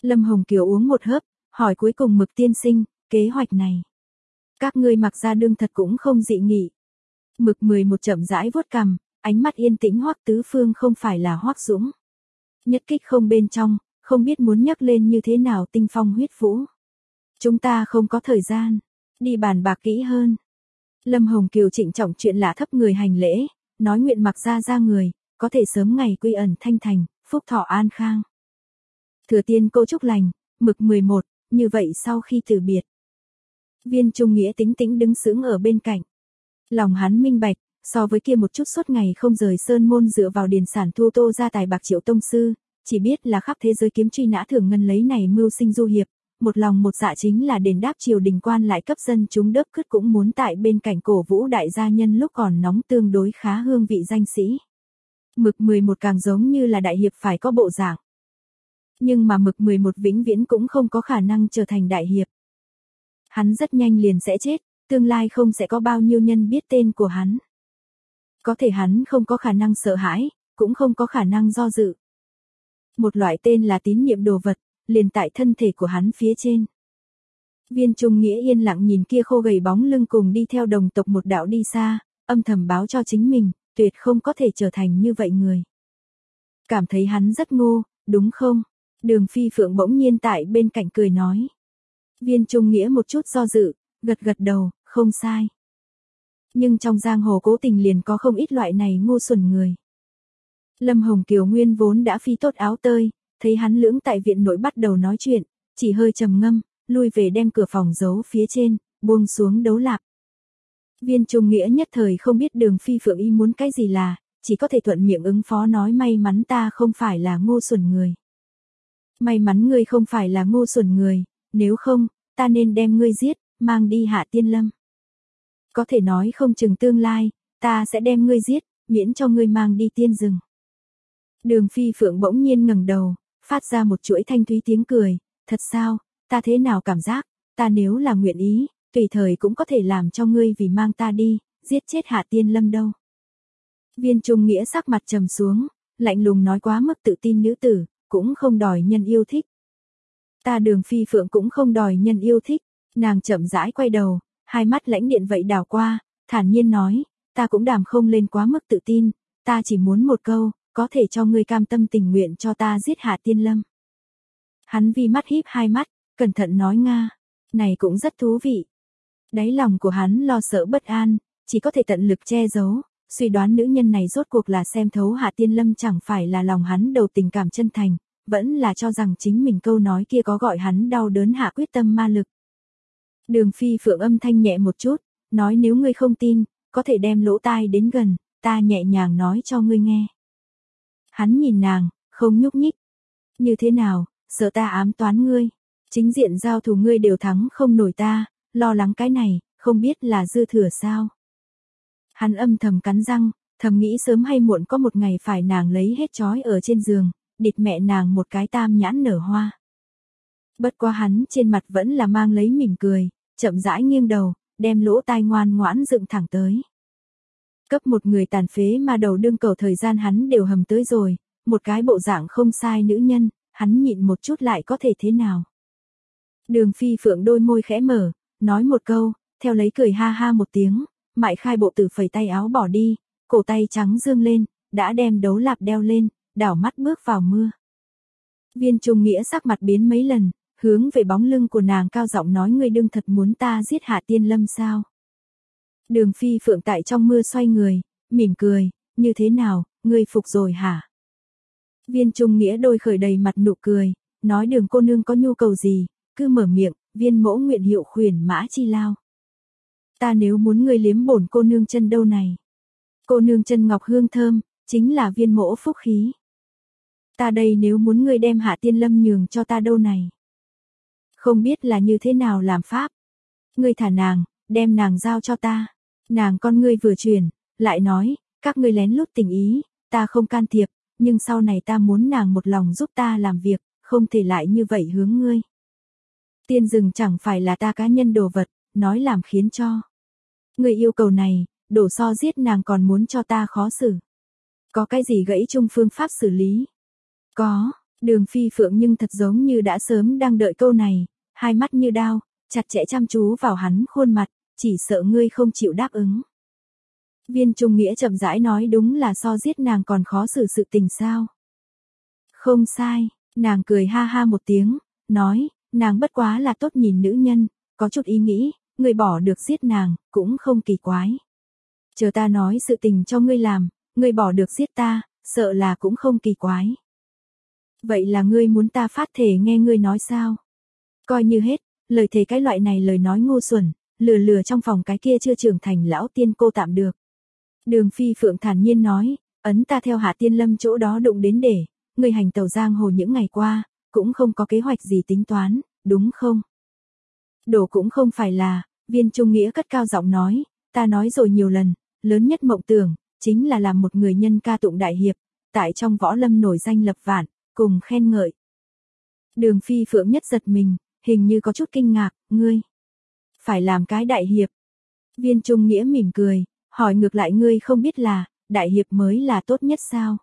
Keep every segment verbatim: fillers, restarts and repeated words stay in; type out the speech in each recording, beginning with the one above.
Lâm Hồng Kiều uống một hớp, hỏi cuối cùng Mực tiên sinh, kế hoạch này. Các ngươi mặc ra đương thật cũng không dị nghị. Mực mười một chậm rãi vuốt cằm, ánh mắt yên tĩnh. Hoắc Tứ Phương không phải là Hoắc Dũng. Nhất kích không bên trong, không biết muốn nhắc lên như thế nào tinh phong huyết vũ. Chúng ta không có thời gian, đi bàn bạc kỹ hơn. Lâm Hồng Kiều trịnh trọng chuyện lạ thấp người hành lễ, nói nguyện mặc ra ra người, có thể sớm ngày quy ẩn thanh thành, phúc thọ an khang. Thừa tiên cô chúc lành, Mực mười một, như vậy sau khi từ biệt. Viên Trung Nghĩa tính tĩnh đứng sững ở bên cạnh. Lòng hắn minh bạch, so với kia một chút suốt ngày không rời sơn môn dựa vào điền sản thu tô ra tài bạc triệu tông sư, chỉ biết là khắp thế giới kiếm truy nã thường ngân lấy này mưu sinh du hiệp, một lòng một dạ chính là đền đáp triều đình quan lại cấp dân chúng đất cứt cũng muốn tại bên cạnh cổ vũ đại gia nhân lúc còn nóng tương đối khá hương vị danh sĩ. Mực mười một càng giống như là đại hiệp phải có bộ dạng. Nhưng mà Mực mười một vĩnh viễn cũng không có khả năng trở thành đại hiệp. Hắn rất nhanh liền sẽ chết, tương lai không sẽ có bao nhiêu nhân biết tên của hắn. Có thể hắn không có khả năng sợ hãi, cũng không có khả năng do dự. Một loại tên là tín niệm đồ vật, liền tại thân thể của hắn phía trên. Viên Trung Nghĩa yên lặng nhìn kia khô gầy bóng lưng cùng đi theo đồng tộc một đạo đi xa, âm thầm báo cho chính mình, tuyệt không có thể trở thành như vậy người. Cảm thấy hắn rất ngu, đúng không? Đường Phi Phượng bỗng nhiên tại bên cạnh cười nói. Viên Trung Nghĩa một chút do dự, gật gật đầu, không sai. Nhưng trong giang hồ cố tình liền có không ít loại này ngu xuẩn người. Lâm Hồng Kiều nguyên vốn đã phi tốt áo tơi, thấy hắn lưỡng tại viện nội bắt đầu nói chuyện, chỉ hơi trầm ngâm, lui về đem cửa phòng giấu phía trên, buông xuống đấu lạp. Viên Trung Nghĩa nhất thời không biết Đường Phi Phượng y muốn cái gì là, chỉ có thể thuận miệng ứng phó nói may mắn ta không phải là ngu xuẩn người. May mắn ngươi không phải là ngu xuẩn người, nếu không, ta nên đem ngươi giết, mang đi Hạ Tiên Lâm. Có thể nói không chừng tương lai, ta sẽ đem ngươi giết, miễn cho ngươi mang đi tiên rừng. Đường Phi Phượng bỗng nhiên ngẩng đầu, phát ra một chuỗi thanh thúy tiếng cười, thật sao, ta thế nào cảm giác, ta nếu là nguyện ý, tùy thời cũng có thể làm cho ngươi vì mang ta đi, giết chết Hạ Tiên Lâm đâu. Viên Trung Nghĩa sắc mặt trầm xuống, lạnh lùng nói quá mức tự tin nữ tử, cũng không đòi nhân yêu thích. Ta Đường Phi Phượng cũng không đòi nhân yêu thích, nàng chậm rãi quay đầu, hai mắt lãnh điện vậy đảo qua, thản nhiên nói, ta cũng đảm không lên quá mức tự tin, ta chỉ muốn một câu, có thể cho ngươi cam tâm tình nguyện cho ta giết Hạ Tiên Lâm. Hắn vi mắt híp hai mắt, cẩn thận nói nga, này cũng rất thú vị. Đáy lòng của hắn lo sợ bất an, chỉ có thể tận lực che giấu, suy đoán nữ nhân này rốt cuộc là xem thấu Hạ Tiên Lâm chẳng phải là lòng hắn đầu tình cảm chân thành, vẫn là cho rằng chính mình câu nói kia có gọi hắn đau đớn hạ quyết tâm ma lực. Đường Phi Phượng âm thanh nhẹ một chút, nói nếu ngươi không tin, có thể đem lỗ tai đến gần, ta nhẹ nhàng nói cho ngươi nghe. Hắn nhìn nàng, không nhúc nhích. Như thế nào, sợ ta ám toán ngươi, chính diện giao thủ ngươi đều thắng không nổi ta, lo lắng cái này, không biết là dư thừa sao. Hắn âm thầm cắn răng, thầm nghĩ sớm hay muộn có một ngày phải nàng lấy hết trói ở trên giường, địt mẹ nàng một cái tam nhãn nở hoa. Bất quá hắn trên mặt vẫn là mang lấy mỉm cười, chậm rãi nghiêng đầu, đem lỗ tai ngoan ngoãn dựng thẳng tới. Cấp một người tàn phế mà đầu đương cầu thời gian hắn đều hầm tới rồi, một cái bộ dạng không sai nữ nhân, hắn nhịn một chút lại có thể thế nào. Đường Phi Phượng đôi môi khẽ mở, nói một câu, theo lấy cười ha ha một tiếng, mại khai bộ tử phẩy tay áo bỏ đi, cổ tay trắng dương lên, đã đem đấu lạp đeo lên, đảo mắt bước vào mưa. Viên Trung Nghĩa sắc mặt biến mấy lần, hướng về bóng lưng của nàng cao giọng nói ngươi đương thật muốn ta giết Hạ Tiên Lâm sao. Đường Phi Phượng tại trong mưa xoay người, mỉm cười, như thế nào, ngươi phục rồi hả? Viên Trung Nghĩa đôi khởi đầy mặt nụ cười, nói Đường cô nương có nhu cầu gì, cứ mở miệng, viên mỗ nguyện hiệu khuyển mã chi lao. Ta nếu muốn ngươi liếm bổn cô nương chân đâu này. Cô nương chân ngọc hương thơm, chính là viên mỗ phúc khí. Ta đây nếu muốn ngươi đem Hạ Tiên Lâm nhường cho ta đâu này. Không biết là như thế nào làm pháp. Ngươi thả nàng, đem nàng giao cho ta. Nàng con ngươi vừa chuyển, lại nói, các ngươi lén lút tình ý, ta không can thiệp, nhưng sau này ta muốn nàng một lòng giúp ta làm việc, không thể lại như vậy hướng ngươi. Tiên rừng chẳng phải là ta cá nhân đồ vật, nói làm khiến cho. Ngươi yêu cầu này, đổ so giết nàng còn muốn cho ta khó xử. Có cái gì gãy chung phương pháp xử lý? Có, Đường Phi Phượng nhưng thật giống như đã sớm đang đợi câu này, hai mắt như đao, chặt chẽ chăm chú vào hắn khuôn mặt, chỉ sợ ngươi không chịu đáp ứng. Viên Trung Nghĩa chậm rãi nói đúng là so giết nàng còn khó xử sự tình sao. Không sai, nàng cười ha ha một tiếng, nói, nàng bất quá là tốt nhìn nữ nhân, có chút ý nghĩ, ngươi bỏ được giết nàng, cũng không kỳ quái. Chờ ta nói sự tình cho ngươi làm, ngươi bỏ được giết ta, sợ là cũng không kỳ quái. Vậy là ngươi muốn ta phát thể nghe ngươi nói sao? Coi như hết, lời thề cái loại này lời nói ngu xuẩn, lừa lừa trong phòng cái kia chưa trưởng thành lão tiên cô tạm được. Đường Phi Phượng thản nhiên nói, ấn ta theo Hạ Tiên Lâm chỗ đó đụng đến để, ngươi hành tàu giang hồ những ngày qua, cũng không có kế hoạch gì tính toán, đúng không? Đổ cũng không phải là, Viên Trung Nghĩa cất cao giọng nói, ta nói rồi nhiều lần, lớn nhất mộng tưởng, chính là làm một người nhân ca tụng đại hiệp, tại trong võ lâm nổi danh lập vạn, cùng khen ngợi. Đường Phi Phượng nhất giật mình, hình như có chút kinh ngạc, ngươi phải làm cái đại hiệp. Viên Trung Nghĩa mỉm cười, hỏi ngược lại ngươi không biết là, đại hiệp mới là tốt nhất sao?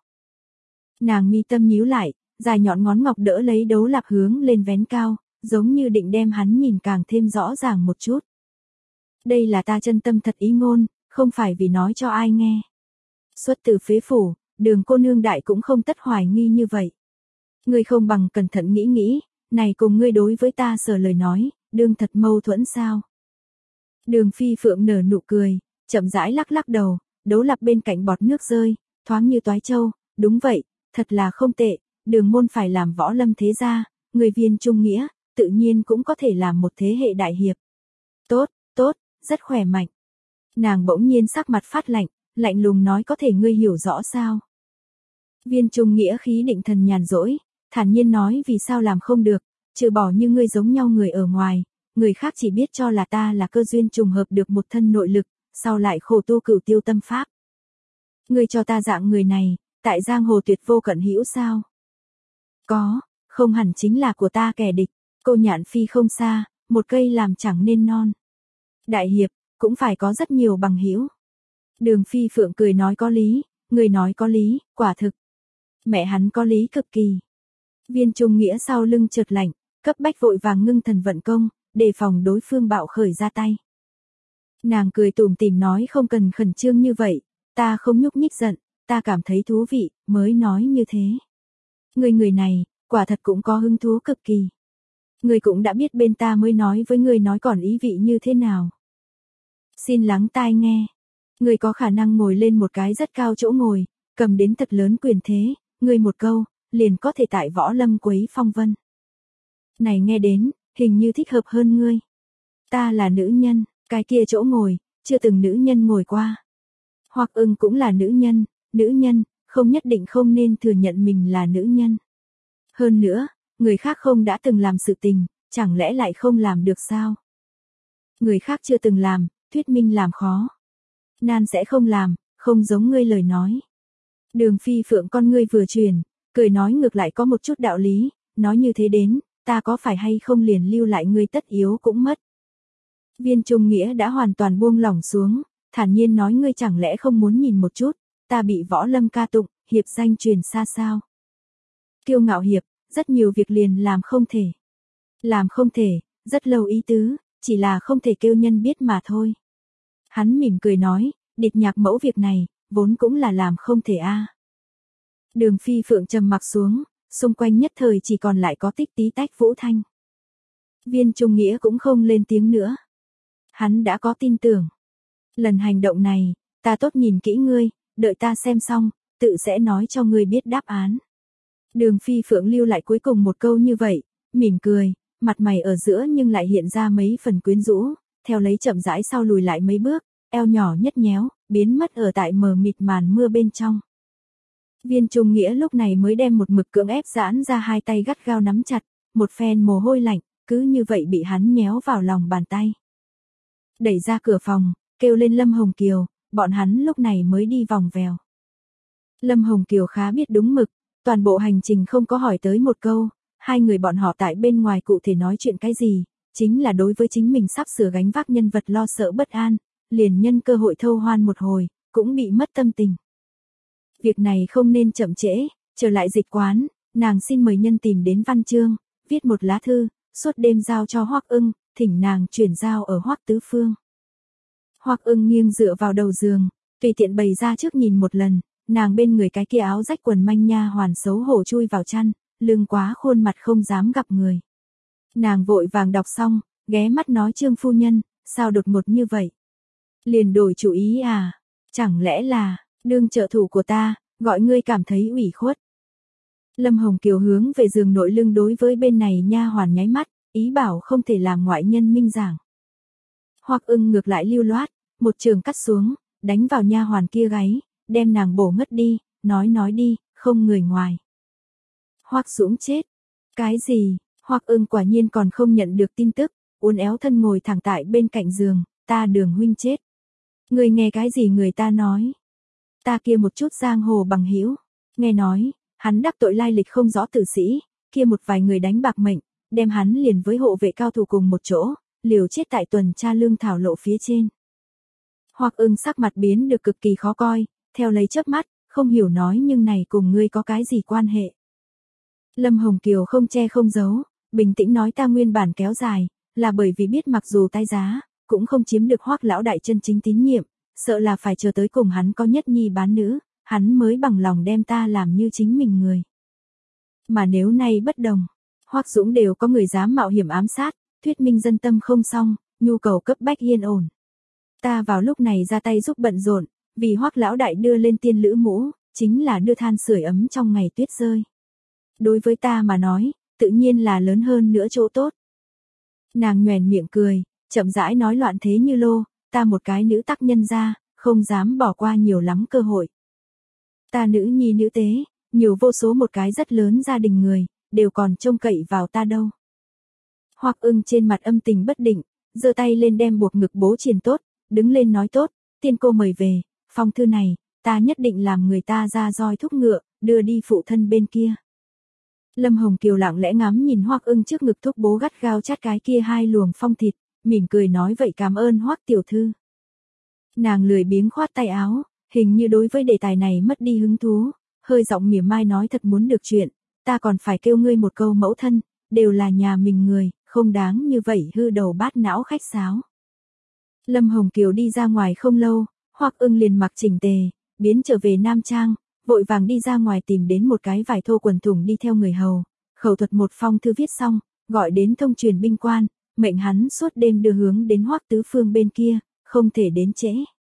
Nàng mi tâm nhíu lại, dài nhọn ngón ngọc đỡ lấy đấu lạp hướng lên vén cao, giống như định đem hắn nhìn càng thêm rõ ràng một chút. Đây là ta chân tâm thật ý ngôn, không phải vì nói cho ai nghe. Xuất từ phế phủ, Đường cô nương đại cũng không tất hoài nghi như vậy. Ngươi không bằng cẩn thận nghĩ nghĩ, này cùng ngươi đối với ta sở lời nói, đương thật mâu thuẫn sao? Đường Phi Phượng nở nụ cười, chậm rãi lắc lắc đầu, đấu lạp bên cạnh bọt nước rơi, thoáng như toái châu, đúng vậy, thật là không tệ, Đường môn phải làm võ lâm thế gia, người Viên Trung Nghĩa, tự nhiên cũng có thể làm một thế hệ đại hiệp. Tốt, tốt, rất khỏe mạnh. Nàng bỗng nhiên sắc mặt phát lạnh, lạnh lùng nói có thể ngươi hiểu rõ sao? Viên Trung Nghĩa khí định thần nhàn rỗi, thản nhiên nói vì sao làm không được, trừ bỏ như ngươi giống nhau người ở ngoài, người khác chỉ biết cho là ta là cơ duyên trùng hợp được một thân nội lực, sau lại khổ tu cửu tiêu tâm pháp. Ngươi cho ta dạng người này, tại giang hồ tuyệt vô cận hữu sao? Có, không hẳn chính là của ta kẻ địch, cô nhạn phi không xa, một cây làm chẳng nên non. Đại hiệp, cũng phải có rất nhiều bằng hữu. Đường Phi Phượng cười nói có lý, người nói có lý, quả thực. Mẹ hắn có lý cực kỳ. Viên Trung Nghĩa sau lưng chợt lạnh, cấp bách vội vàng ngưng thần vận công, đề phòng đối phương bạo khởi ra tay. Nàng cười tủm tỉm nói không cần khẩn trương như vậy, ta không nhúc nhích giận, ta cảm thấy thú vị, mới nói như thế. Người người này, quả thật cũng có hứng thú cực kỳ. Người cũng đã biết bên ta mới nói với người nói còn ý vị như thế nào. Xin lắng tai nghe. Người có khả năng ngồi lên một cái rất cao chỗ ngồi, cầm đến thật lớn quyền thế, người một câu, liền có thể tại võ lâm quấy phong vân. Này nghe đến, hình như thích hợp hơn ngươi. Ta là nữ nhân, cái kia chỗ ngồi, chưa từng nữ nhân ngồi qua. Hoặc ưng cũng là nữ nhân, nữ nhân, không nhất định không nên thừa nhận mình là nữ nhân. Hơn nữa, người khác không đã từng làm sự tình, chẳng lẽ lại không làm được sao? Người khác chưa từng làm, thuyết minh làm khó. Nan sẽ không làm, không giống ngươi lời nói. Đường Phi Phượng con ngươi vừa truyền, cười nói ngược lại có một chút đạo lý, nói như thế đến, ta có phải hay không liền lưu lại ngươi tất yếu cũng mất. Viên Trung Nghĩa đã hoàn toàn buông lỏng xuống, thản nhiên nói ngươi chẳng lẽ không muốn nhìn một chút, ta bị võ lâm ca tụng, hiệp danh truyền xa sao. Kiêu ngạo hiệp, rất nhiều việc liền làm không thể. Làm không thể, rất lâu ý tứ, chỉ là không thể kêu nhân biết mà thôi. Hắn mỉm cười nói, địch nhạc mẫu việc này, vốn cũng là làm không thể a. Đường Phi Phượng trầm mặc xuống, xung quanh nhất thời chỉ còn lại có tích tí tách vũ thanh. Viên Trung Nghĩa cũng không lên tiếng nữa. Hắn đã có tin tưởng. Lần hành động này, ta tốt nhìn kỹ ngươi, đợi ta xem xong, tự sẽ nói cho ngươi biết đáp án. Đường Phi Phượng lưu lại cuối cùng một câu như vậy, mỉm cười, mặt mày ở giữa nhưng lại hiện ra mấy phần quyến rũ, theo lấy chậm rãi sau lùi lại mấy bước, eo nhỏ nhất nhéo, biến mất ở tại mờ mịt màn mưa bên trong. Viên Trung Nghĩa lúc này mới đem một mực cưỡng ép giãn ra hai tay gắt gao nắm chặt, một phen mồ hôi lạnh, cứ như vậy bị hắn nhéo vào lòng bàn tay. Đẩy ra cửa phòng, kêu lên Lâm Hồng Kiều, bọn hắn lúc này mới đi vòng vèo. Lâm Hồng Kiều khá biết đúng mực, toàn bộ hành trình không có hỏi tới một câu, hai người bọn họ tại bên ngoài cụ thể nói chuyện cái gì, chính là đối với chính mình sắp sửa gánh vác nhân vật lo sợ bất an, liền nhân cơ hội thâu hoan một hồi, cũng bị mất tâm tình. Việc này không nên chậm trễ, trở lại dịch quán, Nàng xin mời nhân tìm đến văn chương, viết một lá thư, suốt đêm giao cho Hoắc Ưng, thỉnh nàng chuyển giao ở Hoắc Tứ Phương. Hoắc Ưng nghiêng dựa vào đầu giường, tùy tiện bày ra trước nhìn một lần, nàng bên người cái kia áo rách quần manh nha hoàn xấu hổ chui vào chăn, lưng quá khuôn mặt không dám gặp người. Nàng vội vàng đọc xong, ghé mắt nói Trương phu nhân, sao đột ngột như vậy? Liền đổi chủ ý à? Chẳng lẽ là, đương trợ thủ của ta, gọi ngươi cảm thấy ủy khuất? Lâm Hồng Kiều hướng về giường nội lưng đối với bên này nha hoàn nháy mắt, ý bảo không thể làm ngoại nhân minh giảng. Hoắc Ưng ngược lại lưu loát, một trường cắt xuống, đánh vào nha hoàn kia gáy, đem nàng bổ ngất đi, nói nói đi, không người ngoài. Hoắc Dũng chết. Cái gì? Hoắc Ưng quả nhiên còn không nhận được tin tức, uốn éo thân ngồi thẳng tại bên cạnh giường, ta Đường huynh chết. Người nghe cái gì người ta nói? Ta kia một chút giang hồ bằng hữu, nghe nói, hắn đắc tội lai lịch không rõ tử sĩ, kia một vài người đánh bạc mệnh, đem hắn liền với hộ vệ cao thủ cùng một chỗ, liều chết tại tuần tra lương thảo lộ phía trên. Hoắc Ưng sắc mặt biến được cực kỳ khó coi, theo lấy chớp mắt, không hiểu nói nhưng này cùng ngươi có cái gì quan hệ. Lâm Hồng Kiều không che không giấu, bình tĩnh nói ta nguyên bản kéo dài, là bởi vì biết mặc dù tay giá, cũng không chiếm được Hoắc lão đại chân chính tín nhiệm, sợ là phải chờ tới cùng hắn có nhất nhi bán nữ, hắn mới bằng lòng đem ta làm như chính mình người. Mà nếu nay bất đồng, Hoắc Dũng đều có người dám mạo hiểm ám sát, thuyết minh dân tâm không xong, nhu cầu cấp bách yên ổn. Ta vào lúc này ra tay giúp bận rộn, vì Hoắc lão đại đưa lên tiên lữ mũ, chính là đưa than sưởi ấm trong ngày tuyết rơi. Đối với ta mà nói, tự nhiên là lớn hơn nữa chỗ tốt. Nàng nhoẻn miệng cười, chậm rãi nói loạn thế như lô, ta một cái nữ tác nhân ra, không dám bỏ qua nhiều lắm cơ hội. Ta nữ nhi nữ tế, nhiều vô số một cái rất lớn gia đình người, đều còn trông cậy vào ta đâu. Hoắc Ưng trên mặt âm tình bất định, giơ tay lên đem buộc ngực bố triền tốt, đứng lên nói tốt, tiên cô mời về, phong thư này, ta nhất định làm người ta ra roi thúc ngựa, đưa đi phụ thân bên kia. Lâm Hồng Kiều lặng lẽ ngắm nhìn Hoắc Ưng trước ngực thúc bố gắt gao chát cái kia hai luồng phong thịt, mỉm cười nói vậy cảm ơn Hoắc tiểu thư. Nàng lười biếng khoát tay áo, hình như đối với đề tài này mất đi hứng thú, hơi giọng mỉa mai nói thật muốn được chuyện, ta còn phải kêu ngươi một câu mẫu thân, đều là nhà mình người, không đáng như vậy hư đầu bát não khách sáo. Lâm Hồng Kiều đi ra ngoài không lâu, Hoắc Ưng liền mặc chỉnh tề, biến trở về Nam Trang, vội vàng đi ra ngoài tìm đến một cái vải thô quần thủng đi theo người hầu, khẩu thuật một phong thư viết xong, gọi đến thông truyền binh quan, mệnh hắn suốt đêm đưa hướng đến Hoắc Tứ Phương bên kia, không thể đến trễ.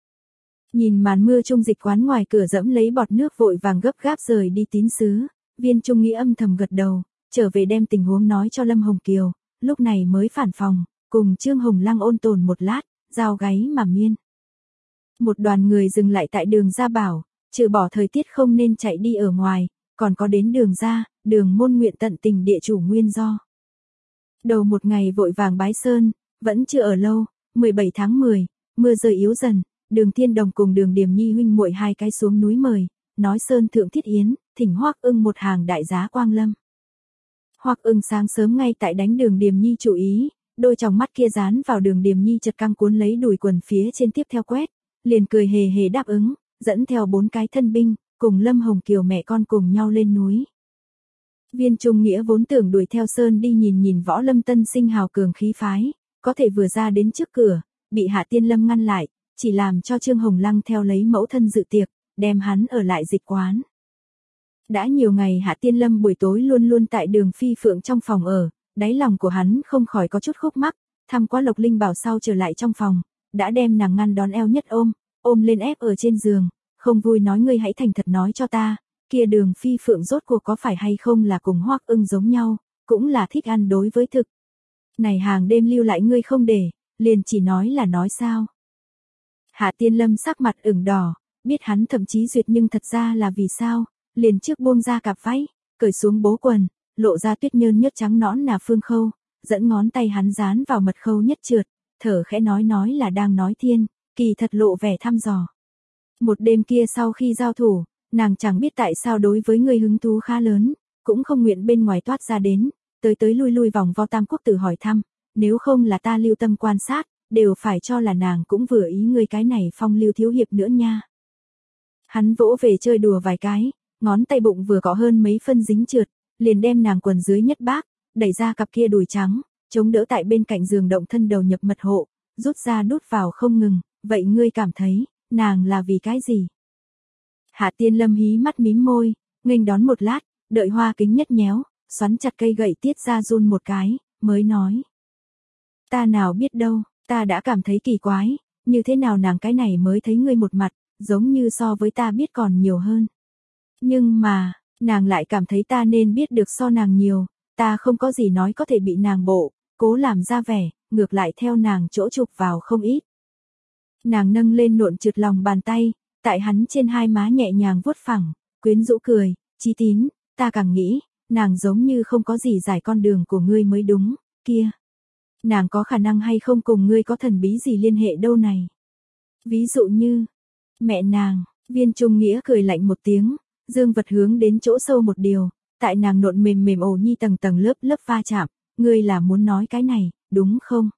Nhìn màn mưa trung dịch quán ngoài cửa dẫm lấy bọt nước vội vàng gấp gáp rời đi tín sứ, Viên Trung Nghĩa âm thầm gật đầu, trở về đem tình huống nói cho Lâm Hồng Kiều, lúc này mới phản phòng, cùng Trương Hồng Lăng ôn tồn một lát, giao gáy mà miên. Một đoàn người dừng lại tại đường Gia Bảo, trừ bỏ thời tiết không nên chạy đi ở ngoài, còn có đến đường Gia, đường môn nguyện tận tình địa chủ nguyên do. Đầu một ngày vội vàng bái sơn, vẫn chưa ở lâu, mười bảy tháng mười, mưa rơi yếu dần, đường Thiên Đồng cùng đường Điềm Nhi huynh muội hai cái xuống núi mời, nói sơn thượng thiết yến, thỉnh Hoắc Ưng một hàng đại giá quang lâm. Hoắc Ưng sáng sớm ngay tại đánh đường Điềm Nhi chủ ý, đôi tròng mắt kia dán vào đường Điềm Nhi chật căng cuốn lấy đùi quần phía trên tiếp theo quét, liền cười hề hề đáp ứng, dẫn theo bốn cái thân binh, cùng Lâm Hồng Kiều mẹ con cùng nhau lên núi. Viên Trung Nghĩa vốn tưởng đuổi theo sơn đi nhìn nhìn Võ Lâm tân sinh hào cường khí phái, có thể vừa ra đến trước cửa, bị Hạ Tiên Lâm ngăn lại, chỉ làm cho Trương Hồng Lăng theo lấy mẫu thân dự tiệc, đem hắn ở lại dịch quán. Đã nhiều ngày Hạ Tiên Lâm buổi tối luôn luôn tại đường Phi Phượng trong phòng ở, đáy lòng của hắn không khỏi có chút khúc mắc, thăm qua Lộc Linh Bảo sau trở lại trong phòng, đã đem nàng ngăn đón eo nhất ôm, ôm lên ép ở trên giường, không vui nói ngươi hãy thành thật nói cho ta, kia đường Phi Phượng rốt cuộc có phải hay không là cùng Hoắc Ưng giống nhau, cũng là thích ăn đối với thực. Này hàng đêm lưu lại ngươi không để, liền chỉ nói là nói sao. Hạ Tiên Lâm sắc mặt ửng đỏ, biết hắn thậm chí duyệt nhưng thật ra là vì sao, liền trước buông ra cặp váy, cởi xuống bố quần, lộ ra tuyết nhơn nhất trắng nõn nà phương khâu, dẫn ngón tay hắn dán vào mật khâu nhất trượt, thở khẽ nói nói là đang nói thiên, kỳ thật lộ vẻ thăm dò. Một đêm kia sau khi giao thủ, nàng chẳng biết tại sao đối với người hứng thú khá lớn, cũng không nguyện bên ngoài toát ra đến, tới tới lui lui vòng vo Tam Quốc Tử hỏi thăm, nếu không là ta lưu tâm quan sát, đều phải cho là nàng cũng vừa ý ngươi cái này phong lưu thiếu hiệp nữa nha. Hắn vỗ về chơi đùa vài cái, ngón tay bụng vừa có hơn mấy phân dính trượt, liền đem nàng quần dưới nhất bác, đẩy ra cặp kia đùi trắng, chống đỡ tại bên cạnh giường động thân đầu nhập mật hộ, rút ra đút vào không ngừng, vậy ngươi cảm thấy, nàng là vì cái gì? Hạ Tiên Lâm hí mắt mím môi, nghênh đón một lát, đợi hoa kính nhất nhéo, xoắn chặt cây gậy tiết ra run một cái, mới nói. Ta nào biết đâu, ta đã cảm thấy kỳ quái, như thế nào nàng cái này mới thấy ngươi một mặt, giống như so với ta biết còn nhiều hơn. Nhưng mà, nàng lại cảm thấy ta nên biết được so nàng nhiều, ta không có gì nói có thể bị nàng bộ, cố làm ra vẻ, ngược lại theo nàng chỗ chụp vào không ít. Nàng nâng lên nộn trượt lòng bàn tay, tại hắn trên hai má nhẹ nhàng vuốt phẳng, quyến rũ cười, Chí Tín, ta càng nghĩ, nàng giống như không có gì giải con đường của ngươi mới đúng, kia. Nàng có khả năng hay không cùng ngươi có thần bí gì liên hệ đâu này. Ví dụ như, mẹ nàng, Viên Trung Nghĩa cười lạnh một tiếng, dương vật hướng đến chỗ sâu một điều, tại nàng nộn mềm mềm ổ nhi tầng tầng lớp lớp va chạm, ngươi là muốn nói cái này, đúng không?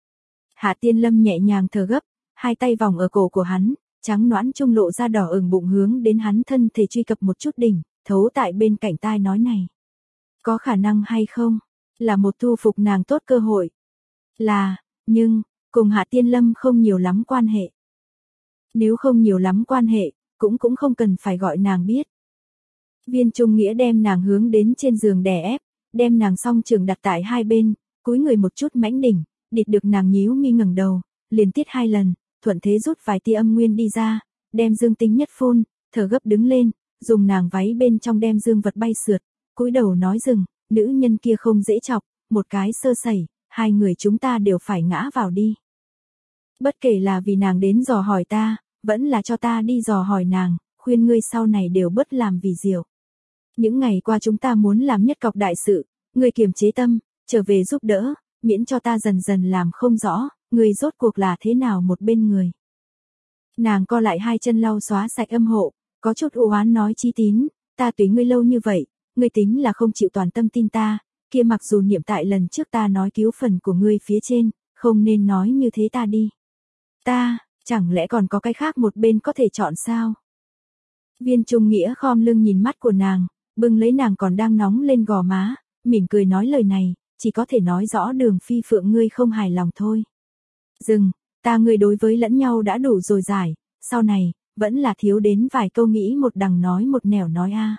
Hạ Tiên Lâm nhẹ nhàng thở gấp, hai tay vòng ở cổ của hắn, trắng nõn trung lộ ra đỏ ửng bụng hướng đến hắn thân thể truy cập một chút đỉnh, thấu tại bên cạnh tai nói này. Có khả năng hay không? Là một thu phục nàng tốt cơ hội. Là, nhưng, cùng Hạ Tiên Lâm không nhiều lắm quan hệ. Nếu không nhiều lắm quan hệ, cũng cũng không cần phải gọi nàng biết. Viên Trung Nghĩa đem nàng hướng đến trên giường đè ép, đem nàng song trường đặt tại hai bên, cúi người một chút mãnh đỉnh, địt được nàng nhíu mi ngẩng đầu, liền tiết hai lần, thuận thế rút vài tia âm nguyên đi ra, đem dương tính nhất phun, thở gấp đứng lên, dùng nàng váy bên trong đem dương vật bay sượt, cúi đầu nói dừng, nữ nhân kia không dễ chọc, một cái sơ sẩy, hai người chúng ta đều phải ngã vào đi. Bất kể là vì nàng đến dò hỏi ta, vẫn là cho ta đi dò hỏi nàng, khuyên ngươi sau này đều bớt làm vì diệu. Những ngày qua chúng ta muốn làm nhất cọc đại sự, ngươi kiềm chế tâm, trở về giúp đỡ, miễn cho ta dần dần làm không rõ, ngươi rốt cuộc là thế nào một bên người. Nàng co lại hai chân lau xóa sạch âm hộ, có chút u oán nói Chí Tín, ta tùy ngươi lâu như vậy, ngươi tính là không chịu toàn tâm tin ta, kia mặc dù niệm tại lần trước ta nói cứu phần của ngươi phía trên, không nên nói như thế ta đi. Ta, chẳng lẽ còn có cái khác một bên có thể chọn sao? Viên Trung Nghĩa khom lưng nhìn mắt của nàng, bưng lấy nàng còn đang nóng lên gò má, mỉm cười nói lời này, chỉ có thể nói rõ Đường Phi Phượng ngươi không hài lòng thôi. Dừng, ta ngươi đối với lẫn nhau đã đủ rồi giải, sau này, vẫn là thiếu đến vài câu nghĩ một đằng nói một nẻo nói a.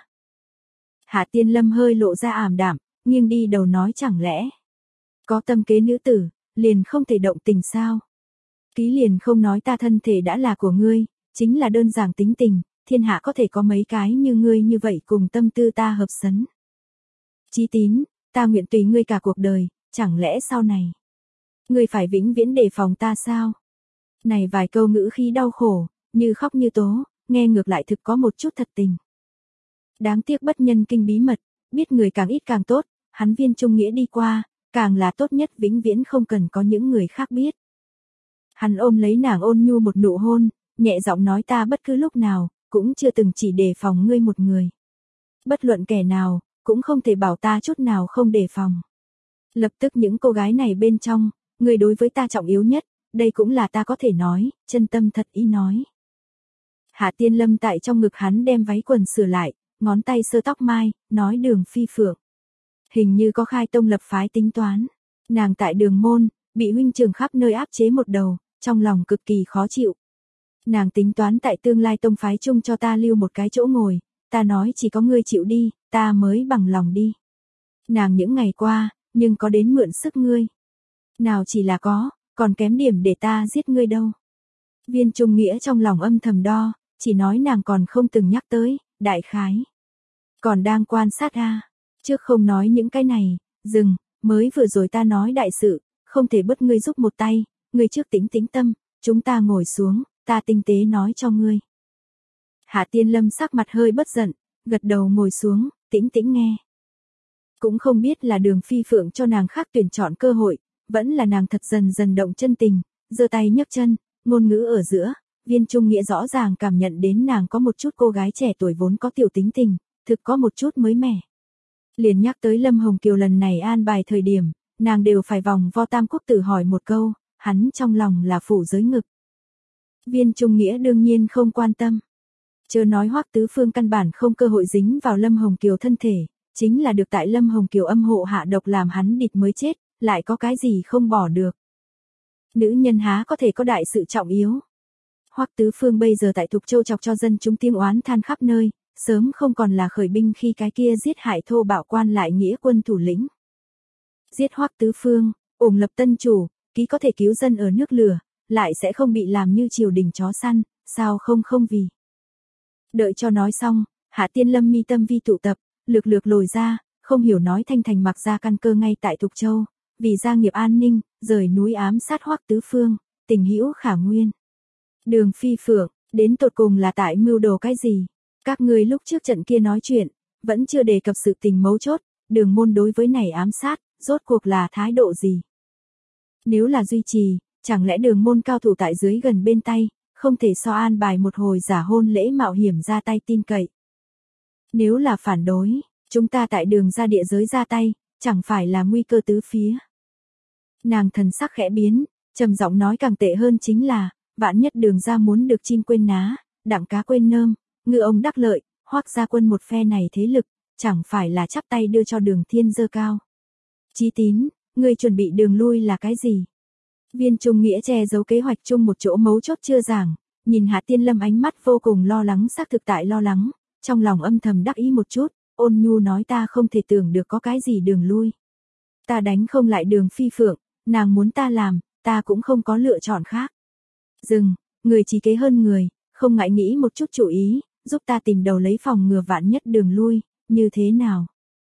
Hạ Tiên Lâm hơi lộ ra ảm đạm, nghiêng đi đầu nói chẳng lẽ. Có tâm kế nữ tử, liền không thể động tình sao? Ký liền không nói ta thân thể đã là của ngươi, chính là đơn giản tính tình, thiên hạ có thể có mấy cái như ngươi như vậy cùng tâm tư ta hợp sấn. Chí Tín, ta nguyện tùy ngươi cả cuộc đời, chẳng lẽ sau này, ngươi phải vĩnh viễn đề phòng ta sao? Này vài câu ngữ khí đau khổ, như khóc như tố, nghe ngược lại thực có một chút thật tình. Đáng tiếc bất nhân kinh bí mật, biết người càng ít càng tốt, hắn Viên Trung Nghĩa đi qua, càng là tốt nhất vĩnh viễn không cần có những người khác biết. Hắn ôm lấy nàng ôn nhu một nụ hôn, nhẹ giọng nói ta bất cứ lúc nào, cũng chưa từng chỉ đề phòng ngươi một người. Bất luận kẻ nào, cũng không thể bảo ta chút nào không đề phòng. Lập tức những cô gái này bên trong, ngươi đối với ta trọng yếu nhất, đây cũng là ta có thể nói, chân tâm thật ý nói. Hạ Tiên Lâm tại trong ngực hắn đem váy quần sửa lại, ngón tay sơ tóc mai, nói Đường Phi Phượng. Hình như có khai tông lập phái tính toán. Nàng tại Đường môn, bị huynh trưởng khắp nơi áp chế một đầu, trong lòng cực kỳ khó chịu. Nàng tính toán tại tương lai tông phái chung cho ta lưu một cái chỗ ngồi, ta nói chỉ có ngươi chịu đi, ta mới bằng lòng đi. Nàng những ngày qua, nhưng có đến mượn sức ngươi. Nào chỉ là có, còn kém điểm để ta giết ngươi đâu. Viên Trung Nghĩa trong lòng âm thầm đo, chỉ nói nàng còn không từng nhắc tới, đại khái. Còn đang quan sát a, trước không nói những cái này, dừng, mới vừa rồi ta nói đại sự, không thể bất ngươi giúp một tay, ngươi trước tĩnh tĩnh tâm, chúng ta ngồi xuống, ta tinh tế nói cho ngươi. Hạ Tiên Lâm sắc mặt hơi bất giận, gật đầu ngồi xuống, tĩnh tĩnh nghe. Cũng không biết là Đường Phi Phượng cho nàng khác tuyển chọn cơ hội, vẫn là nàng thật dần dần động chân tình, giơ tay nhấc chân, ngôn ngữ ở giữa, Viên Trung Nghĩa rõ ràng cảm nhận đến nàng có một chút cô gái trẻ tuổi vốn có tiểu tính tình, thực có một chút mới mẻ. Liền nhắc tới Lâm Hồng Kiều lần này an bài thời điểm, nàng đều phải vòng vo Tam Quốc Tử hỏi một câu, hắn trong lòng là phủ giới ngực. Viên Trung Nghĩa đương nhiên không quan tâm. Chớ nói Hoắc Tứ Phương căn bản không cơ hội dính vào Lâm Hồng Kiều thân thể, chính là được tại Lâm Hồng Kiều âm hộ hạ độc làm hắn địch mới chết, lại có cái gì không bỏ được. Nữ nhân há có thể có đại sự trọng yếu. Hoắc Tứ Phương bây giờ tại Thục Châu chọc cho dân chúng tiếng oán than khắp nơi, sớm không còn là khởi binh khi cái kia giết hại thô bạo quan lại nghĩa quân thủ lĩnh. Giết Hoắc Tứ Phương, ủng lập tân chủ, ký có thể cứu dân ở nước lửa, lại sẽ không bị làm như triều đình chó săn, sao không không vì. Đợi cho nói xong, Hạ Tiên Lâm mi tâm vi tụ tập, lược lược lồi ra, không hiểu nói thanh thành mặc ra căn cơ ngay tại Thục Châu, vì gia nghiệp an ninh, rời núi ám sát Hoắc Tứ Phương, tình hữu khả nguyên. Đường Phi Phượng, đến tột cùng là tại mưu đồ cái gì? Các ngươi lúc trước trận kia nói chuyện, vẫn chưa đề cập sự tình mấu chốt, Đường môn đối với này ám sát, rốt cuộc là thái độ gì? Nếu là duy trì, chẳng lẽ Đường môn cao thủ tại dưới gần bên tay, không thể so an bài một hồi giả hôn lễ mạo hiểm ra tay tin cậy? Nếu là phản đối, chúng ta tại Đường ra địa giới ra tay, chẳng phải là nguy cơ tứ phía? Nàng thần sắc khẽ biến, trầm giọng nói càng tệ hơn chính là, vạn nhất Đường ra muốn được chim quên ná, đặng cá quên nơm, ngư ông đắc lợi, Hoắc gia quân một phe này thế lực, chẳng phải là chắp tay đưa cho Đường Thiên dơ cao. Chí Tín, ngươi chuẩn bị đường lui là cái gì? Viên Trung Nghĩa che giấu kế hoạch chung một chỗ mấu chốt chưa giảng, nhìn Hạ Tiên Lâm ánh mắt vô cùng lo lắng, xác thực tại lo lắng, trong lòng âm thầm đắc ý một chút, ôn nhu nói ta không thể tưởng được có cái gì đường lui. Ta đánh không lại Đường Phi Phượng, nàng muốn ta làm, ta cũng không có lựa chọn khác. Dừng, người trí kế hơn người, không ngại nghĩ một chút chủ ý, giúp ta tìm đầu lấy phòng ngừa vạn nhất đường lui, như thế nào?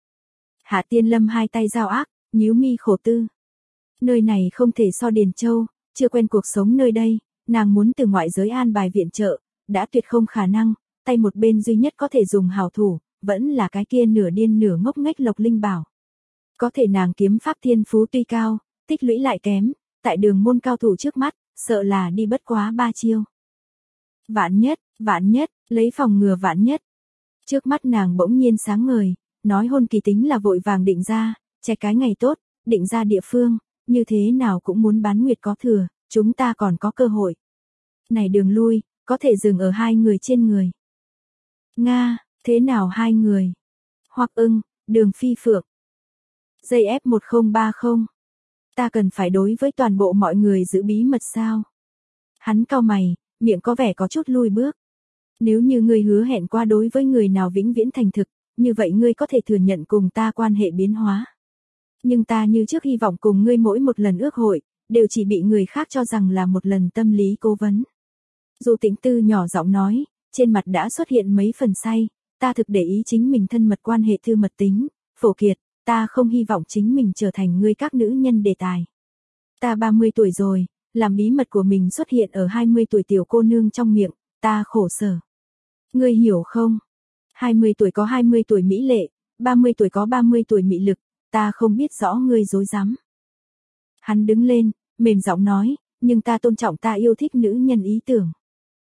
Hạ Tiên Lâm hai tay giao ác, nhíu mi khổ tư. Nơi này không thể so Điền Châu, chưa quen cuộc sống nơi đây, nàng muốn từ ngoại giới an bài viện trợ, đã tuyệt không khả năng, tay một bên duy nhất có thể dùng hảo thủ, vẫn là cái kia nửa điên nửa ngốc nghếch Lộc Linh Bảo. Có thể nàng kiếm pháp thiên phú tuy cao, tích lũy lại kém, tại Đường môn cao thủ trước mắt, sợ là đi bất quá ba chiêu. Vạn nhất, vạn nhất, lấy phòng ngừa vạn nhất. Trước mắt nàng bỗng nhiên sáng ngời, nói hôn kỳ tính là vội vàng định ra, che cái ngày tốt, định ra địa phương, như thế nào cũng muốn bán nguyệt có thừa, chúng ta còn có cơ hội. Này đường lui, có thể dừng ở hai người trên người. Nga, thế nào hai người? Hoắc Ưng, Đường Phi Phượng. Dây ép một không ba không. Ta cần phải đối với toàn bộ mọi người giữ bí mật sao? Hắn cau mày, miệng có vẻ có chút lui bước. Nếu như ngươi hứa hẹn qua đối với người nào vĩnh viễn thành thực, như vậy ngươi có thể thừa nhận cùng ta quan hệ biến hóa. Nhưng ta như trước hy vọng cùng ngươi mỗi một lần ước hội, đều chỉ bị người khác cho rằng là một lần tâm lý cố vấn. Dù Tĩnh Tư nhỏ giọng nói, trên mặt đã xuất hiện mấy phần say, ta thực để ý chính mình thân mật quan hệ thư mật tính, Phổ Kiệt, ta không hy vọng chính mình trở thành ngươi các nữ nhân đề tài. Ta ba mươi tuổi rồi, làm bí mật của mình xuất hiện ở hai mươi tuổi tiểu cô nương trong miệng, ta khổ sở. Ngươi hiểu không? hai mươi tuổi có hai mươi tuổi mỹ lệ, ba mươi tuổi có ba mươi tuổi mị lực, ta không biết rõ ngươi dối rắm. Hắn đứng lên, mềm giọng nói, nhưng ta tôn trọng ta yêu thích nữ nhân ý tưởng.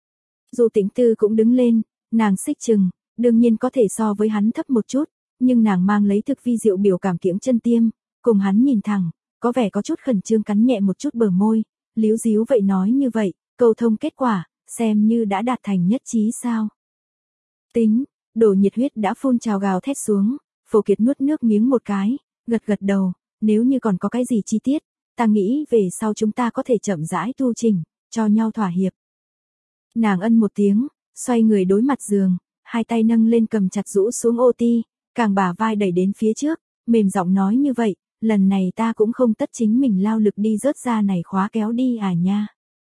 Dù Tĩnh Tư cũng đứng lên, nàng xích chừng, đương nhiên có thể so với hắn thấp một chút, nhưng nàng mang lấy thực vi diệu biểu cảm kiễng chân tiêm, cùng hắn nhìn thẳng, có vẻ có chút khẩn trương cắn nhẹ một chút bờ môi, líu díu vậy nói như vậy, cầu thông kết quả, xem như đã đạt thành nhất trí sao. Tính, đổ nhiệt huyết đã phun trào gào thét xuống, Phổ Kiệt nuốt nước miếng một cái, gật gật đầu, nếu như còn có cái gì chi tiết, ta nghĩ về sau chúng ta có thể chậm rãi tu trình, cho nhau thỏa hiệp. Nàng ân một tiếng, xoay người đối mặt giường, hai tay nâng lên cầm chặt rũ xuống ô ti, càng bả vai đẩy đến phía trước, mềm giọng nói như vậy, lần này ta cũng không tất chính mình lao lực đi rớt ra này khóa kéo đi à nha.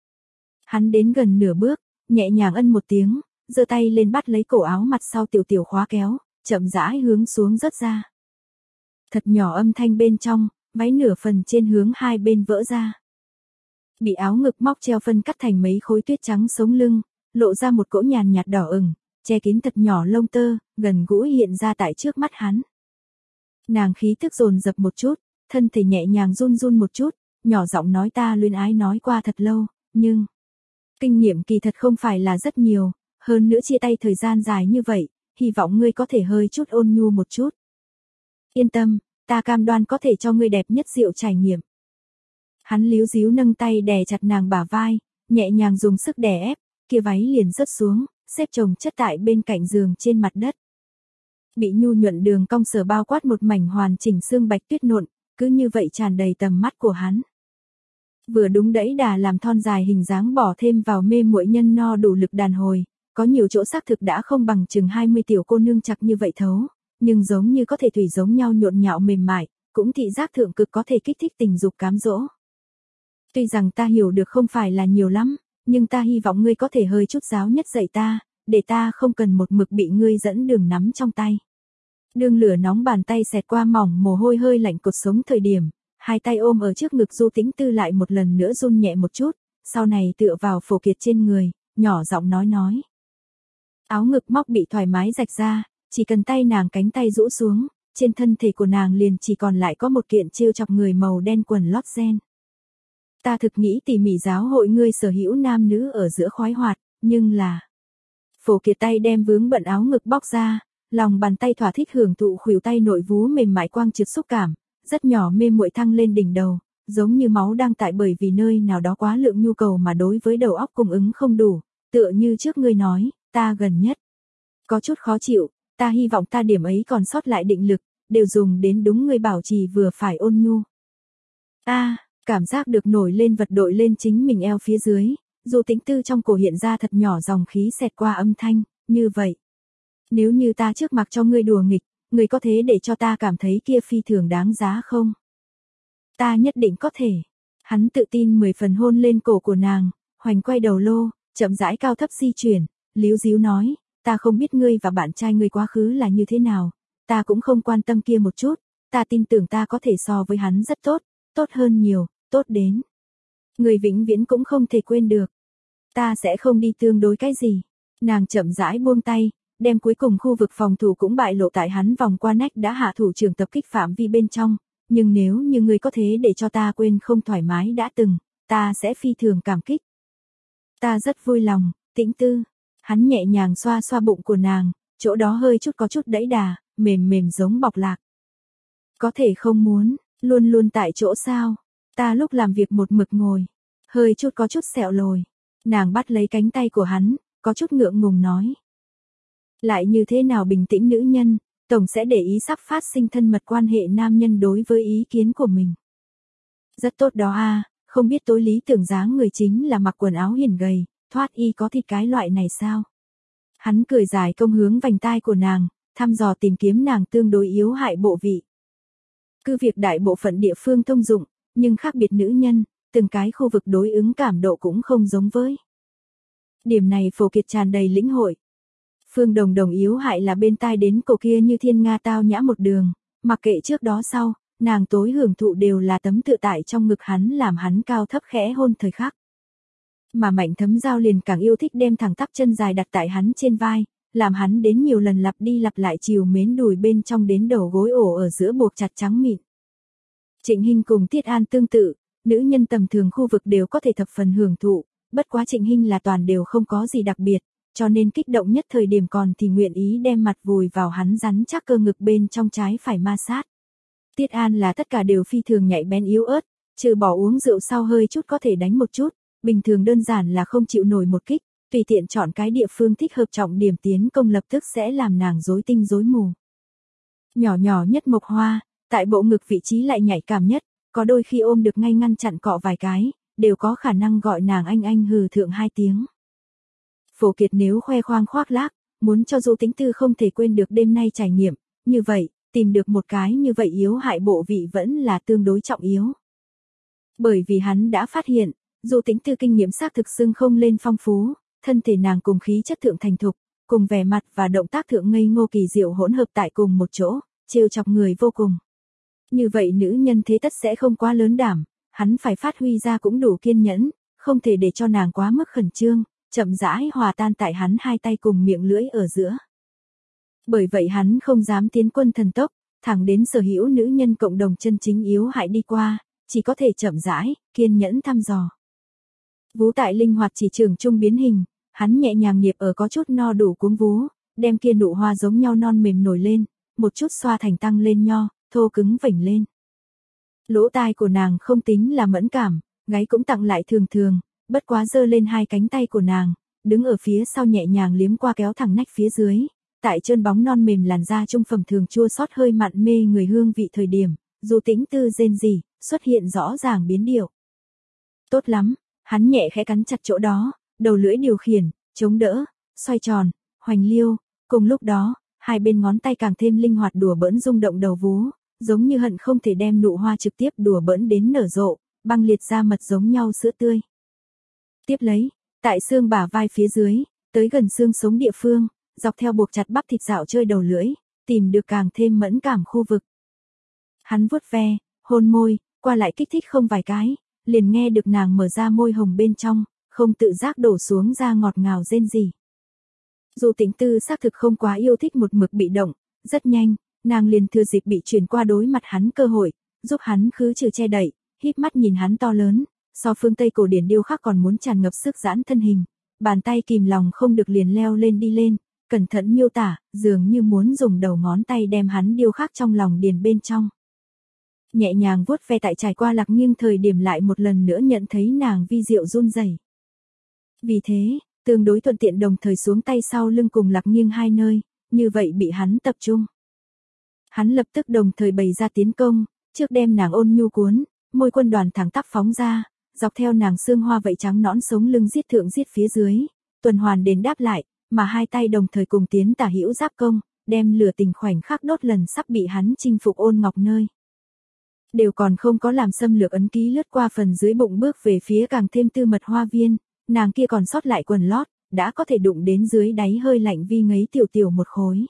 Hắn đến gần nửa bước, nhẹ nhàng ân một tiếng, giơ tay lên bắt lấy cổ áo mặt sau tiểu tiểu khóa kéo, chậm rãi hướng xuống rớt ra. Thật nhỏ âm thanh bên trong, váy nửa phần trên hướng hai bên vỡ ra. Bị áo ngực móc treo phân cắt thành mấy khối tuyết trắng sống lưng, lộ ra một cỗ nhàn nhạt đỏ ửng, che kín thật nhỏ lông tơ, gần gũi hiện ra tại trước mắt hắn. Nàng khí tức dồn dập một chút, thân thể nhẹ nhàng run run một chút, nhỏ giọng nói ta luyến ái nói qua thật lâu, nhưng kinh nghiệm kỳ thật không phải là rất nhiều, hơn nữa chia tay thời gian dài như vậy, hy vọng ngươi có thể hơi chút ôn nhu một chút. Yên tâm, ta cam đoan có thể cho ngươi đẹp nhất rượu trải nghiệm. Hắn líu díu nâng tay đè chặt nàng bả vai, nhẹ nhàng dùng sức đè ép, kia váy liền rớt xuống, xếp chồng chất tại bên cạnh giường trên mặt đất. Bị nhu nhuận đường cong sờ bao quát một mảnh hoàn chỉnh xương bạch tuyết nộn, cứ như vậy tràn đầy tầm mắt của hắn. Vừa đúng đẫy đà làm thon dài hình dáng bỏ thêm vào mê muội nhân no đủ lực đàn hồi, có nhiều chỗ xác thực đã không bằng chừng hai mươi tiểu cô nương chặt như vậy thấu, nhưng giống như có thể thủy giống nhau nhộn nhạo mềm mại, cũng thị giác thượng cực có thể kích thích tình dục cám dỗ. Tuy rằng ta hiểu được không phải là nhiều lắm, nhưng ta hy vọng ngươi có thể hơi chút giáo nhất dạy ta, để ta không cần một mực bị ngươi dẫn đường nắm trong tay. Đường lửa nóng bàn tay xẹt qua mỏng mồ hôi hơi lạnh cột sống thời điểm, hai tay ôm ở trước ngực Du Tĩnh Tư lại một lần nữa run nhẹ một chút, sau này tựa vào Phổ Kiệt trên người, nhỏ giọng nói nói. Áo ngực móc bị thoải mái rạch ra, chỉ cần tay nàng cánh tay rũ xuống, trên thân thể của nàng liền chỉ còn lại có một kiện trêu chọc người màu đen quần lót gen. Ta thực nghĩ tỉ mỉ giáo hội ngươi sở hữu nam nữ ở giữa khoái hoạt, nhưng là... Phổ Kiệt tay đem vướng bận áo ngực bóc ra, lòng bàn tay thỏa thích hưởng thụ khuỷu tay nội vú mềm mại quang trượt xúc cảm, rất nhỏ mê muội thăng lên đỉnh đầu, giống như máu đang tại bởi vì nơi nào đó quá lượng nhu cầu mà đối với đầu óc cung ứng không đủ, tựa như trước ngươi nói, ta gần nhất. Có chút khó chịu, ta hy vọng ta điểm ấy còn sót lại định lực, đều dùng đến đúng ngươi bảo trì vừa phải ôn nhu. A, cảm giác được nổi lên vật đội lên chính mình eo phía dưới, Du Tĩnh Tư trong cổ hiện ra thật nhỏ dòng khí xẹt qua âm thanh, như vậy. Nếu như ta trước mặt cho ngươi đùa nghịch, ngươi có thế để cho ta cảm thấy kia phi thường đáng giá không? Ta nhất định có thể. Hắn tự tin mười phần hôn lên cổ của nàng, hoành quay đầu lô, chậm rãi cao thấp di chuyển, líu díu nói, ta không biết ngươi và bạn trai ngươi quá khứ là như thế nào, ta cũng không quan tâm kia một chút, ta tin tưởng ta có thể so với hắn rất tốt, tốt hơn nhiều, tốt đến. Người vĩnh viễn cũng không thể quên được. Ta sẽ không đi tương đối cái gì. Nàng chậm rãi buông tay, đem cuối cùng khu vực phòng thủ cũng bại lộ tại hắn vòng qua nách đã hạ thủ trưởng tập kích phạm vi bên trong, nhưng nếu như ngươi có thế để cho ta quên không thoải mái đã từng, ta sẽ phi thường cảm kích. Ta rất vui lòng, Tĩnh Tư. Hắn nhẹ nhàng xoa xoa bụng của nàng, chỗ đó hơi chút có chút đẫy đà, mềm mềm giống bọc lạc. Có thể không muốn, luôn luôn tại chỗ sao? Ta lúc làm việc một mực ngồi, hơi chút có chút sẹo lồi. Nàng bắt lấy cánh tay của hắn, có chút ngượng ngùng nói. Lại như thế nào bình tĩnh nữ nhân, tổng sẽ để ý sắp phát sinh thân mật quan hệ nam nhân đối với ý kiến của mình. Rất tốt đó a, không biết tối lý tưởng dáng người chính là mặc quần áo hiền gầy, thoát y có thịt cái loại này sao? Hắn cười dài công hướng vành tai của nàng, thăm dò tìm kiếm nàng tương đối yếu hại bộ vị. Cứ việc đại bộ phận địa phương thông dụng, nhưng khác biệt nữ nhân, từng cái khu vực đối ứng cảm độ cũng không giống với. Điểm này Phổ Kiệt tràn đầy lĩnh hội. Phương Đồng Đồng yếu hại là bên tai đến cổ kia như thiên nga tao nhã một đường, mặc kệ trước đó sau, nàng tối hưởng thụ đều là tấm tự tại trong ngực hắn làm hắn cao thấp khẽ hôn thời khắc. Mà Mạnh Thấm Giao liền càng yêu thích đem thẳng tắp chân dài đặt tại hắn trên vai, làm hắn đến nhiều lần lặp đi lặp lại chiều mến đùi bên trong đến đầu gối ổ ở giữa buộc chặt trắng mịn. Trịnh Hinh cùng Tiết An tương tự, nữ nhân tầm thường khu vực đều có thể thập phần hưởng thụ, bất quá Trịnh Hinh là toàn đều không có gì đặc biệt, cho nên kích động nhất thời điểm còn thì nguyện ý đem mặt vùi vào hắn rắn chắc cơ ngực bên trong trái phải ma sát. Tiết An là tất cả đều phi thường nhạy bén yếu ớt, trừ bỏ uống rượu sau hơi chút có thể đánh một chút, bình thường đơn giản là không chịu nổi một kích, tùy tiện chọn cái địa phương thích hợp trọng điểm tiến công lập tức sẽ làm nàng rối tinh rối mù. Nhỏ nhỏ nhất Mộc Hoa, tại bộ ngực vị trí lại nhạy cảm nhất, có đôi khi ôm được ngay ngăn chặn cọ vài cái, đều có khả năng gọi nàng anh anh hừ thượng hai tiếng. Phổ Kiệt nếu khoe khoang khoác lác, muốn cho Du Tĩnh Tư không thể quên được đêm nay trải nghiệm, như vậy, tìm được một cái như vậy yếu hại bộ vị vẫn là tương đối trọng yếu. Bởi vì hắn đã phát hiện, Du Tĩnh Tư kinh nghiệm xác thực xưng không lên phong phú, thân thể nàng cùng khí chất thượng thành thục, cùng vẻ mặt và động tác thượng ngây ngô kỳ diệu hỗn hợp tại cùng một chỗ, trêu chọc người vô cùng. Như vậy nữ nhân thế tất sẽ không quá lớn đảm, hắn phải phát huy ra cũng đủ kiên nhẫn, không thể để cho nàng quá mức khẩn trương, chậm rãi hòa tan tại hắn hai tay cùng miệng lưỡi ở giữa. Bởi vậy hắn không dám tiến quân thần tốc, thẳng đến sở hữu nữ nhân cộng đồng chân chính yếu hại đi qua, chỉ có thể chậm rãi, kiên nhẫn thăm dò. Vú tại linh hoạt chỉ trường trung biến hình, hắn nhẹ nhàng niệp ở có chút no đủ cuống vú, đem kia nụ hoa giống nhau non mềm nổi lên, một chút xoa thành tăng lên nho, thô cứng vểnh lên. Lỗ tai của nàng không tính là mẫn cảm, gáy cũng tặng lại thường thường, bất quá giơ lên hai cánh tay của nàng, đứng ở phía sau nhẹ nhàng liếm qua kéo thẳng nách phía dưới, tại trơn bóng non mềm làn da trung phẩm thường chua xót hơi mặn mê người hương vị thời điểm, Du Tĩnh Tư rên rỉ, xuất hiện rõ ràng biến điệu. Tốt lắm, hắn nhẹ khẽ cắn chặt chỗ đó, đầu lưỡi điều khiển, chống đỡ, xoay tròn, hoành liêu, cùng lúc đó, hai bên ngón tay càng thêm linh hoạt đùa bỡn rung động đầu vú, giống như hận không thể đem nụ hoa trực tiếp đùa bỡn đến nở rộ, băng liệt ra mật giống nhau sữa tươi. Tiếp lấy, tại xương bả vai phía dưới, tới gần xương sống địa phương, dọc theo buộc chặt bắp thịt dạo chơi đầu lưỡi, tìm được càng thêm mẫn cảm khu vực. Hắn vuốt ve, hôn môi, qua lại kích thích không vài cái, liền nghe được nàng mở ra môi hồng bên trong, không tự giác đổ xuống ra ngọt ngào rên rỉ. Du Tĩnh Tư xác thực không quá yêu thích một mực bị động, rất nhanh, nàng liền thừa dịp bị chuyển qua đối mặt hắn cơ hội, giúp hắn khứ trừ che đậy, híp mắt nhìn hắn to lớn, so phương Tây cổ điển điêu khắc còn muốn tràn ngập sức giãn thân hình, bàn tay kìm lòng không được liền leo lên đi lên, cẩn thận miêu tả, dường như muốn dùng đầu ngón tay đem hắn điêu khắc trong lòng điền bên trong. Nhẹ nhàng vuốt ve tại trải qua Lạc Nghiêng thời điểm lại một lần nữa nhận thấy nàng vi diệu run rẩy. Vì thế, tương đối thuận tiện đồng thời xuống tay sau lưng cùng Lạc Nghiêng hai nơi, như vậy bị hắn tập trung. Hắn lập tức đồng thời bày ra tiến công, trước đem nàng ôn nhu cuốn, môi quân đoàn thẳng tắp phóng ra, dọc theo nàng xương hoa vậy trắng nõn sống lưng giết thượng giết phía dưới, tuần hoàn đến đáp lại, mà hai tay đồng thời cùng tiến tả hữu giáp công, đem lửa tình khoảnh khắc đốt lần sắp bị hắn chinh phục ôn ngọc nơi. Đều còn không có làm xâm lược ấn ký lướt qua phần dưới bụng bước về phía càng thêm tư mật hoa viên, nàng kia còn sót lại quần lót, đã có thể đụng đến dưới đáy hơi lạnh vi ngấy tiểu tiểu một khối.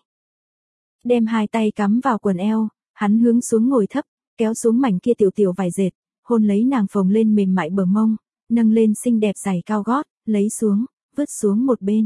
Đem hai tay cắm vào quần eo, hắn hướng xuống ngồi thấp, kéo xuống mảnh kia tiểu tiểu vải dệt, hôn lấy nàng phồng lên mềm mại bờ mông, nâng lên xinh đẹp giày cao gót, lấy xuống, vứt xuống một bên.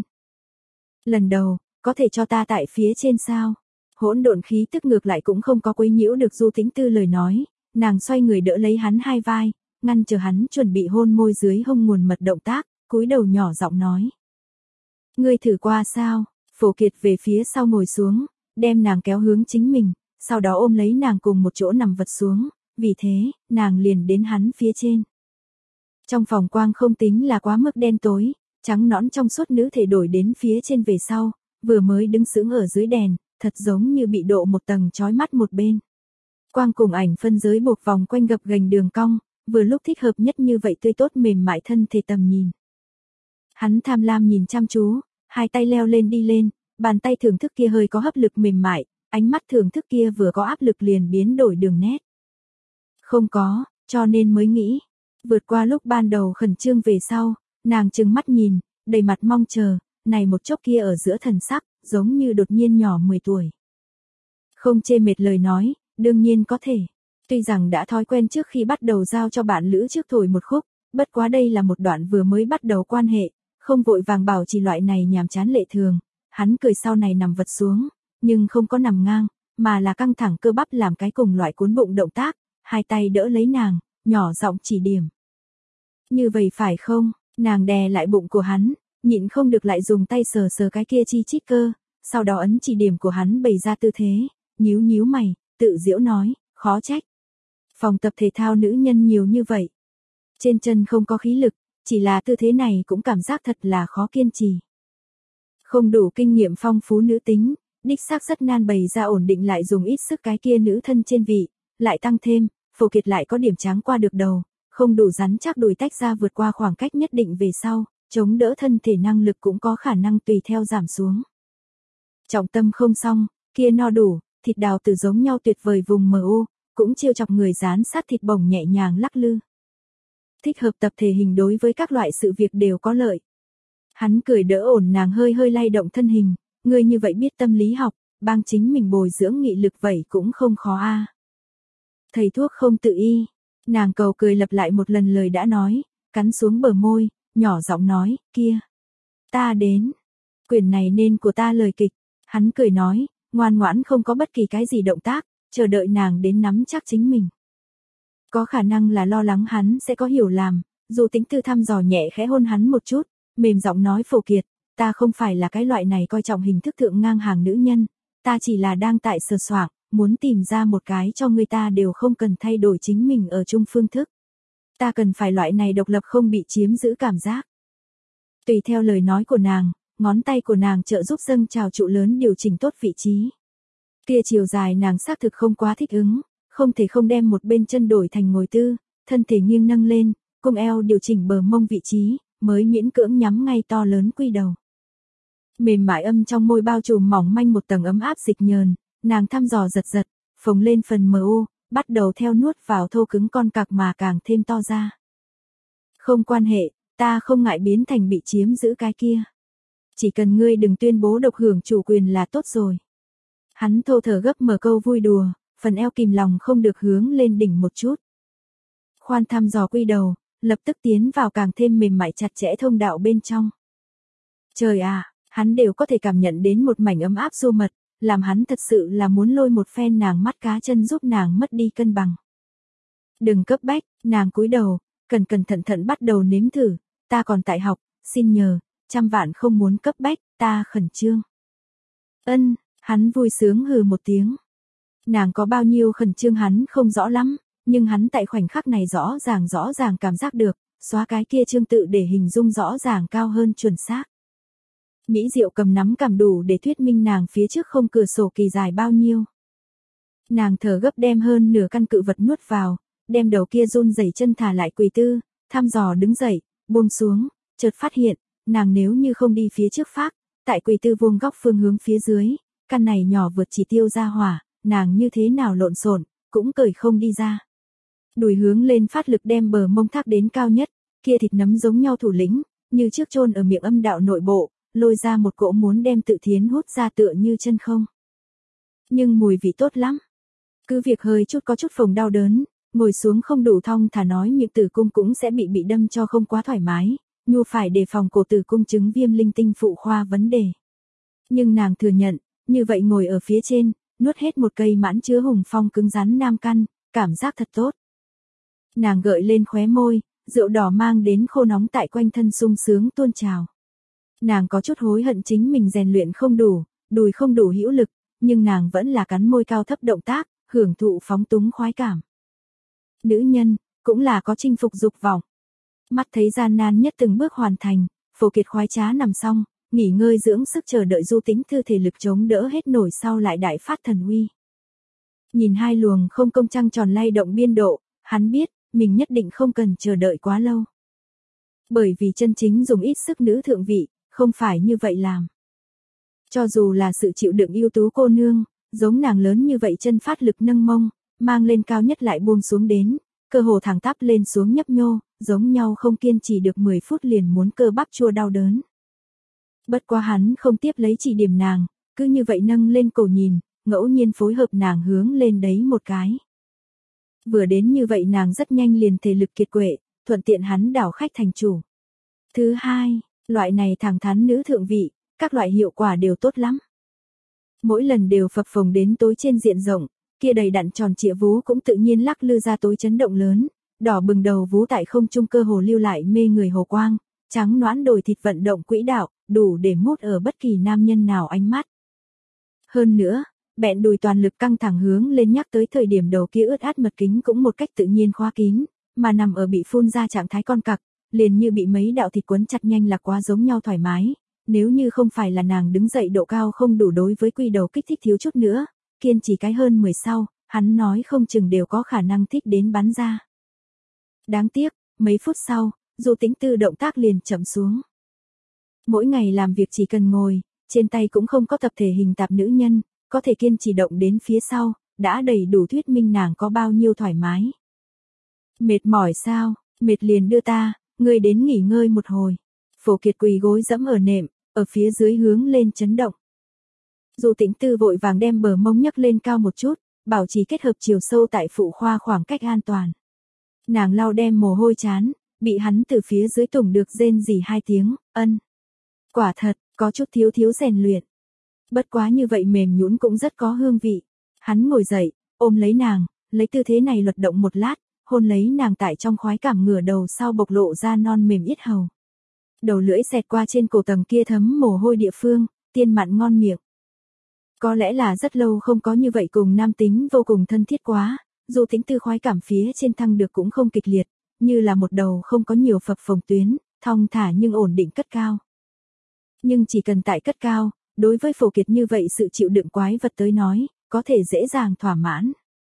Lần đầu, có thể cho ta tại phía trên sao? Hỗn độn khí tức ngược lại cũng không có quấy nhiễu được Du Tĩnh Tư lời nói, nàng xoay người đỡ lấy hắn hai vai, ngăn chờ hắn chuẩn bị hôn môi dưới hông nguồn mật động tác, cúi đầu nhỏ giọng nói. Ngươi thử qua sao? Phổ Kiệt về phía sau ngồi xuống, đem nàng kéo hướng chính mình, sau đó ôm lấy nàng cùng một chỗ nằm vật xuống, vì thế, nàng liền đến hắn phía trên. Trong phòng quang không tính là quá mức đen tối, trắng nõn trong suốt nữ thể đổi đến phía trên về sau, vừa mới đứng sững ở dưới đèn, thật giống như bị độ một tầng chói mắt một bên. Quang cùng ảnh phân giới buộc vòng quanh gập ghềnh đường cong, vừa lúc thích hợp nhất như vậy tươi tốt mềm mại thân thể tầm nhìn. Hắn tham lam nhìn chăm chú, hai tay leo lên đi lên, bàn tay thưởng thức kia hơi có hấp lực mềm mại, ánh mắt thưởng thức kia vừa có áp lực liền biến đổi đường nét. Không có, cho nên mới nghĩ. Vượt qua lúc ban đầu khẩn trương về sau, nàng trừng mắt nhìn, đầy mặt mong chờ, này một chốc kia ở giữa thần sắc, giống như đột nhiên nhỏ mười tuổi. Không chê mệt lời nói, đương nhiên có thể. Tuy rằng đã thói quen trước khi bắt đầu giao cho bạn lữ trước thổi một khúc, bất quá đây là một đoạn vừa mới bắt đầu quan hệ, không vội vàng bảo trì loại này nhàm chán lệ thường. Hắn cười sau này nằm vật xuống, nhưng không có nằm ngang, mà là căng thẳng cơ bắp làm cái cùng loại cuốn bụng động tác, hai tay đỡ lấy nàng, nhỏ giọng chỉ điểm. Như vậy phải không? Nàng đè lại bụng của hắn, nhịn không được lại dùng tay sờ sờ cái kia chi chít cơ, sau đó ấn chỉ điểm của hắn bày ra tư thế, nhíu nhíu mày, tự giễu nói, khó trách. Phòng tập thể thao nữ nhân nhiều như vậy. Trên chân không có khí lực, chỉ là tư thế này cũng cảm giác thật là khó kiên trì. Không đủ kinh nghiệm phong phú nữ tính, đích xác rất nan bày ra ổn định lại dùng ít sức cái kia nữ thân trên vị, lại tăng thêm, Phổ Kiệt lại có điểm tráng qua được đầu, không đủ rắn chắc đùi tách ra vượt qua khoảng cách nhất định về sau, chống đỡ thân thể năng lực cũng có khả năng tùy theo giảm xuống. Trọng tâm không xong, kia no đủ, thịt đào từ giống nhau tuyệt vời vùng em u, cũng chiêu chọc người dán sát thịt bổng nhẹ nhàng lắc lư. Thích hợp tập thể hình đối với các loại sự việc đều có lợi. Hắn cười đỡ ổn nàng hơi hơi lay động thân hình, ngươi như vậy biết tâm lý học, bang chính mình bồi dưỡng nghị lực vậy cũng không khó a. À. Thầy thuốc không tự y, nàng cầu cười lặp lại một lần lời đã nói, cắn xuống bờ môi, nhỏ giọng nói, kia. Ta đến. Quyển này nên của ta lời kịch. Hắn cười nói, ngoan ngoãn không có bất kỳ cái gì động tác, chờ đợi nàng đến nắm chắc chính mình. Có khả năng là lo lắng hắn sẽ có hiểu lầm, dù tính tư thăm dò nhẹ khẽ hôn hắn một chút, mềm giọng nói Phổ Kiệt, ta không phải là cái loại này coi trọng hình thức thượng ngang hàng nữ nhân, ta chỉ là đang tại sờ soạng, muốn tìm ra một cái cho người ta đều không cần thay đổi chính mình ở chung phương thức. Ta cần phải loại này độc lập không bị chiếm giữ cảm giác. Tùy theo lời nói của nàng, ngón tay của nàng trợ giúp dâng trào trụ lớn điều chỉnh tốt vị trí. Kia chiều dài nàng xác thực không quá thích ứng, không thể không đem một bên chân đổi thành ngồi tư, thân thể nghiêng nâng lên, cùng eo điều chỉnh bờ mông vị trí, mới miễn cưỡng nhắm ngay to lớn quy đầu. Mềm mại âm trong môi bao trùm mỏng manh một tầng ấm áp dịch nhờn, nàng thăm dò giật giật, phồng lên phần mờ u, bắt đầu theo nuốt vào thô cứng con cặc mà càng thêm to ra. Không quan hệ, ta không ngại biến thành bị chiếm giữ cái kia. Chỉ cần ngươi đừng tuyên bố độc hưởng chủ quyền là tốt rồi. Hắn thô thở gấp mở câu vui đùa, phần eo kìm lòng không được hướng lên đỉnh một chút. Khoan thăm dò quy đầu, lập tức tiến vào càng thêm mềm mại chặt chẽ thông đạo bên trong. Trời à, hắn đều có thể cảm nhận đến một mảnh ấm áp du mật, làm hắn thật sự là muốn lôi một phen nàng mắt cá chân giúp nàng mất đi cân bằng. Đừng cấp bách, nàng cúi đầu, cẩn cẩn thận thận bắt đầu nếm thử, ta còn tại học, xin nhờ, trăm vạn không muốn cấp bách, ta khẩn trương. Ân, hắn vui sướng hừ một tiếng. Nàng có bao nhiêu khẩn trương hắn không rõ lắm, nhưng hắn tại khoảnh khắc này rõ ràng rõ ràng cảm giác được, xóa cái kia trương tự để hình dung rõ ràng cao hơn chuẩn xác. Mỹ Diệu cầm nắm cảm đủ để thuyết minh nàng phía trước không cửa sổ kỳ dài bao nhiêu. Nàng thở gấp đem hơn nửa căn cự vật nuốt vào, đem đầu kia run rẩy chân thả lại quỳ tư, thăm dò đứng dậy, buông xuống, chợt phát hiện, nàng nếu như không đi phía trước phát, tại quỳ tư vuông góc phương hướng phía dưới, căn này nhỏ vượt chỉ tiêu ra hỏa, nàng như thế nào lộn xộn cũng cởi không đi ra. Đùi hướng lên phát lực đem bờ mông thác đến cao nhất, kia thịt nấm giống nhau thủ lĩnh, như trước chôn ở miệng âm đạo nội bộ, lôi ra một cỗ muốn đem tự thiến hút ra tựa như chân không. Nhưng mùi vị tốt lắm. Cứ việc hơi chút có chút phồng đau đớn, ngồi xuống không đủ thong thả nói miệng tử cung cũng sẽ bị bị đâm cho không quá thoải mái, nhu phải đề phòng cổ tử cung chứng viêm linh tinh phụ khoa vấn đề. Nhưng nàng thừa nhận, như vậy ngồi ở phía trên, nuốt hết một cây mãn chứa hùng phong cứng rắn nam căn, cảm giác thật tốt. Nàng gợi lên khóe môi, rượu đỏ mang đến khô nóng tại quanh thân sung sướng tuôn trào. Nàng có chút hối hận chính mình rèn luyện không đủ, đùi không đủ hữu lực, nhưng nàng vẫn là cắn môi cao thấp động tác, hưởng thụ phóng túng khoái cảm. Nữ nhân, cũng là có chinh phục dục vọng. Mắt thấy gian nan nhất từng bước hoàn thành, Phổ Kiệt khoái trá nằm xong, nghỉ ngơi dưỡng sức chờ đợi Du Tĩnh Thư thể lực chống đỡ hết nổi sau lại đại phát thần uy. Nhìn hai luồng không công trăng tròn lay động biên độ, hắn biết, mình nhất định không cần chờ đợi quá lâu. Bởi vì chân chính dùng ít sức nữ thượng vị, không phải như vậy làm. Cho dù là sự chịu đựng ưu tú cô nương, giống nàng lớn như vậy chân phát lực nâng mông, mang lên cao nhất lại buông xuống đến, cơ hồ thẳng tắp lên xuống nhấp nhô, giống nhau không kiên trì được mười phút liền muốn cơ bắp chua đau đớn. Bất quá hắn không tiếp lấy chỉ điểm nàng, cứ như vậy nâng lên cổ nhìn, ngẫu nhiên phối hợp nàng hướng lên đấy một cái. Vừa đến như vậy nàng rất nhanh liền thể lực kiệt quệ, thuận tiện hắn đảo khách thành chủ. Thứ hai, loại này thẳng thắn nữ thượng vị, các loại hiệu quả đều tốt lắm. Mỗi lần đều phập phồng đến tối trên diện rộng, kia đầy đặn tròn trịa vú cũng tự nhiên lắc lư ra tối chấn động lớn, đỏ bừng đầu vú tại không trung cơ hồ lưu lại mê người hồ quang, trắng nõn đồi thịt vận động quỹ đạo, đủ để mút ở bất kỳ nam nhân nào ánh mắt. Hơn nữa, bẹn đùi toàn lực căng thẳng hướng lên nhắc tới thời điểm đầu kia ướt át mật kính cũng một cách tự nhiên khóa kín, mà nằm ở bị phun ra trạng thái con cặc, liền như bị mấy đạo thịt quấn chặt nhanh là quá giống nhau thoải mái. Nếu như không phải là nàng đứng dậy độ cao không đủ đối với quy đầu kích thích thiếu chút nữa, kiên trì cái hơn mười sau, hắn nói không chừng đều có khả năng thích đến bắn ra. Đáng tiếc, mấy phút sau, Du Tĩnh Tư động tác liền chậm xuống. Mỗi ngày làm việc chỉ cần ngồi, trên tay cũng không có tập thể hình tạp nữ nhân, có thể kiên trì động đến phía sau, đã đầy đủ thuyết minh nàng có bao nhiêu thoải mái. Mệt mỏi sao, mệt liền đưa ta, ngươi đến nghỉ ngơi một hồi. Phổ Kiệt quỳ gối dẫm ở nệm, ở phía dưới hướng lên chấn động. Du Tĩnh Tư vội vàng đem bờ mông nhấc lên cao một chút, bảo trì kết hợp chiều sâu tại phụ khoa khoảng cách an toàn. Nàng lau đem mồ hôi chán, bị hắn từ phía dưới tủng được rên rỉ hai tiếng, ân. Quả thật, có chút thiếu thiếu rèn luyện. Bất quá như vậy mềm nhũn cũng rất có hương vị. Hắn ngồi dậy, ôm lấy nàng, lấy tư thế này luật động một lát, hôn lấy nàng tại trong khoái cảm ngửa đầu sau bộc lộ ra non mềm yết hầu. Đầu lưỡi xẹt qua trên cổ tầng kia thấm mồ hôi địa phương, tiên mặn ngon miệng. Có lẽ là rất lâu không có như vậy cùng nam tính vô cùng thân thiết quá, dù Tĩnh Tư khoái cảm phía trên thăng được cũng không kịch liệt, như là một đầu không có nhiều phập phồng tuyến, thong thả nhưng ổn định cất cao. Nhưng chỉ cần tại cất cao, đối với Phổ Kiệt như vậy sự chịu đựng quái vật tới nói, có thể dễ dàng thỏa mãn.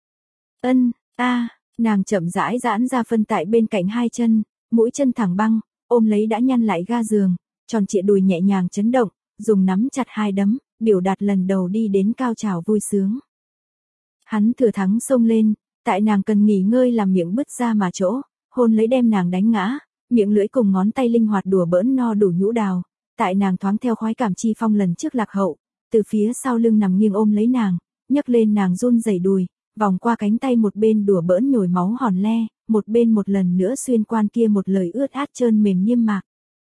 Ân, a, nàng chậm rãi giãn ra phân tại bên cạnh hai chân, mũi chân thẳng băng, ôm lấy đã nhăn lại ga giường, tròn trịa đùi nhẹ nhàng chấn động, dùng nắm chặt hai đấm, biểu đạt lần đầu đi đến cao trào vui sướng. Hắn thừa thắng xông lên, tại nàng cần nghỉ ngơi làm miệng bứt ra mà chỗ, hôn lấy đem nàng đánh ngã, miệng lưỡi cùng ngón tay linh hoạt đùa bỡn no đủ nhũ đào, tại nàng thoáng theo khoái cảm chi phong lần trước lạc hậu, từ phía sau lưng nằm nghiêng ôm lấy nàng, nhấc lên nàng run rẩy đùi, vòng qua cánh tay một bên đùa bỡn nhồi máu hòn le, một bên một lần nữa xuyên quan kia một lời ướt át trơn mềm niêm mạc.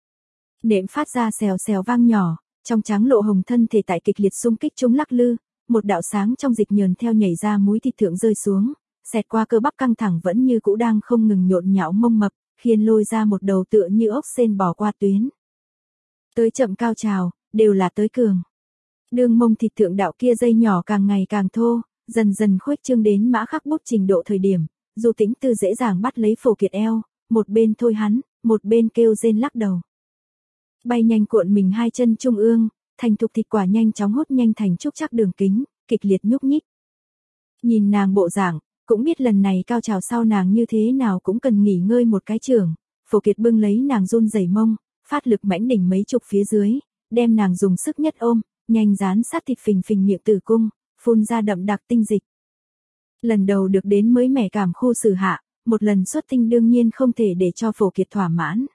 Nệm phát ra xèo xèo vang nhỏ, trong trắng lộ hồng thân thể tại kịch liệt xung kích chúng lắc lư, một đạo sáng trong dịch nhờn theo nhảy ra múi thịt thượng rơi xuống, xẹt qua cơ bắp căng thẳng vẫn như cũ đang không ngừng nhộn nhạo mông mập, khiến lôi ra một đầu tựa như ốc sên bò qua tuyến. Tới chậm cao trào, đều là tới cường. Đường mông thịt thượng đạo kia dây nhỏ càng ngày càng thô, dần dần khuếch trương đến mã khắc bút trình độ thời điểm, dù Tĩnh Tư dễ dàng bắt lấy Phổ Kiệt eo, một bên thôi hắn, một bên kêu rên lắc đầu. Bay nhanh cuộn mình hai chân trung ương, thành thục thịt quả nhanh chóng hút nhanh thành trúc chắc đường kính, kịch liệt nhúc nhích. Nhìn nàng bộ dạng, cũng biết lần này cao trào sau nàng như thế nào cũng cần nghỉ ngơi một cái trường. Phổ Kiệt bưng lấy nàng run rẩy mông, phát lực mãnh đỉnh mấy chục phía dưới, đem nàng dùng sức nhất ôm, nhanh dán sát thịt phình phình miệng tử cung, phun ra đậm đặc tinh dịch. Lần đầu được đến mới mẻ cảm khu xử hạ, một lần xuất tinh đương nhiên không thể để cho Phổ Kiệt thỏa mãn.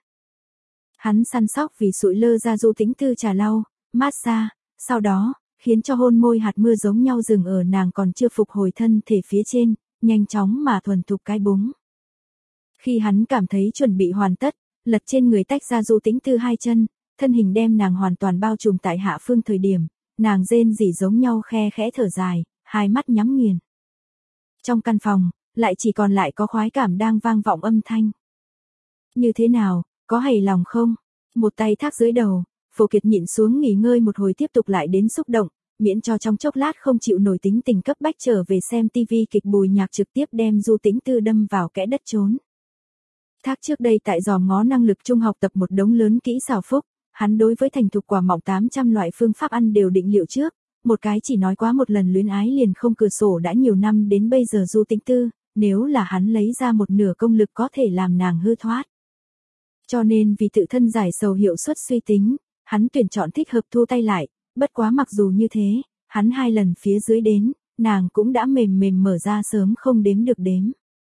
Hắn săn sóc vì sụi lơ ra Du Tĩnh Tư trà lau, massage, sau đó, khiến cho hôn môi hạt mưa giống nhau dừng ở nàng còn chưa phục hồi thân thể phía trên, nhanh chóng mà thuần thục cái búng. Khi hắn cảm thấy chuẩn bị hoàn tất, lật trên người tách ra Du Tĩnh Tư hai chân, thân hình đem nàng hoàn toàn bao trùm tại hạ phương thời điểm, nàng rên rỉ giống nhau khe khẽ thở dài, hai mắt nhắm nghiền. Trong căn phòng, lại chỉ còn lại có khoái cảm đang vang vọng âm thanh. Như thế nào, có hài lòng không? Một tay thác dưới đầu, Phổ Kiệt nhịn xuống nghỉ ngơi một hồi tiếp tục lại đến xúc động, miễn cho trong chốc lát không chịu nổi tính tình cấp bách trở về xem tivi kịch bùi nhạc trực tiếp đem Du Tĩnh Tư đâm vào kẽ đất trốn. Thác trước đây tại dòm ngó năng lực trung học tập một đống lớn kỹ xảo phúc, hắn đối với thành thục quả mọng tám trăm loại phương pháp ăn đều định liệu trước, một cái chỉ nói quá một lần luyến ái liền không cửa sổ đã nhiều năm đến bây giờ Du Tĩnh Tư, nếu là hắn lấy ra một nửa công lực có thể làm nàng hư thoát. Cho nên vì tự thân giải sầu hiệu suất suy tính, hắn tuyển chọn thích hợp thu tay lại, bất quá mặc dù như thế, hắn hai lần phía dưới đến, nàng cũng đã mềm mềm mở ra sớm không đếm được đếm.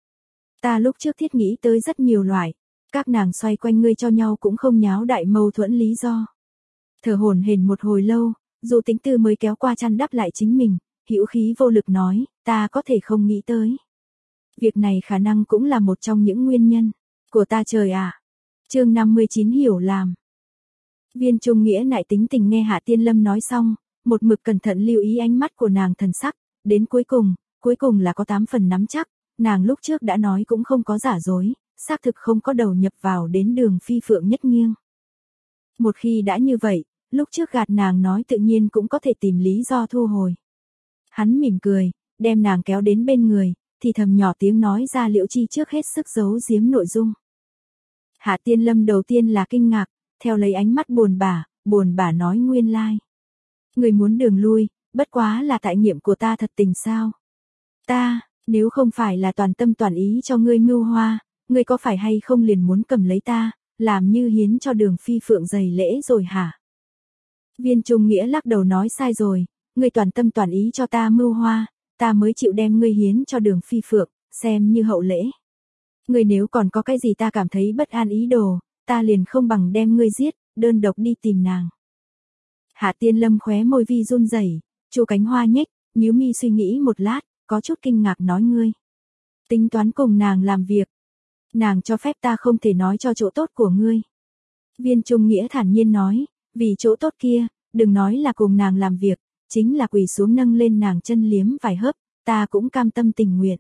Ta lúc trước thiết nghĩ tới rất nhiều loại, các nàng xoay quanh ngươi cho nhau cũng không nháo đại mâu thuẫn lý do. Thở hổn hển một hồi lâu, Du Tĩnh Tư mới kéo qua chăn đắp lại chính mình, hữu khí vô lực nói, ta có thể không nghĩ tới. Việc này khả năng cũng là một trong những nguyên nhân của ta trời ạ. À. Chương năm mươi chín hiểu làm. Viên Trung Nghĩa nại tính tình nghe Hạ Tiên Lâm nói xong, một mực cẩn thận lưu ý ánh mắt của nàng thần sắc, đến cuối cùng, cuối cùng là có tám phần nắm chắc, nàng lúc trước đã nói cũng không có giả dối, xác thực không có đầu nhập vào đến đường phi phượng nhất nghiêng. Một khi đã như vậy, lúc trước gạt nàng nói tự nhiên cũng có thể tìm lý do thu hồi. Hắn mỉm cười, đem nàng kéo đến bên người, thì thầm nhỏ tiếng nói ra Liễu Chi trước hết sức giấu giếm nội dung. Hạ Tiên Lâm đầu tiên là kinh ngạc, theo lấy ánh mắt buồn bã, buồn bã nói nguyên lai. Like. Người muốn đường lui, bất quá là tại nghiệm của ta thật tình sao? Ta, nếu không phải là toàn tâm toàn ý cho ngươi mưu hoa, ngươi có phải hay không liền muốn cầm lấy ta, làm như hiến cho đường phi phượng giày lễ rồi hả? Viên Trung Nghĩa lắc đầu nói sai rồi, ngươi toàn tâm toàn ý cho ta mưu hoa, ta mới chịu đem ngươi hiến cho đường phi phượng, xem như hậu lễ. Ngươi nếu còn có cái gì ta cảm thấy bất an ý đồ, ta liền không bằng đem ngươi giết, đơn độc đi tìm nàng. Hạ Tiên Lâm khóe môi vi run rẩy, chu cánh hoa nhếch, nhíu mi suy nghĩ một lát, có chút kinh ngạc nói ngươi. Tính toán cùng nàng làm việc. Nàng cho phép ta không thể nói cho chỗ tốt của ngươi. Viên Trung Nghĩa thản nhiên nói, vì chỗ tốt kia, đừng nói là cùng nàng làm việc, chính là quỳ xuống nâng lên nàng chân liếm vài hớp, ta cũng cam tâm tình nguyện.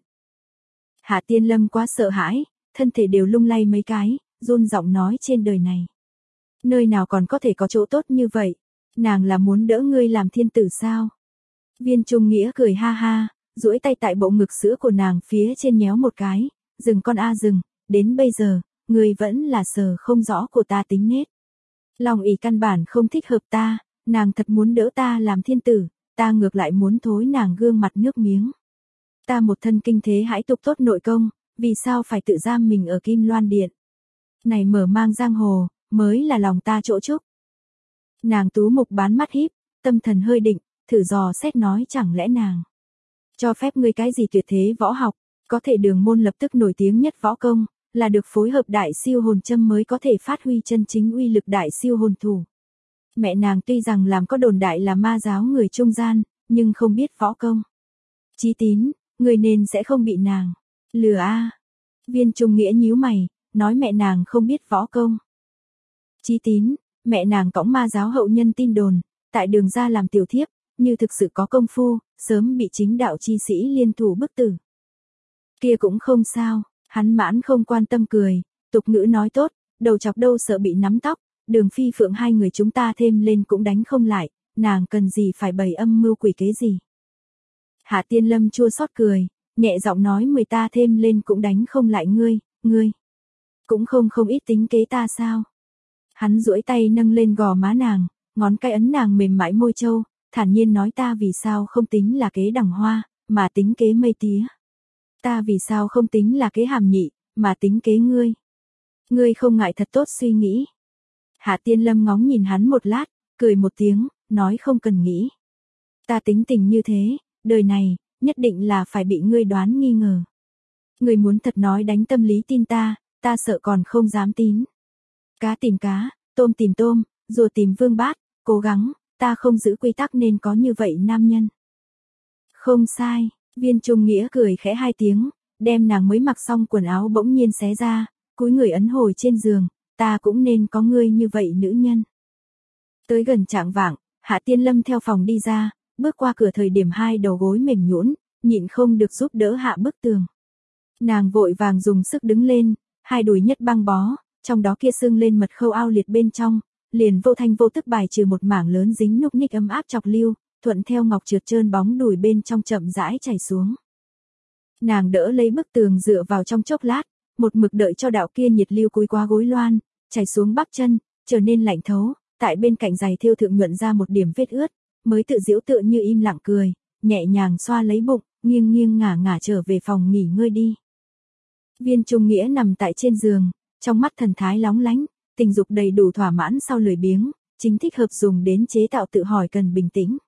Hạ Tiên Lâm quá sợ hãi, thân thể đều lung lay mấy cái, run giọng nói trên đời này. Nơi nào còn có thể có chỗ tốt như vậy, nàng là muốn đỡ ngươi làm thiên tử sao? Viên Trung Nghĩa cười ha ha, duỗi tay tại bộ ngực sữa của nàng phía trên nhéo một cái, dừng con a dừng, đến bây giờ, ngươi vẫn là sờ không rõ của ta tính nết. Long ỷ căn bản không thích hợp ta, nàng thật muốn đỡ ta làm thiên tử, ta ngược lại muốn thối nàng gương mặt nước miếng. Ta một thân kinh thế hãi tục tốt nội công, vì sao phải tự giam mình ở Kim Loan Điện? Này mở mang giang hồ, mới là lòng ta chỗ chúc. Nàng tú mục bán mắt híp, tâm thần hơi định, thử dò xét nói chẳng lẽ nàng cho phép ngươi cái gì tuyệt thế võ học, có thể đường môn lập tức nổi tiếng nhất võ công, là được phối hợp đại siêu hồn châm mới có thể phát huy chân chính uy lực đại siêu hồn thủ. Mẹ nàng tuy rằng làm có đồn đại là ma giáo người trung gian, nhưng không biết võ công. Chí Tín, người nên sẽ không bị nàng lừa a. À. Viên Trung Nghĩa nhíu mày, nói mẹ nàng không biết võ công. Chí Tín, mẹ nàng cõng ma giáo hậu nhân tin đồn, tại đường ra làm tiểu thiếp, như thực sự có công phu, sớm bị chính đạo chi sĩ liên thủ bức tử. Kia cũng không sao, hắn mãn không quan tâm cười, tục ngữ nói tốt, đầu chọc đâu sợ bị nắm tóc, Đường Phi Phượng hai người chúng ta thêm lên cũng đánh không lại, nàng cần gì phải bày âm mưu quỷ kế gì. Hạ Tiên Lâm chua xót cười, nhẹ giọng nói mười ta thêm lên cũng đánh không lại ngươi, ngươi cũng không không ít tính kế ta sao. Hắn duỗi tay nâng lên gò má nàng, ngón cái ấn nàng mềm mại môi trâu, thản nhiên nói ta vì sao không tính là kế đằng hoa, mà tính kế mây tía. Ta vì sao không tính là kế hàm nhị, mà tính kế ngươi. Ngươi không ngại thật tốt suy nghĩ. Hạ Tiên Lâm ngóng nhìn hắn một lát, cười một tiếng, nói không cần nghĩ. Ta tính tình như thế, đời này, nhất định là phải bị ngươi đoán nghi ngờ. Ngươi muốn thật nói đánh tâm lý tin ta, ta sợ còn không dám tín. Cá tìm cá, tôm tìm tôm, rùa tìm vương bát, cố gắng, ta không giữ quy tắc nên có như vậy nam nhân. Không sai, Viên Trung Nghĩa cười khẽ hai tiếng, đem nàng mới mặc xong quần áo bỗng nhiên xé ra, cúi người ấn hồi trên giường, ta cũng nên có ngươi như vậy nữ nhân. Tới gần trạng vạng, Hạ Tiên Lâm theo phòng đi ra, bước qua cửa thời điểm hai đầu gối mềm nhũn, nhịn không được giúp đỡ hạ bức tường. Nàng vội vàng dùng sức đứng lên, hai đùi nhất băng bó, trong đó kia sưng lên mật khâu ao liệt bên trong, liền vô thanh vô tức bài trừ một mảng lớn dính núc ních ấm áp chọc lưu, thuận theo ngọc trượt trơn bóng đùi bên trong chậm rãi chảy xuống. Nàng đỡ lấy bức tường dựa vào trong chốc lát, một mực đợi cho đạo kia nhiệt lưu cúi qua gối loan, chảy xuống bắp chân, trở nên lạnh thấu, tại bên cạnh giày thêu thượng nhuận ra một điểm vết ướt, mới tự giễu tựa như im lặng cười, nhẹ nhàng xoa lấy bụng, nghiêng nghiêng ngả ngả trở về phòng nghỉ ngơi đi. Viên Trung Nghĩa nằm tại trên giường, trong mắt thần thái lóng lánh, tình dục đầy đủ thỏa mãn sau lười biếng, chính thích hợp dùng đến chế tạo tự hỏi cần bình tĩnh.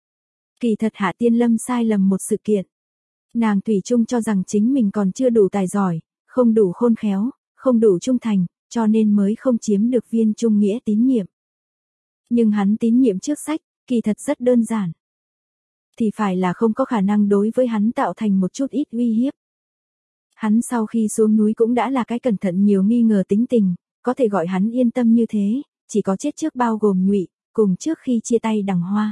Kỳ thật Hạ Tiên Lâm sai lầm một sự kiện. Nàng thủy chung cho rằng chính mình còn chưa đủ tài giỏi, không đủ khôn khéo, không đủ trung thành, cho nên mới không chiếm được Viên Trung Nghĩa tín nhiệm. Nhưng hắn tín nhiệm trước sách, kỳ thật rất đơn giản. Thì phải là không có khả năng đối với hắn tạo thành một chút ít uy hiếp. Hắn sau khi xuống núi cũng đã là cái cẩn thận nhiều nghi ngờ tính tình, có thể gọi hắn yên tâm như thế, chỉ có chết trước bao gồm Nhụy, cùng trước khi chia tay Đằng Hoa.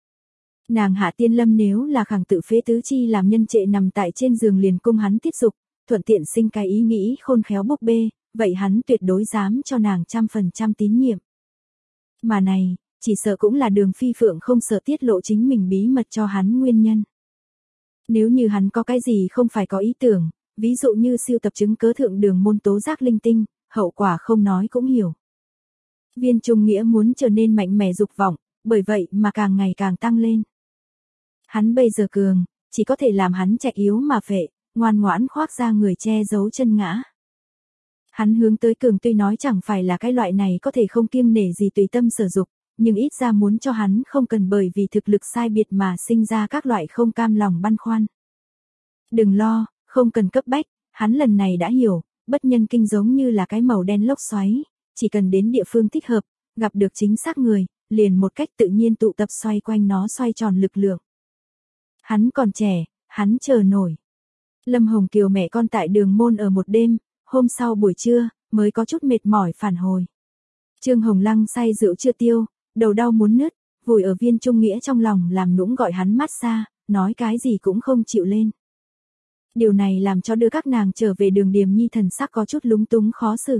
Nàng Hạ Tiên Lâm nếu là khẳng tự phế tứ chi làm nhân trệ nằm tại trên giường liền cung hắn tiết dục, thuận tiện sinh cái ý nghĩ khôn khéo búp bê, vậy hắn tuyệt đối dám cho nàng trăm phần trăm tín nhiệm. Mà này, chỉ sợ cũng là Đường Phi Phượng không sợ tiết lộ chính mình bí mật cho hắn nguyên nhân. Nếu như hắn có cái gì không phải có ý tưởng, ví dụ như siêu tập chứng cớ thượng đường môn tố giác linh tinh, hậu quả không nói cũng hiểu. Viên Trung Nghĩa muốn trở nên mạnh mẽ dục vọng, bởi vậy mà càng ngày càng tăng lên. Hắn bây giờ cường, chỉ có thể làm hắn chạy yếu mà phệ, ngoan ngoãn khoác ra người che giấu chân ngã. Hắn hướng tới cường tuy nói chẳng phải là cái loại này có thể không kiêng nể gì tùy tâm sở dục, nhưng ít ra muốn cho hắn không cần bởi vì thực lực sai biệt mà sinh ra các loại không cam lòng băn khoăn. Đừng lo, không cần cấp bách, hắn lần này đã hiểu, bất nhân kinh giống như là cái màu đen lốc xoáy, chỉ cần đến địa phương thích hợp, gặp được chính xác người, liền một cách tự nhiên tụ tập xoay quanh nó xoay tròn lực lượng. Hắn còn trẻ, hắn chờ nổi. Lâm Hồng Kiều mẹ con tại đường môn ở một đêm, hôm sau buổi trưa, mới có chút mệt mỏi phản hồi. Trương Hồng Lăng say rượu chưa tiêu, đầu đau muốn nứt, vùi ở Viên Trung Nghĩa trong lòng làm nũng gọi hắn massage, nói cái gì cũng không chịu lên. Điều này làm cho đưa các nàng trở về Đường Điềm Nhi thần sắc có chút lúng túng khó xử.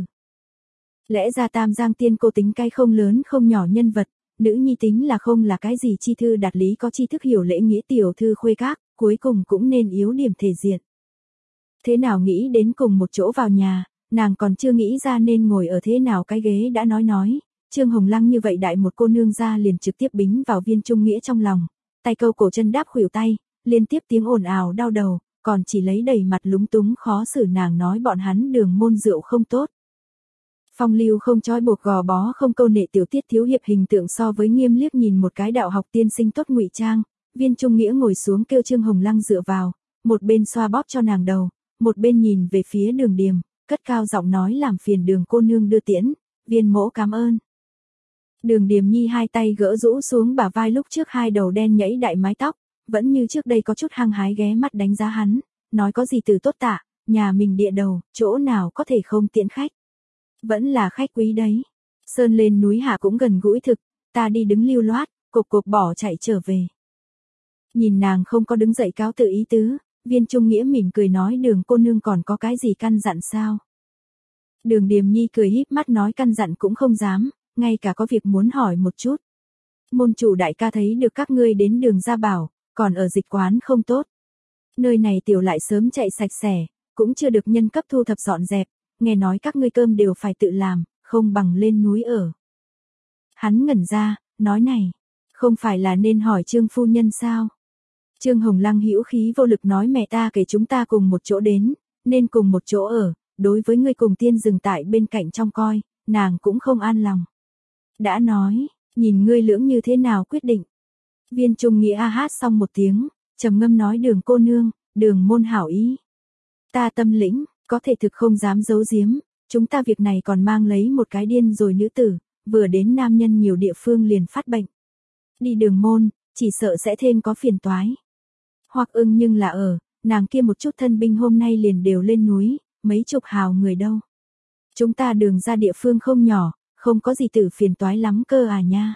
Lẽ ra Tam Giang Tiên cô tính cái không lớn không nhỏ nhân vật, nữ nhi tính là không là cái gì chi thư đạt lý có tri thức hiểu lễ nghĩa tiểu thư khuê các, cuối cùng cũng nên yếu điểm thể diện. Thế nào nghĩ đến cùng một chỗ vào nhà, nàng còn chưa nghĩ ra nên ngồi ở thế nào cái ghế đã nói nói, Trương Hồng Lăng như vậy đại một cô nương ra liền trực tiếp bính vào Viên Trung Nghĩa trong lòng, tay câu cổ chân đáp khuỷu tay, liên tiếp tiếng ồn ào đau đầu, còn chỉ lấy đầy mặt lúng túng khó xử nàng nói bọn hắn Đường môn rượu không tốt. Phong lưu không trói buộc gò bó không câu nệ tiểu tiết thiếu hiệp hình tượng so với nghiêm liếc nhìn một cái đạo học tiên sinh tốt ngụy trang, Viên Trung Nghĩa ngồi xuống kêu Trương Hồng Lăng dựa vào, một bên xoa bóp cho nàng đầu, một bên nhìn về phía Đường Điềm, cất cao giọng nói làm phiền Đường cô nương đưa tiễn, Viên mỗ cảm ơn. Đường Điềm Nhi hai tay gỡ rũ xuống bả vai lúc trước hai đầu đen nhẫy đại mái tóc, vẫn như trước đây có chút hăng hái ghé mắt đánh giá hắn, nói có gì từ tốt tạ, nhà mình địa đầu, chỗ nào có thể không tiễn khách. Vẫn là khách quý đấy. Sơn lên núi hạ cũng gần gũi thực, ta đi đứng lưu loát, cộp cộp bỏ chạy trở về. Nhìn nàng không có đứng dậy cáo tự ý tứ, Viên Trung Nghĩa mỉm cười nói Đường cô nương còn có cái gì căn dặn sao? Đường Điềm Nhi cười híp mắt nói căn dặn cũng không dám, ngay cả có việc muốn hỏi một chút. Môn chủ đại ca thấy được các ngươi đến Đường gia bảo, còn ở dịch quán không tốt. Nơi này tiểu lại sớm chạy sạch sẽ, cũng chưa được nhân cấp thu thập dọn dẹp, nghe nói các ngươi cơm đều phải tự làm, không bằng lên núi ở. Hắn ngẩn ra, nói này, không phải là nên hỏi Trương phu nhân sao? Trương Hồng Lăng hữu khí vô lực nói mẹ ta kể chúng ta cùng một chỗ đến, nên cùng một chỗ ở, đối với ngươi cùng tiên dừng tại bên cạnh trong coi, nàng cũng không an lòng. Đã nói, nhìn ngươi lưỡng như thế nào quyết định. Viên Trung Nghĩa a hát xong một tiếng, trầm ngâm nói Đường cô nương, Đường môn hảo ý. Ta tâm lĩnh, có thể thực không dám giấu giếm, chúng ta việc này còn mang lấy một cái điên rồi nữ tử, vừa đến nam nhân nhiều địa phương liền phát bệnh. Đi Đường môn, chỉ sợ sẽ thêm có phiền toái. Hoặc ưng nhưng là ở, nàng kia một chút thân binh hôm nay liền đều lên núi, mấy chục hào người đâu. Chúng ta Đường ra địa phương không nhỏ, không có gì tử phiền toái lắm cơ à nha.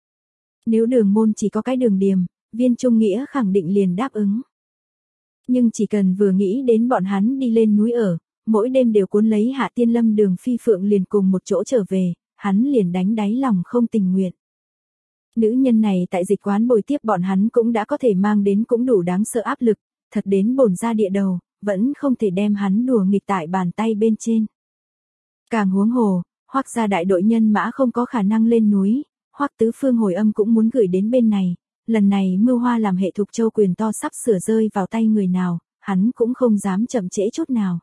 Nếu Đường môn chỉ có cái Đường Điềm, Viên Trung Nghĩa khẳng định liền đáp ứng. Nhưng chỉ cần vừa nghĩ đến bọn hắn đi lên núi ở, mỗi đêm đều cuốn lấy Hạ Tiên Lâm Đường Phi Phượng liền cùng một chỗ trở về, hắn liền đánh đáy lòng không tình nguyện. Nữ nhân này tại dịch quán bồi tiếp bọn hắn cũng đã có thể mang đến cũng đủ đáng sợ áp lực, thật đến bổn ra địa đầu, vẫn không thể đem hắn đùa nghịch tại bàn tay bên trên. Càng huống hồ, Hoắc gia đại đội nhân mã không có khả năng lên núi, Hoắc tứ phương hồi âm cũng muốn gửi đến bên này, lần này Mưu Hoa làm hệ Thục Châu quyền to sắp sửa rơi vào tay người nào, hắn cũng không dám chậm trễ chút nào.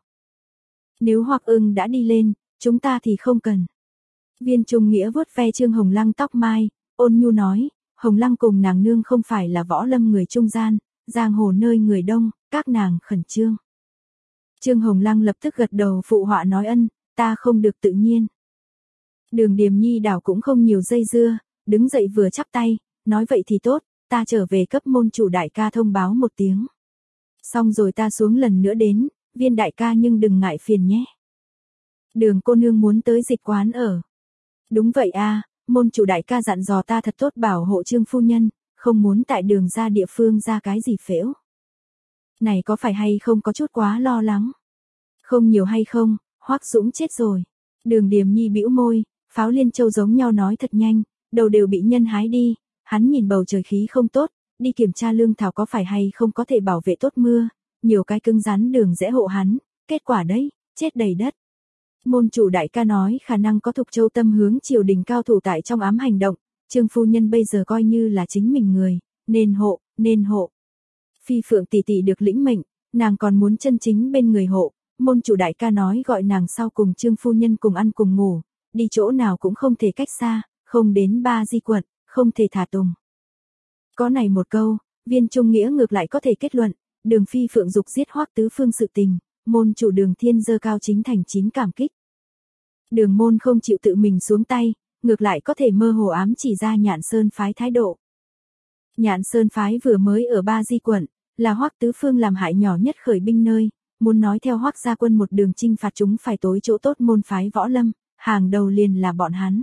Nếu Hoắc ưng đã đi lên, chúng ta thì không cần. Viên Trung Nghĩa vuốt ve Trương Hồng Lăng tóc mai, ôn nhu nói, Hồng Lăng cùng nàng nương không phải là võ lâm người trung gian, giang hồ nơi người đông, các nàng khẩn trương. Trương Hồng Lăng lập tức gật đầu phụ họa nói ân, ta không được tự nhiên. Đường Điềm Nhi đảo cũng không nhiều dây dưa, đứng dậy vừa chắp tay, nói vậy thì tốt, ta trở về cấp môn chủ đại ca thông báo một tiếng. Xong rồi ta xuống lần nữa đến, Viên đại ca nhưng đừng ngại phiền nhé. Đường cô nương muốn tới dịch quán ở. Đúng vậy a, môn chủ đại ca dặn dò ta thật tốt bảo hộ Trương phu nhân, không muốn tại Đường ra địa phương ra cái gì phễu. Này có phải hay không có chút quá lo lắng? Không nhiều hay không, Hoắc Dũng chết rồi. Đường Điềm Nhi bĩu môi, Pháo Liên Châu giống nhau nói thật nhanh, đầu đều bị nhân hái đi, hắn nhìn bầu trời khí không tốt, đi kiểm tra lương thảo có phải hay không có thể bảo vệ tốt mưa, nhiều cái cứng rắn đường dễ hộ hắn, kết quả đấy, chết đầy đất. Môn chủ đại ca nói khả năng có Thục Châu tâm hướng triều đình cao thủ tại trong ám hành động, Trương phu nhân bây giờ coi như là chính mình người, nên hộ, nên hộ. Phi Phượng tỷ tỷ được lĩnh mệnh, nàng còn muốn chân chính bên người hộ, môn chủ đại ca nói gọi nàng sau cùng Trương phu nhân cùng ăn cùng ngủ, đi chỗ nào cũng không thể cách xa, không đến ba di quận, không thể thả tùng. Có này một câu, Viên Trung Nghĩa ngược lại có thể kết luận, Đường Phi Phượng dục giết Hoắc tứ phương sự tình, môn chủ Đường Thiên dơ cao chính thành chín cảm kích. Đường môn không chịu tự mình xuống tay, ngược lại có thể mơ hồ ám chỉ ra Nhạn Sơn phái thái độ. Nhạn Sơn phái vừa mới ở ba di quận, là Hoắc tứ phương làm hại nhỏ nhất khởi binh nơi, muốn nói theo Hoắc gia quân một đường chinh phạt chúng phải tối chỗ tốt môn phái võ lâm, hàng đầu liền là bọn hắn.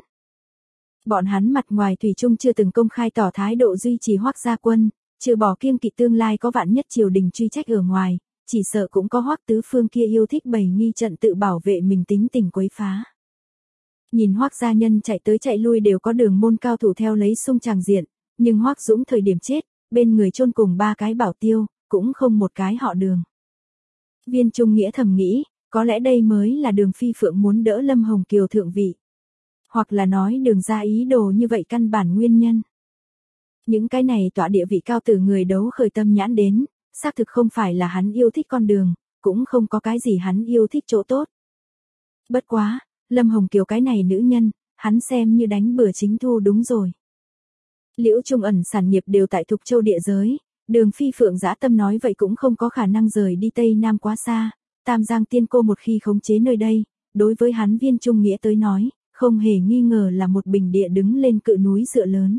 Bọn hắn mặt ngoài thủy chung chưa từng công khai tỏ thái độ duy trì Hoắc gia quân, trừ bỏ kiêng kỵ tương lai có vạn nhất triều đình truy trách ở ngoài, chỉ sợ cũng có Hoắc tứ phương kia yêu thích bày nghi trận tự bảo vệ mình tính tình quấy phá. Nhìn Hoắc gia nhân chạy tới chạy lui đều có Đường môn cao thủ theo lấy sung tràng diện, nhưng Hoắc Dũng thời điểm chết, bên người chôn cùng ba cái bảo tiêu, cũng không một cái họ Đường. Viên Trung Nghĩa thầm nghĩ, có lẽ đây mới là Đường Phi Phượng muốn đỡ Lâm Hồng Kiều thượng vị. hoặc là nói Đường ra ý đồ như vậy căn bản nguyên nhân. Những cái này tọa địa vị cao từ người đấu khởi tâm nhãn đến, xác thực không phải là hắn yêu thích con đường, cũng không có cái gì hắn yêu thích chỗ tốt. Bất quá, Lâm Hồng Kiều cái này nữ nhân, hắn xem như đánh bừa chính thu đúng rồi. Liễu Trung ẩn sản nghiệp đều tại Thục Châu địa giới, Đường Phi Phượng dã tâm nói vậy cũng không có khả năng rời đi Tây Nam quá xa, Tam Giang Tiên Cô một khi khống chế nơi đây, đối với hắn Viên Trung Nghĩa tới nói, không hề nghi ngờ là một bình địa đứng lên cự núi dựa lớn.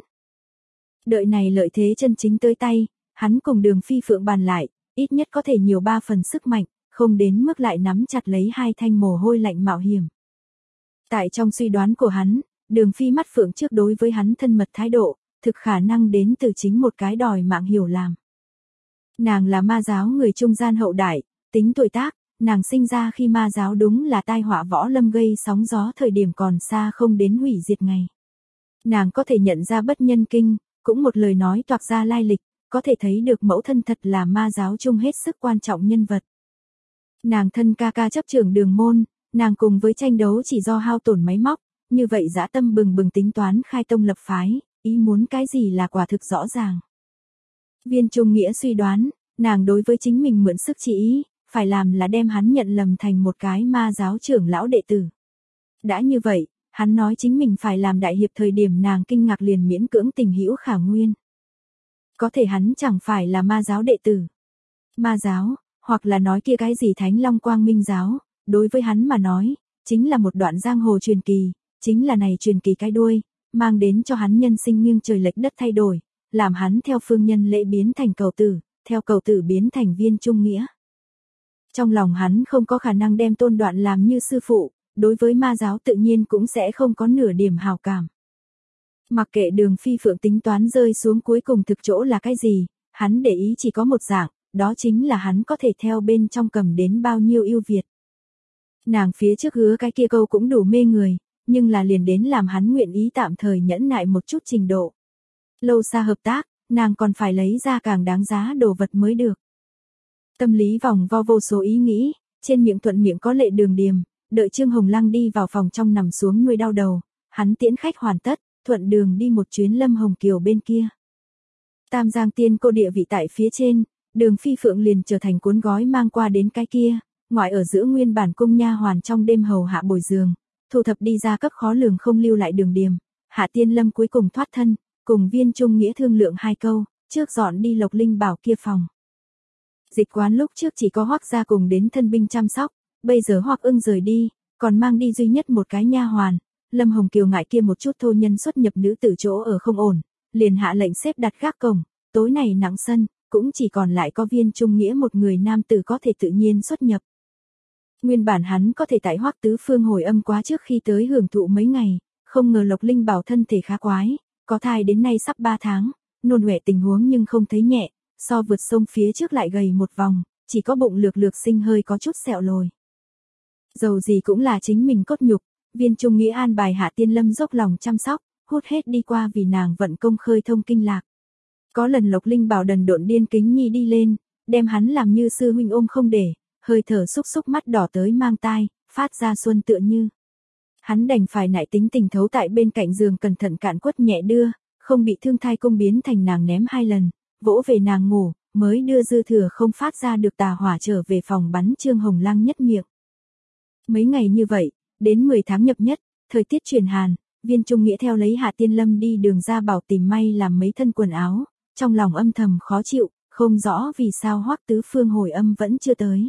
Đợi này lợi thế chân chính tới tay, hắn cùng Đường Phi Phượng bàn lại, ít nhất có thể nhiều ba phần sức mạnh, không đến mức lại nắm chặt lấy hai thanh mồ hôi lạnh mạo hiểm. Tại trong suy đoán của hắn, Đường Phi mắt phượng trước đối với hắn thân mật thái độ, thực khả năng đến từ chính một cái đòi mạng hiểu làm. Nàng là ma giáo người trung gian hậu đại, tính tuổi tác, nàng sinh ra khi ma giáo đúng là tai họa võ lâm gây sóng gió thời điểm còn xa không đến hủy diệt ngày. Nàng có thể nhận ra bất nhân kinh, cũng một lời nói toạc ra lai lịch, có thể thấy được mẫu thân thật là ma giáo chung hết sức quan trọng nhân vật. Nàng thân ca ca chấp trưởng Đường môn, nàng cùng với tranh đấu chỉ do hao tổn máy móc, như vậy dã tâm bừng bừng tính toán khai tông lập phái, ý muốn cái gì là quả thực rõ ràng. Viên Trung Nghĩa suy đoán, nàng đối với chính mình mượn sức chỉ ý, phải làm là đem hắn nhận lầm thành một cái ma giáo trưởng lão đệ tử. Đã như vậy, hắn nói chính mình phải làm đại hiệp thời điểm nàng kinh ngạc liền miễn cưỡng tình hữu khả nguyên. Có thể hắn chẳng phải là ma giáo đệ tử. Ma giáo, hoặc là nói kia cái gì Thánh Long Quang Minh giáo, đối với hắn mà nói, chính là một đoạn giang hồ truyền kỳ, chính là này truyền kỳ cái đuôi, mang đến cho hắn nhân sinh nghiêng trời lệch đất thay đổi, làm hắn theo phương nhân lễ biến thành cầu tử, theo cầu tử biến thành Viên Trung Nghĩa. Trong lòng hắn không có khả năng đem Tôn Đoạn làm như sư phụ, đối với ma giáo tự nhiên cũng sẽ không có nửa điểm hào cảm. Mặc kệ Đường Phi Phượng tính toán rơi xuống cuối cùng thực chỗ là cái gì, hắn để ý chỉ có một dạng, đó chính là hắn có thể theo bên trong cầm đến bao nhiêu ưu việt. Nàng phía trước hứa cái kia câu cũng đủ mê người, nhưng là liền đến làm hắn nguyện ý tạm thời nhẫn nại một chút trình độ. Lâu xa hợp tác, nàng còn phải lấy ra càng đáng giá đồ vật mới được. Tâm lý vòng vo vô số ý nghĩ, trên miệng thuận miệng có lệ Đường Điềm, đợi Trương Hồng Lăng đi vào phòng trong nằm xuống nuôi đau đầu, hắn tiễn khách hoàn tất, thuận đường đi một chuyến Lâm Hồng Kiều bên kia. Tam Giang Tiên Cô địa vị tại phía trên, Đường Phi Phượng liền trở thành cuốn gói mang qua đến cái kia, ngoại ở giữa nguyên bản cung nha hoàn trong đêm hầu hạ bồi giường, thu thập đi ra cấp khó lường không lưu lại Đường Điềm, Hạ Tiên Lâm cuối cùng thoát thân, cùng Viên Trung Nghĩa thương lượng hai câu, trước dọn đi Lộc Linh Bảo kia phòng. Dịch quán lúc trước chỉ có Hoắc gia cùng đến thân binh chăm sóc, bây giờ Hoắc Ưng rời đi, còn mang đi duy nhất một cái nha hoàn, Lâm Hồng Kiều ngại kia một chút thô nhân xuất nhập nữ tử chỗ ở không ổn, liền hạ lệnh xếp đặt gác cổng, tối này nặng sân, cũng chỉ còn lại có Viên Trung Nghĩa một người nam tử có thể tự nhiên xuất nhập. Nguyên bản hắn có thể tại Hoắc Tứ Phương hồi âm quá trước khi tới hưởng thụ mấy ngày, không ngờ Lộc Linh Bảo thân thể khá quái, có thai đến nay sắp ba tháng, nôn ọe tình huống nhưng không thấy nhẹ, so vượt sông phía trước lại gầy một vòng, chỉ có bụng lược lược sinh hơi có chút sẹo lồi. Dầu gì cũng là chính mình cốt nhục, Viên Trung Nghĩa an bài Hạ Tiên Lâm dốc lòng chăm sóc, hút hết đi qua vì nàng vận công khơi thông kinh lạc. Có lần Lộc Linh Bảo đần độn điên kính nhi đi lên, đem hắn làm như sư huynh ôm không để, hơi thở xúc xúc mắt đỏ tới mang tai, phát ra xuân tựa như. Hắn đành phải nại tính tình thấu tại bên cạnh giường cẩn thận cạn quất nhẹ đưa, không bị thương thai cung biến thành nàng ném hai lần, vỗ về nàng ngủ, mới đưa dư thừa không phát ra được tà hỏa trở về phòng bắn Trương Hồng Lăng nhất miệng. Mấy ngày như vậy, đến mười tháng nhập nhất, thời tiết chuyển hàn, Viên Trung Nghĩa theo lấy Hạ Tiên Lâm đi Đường ra bảo tìm may làm mấy thân quần áo, trong lòng âm thầm khó chịu, không rõ vì sao Hoắc Tứ Phương hồi âm vẫn chưa tới.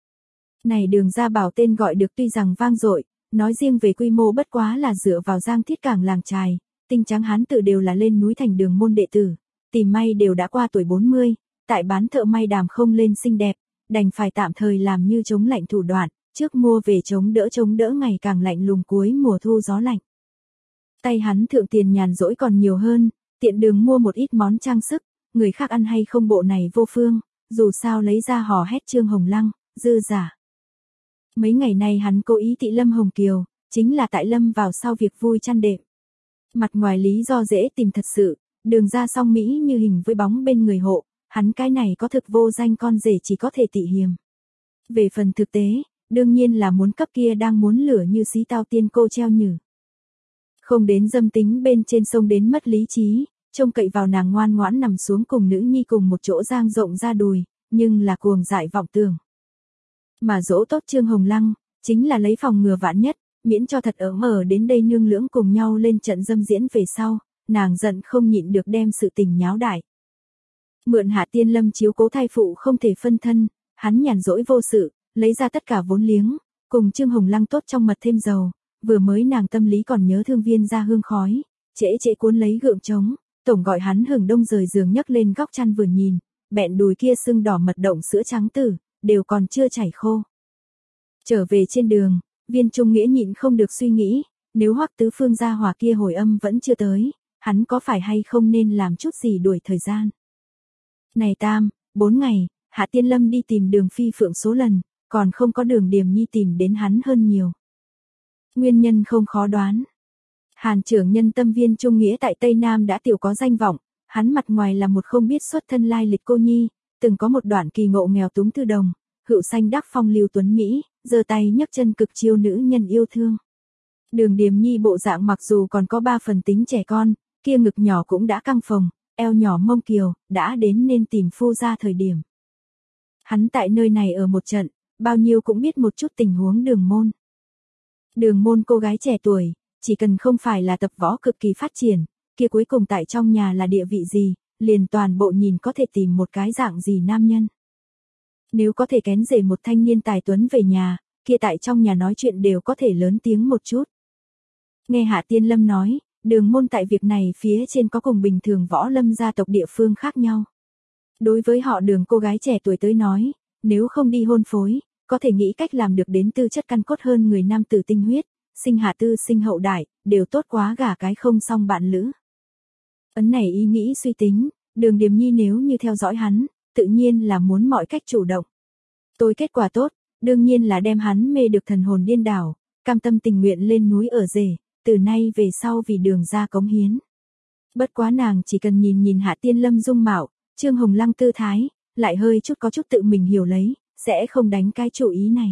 Này Đường ra bảo tên gọi được tuy rằng vang dội, nói riêng về quy mô bất quá là dựa vào Giang Thiết Cảng làng trài, tinh trắng hán tự đều là lên núi thành đường môn đệ tử, tìm may đều đã qua tuổi bốn mươi, tại bán thợ may đàm không lên xinh đẹp, đành phải tạm thời làm như chống lạnh thủ đoạn, trước mua về chống đỡ chống đỡ ngày càng lạnh lùng cuối mùa thu gió lạnh. Tay hắn thượng tiền nhàn rỗi còn nhiều hơn, tiện đường mua một ít món trang sức, người khác ăn hay không bộ này vô phương, dù sao lấy ra hò hét Trương Hồng Lăng, dư giả. Mấy ngày nay hắn cố ý tị Lâm Hồng Kiều, chính là tại Lâm vào sau việc vui chăn đệm. Mặt ngoài lý do dễ tìm thật sự, Đường ra song Mỹ như hình với bóng bên người hộ, hắn cái này có thực vô danh con rể chỉ có thể tị hiềm. Về phần thực tế, đương nhiên là muốn cấp kia đang muốn lửa như xí tao tiên cô treo nhử. Không đến dâm tính bên trên sông đến mất lý trí, trông cậy vào nàng ngoan ngoãn nằm xuống cùng nữ nhi cùng một chỗ dang rộng ra đùi, nhưng là cuồng dại vọng tưởng. Mà dỗ tốt Trương Hồng Lăng, chính là lấy phòng ngừa vạn nhất, miễn cho thật ấm ở đến đây nương lưỡng cùng nhau lên trận dâm diễn về sau, nàng giận không nhịn được đem sự tình nháo đại. Mượn Hạ Tiên Lâm chiếu cố thai phụ không thể phân thân, hắn nhàn rỗi vô sự, lấy ra tất cả vốn liếng, cùng Trương Hồng Lăng tốt trong mật thêm dầu, vừa mới nàng tâm lý còn nhớ thương viên ra hương khói, trễ trễ cuốn lấy gượng trống, tổng gọi hắn hừng đông rời giường nhấc lên góc chăn vừa nhìn, bẹn đùi kia sưng đỏ mật động sữa trắng tử, đều còn chưa chảy khô. Trở về trên đường, Viên Trung Nghĩa nhịn không được suy nghĩ, nếu Hoắc Tứ Phương gia hỏa kia hồi âm vẫn chưa tới, hắn có phải hay không nên làm chút gì đuổi thời gian. Này tam, bốn ngày, Hạ Tiên Lâm đi tìm Đường Phi Phượng số lần, còn không có Đường Điềm Nhi tìm đến hắn hơn nhiều. Nguyên nhân không khó đoán. Hàn trưởng nhân tâm Viên Trung Nghĩa tại Tây Nam đã tiểu có danh vọng, hắn mặt ngoài là một không biết xuất thân lai lịch cô nhi, từng có một đoạn kỳ ngộ nghèo túng thư đồng, hữu sanh đắc phong lưu tuấn Mỹ, giơ tay nhấc chân cực chiêu nữ nhân yêu thương. Đường Điềm Nhi bộ dạng mặc dù còn có ba phần tính trẻ con, kia ngực nhỏ cũng đã căng phồng, eo nhỏ mông kiều, đã đến nên tìm phu ra thời điểm. Hắn tại nơi này ở một trận, bao nhiêu cũng biết một chút tình huống Đường môn. Đường môn cô gái trẻ tuổi, chỉ cần không phải là tập võ cực kỳ phát triển, kia cuối cùng tại trong nhà là địa vị gì, liền toàn bộ nhìn có thể tìm một cái dạng gì nam nhân. Nếu có thể kén rể một thanh niên tài tuấn về nhà, kia tại trong nhà nói chuyện đều có thể lớn tiếng một chút. Nghe Hạ Tiên Lâm nói, Đường môn tại việc này phía trên có cùng bình thường võ lâm gia tộc địa phương khác nhau. Đối với họ Đường cô gái trẻ tuổi tới nói, nếu không đi hôn phối, có thể nghĩ cách làm được đến tư chất căn cốt hơn người nam tử tinh huyết, sinh hạ tư sinh hậu đại, đều tốt quá gả cái không song bạn lữ. Ấn này ý nghĩ suy tính, Đường Điềm Nhi nếu như theo dõi hắn, tự nhiên là muốn mọi cách chủ động. Tôi kết quả tốt, đương nhiên là đem hắn mê được thần hồn điên đảo, cam tâm tình nguyện lên núi ở rể, từ nay về sau vì Đường ra cống hiến. Bất quá nàng chỉ cần nhìn nhìn Hạ Tiên Lâm dung mạo, Trương Hồng Lăng tư thái, lại hơi chút có chút tự mình hiểu lấy, sẽ không đánh cái chủ ý này.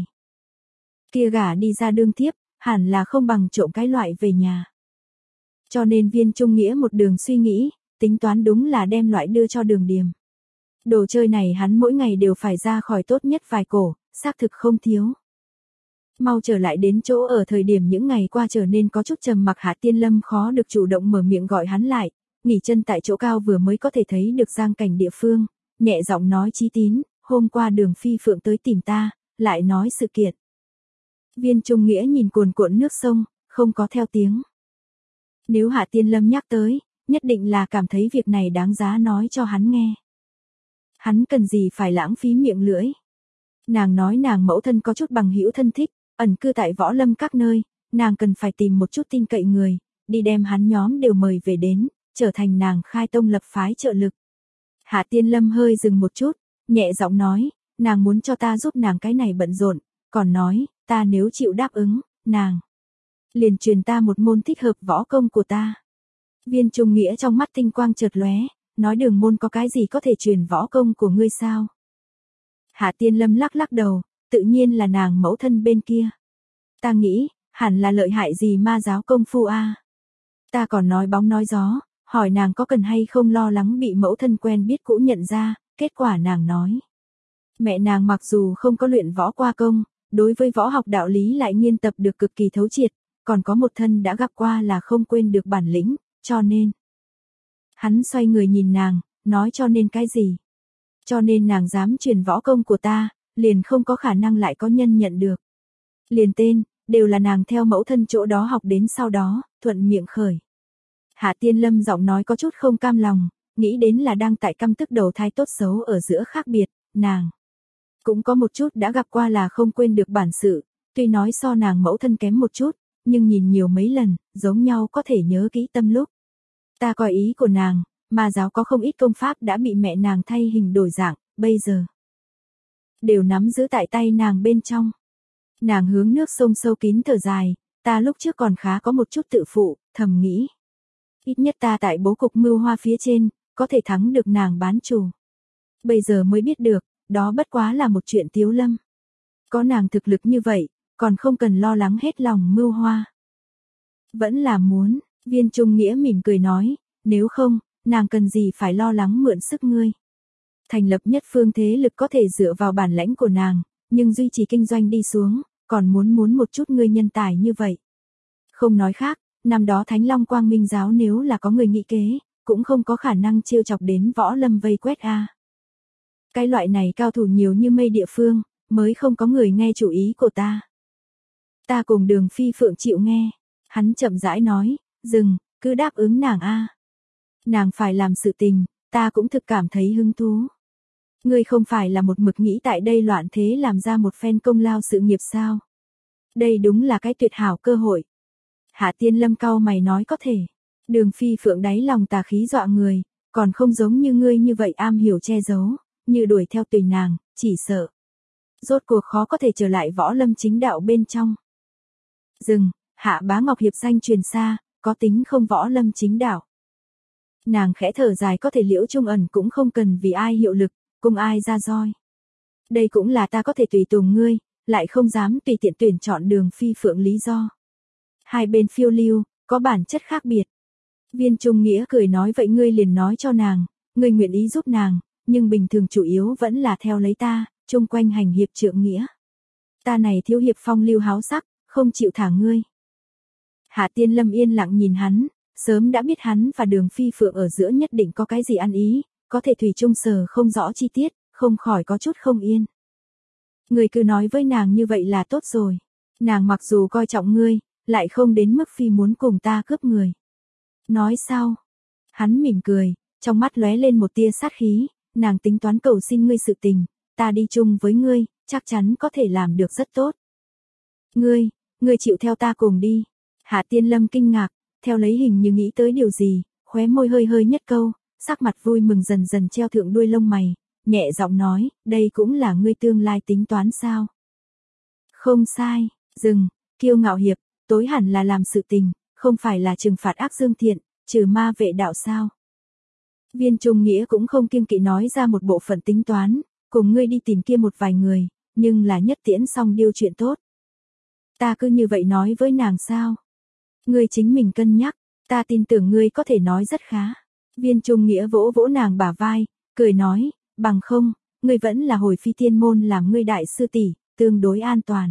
Kia gả đi ra đương tiếp, hẳn là không bằng trộm cái loại về nhà. Cho nên Viên Trung Nghĩa một đường suy nghĩ, tính toán đúng là đem loại đưa cho Đường Điềm. Đồ chơi này hắn mỗi ngày đều phải ra khỏi tốt nhất vài cổ, xác thực không thiếu. Mau trở lại đến chỗ ở thời điểm những ngày qua trở nên có chút trầm mặc, Hạ Tiên Lâm khó được chủ động mở miệng gọi hắn lại, nghỉ chân tại chỗ cao vừa mới có thể thấy được giang cảnh địa phương, nhẹ giọng nói Chí Tín, hôm qua Đường Phi Phượng tới tìm ta, lại nói sự kiện. Viên Trung Nghĩa nhìn cuồn cuộn nước sông, không có theo tiếng. Nếu Hạ Tiên Lâm nhắc tới, nhất định là cảm thấy việc này đáng giá nói cho hắn nghe. Hắn cần gì phải lãng phí miệng lưỡi. Nàng nói nàng mẫu thân có chút bằng hữu thân thích, ẩn cư tại võ lâm các nơi, nàng cần phải tìm một chút tin cậy người, đi đem hắn nhóm đều mời về đến, trở thành nàng khai tông lập phái trợ lực. Hạ Tiên Lâm hơi dừng một chút, nhẹ giọng nói, nàng muốn cho ta giúp nàng cái này bận rộn, còn nói, ta nếu chịu đáp ứng, nàng liền truyền ta một môn thích hợp võ công của ta. Viên Trung Nghĩa trong mắt tinh quang chợt lóe, nói Đường môn có cái gì có thể truyền võ công của ngươi sao? Hạ Tiên Lâm lắc lắc đầu, tự nhiên là nàng mẫu thân bên kia. Ta nghĩ, hẳn là lợi hại gì ma giáo công phu a. Ta còn nói bóng nói gió, hỏi nàng có cần hay không lo lắng bị mẫu thân quen biết cũ nhận ra, kết quả nàng nói. Mẹ nàng mặc dù không có luyện võ qua công, đối với võ học đạo lý lại nghiên tập được cực kỳ thấu triệt, còn có một thân đã gặp qua là không quên được bản lĩnh, cho nên. Hắn xoay người nhìn nàng, nói cho nên cái gì? Cho nên nàng dám truyền võ công của ta, liền không có khả năng lại có nhân nhận được. Liền tên, đều là nàng theo mẫu thân chỗ đó học đến sau đó, thuận miệng khởi. Hạ Tiên Lâm giọng nói có chút không cam lòng, nghĩ đến là đang tại căm tức đầu thai tốt xấu ở giữa khác biệt, nàng. Cũng có một chút đã gặp qua là không quên được bản sự, tuy nói so nàng mẫu thân kém một chút, nhưng nhìn nhiều mấy lần, giống nhau có thể nhớ kỹ tâm lúc. Ta coi ý của nàng, ma giáo có không ít công pháp đã bị mẹ nàng thay hình đổi dạng, bây giờ đều nắm giữ tại tay nàng bên trong. Nàng hướng nước sông sâu kín thở dài, ta lúc trước còn khá có một chút tự phụ, thầm nghĩ. Ít nhất ta tại bố cục mưu hoa phía trên, có thể thắng được nàng bán chủ. Bây giờ mới biết được, đó bất quá là một chuyện tiếu lâm. Có nàng thực lực như vậy, còn không cần lo lắng hết lòng mưu hoa. Vẫn là muốn, Viên Trung Nghĩa mỉm cười nói, nếu không, nàng cần gì phải lo lắng mượn sức ngươi. Thành lập nhất phương thế lực có thể dựa vào bản lãnh của nàng, nhưng duy trì kinh doanh đi xuống, còn muốn muốn một chút ngươi nhân tài như vậy. Không nói khác, năm đó Thánh Long Quang Minh giáo nếu là có người nghĩ kế, cũng không có khả năng chiêu chọc đến võ lâm vây quét a. Cái loại này cao thủ nhiều như mây địa phương, mới không có người nghe chủ ý của ta. Ta cùng Đường Phi Phượng chịu nghe, hắn chậm rãi nói, dừng, cứ đáp ứng nàng a. Nàng phải làm sự tình, ta cũng thực cảm thấy hứng thú. Ngươi không phải là một mực nghĩ tại đây loạn thế làm ra một phen công lao sự nghiệp sao? Đây đúng là cái tuyệt hảo cơ hội. Hạ Tiên Lâm cau mày nói có thể. Đường Phi Phượng đáy lòng tà khí dọa người, còn không giống như ngươi như vậy am hiểu che giấu, như đuổi theo tùy nàng, chỉ sợ. Rốt cuộc khó có thể trở lại võ lâm chính đạo bên trong. Dừng, Hạ Bá Ngọc hiệp danh truyền xa, có tính không võ lâm chính đạo. Nàng khẽ thở dài có thể Liễu Trung Ẩn cũng không cần vì ai hiệu lực, cùng ai ra roi. Đây cũng là ta có thể tùy tùng ngươi, lại không dám tùy tiện tuyển chọn Đường Phi Phượng lý do. Hai bên phiêu lưu, có bản chất khác biệt. Viên Trung Nghĩa cười nói vậy ngươi liền nói cho nàng, ngươi nguyện ý giúp nàng, nhưng bình thường chủ yếu vẫn là theo lấy ta, chung quanh hành hiệp trượng nghĩa. Ta này thiếu hiệp phong lưu háo sắc, không chịu thả ngươi. Hạ Tiên Lâm yên lặng nhìn hắn, sớm đã biết hắn và Đường Phi Phượng ở giữa nhất định có cái gì ăn ý, có thể thủy chung sờ không rõ chi tiết, không khỏi có chút không yên. Ngươi cứ nói với nàng như vậy là tốt rồi. Nàng mặc dù coi trọng ngươi, lại không đến mức phi muốn cùng ta cướp người. Nói sao? Hắn mỉm cười, trong mắt lóe lên một tia sát khí, nàng tính toán cầu xin ngươi sự tình, ta đi chung với ngươi, chắc chắn có thể làm được rất tốt. Ngươi, ngươi chịu theo ta cùng đi. Hạ Tiên Lâm kinh ngạc, theo lấy hình như nghĩ tới điều gì, khóe môi hơi hơi nhất câu, sắc mặt vui mừng dần dần treo thượng đuôi lông mày, nhẹ giọng nói, đây cũng là ngươi tương lai tính toán sao? Không sai, dừng, kiêu ngạo hiệp, tối hẳn là làm sự tình, không phải là trừng phạt ác dương thiện, trừ ma vệ đạo sao? Viên Trung Nghĩa cũng không kiêng kỵ nói ra một bộ phận tính toán, cùng ngươi đi tìm kia một vài người, nhưng là nhất tiễn xong điêu chuyện tốt. Ta cứ như vậy nói với nàng sao? Ngươi chính mình cân nhắc, ta tin tưởng ngươi có thể nói rất khá. Viên Trung Nghĩa vỗ vỗ nàng bả vai, cười nói, bằng không, ngươi vẫn là hồi phi tiên môn làm ngươi đại sư tỷ, tương đối an toàn.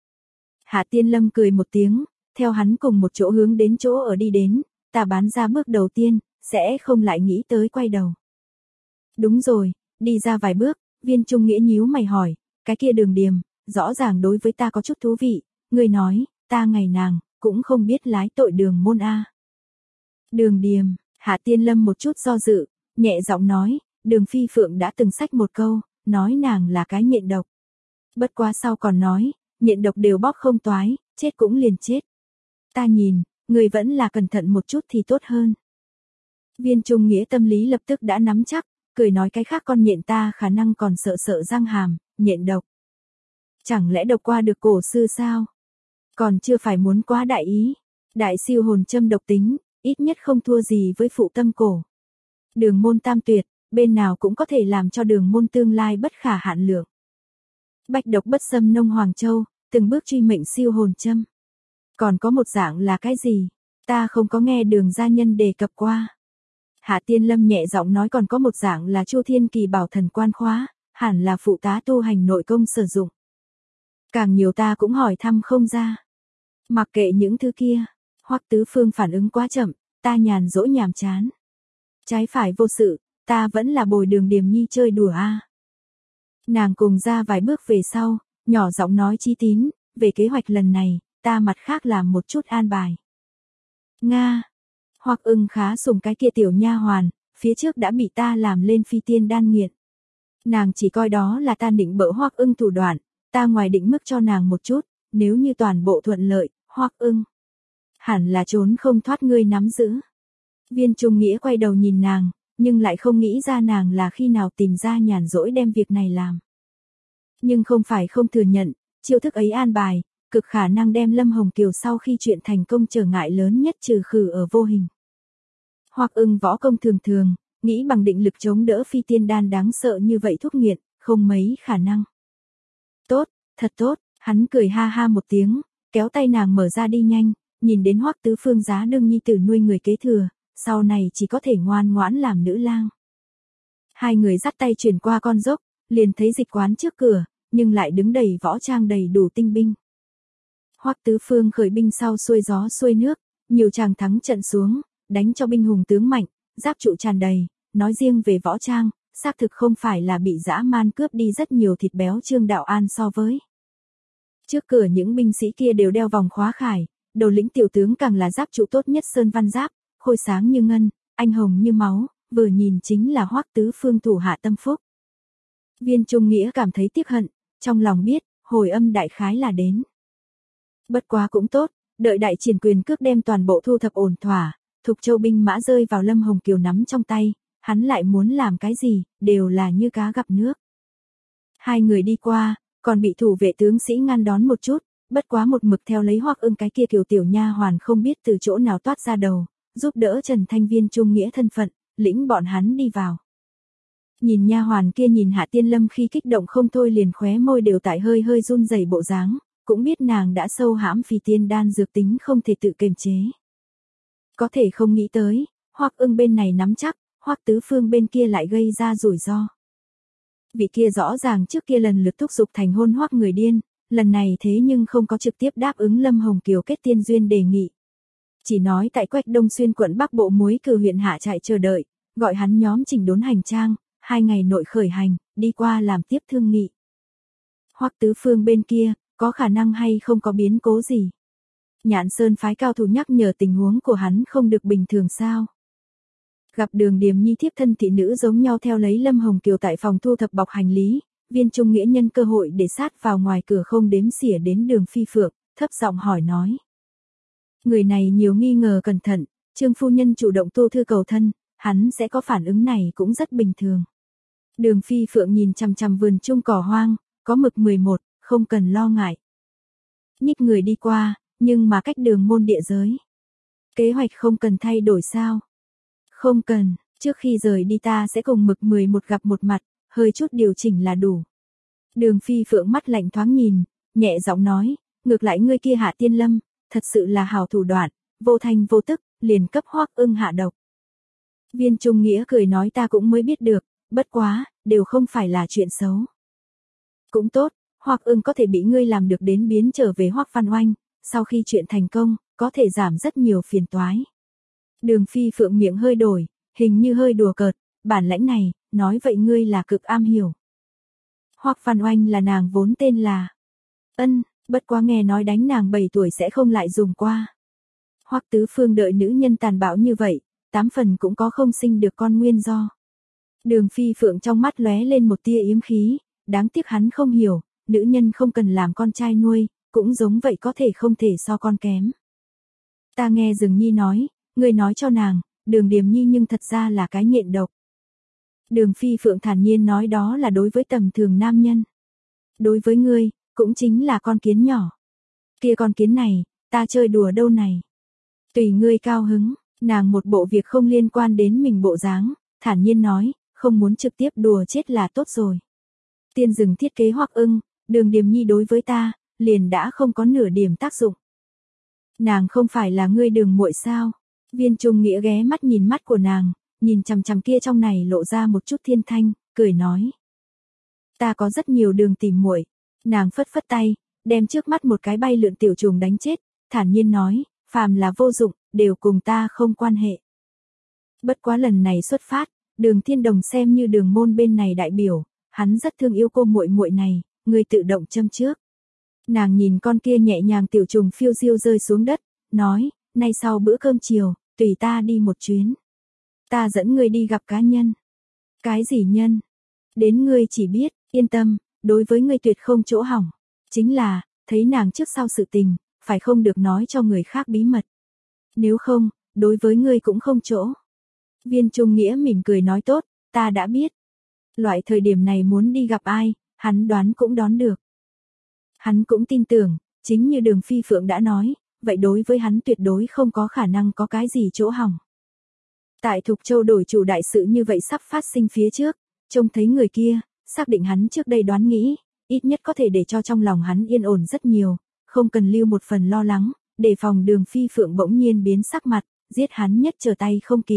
Hạ Tiên Lâm cười một tiếng, theo hắn cùng một chỗ hướng đến chỗ ở đi đến, ta bán ra bước đầu tiên, sẽ không lại nghĩ tới quay đầu. Đúng rồi, đi ra vài bước, Viên Trung Nghĩa nhíu mày hỏi, cái kia Đường Điềm, rõ ràng đối với ta có chút thú vị, ngươi nói, ta ngày nàng, cũng không biết lái tội Đường môn a. Đường Điềm, Hạ Tiên Lâm một chút do dự, nhẹ giọng nói, Đường Phi Phượng đã từng xách một câu, nói nàng là cái nhện độc. Bất quá sau còn nói, nhện độc đều bóp không toái, chết cũng liền chết. Ta nhìn, người vẫn là cẩn thận một chút thì tốt hơn. Viên Trung Nghĩa tâm lý lập tức đã nắm chắc, cười nói cái khác con nhện ta khả năng còn sợ sợ răng hàm, nhện độc. Chẳng lẽ độc qua được cổ sư sao? Còn chưa phải muốn quá đại ý. Đại siêu hồn châm độc tính, ít nhất không thua gì với phụ tâm cổ. Đường môn tam tuyệt, bên nào cũng có thể làm cho đường môn tương lai bất khả hạn lượng. Bạch độc bất xâm nông Hoàng Châu, từng bước truy mệnh siêu hồn châm. Còn có một dạng là cái gì? Ta không có nghe Đường gia nhân đề cập qua. Hạ Tiên Lâm nhẹ giọng nói còn có một dạng là Chu Thiên Kỳ bảo thần quan khóa, hẳn là phụ tá tu hành nội công sử dụng. Càng nhiều ta cũng hỏi thăm không ra. Mặc kệ những thứ kia, Hoắc Tứ Phương phản ứng quá chậm, ta nhàn rỗi nhàm chán. Trái phải vô sự, ta vẫn là bồi Đường Điềm Nhi chơi đùa a. Nàng cùng ra vài bước về sau, nhỏ giọng nói Chí Tín, về kế hoạch lần này, ta mặt khác làm một chút an bài. Nga. Hoắc Ưng khá sùng cái kia tiểu nha hoàn, phía trước đã bị ta làm lên phi tiên đan nghiện. Nàng chỉ coi đó là ta định bỡ Hoắc Ưng thủ đoạn, ta ngoài định mức cho nàng một chút, nếu như toàn bộ thuận lợi, Hoắc Ưng hẳn là trốn không thoát ngươi nắm giữ. Viên Trung Nghĩa quay đầu nhìn nàng, nhưng lại không nghĩ ra nàng là khi nào tìm ra nhàn rỗi đem việc này làm. Nhưng không phải không thừa nhận, chiêu thức ấy an bài, cực khả năng đem Lâm Hồng Kiều sau khi chuyện thành công trở ngại lớn nhất trừ khử ở vô hình. Hoắc Ưng võ công thường thường, nghĩ bằng định lực chống đỡ phi tiên đan đáng sợ như vậy thuốc nghiện, không mấy khả năng. Tốt, thật tốt, hắn cười ha ha một tiếng, kéo tay nàng mở ra đi nhanh, nhìn đến Hoắc Tứ Phương giá đương nhi tử nuôi người kế thừa, sau này chỉ có thể ngoan ngoãn làm nữ lang. Hai người dắt tay chuyển qua con dốc, liền thấy dịch quán trước cửa, nhưng lại đứng đầy võ trang đầy đủ tinh binh. Hoắc Tứ Phương khởi binh sau xuôi gió xuôi nước, nhiều tràng thắng trận xuống, đánh cho binh hùng tướng mạnh, giáp trụ tràn đầy, nói riêng về võ trang, xác thực không phải là bị dã man cướp đi rất nhiều thịt béo Trương Đạo An so với. Trước cửa những binh sĩ kia đều đeo vòng khóa khải, đầu lĩnh tiểu tướng càng là giáp trụ tốt nhất sơn văn giáp, khôi sáng như ngân, anh hồng như máu, vừa nhìn chính là Hoắc Tứ Phương thủ hạ tâm phúc. Viên Trung Nghĩa cảm thấy tiếc hận, trong lòng biết, hồi âm đại khái là đến. Bất quá cũng tốt, đợi đại triển quyền cước đem toàn bộ thu thập ổn thỏa, Thục Châu binh mã rơi vào Lâm Hồng Kiều nắm trong tay, hắn lại muốn làm cái gì, đều là như cá gặp nước. Hai người đi qua, còn bị thủ vệ tướng sĩ ngăn đón một chút, bất quá một mực theo lấy Hoắc Ưng cái kia Kiều tiểu nha hoàn không biết từ chỗ nào toát ra đầu, giúp đỡ Trần Thanh Viên Trung Nghĩa thân phận, lĩnh bọn hắn đi vào. Nhìn nha hoàn kia nhìn Hạ Tiên Lâm khi kích động không thôi liền khóe môi đều tại hơi hơi run rẩy bộ dáng, cũng biết nàng đã sâu hãm phi tiên đan dược tính không thể tự kiềm chế. Có thể không nghĩ tới, Hoắc Ưng bên này nắm chắc, Hoắc Tứ Phương bên kia lại gây ra rủi ro. Vị kia rõ ràng trước kia lần lượt thúc giục thành hôn Hoắc người điên, lần này thế nhưng không có trực tiếp đáp ứng Lâm Hồng Kiều kết tiên duyên đề nghị. Chỉ nói tại Quách Đông Xuyên quận Bắc Bộ Muối Cử huyện hạ trại chờ đợi, gọi hắn nhóm chỉnh đốn hành trang, hai ngày nội khởi hành, đi qua làm tiếp thương nghị. Hoắc Tứ Phương bên kia, có khả năng hay không có biến cố gì? Nhạn Sơn phái cao thủ nhắc nhở tình huống của hắn không được bình thường sao? Gặp Đường Điềm Nhi thiếp thân thị nữ giống nhau theo lấy Lâm Hồng Kiều tại phòng thu thập bọc hành lý, Viên Trung Nghĩa nhân cơ hội để sát vào ngoài cửa không đếm xỉa đến Đường Phi Phượng, thấp giọng hỏi nói. Người này nhiều nghi ngờ cẩn thận, Trương phu nhân chủ động tô thư cầu thân, hắn sẽ có phản ứng này cũng rất bình thường. Đường Phi Phượng nhìn chằm chằm vườn trung cỏ hoang, có mực mười một, không cần lo ngại. Nhích người đi qua, nhưng mà cách đường môn địa giới. Kế hoạch không cần thay đổi sao? Không cần, trước khi rời đi ta sẽ cùng mực mười một gặp một mặt, hơi chút điều chỉnh là đủ. Đường Phi Phượng mắt lạnh thoáng nhìn, nhẹ giọng nói, ngược lại ngươi kia Hạ Tiên Lâm, thật sự là hào thủ đoạn, vô thanh vô tức, liền cấp Hoắc Ưng hạ độc. Viên Trung Nghĩa cười nói ta cũng mới biết được, bất quá, đều không phải là chuyện xấu. Cũng tốt, Hoắc Ưng có thể bị ngươi làm được đến biến trở về Hoắc Văn Oanh, sau khi chuyện thành công, có thể giảm rất nhiều phiền toái. Đường Phi Phượng miệng hơi đổi, hình như hơi đùa cợt, bản lãnh này, nói vậy ngươi là cực am hiểu. Hoắc Văn Oanh là nàng vốn tên là. Ân, bất quá nghe nói đánh nàng bảy tuổi sẽ không lại dùng qua. Hoắc Tứ Phương đợi nữ nhân tàn bạo như vậy, tám phần cũng có không sinh được con nguyên do. Đường Phi Phượng trong mắt lóe lên một tia yếm khí, đáng tiếc hắn không hiểu, nữ nhân không cần làm con trai nuôi, cũng giống vậy có thể không thể so con kém. Ta nghe Dừng Nhi nói, ngươi nói cho nàng, Đường Điềm Nhi nhưng thật ra là cái nghiện độc. Đường Phi Phượng thản nhiên nói đó là đối với tầm thường nam nhân. Đối với ngươi, cũng chính là con kiến nhỏ. Kia con kiến này, ta chơi đùa đâu này. Tùy ngươi cao hứng, nàng một bộ việc không liên quan đến mình bộ dáng, thản nhiên nói, không muốn trực tiếp đùa chết là tốt rồi. Tiên Dừng thiết kế Hoắc Ưng, Đường Điềm Nhi đối với ta, liền đã không có nửa điểm tác dụng. Nàng không phải là ngươi Đường muội sao? Viên Trung Nghĩa ghé mắt nhìn mắt của nàng, nhìn chằm chằm kia trong này lộ ra một chút thiên thanh, cười nói. Ta có rất nhiều Đường tỷ muội. Nàng phất phất tay, đem trước mắt một cái bay lượn tiểu trùng đánh chết, thản nhiên nói, phàm là vô dụng, đều cùng ta không quan hệ. Bất quá lần này xuất phát, Đường Thiên Đồng xem như Đường môn bên này đại biểu, hắn rất thương yêu cô muội muội này, người tự động châm trước. Nàng nhìn con kia nhẹ nhàng tiểu trùng phiêu diêu rơi xuống đất, nói, nay sau bữa cơm chiều, tùy ta đi một chuyến. Ta dẫn ngươi đi gặp cá nhân. Cái gì nhân? Đến ngươi chỉ biết, yên tâm, đối với ngươi tuyệt không chỗ hỏng. Chính là, thấy nàng trước sau sự tình, phải không được nói cho người khác bí mật. Nếu không, đối với ngươi cũng không chỗ. Viên Trung Nghĩa mỉm cười nói tốt, ta đã biết. Loại thời điểm này muốn đi gặp ai, hắn đoán cũng đoán được. Hắn cũng tin tưởng, chính như Đường Phi Phượng đã nói, vậy đối với hắn tuyệt đối không có khả năng có cái gì chỗ hỏng. Tại Thục Châu đổi chủ đại sự như vậy sắp phát sinh phía trước, trông thấy người kia, xác định hắn trước đây đoán nghĩ, ít nhất có thể để cho trong lòng hắn yên ổn rất nhiều, không cần lưu một phần lo lắng, để phòng Đường Phi Phượng bỗng nhiên biến sắc mặt, giết hắn nhất trở tay không kịp.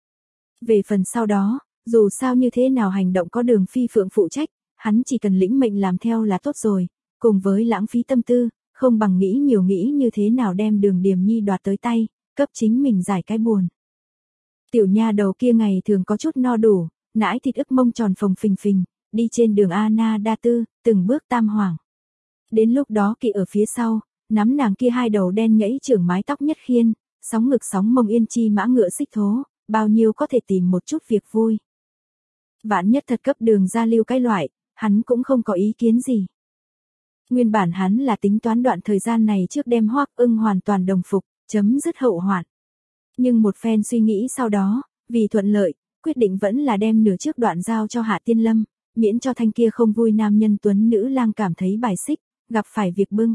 Về phần sau đó, dù sao như thế nào hành động có Đường Phi Phượng phụ trách, hắn chỉ cần lĩnh mệnh làm theo là tốt rồi, cùng với lãng phí tâm tư, không bằng nghĩ nhiều nghĩ như thế nào đem Đường Điềm Nhi đoạt tới tay, cấp chính mình giải cái buồn. Tiểu nha đầu kia ngày thường có chút no đủ, nãi thịt ức mông tròn phồng phình phình, đi trên đường A Na Đa Tư, từng bước tam hoàng. Đến lúc đó kỵ ở phía sau, nắm nàng kia hai đầu đen nhẫy trưởng mái tóc nhất khiên, sóng ngực sóng mông yên chi mã ngựa xích thố, bao nhiêu có thể tìm một chút việc vui. Vạn nhất thật cấp Đường gia lưu cái loại, hắn cũng không có ý kiến gì. Nguyên bản hắn là tính toán đoạn thời gian này trước đem Hoắc Ưng hoàn toàn đồng phục, chấm dứt hậu hoạn. Nhưng một phen suy nghĩ sau đó, vì thuận lợi, quyết định vẫn là đem nửa trước đoạn giao cho Hạ Tiên Lâm, miễn cho thanh kia không vui nam nhân tuấn nữ lang cảm thấy bài xích, gặp phải việc bưng.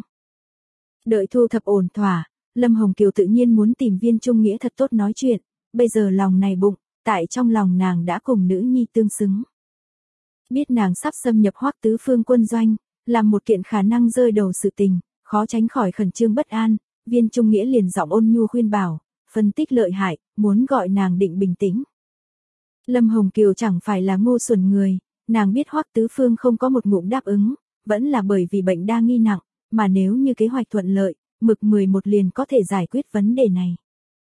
Đợi thu thập ổn thỏa, Lâm Hồng Kiều tự nhiên muốn tìm Viên Trung Nghĩa thật tốt nói chuyện, bây giờ lòng này bụng, tại trong lòng nàng đã cùng nữ nhi tương xứng. Biết nàng sắp xâm nhập Hoắc tứ phương quân doanh, làm một kiện khả năng rơi đầu sự tình, khó tránh khỏi khẩn trương bất an, Viên Trung Nghĩa liền giọng ôn nhu khuyên bảo, phân tích lợi hại, muốn gọi nàng định bình tĩnh. Lâm Hồng Kiều chẳng phải là ngu xuẩn người, nàng biết Hoắc tứ phương không có một ngụm đáp ứng, vẫn là bởi vì bệnh đa nghi nặng, mà nếu như kế hoạch thuận lợi, mực mười một liền có thể giải quyết vấn đề này.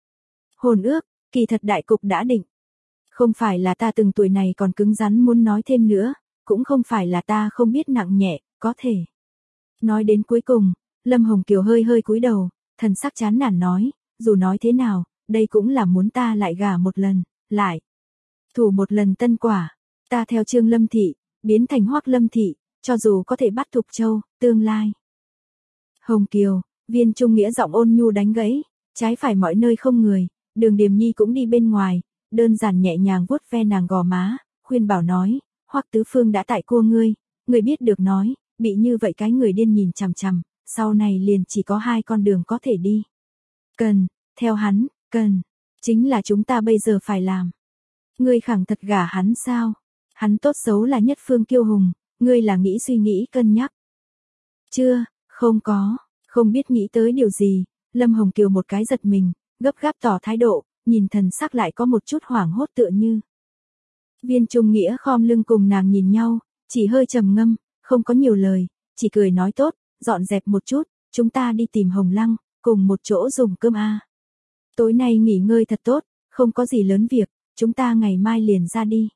Hôn ước, kỳ thật đại cục đã định. Không phải là ta từng tuổi này còn cứng rắn muốn nói thêm nữa, cũng không phải là ta không biết nặng nhẹ, có thể. Nói đến cuối cùng, Lâm Hồng Kiều hơi hơi cúi đầu, thần sắc chán nản nói, dù nói thế nào, đây cũng là muốn ta lại gả một lần, lại. Thủ một lần tân quả, ta theo Trương Lâm Thị, biến thành Hoắc Lâm Thị, cho dù có thể bắt Thục Châu, tương lai. Hồng Kiều, Viên Trung Nghĩa giọng ôn nhu đánh gãy, trái phải mọi nơi không người, Đường Điềm Nhi cũng đi bên ngoài, đơn giản nhẹ nhàng vuốt ve nàng gò má, khuyên bảo nói, Hoắc tứ phương đã tại cua ngươi, ngươi biết được nói, bị như vậy cái người điên nhìn chằm chằm, sau này liền chỉ có hai con đường có thể đi. Cần, theo hắn, cần, chính là chúng ta bây giờ phải làm. Ngươi khẳng thật gả hắn sao? Hắn tốt xấu là nhất phương kiêu hùng, ngươi là nghĩ suy nghĩ cân nhắc. Chưa, không có, không biết nghĩ tới điều gì, Lâm Hồng Kiều một cái giật mình, gấp gáp tỏ thái độ, nhìn thần sắc lại có một chút hoảng hốt tựa như. Viên Trung Nghĩa khom lưng cùng nàng nhìn nhau, chỉ hơi trầm ngâm, không có nhiều lời, chỉ cười nói tốt, dọn dẹp một chút, chúng ta đi tìm Hồng Lăng, cùng một chỗ dùng cơm a. Tối nay nghỉ ngơi thật tốt, không có gì lớn việc, chúng ta ngày mai liền ra đi.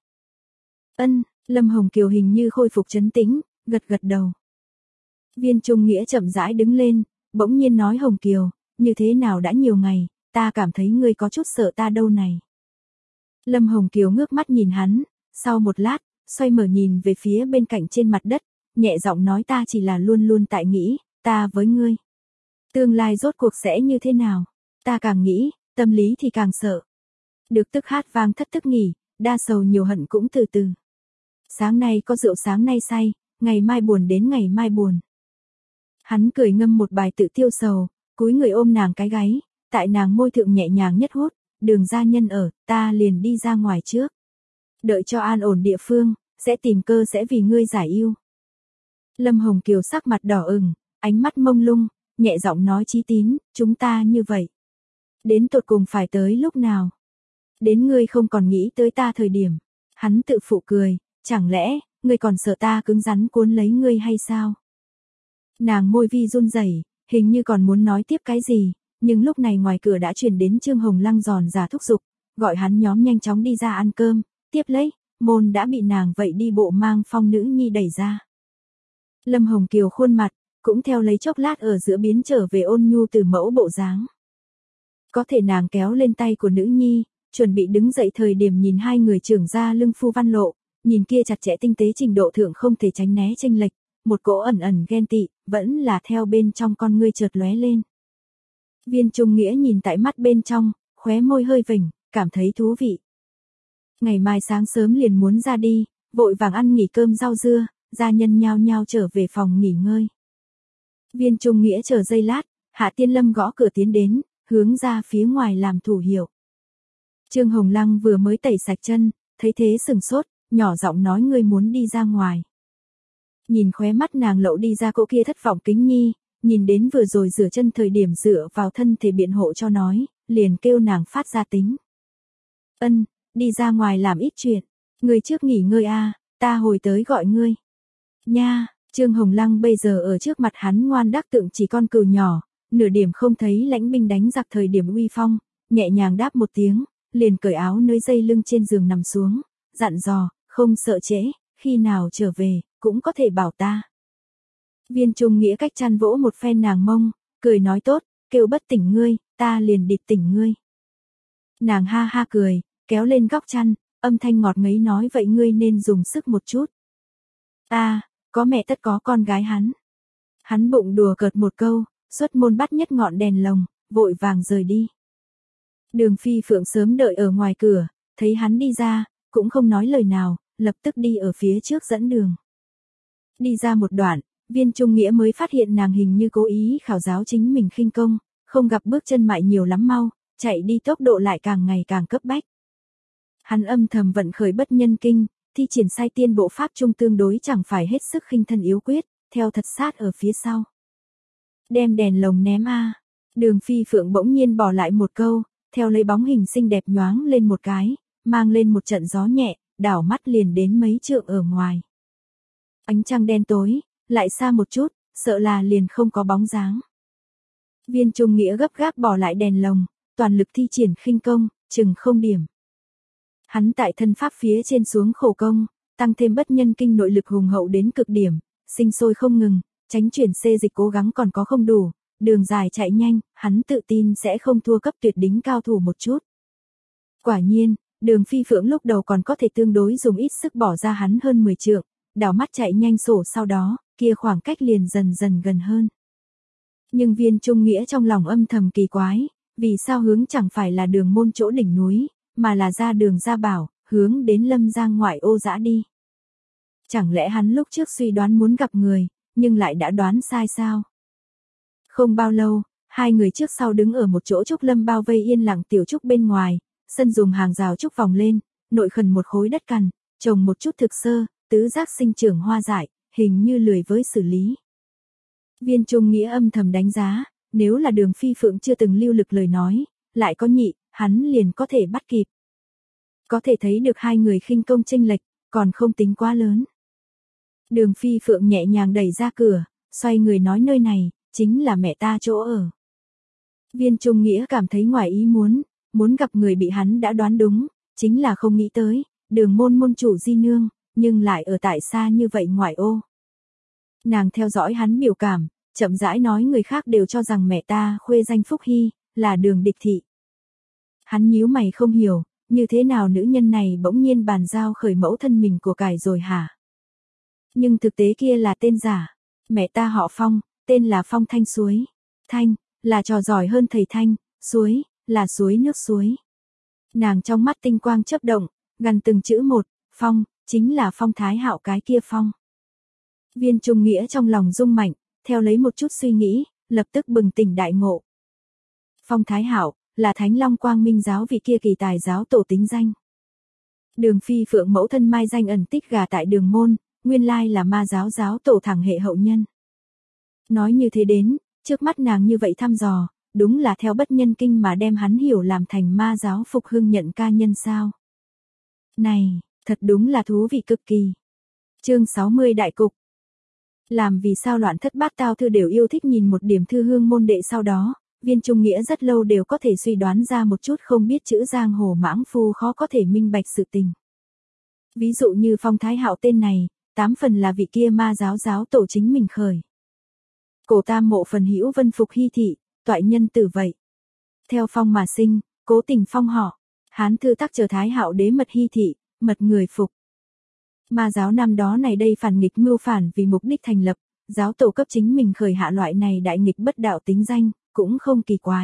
Ân, Lâm Hồng Kiều hình như khôi phục trấn tĩnh, gật gật đầu. Viên Trung Nghĩa chậm rãi đứng lên, bỗng nhiên nói Hồng Kiều, như thế nào đã nhiều ngày, ta cảm thấy ngươi có chút sợ ta đâu này. Lâm Hồng Kiều ngước mắt nhìn hắn, sau một lát, xoay mở nhìn về phía bên cạnh trên mặt đất, nhẹ giọng nói ta chỉ là luôn luôn tại nghĩ, ta với ngươi. Tương lai rốt cuộc sẽ như thế nào? Ta càng nghĩ, tâm lý thì càng sợ. Được tức hát vang thất tức nghỉ, đa sầu nhiều hận cũng từ từ. Sáng nay có rượu sáng nay say, ngày mai buồn đến ngày mai buồn. Hắn cười ngâm một bài tự tiêu sầu, cúi người ôm nàng cái gáy, tại nàng môi thượng nhẹ nhàng nhất hút, Đường gia nhân ở, ta liền đi ra ngoài trước. Đợi cho an ổn địa phương, sẽ tìm cơ sẽ vì ngươi giải yêu. Lâm Hồng Kiều sắc mặt đỏ ửng, ánh mắt mông lung, nhẹ giọng nói Chí Tín, chúng ta như vậy. Đến tột cùng phải tới lúc nào? Đến ngươi không còn nghĩ tới ta thời điểm. Hắn tự phụ cười, chẳng lẽ, ngươi còn sợ ta cứng rắn cuốn lấy ngươi hay sao? Nàng môi vi run rẩy, hình như còn muốn nói tiếp cái gì, nhưng lúc này ngoài cửa đã truyền đến Trương Hồng Lăng giòn giả thúc giục, gọi hắn nhóm nhanh chóng đi ra ăn cơm, tiếp lấy, môn đã bị nàng vậy đi bộ mang phong nữ nhi đẩy ra. Lâm Hồng Kiều khuôn mặt, cũng theo lấy chốc lát ở giữa biến trở về ôn nhu từ mẫu bộ dáng. Có thể nàng kéo lên tay của nữ nhi, chuẩn bị đứng dậy thời điểm nhìn hai người trưởng ra lưng phu văn lộ, nhìn kia chặt chẽ tinh tế trình độ thượng không thể tránh né chênh lệch, một cỗ ẩn ẩn ghen tị, vẫn là theo bên trong con ngươi chợt lóe lên. Viên Trung Nghĩa nhìn tại mắt bên trong, khóe môi hơi vểnh, cảm thấy thú vị. Ngày mai sáng sớm liền muốn ra đi, vội vàng ăn nghỉ cơm rau dưa, gia nhân nhao nhao trở về phòng nghỉ ngơi. Viên Trung Nghĩa chờ giây lát, Hạ Tiên Lâm gõ cửa tiến đến, hướng ra phía ngoài làm thủ hiệu. Trương Hồng Lăng vừa mới tẩy sạch chân, thấy thế sừng sốt, nhỏ giọng nói ngươi muốn đi ra ngoài. Nhìn khóe mắt nàng lộ đi ra cỗ kia thất vọng kính nhi, nhìn đến vừa rồi rửa chân thời điểm dựa vào thân thể biện hộ cho nói, liền kêu nàng phát ra tính. Ân, đi ra ngoài làm ít chuyện, ngươi trước nghỉ ngơi a, ta hồi tới gọi ngươi. Nha, Trương Hồng Lăng bây giờ ở trước mặt hắn ngoan đắc tượng chỉ con cừu nhỏ, nửa điểm không thấy lãnh binh đánh giặc thời điểm uy phong, nhẹ nhàng đáp một tiếng, liền cởi áo nới dây lưng trên giường nằm xuống, dặn dò, không sợ trễ, khi nào trở về, cũng có thể bảo ta. Viên Trung Nghĩa cách chăn vỗ một phen nàng mông, cười nói tốt, kêu bất tỉnh ngươi, ta liền địt tỉnh ngươi. Nàng ha ha cười, kéo lên góc chăn, âm thanh ngọt ngấy nói vậy ngươi nên dùng sức một chút. Ta, có mẹ tất có con gái hắn. Hắn bụng đùa cợt một câu, xuất môn bắt nhất ngọn đèn lồng, vội vàng rời đi. Đường Phi Phượng sớm đợi ở ngoài cửa, thấy hắn đi ra, cũng không nói lời nào, lập tức đi ở phía trước dẫn đường. Đi ra một đoạn, Viên Trung Nghĩa mới phát hiện nàng hình như cố ý khảo giáo chính mình khinh công, không gặp bước chân mại nhiều lắm mau, chạy đi tốc độ lại càng ngày càng cấp bách. Hắn âm thầm vận khởi bất nhân kinh, thi triển sai tiên bộ pháp trung tương đối chẳng phải hết sức khinh thân yếu quyết, theo thật sát ở phía sau. Đem đèn lồng ném a. Đường Phi Phượng bỗng nhiên bỏ lại một câu, theo lấy bóng hình xinh đẹp nhoáng lên một cái, mang lên một trận gió nhẹ, đảo mắt liền đến mấy trượng ở ngoài. Ánh trăng đen tối, lại xa một chút, sợ là liền không có bóng dáng. Viên Trung Nghĩa gấp gáp bỏ lại đèn lồng, toàn lực thi triển khinh công, chừng không điểm. Hắn tại thân pháp phía trên xuống khổ công, tăng thêm bất nhân kinh nội lực hùng hậu đến cực điểm, sinh sôi không ngừng, tránh chuyển xê dịch cố gắng còn có không đủ, đường dài chạy nhanh, hắn tự tin sẽ không thua cấp tuyệt đỉnh cao thủ một chút. Quả nhiên, Đường Phi Phượng lúc đầu còn có thể tương đối dùng ít sức bỏ ra hắn hơn mười trượng, đảo mắt chạy nhanh sổ sau đó, kia khoảng cách liền dần dần gần hơn. Nhưng Viên Trung Nghĩa trong lòng âm thầm kỳ quái, vì sao hướng chẳng phải là đường môn chỗ đỉnh núi, mà là ra đường Gia Bảo, hướng đến Lâm Giang ngoại ô dã đi. Chẳng lẽ hắn lúc trước suy đoán muốn gặp người, nhưng lại đã đoán sai sao? Không bao lâu, hai người trước sau đứng ở một chỗ trúc lâm bao vây yên lặng tiểu trúc bên ngoài, sân dùng hàng rào trúc vòng lên, nội khẩn một khối đất cằn, trồng một chút thực sơ, tứ giác sinh trưởng hoa dại, hình như lười với xử lý. Viên Trung Nghĩa âm thầm đánh giá, nếu là Đường Phi Phượng chưa từng lưu lực lời nói, lại có nhị, hắn liền có thể bắt kịp. Có thể thấy được hai người khinh công chênh lệch, còn không tính quá lớn. Đường Phi Phượng nhẹ nhàng đẩy ra cửa, xoay người nói nơi này, chính là mẹ ta chỗ ở. Viên Trung Nghĩa cảm thấy ngoài ý muốn, muốn gặp người bị hắn đã đoán đúng, chính là không nghĩ tới, đường môn môn chủ di nương, nhưng lại ở tại xa như vậy ngoại ô. Nàng theo dõi hắn biểu cảm, chậm rãi nói người khác đều cho rằng mẹ ta khuê danh Phúc Hy, là Đường địch thị. Hắn nhíu mày không hiểu, như thế nào nữ nhân này bỗng nhiên bàn giao khởi mẫu thân mình của cải rồi hả? Nhưng thực tế kia là tên giả, mẹ ta họ Phong, tên là Phong Thanh Suối. Thanh, là trò giỏi hơn thầy Thanh, suối, là suối nước suối. Nàng trong mắt tinh quang chớp động, gần từng chữ một, Phong, chính là Phong Thái Hạo cái kia Phong. Viên Trung Nghĩa trong lòng rung mạnh, theo lấy một chút suy nghĩ, lập tức bừng tỉnh đại ngộ. Phong Thái Hạo là Thánh Long Quang Minh giáo vị kia kỳ tài giáo tổ tính danh. Đường Phi Phượng mẫu thân mai danh ẩn tích gà tại Đường môn, nguyên lai là ma giáo giáo tổ thẳng hệ hậu nhân. Nói như thế đến, trước mắt nàng như vậy thăm dò, đúng là theo bất nhân kinh mà đem hắn hiểu làm thành ma giáo phục hưng nhận ca nhân sao. Này, thật đúng là thú vị cực kỳ. Chương sáu mươi Đại Cục. Làm vì sao loạn thất bát tao thư đều yêu thích nhìn một điểm thư hương môn đệ sau đó, Viên Trung Nghĩa rất lâu đều có thể suy đoán ra một chút không biết chữ giang hồ mãng phu khó có thể minh bạch sự tình. Ví dụ như Phong Thái Hạo tên này, tám phần là vị kia ma giáo giáo tổ chính mình khởi. Cổ tam mộ phần hữu vân phục hy thị, toại nhân tử vậy. Theo Phong mà sinh, cố tình Phong họ, Hán thư tắc chờ Thái Hạo đế mật hy thị, mật người phục. Ma giáo năm đó này đây phản nghịch mưu phản vì mục đích thành lập, giáo tổ cấp chính mình khởi hạ loại này đại nghịch bất đạo tính danh, cũng không kỳ quái.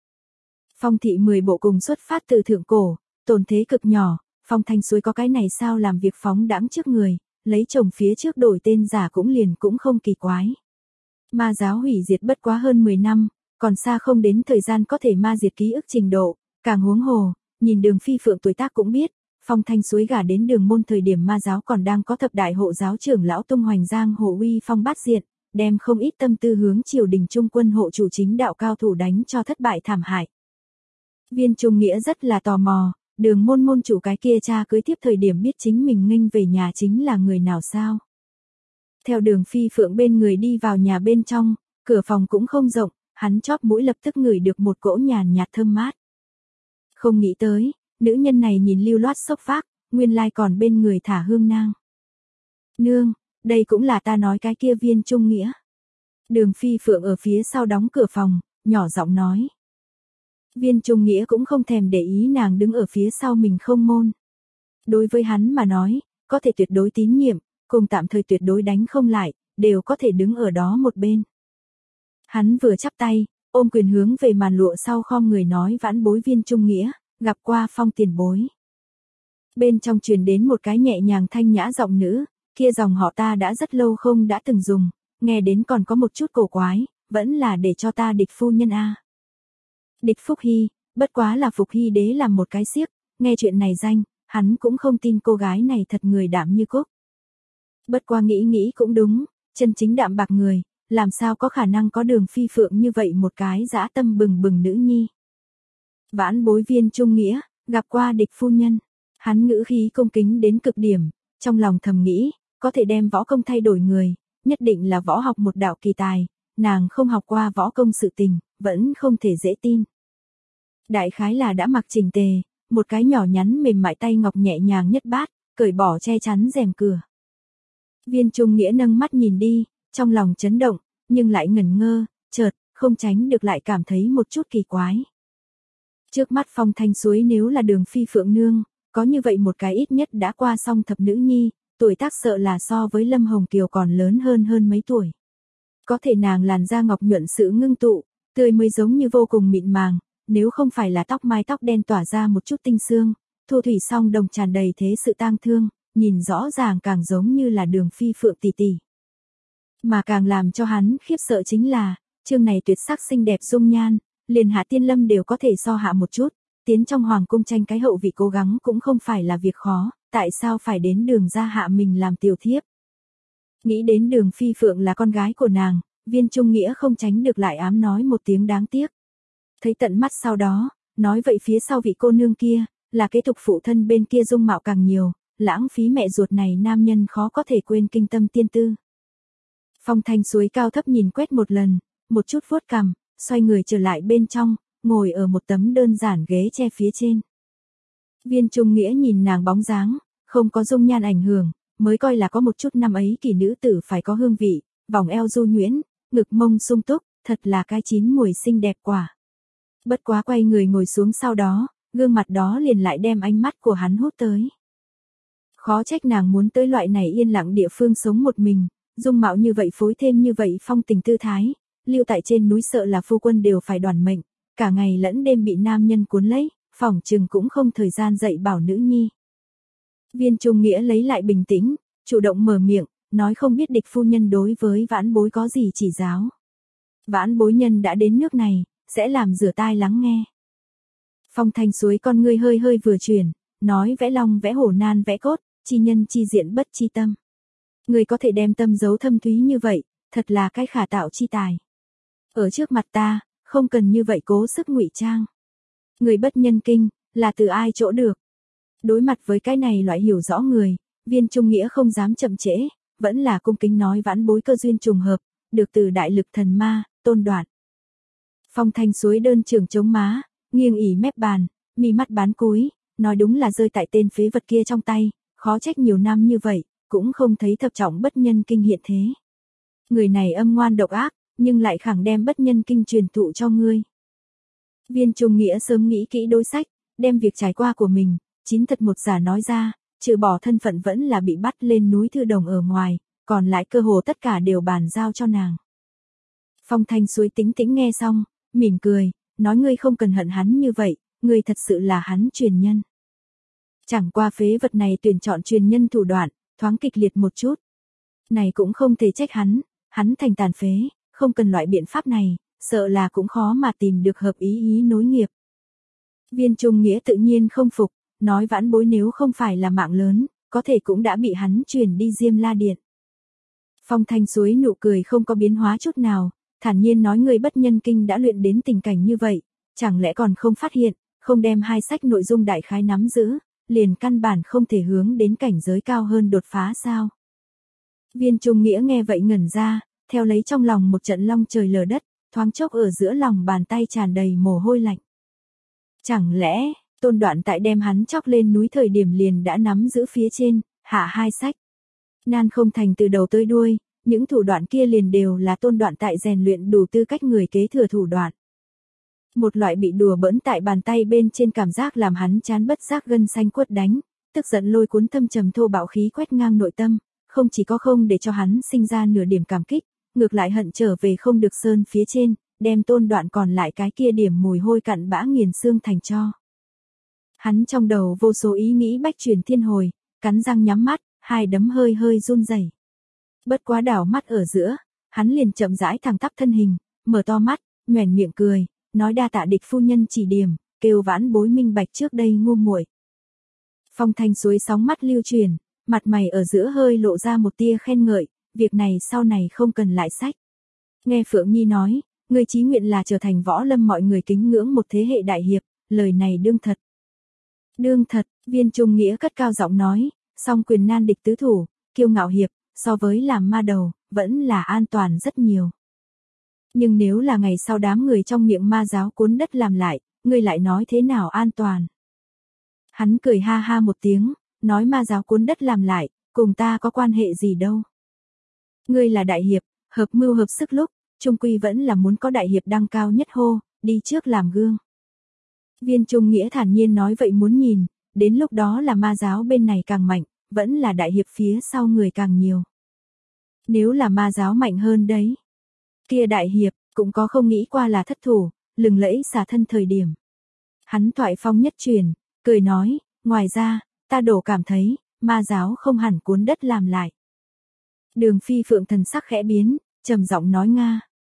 Phong thị mười bộ cùng xuất phát từ thượng cổ, tồn thế cực nhỏ, Phong Thanh Suối có cái này sao làm việc phóng đãng trước người, lấy chồng phía trước đổi tên giả cũng liền cũng không kỳ quái. Ma giáo hủy diệt bất quá hơn mười năm, còn xa không đến thời gian có thể ma diệt ký ức trình độ, càng huống hồ, nhìn Đường Phi Phượng tuổi tác cũng biết, Phong Thanh Suối gả đến Đường môn thời điểm ma giáo còn đang có thập đại hộ giáo trưởng lão tung hoành giang hồ uy phong bát diện, đem không ít tâm tư hướng triều đình trung quân hộ chủ chính đạo cao thủ đánh cho thất bại thảm hại. Viên Trung Nghĩa rất là tò mò, Đường môn môn chủ cái kia cha cưới tiếp thời điểm biết chính mình nghênh về nhà chính là người nào sao? Theo Đường Phi Phượng bên người đi vào nhà bên trong, cửa phòng cũng không rộng, hắn chóp mũi lập tức ngửi được một cỗ nhàn nhạt thơm mát. Không nghĩ tới, nữ nhân này nhìn lưu loát xốc phác, nguyên lai còn bên người thả hương nang. Nương, đây cũng là ta nói cái kia Viên Trung Nghĩa. Đường Phi Phượng ở phía sau đóng cửa phòng, nhỏ giọng nói. Viên Trung Nghĩa cũng không thèm để ý nàng đứng ở phía sau mình không môn. Đối với hắn mà nói, có thể tuyệt đối tín nhiệm, cùng tạm thời tuyệt đối đánh không lại, đều có thể đứng ở đó một bên. Hắn vừa chắp tay, ôm quyền hướng về màn lụa sau khom người nói vãn bối Viên Trung Nghĩa, gặp qua Phong tiền bối. Bên trong truyền đến một cái nhẹ nhàng thanh nhã giọng nữ, kia dòng họ ta đã rất lâu không đã từng dùng, nghe đến còn có một chút cổ quái, vẫn là để cho ta địch phu nhân a. Địch Phúc Hy, bất quá là Phục Hy đế làm một cái xiếc, nghe chuyện này danh, hắn cũng không tin cô gái này thật người đạm như cúc. Bất quá nghĩ nghĩ cũng đúng, chân chính đạm bạc người, làm sao có khả năng có Đường Phi Phượng như vậy một cái dã tâm bừng bừng nữ nhi. Vãn bối Viên Trung Nghĩa, gặp qua địch phu nhân, hắn ngữ khí cung kính đến cực điểm, trong lòng thầm nghĩ, có thể đem võ công thay đổi người, nhất định là võ học một đạo kỳ tài, nàng không học qua võ công sự tình, vẫn không thể dễ tin. Đại khái là đã mặc chỉnh tề, một cái nhỏ nhắn mềm mại tay ngọc nhẹ nhàng nhất bát, cởi bỏ che chắn rèm cửa. Viên Trung Nghĩa nâng mắt nhìn đi, trong lòng chấn động, nhưng lại ngẩn ngơ, chợt, không tránh được lại cảm thấy một chút kỳ quái. Trước mắt Phong Thanh Suối nếu là Đường Phi Phượng nương, có như vậy một cái ít nhất đã qua song thập nữ nhi, tuổi tác sợ là so với Lâm Hồng Kiều còn lớn hơn hơn mấy tuổi. Có thể nàng làn da ngọc nhuận sự ngưng tụ, tươi mới giống như vô cùng mịn màng, nếu không phải là tóc mái tóc đen tỏa ra một chút tinh xương, thu thủy song đồng tràn đầy thế sự tang thương, nhìn rõ ràng càng giống như là Đường Phi Phượng tỷ tỷ. Mà càng làm cho hắn khiếp sợ chính là, chương này tuyệt sắc xinh đẹp dung nhan, liền Hạ Tiên Lâm đều có thể so hạ một chút, tiến trong hoàng cung tranh cái hậu vị cố gắng cũng không phải là việc khó, tại sao phải đến Đường gia hạ mình làm tiểu thiếp. Nghĩ đến Đường Phi Phượng là con gái của nàng, Viên Trung Nghĩa không tránh được lại ám nói một tiếng đáng tiếc. Thấy tận mắt sau đó, nói vậy phía sau vị cô nương kia, là kế tục phụ thân bên kia dung mạo càng nhiều, lãng phí mẹ ruột này nam nhân khó có thể quên kinh tâm tiên tư. Phong Thanh Suối cao thấp nhìn quét một lần, một chút vuốt cằm, xoay người trở lại bên trong, ngồi ở một tấm đơn giản ghế tre phía trên. Viên Trung Nghĩa nhìn nàng bóng dáng, không có dung nhan ảnh hưởng, mới coi là có một chút năm ấy kỳ nữ tử phải có hương vị, vòng eo du nhuyễn, ngực mông sung túc, thật là cái chín mùi xinh đẹp quả. Bất quá quay người ngồi xuống sau đó, gương mặt đó liền lại đem ánh mắt của hắn hút tới. Khó trách nàng muốn tới loại này yên lặng địa phương sống một mình, dung mạo như vậy phối thêm như vậy phong tình tư thái, lưu tại trên núi sợ là phu quân đều phải đoản mệnh, cả ngày lẫn đêm bị nam nhân cuốn lấy, phỏng chừng cũng không thời gian dạy bảo nữ nhi. Viên Trung Nghĩa lấy lại bình tĩnh, chủ động mở miệng, nói không biết địch phu nhân đối với vãn bối có gì chỉ giáo. Vãn bối nhân đã đến nước này, sẽ làm rửa tai lắng nghe. Phong Thanh Suối con ngươi hơi hơi vừa chuyển, nói vẽ long vẽ hổ nan vẽ cốt, chi nhân chi diện bất chi tâm. Người có thể đem tâm giấu thâm thúy như vậy, thật là cái khả tạo chi tài. Ở trước mặt ta, không cần như vậy cố sức ngụy trang. Người bất nhân kinh, là từ ai chỗ được. Đối mặt với cái này loại hiểu rõ người, Viên Trung Nghĩa không dám chậm trễ, vẫn là cung kính nói vãn bối cơ duyên trùng hợp, được từ đại lực thần ma, Tôn Đoạt. Phong Thanh Suối đơn trường chống má, nghiêng ỉ mép bàn, mi mắt bán cúi, nói đúng là rơi tại tên phế vật kia trong tay, khó trách nhiều năm như vậy, cũng không thấy thập trọng bất nhân kinh hiện thế. Người này âm ngoan độc ác, nhưng lại khẳng đem bất nhân kinh truyền thụ cho ngươi. Viên Trung Nghĩa sớm nghĩ kỹ đối sách, đem việc trải qua của mình, chín thật một giả nói ra, trừ bỏ thân phận vẫn là bị bắt lên núi Thư Đồng ở ngoài, còn lại cơ hồ tất cả đều bàn giao cho nàng. Phong Thanh Suối tính tĩnh nghe xong, mỉm cười, nói ngươi không cần hận hắn như vậy, ngươi thật sự là hắn truyền nhân. Chẳng qua phế vật này tuyển chọn truyền nhân thủ đoạn, thoáng kịch liệt một chút. Này cũng không thể trách hắn, hắn thành tàn phế, không cần loại biện pháp này, sợ là cũng khó mà tìm được hợp ý ý nối nghiệp. Viên Trung Nghĩa tự nhiên không phục, nói vãn bối nếu không phải là mạng lớn, có thể cũng đã bị hắn truyền đi Diêm La Điện. Phong Thanh Suối nụ cười không có biến hóa chút nào, thản nhiên nói người bất nhân kinh đã luyện đến tình cảnh như vậy, chẳng lẽ còn không phát hiện, không đem hai sách nội dung đại khái nắm giữ, liền căn bản không thể hướng đến cảnh giới cao hơn đột phá sao? Viên Trung Nghĩa nghe vậy ngẩn ra, theo lấy trong lòng một trận long trời lở đất, thoáng chốc ở giữa lòng bàn tay tràn đầy mồ hôi lạnh. Chẳng lẽ, Tôn Đoạn tại đem hắn chóc lên núi thời điểm liền đã nắm giữ phía trên, hạ hai sách. Nan không thành từ đầu tới đuôi, những thủ đoạn kia liền đều là Tôn Đoạn tại rèn luyện đủ tư cách người kế thừa thủ đoạn. Một loại bị đùa bỡn tại bàn tay bên trên cảm giác làm hắn chán bất giác gân xanh quất đánh, tức giận lôi cuốn thâm trầm thô bạo khí quét ngang nội tâm, không chỉ có không để cho hắn sinh ra nửa điểm cảm kích, ngược lại hận trở về không được sơn phía trên, đem Tôn Đoạn còn lại cái kia điểm mùi hôi cặn bã nghiền xương thành tro. Hắn trong đầu vô số ý nghĩ bách chuyển thiên hồi, cắn răng nhắm mắt, hai đấm hơi hơi run rẩy. Bất quá đảo mắt ở giữa, hắn liền chậm rãi thẳng tắp thân hình, mở to mắt, nhoẻn miệng cười, nói đa tạ địch phu nhân chỉ điểm, kêu vãn bối minh bạch trước đây ngu muội. Phong Thanh Suối sóng mắt lưu chuyển, mặt mày ở giữa hơi lộ ra một tia khen ngợi, việc này sau này không cần lại sách. Nghe Phượng Nhi nói, người chí nguyện là trở thành võ lâm mọi người kính ngưỡng một thế hệ đại hiệp, lời này đương thật. Đương thật, Viên Trung Nghĩa cất cao giọng nói, song quyền nan địch tứ thủ, kiêu ngạo hiệp, so với làm ma đầu, vẫn là an toàn rất nhiều. Nhưng nếu là ngày sau đám người trong miệng ma giáo cuốn đất làm lại, ngươi lại nói thế nào an toàn? Hắn cười ha ha một tiếng, nói ma giáo cuốn đất làm lại, cùng ta có quan hệ gì đâu. Ngươi là đại hiệp, hợp mưu hợp sức lúc, trung quy vẫn là muốn có đại hiệp đăng cao nhất hô, đi trước làm gương. Viên Trung Nghĩa thản nhiên nói vậy muốn nhìn, đến lúc đó là ma giáo bên này càng mạnh, vẫn là đại hiệp phía sau người càng nhiều. Nếu là ma giáo mạnh hơn đấy, kia đại hiệp, cũng có không nghĩ qua là thất thủ, lừng lẫy xả thân thời điểm. Hắn thoại phong nhất truyền, cười nói, ngoài ra, ta đổ cảm thấy, ma giáo không hẳn cuốn đất làm lại. Đường Phi Phượng thần sắc khẽ biến, trầm giọng nói Nga.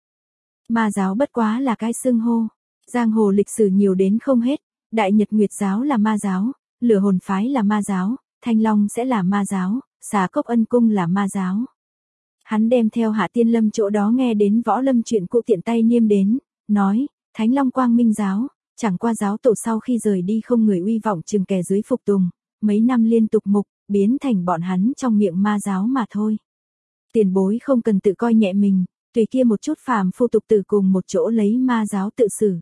Ma giáo bất quá là cái xưng hô, giang hồ lịch sử nhiều đến không hết, Đại Nhật Nguyệt giáo là ma giáo, Lửa Hồn phái là ma giáo, Thanh Long sẽ là ma giáo, Xà Cốc Ân Cung là ma giáo. Hắn đem theo Hạ Tiên Lâm chỗ đó nghe đến võ lâm chuyện cụ tiện tay niêm đến, nói, Thánh Long Quang Minh giáo, chẳng qua giáo tổ sau khi rời đi không người uy vọng chừng kẻ dưới phục tùng, mấy năm liên tục mục, biến thành bọn hắn trong miệng ma giáo mà thôi. Tiền bối không cần tự coi nhẹ mình, tùy kia một chút phàm phu tục tử cùng một chỗ lấy ma giáo tự xử.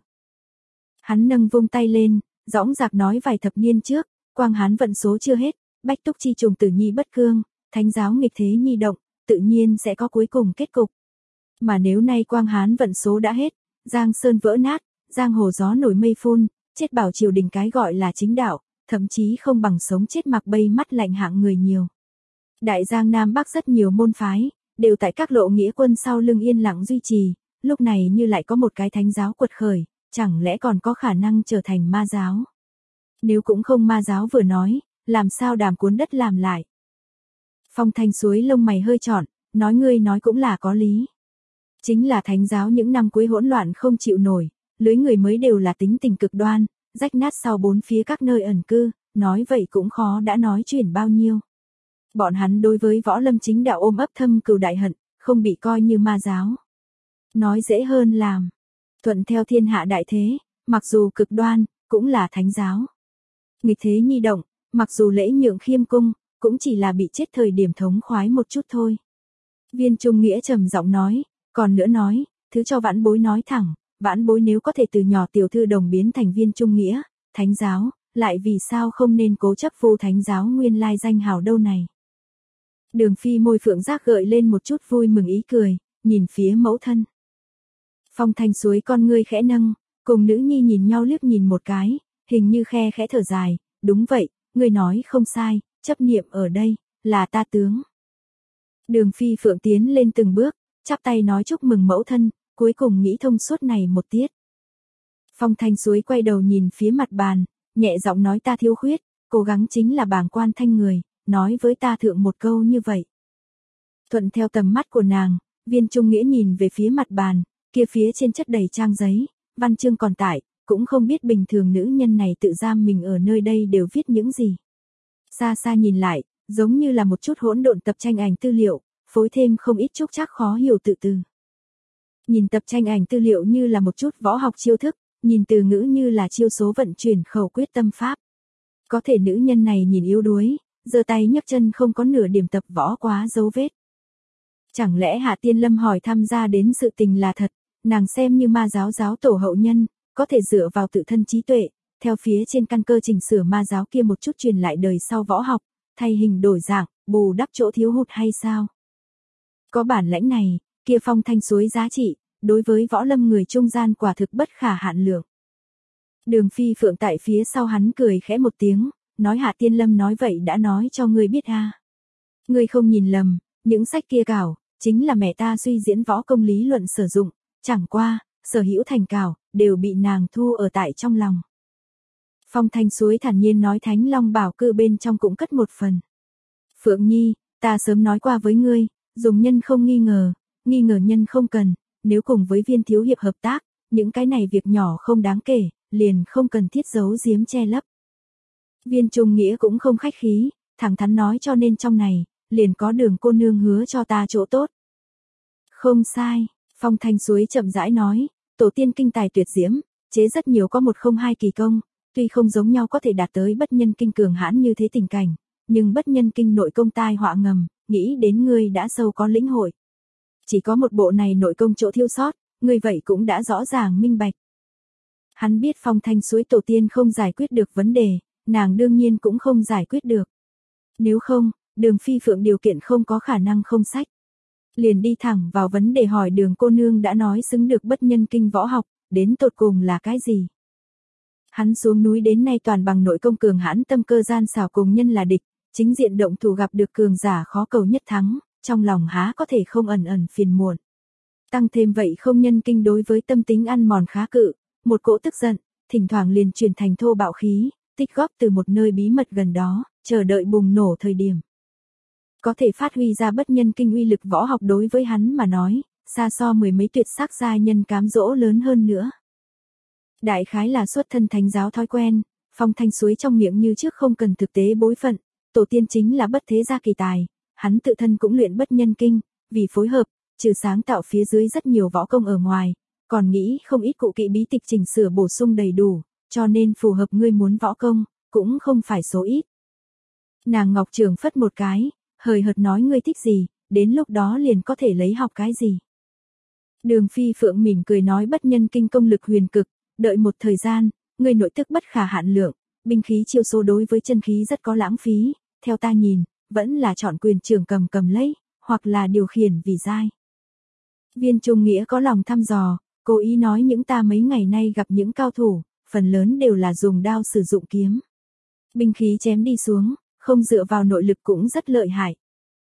Hắn nâng vung tay lên, dõng dạc nói vài thập niên trước, quang hán vận số chưa hết, bách túc chi trùng tử nhi bất cương, thánh giáo nghịch thế nhi động, tự nhiên sẽ có cuối cùng kết cục. Mà nếu nay quang hán vận số đã hết, giang sơn vỡ nát, giang hồ gió nổi mây phun, chết bảo triều đình cái gọi là chính đạo, thậm chí không bằng sống chết mặc bay mắt lạnh hạng người nhiều. Đại giang Nam Bắc rất nhiều môn phái, đều tại các lộ nghĩa quân sau lưng yên lặng duy trì, lúc này như lại có một cái thánh giáo quật khởi, chẳng lẽ còn có khả năng trở thành ma giáo? Nếu cũng không ma giáo vừa nói, làm sao đàm cuốn đất làm lại? Phong Thanh Suối lông mày hơi trọn, nói ngươi nói cũng là có lý. Chính là thánh giáo những năm cuối hỗn loạn không chịu nổi, lưới người mới đều là tính tình cực đoan, rách nát sau bốn phía các nơi ẩn cư, nói vậy cũng khó đã nói chuyển bao nhiêu. Bọn hắn đối với võ lâm chính đạo ôm ấp thâm cừu đại hận, không bị coi như ma giáo. Nói dễ hơn làm. Thuận theo thiên hạ đại thế, mặc dù cực đoan, cũng là thánh giáo. Nghịch thế nhi động, mặc dù lễ nhượng khiêm cung, cũng chỉ là bị chết thời điểm thống khoái một chút thôi. Viên Trung Nghĩa trầm giọng nói, còn nữa nói, thứ cho vãn bối nói thẳng, vãn bối nếu có thể từ nhỏ tiểu thư đồng biến thành Viên Trung Nghĩa, thánh giáo, lại vì sao không nên cố chấp vu thánh giáo nguyên lai danh hào đâu này. Đường Phi môi phượng giác gợi lên một chút vui mừng ý cười, nhìn phía mẫu thân. Phong Thanh Suối con ngươi khẽ nâng, cùng nữ nhi nhìn nhau liếc nhìn một cái, hình như khe khẽ thở dài, đúng vậy, ngươi nói không sai, chấp niệm ở đây, là ta tướng. Đường Phi Phượng tiến lên từng bước, chắp tay nói chúc mừng mẫu thân, cuối cùng nghĩ thông suốt này một tiết. Phong Thanh Suối quay đầu nhìn phía mặt bàn, nhẹ giọng nói ta thiếu khuyết, cố gắng chính là bàng quan thanh người, nói với ta thượng một câu như vậy. Thuận theo tầm mắt của nàng, Viên Trung Nghĩa nhìn về phía mặt bàn, kia phía trên chất đầy trang giấy, văn chương còn tại, cũng không biết bình thường nữ nhân này tự giam mình ở nơi đây đều viết những gì. Xa xa nhìn lại, giống như là một chút hỗn độn tập tranh ảnh tư liệu, phối thêm không ít trúc trắc khó hiểu tự từ. Nhìn tập tranh ảnh tư liệu như là một chút võ học chiêu thức, nhìn từ ngữ như là chiêu số vận chuyển khẩu quyết tâm pháp. Có thể nữ nhân này nhìn yếu đuối, giơ tay nhấc chân không có nửa điểm tập võ quá dấu vết. Chẳng lẽ Hạ Tiên Lâm hỏi tham gia đến sự tình là thật, nàng xem như ma giáo giáo tổ hậu nhân, có thể dựa vào tự thân trí tuệ, theo phía trên căn cơ chỉnh sửa ma giáo kia một chút truyền lại đời sau võ học, thay hình đổi dạng, bù đắp chỗ thiếu hụt hay sao? Có bản lãnh này, kia phong thanh suối giá trị, đối với võ lâm người trung gian quả thực bất khả hạn lượng. Đường Phi Phượng tại phía sau hắn cười khẽ một tiếng, nói Hạ Tiên Lâm nói vậy đã nói cho ngươi biết a. À. Ngươi không nhìn lầm, những sách kia cảo, chính là mẹ ta suy diễn võ công lý luận sử dụng, chẳng qua, sở hữu thành cảo, đều bị nàng thu ở tại trong lòng. Phong thanh suối thản nhiên nói Thánh Long Bảo Cư bên trong cũng cất một phần. Phượng Nhi, ta sớm nói qua với ngươi, dùng nhân không nghi ngờ, nghi ngờ nhân không cần, nếu cùng với Viên thiếu hiệp hợp tác, những cái này việc nhỏ không đáng kể, liền không cần thiết giấu giếm che lấp. Viên Trung Nghĩa cũng không khách khí, thẳng thắn nói cho nên trong này, liền có Đường cô nương hứa cho ta chỗ tốt. Không sai, Phong thanh suối chậm rãi nói, tổ tiên kinh tài tuyệt diễm, chế rất nhiều có một không hai kỳ công, tuy không giống nhau có thể đạt tới bất nhân kinh cường hãn như thế tình cảnh, nhưng bất nhân kinh nội công tai họa ngầm, nghĩ đến ngươi đã sâu có lĩnh hội. Chỉ có một bộ này nội công chỗ thiếu sót, ngươi vậy cũng đã rõ ràng minh bạch. Hắn biết Phong thanh suối tổ tiên không giải quyết được vấn đề, nàng đương nhiên cũng không giải quyết được. Nếu không, Đường Phi Phượng điều kiện không có khả năng không sách. Liền đi thẳng vào vấn đề hỏi Đường cô nương đã nói xứng được bất nhân kinh võ học, đến tột cùng là cái gì? Hắn xuống núi đến nay toàn bằng nội công cường hãn tâm cơ gian xảo cùng nhân là địch, chính diện động thủ gặp được cường giả khó cầu nhất thắng, trong lòng há có thể không ẩn ẩn phiền muộn. Tăng thêm vậy không nhân kinh đối với tâm tính ăn mòn khá cự, một cỗ tức giận, thỉnh thoảng liền truyền thành thô bạo khí, tích góp từ một nơi bí mật gần đó, chờ đợi bùng nổ thời điểm. Có thể phát huy ra bất nhân kinh uy lực võ học đối với hắn mà nói, xa so mười mấy tuyệt sắc gia nhân cám dỗ lớn hơn nữa. Đại khái là xuất thân thánh giáo thói quen, Phong thanh suối trong miệng như trước không cần thực tế bối phận, tổ tiên chính là bất thế gia kỳ tài, hắn tự thân cũng luyện bất nhân kinh, vì phối hợp, trừ sáng tạo phía dưới rất nhiều võ công ở ngoài, còn nghĩ không ít cụ kỵ bí tịch chỉnh sửa bổ sung đầy đủ, cho nên phù hợp ngươi muốn võ công, cũng không phải số ít. Nàng Ngọc Trường phất một cái, hời hợt nói ngươi thích gì, đến lúc đó liền có thể lấy học cái gì. Đường Phi Phượng mỉm cười nói bất nhân kinh công lực huyền cực, đợi một thời gian, ngươi nội tức bất khả hạn lượng, binh khí chiêu số đối với chân khí rất có lãng phí, theo ta nhìn, vẫn là chọn quyền trường cầm cầm lấy, hoặc là điều khiển vì giai. Viên Trung Nghĩa có lòng thăm dò, cố ý nói những ta mấy ngày nay gặp những cao thủ, phần lớn đều là dùng đao sử dụng kiếm. Binh khí chém đi xuống, không dựa vào nội lực cũng rất lợi hại.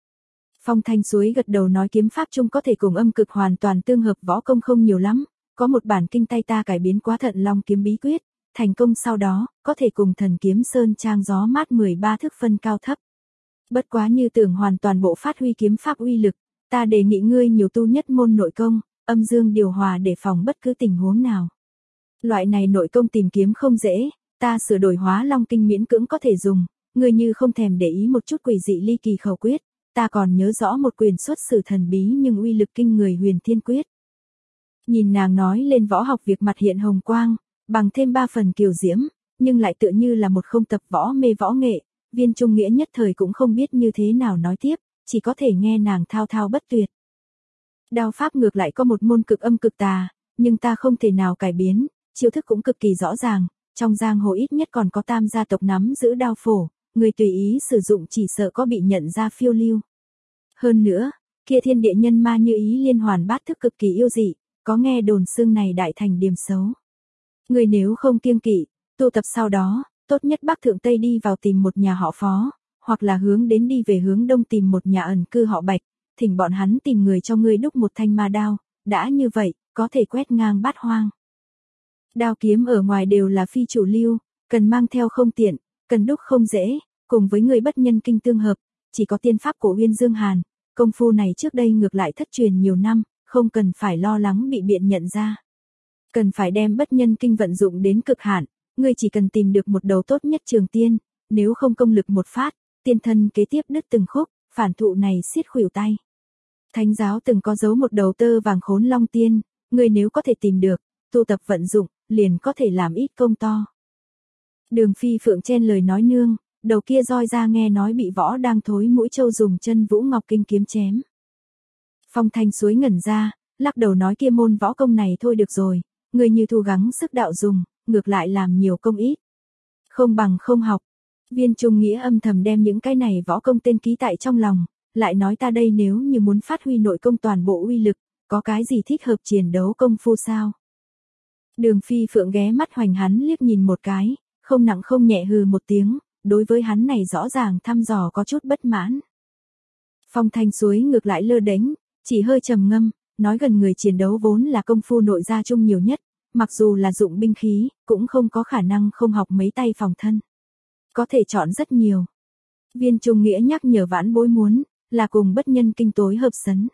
Phong thanh suối gật đầu nói kiếm pháp chung có thể cùng âm cực hoàn toàn tương hợp võ công không nhiều lắm, có một bản kinh tay ta cải biến quá thận long kiếm bí quyết, thành công sau đó, có thể cùng thần kiếm sơn trang gió mát mười ba thức phân cao thấp. Bất quá như tưởng hoàn toàn bộ phát huy kiếm pháp uy lực, ta đề nghị ngươi nhiều tu nhất môn nội công, âm dương điều hòa để phòng bất cứ tình huống nào. Loại này nội công tìm kiếm không dễ, ta sửa đổi hóa long kinh miễn cưỡng có thể dùng, ngươi như không thèm để ý một chút quỷ dị ly kỳ khẩu quyết, ta còn nhớ rõ một quyền xuất sử thần bí nhưng uy lực kinh người huyền thiên quyết. Nhìn nàng nói lên võ học việc mặt hiện hồng quang, bằng thêm ba phần kiều diễm, nhưng lại tựa như là một không tập võ mê võ nghệ, Viên Trung Nghĩa nhất thời cũng không biết như thế nào nói tiếp, chỉ có thể nghe nàng thao thao bất tuyệt. Đao pháp ngược lại có một môn cực âm cực tà, nhưng ta không thể nào cải biến, chiêu thức cũng cực kỳ rõ ràng, trong giang hồ ít nhất còn có tam gia tộc nắm giữ đao phổ, người tùy ý sử dụng chỉ sợ có bị nhận ra phiêu lưu. Hơn nữa, kia thiên địa nhân ma như ý liên hoàn bát thức cực kỳ yêu dị, có nghe đồn xương này đại thành điểm xấu. Người nếu không kiêng kỵ, tu tập sau đó, tốt nhất bắc thượng tây đi vào tìm một nhà họ Phó, hoặc là hướng đến đi về hướng đông tìm một nhà ẩn cư họ Bạch, thỉnh bọn hắn tìm người cho ngươi đúc một thanh ma đao, đã như vậy, có thể quét ngang bát hoang. Đao kiếm ở ngoài đều là phi chủ lưu, cần mang theo không tiện, cần đúc không dễ, cùng với người bất nhân kinh tương hợp, chỉ có tiên pháp của Uyên Dương Hàn, công phu này trước đây ngược lại thất truyền nhiều năm, không cần phải lo lắng bị biện nhận ra. Cần phải đem bất nhân kinh vận dụng đến cực hạn, ngươi chỉ cần tìm được một đầu tốt nhất trường tiên, nếu không công lực một phát, tiên thân kế tiếp đứt từng khúc, phản thụ này xiết khuỷu tay. Thánh giáo từng có giấu một đầu tơ vàng khốn long tiên, ngươi nếu có thể tìm được, tu tập vận dụng, liền có thể làm ít công to. Đường Phi Phượng chen lời nói nương, đầu kia roi ra nghe nói bị võ đang thối mũi châu dùng chân Vũ Ngọc Kinh kiếm chém. Phong Thanh Suối ngẩn ra, lắc đầu nói kia môn võ công này thôi được rồi, người như thu gắng sức đạo dùng, ngược lại làm nhiều công ít. Không bằng không học. Viên Trung Nghĩa âm thầm đem những cái này võ công tên ký tại trong lòng, lại nói ta đây nếu như muốn phát huy nội công toàn bộ uy lực, có cái gì thích hợp chiến đấu công phu sao? Đường Phi Phượng ghé mắt hoành hắn liếc nhìn một cái, không nặng không nhẹ hừ một tiếng, đối với hắn này rõ ràng thăm dò có chút bất mãn. Phong Thanh Suối ngược lại lơ đễnh, chỉ hơi trầm ngâm, nói gần người chiến đấu vốn là công phu nội gia chung nhiều nhất, mặc dù là dụng binh khí, cũng không có khả năng không học mấy tay phòng thân. Có thể chọn rất nhiều. Viên Trung Nghĩa nhắc nhở vãn bối muốn, là cùng bất nhân kinh tối hợp sấn.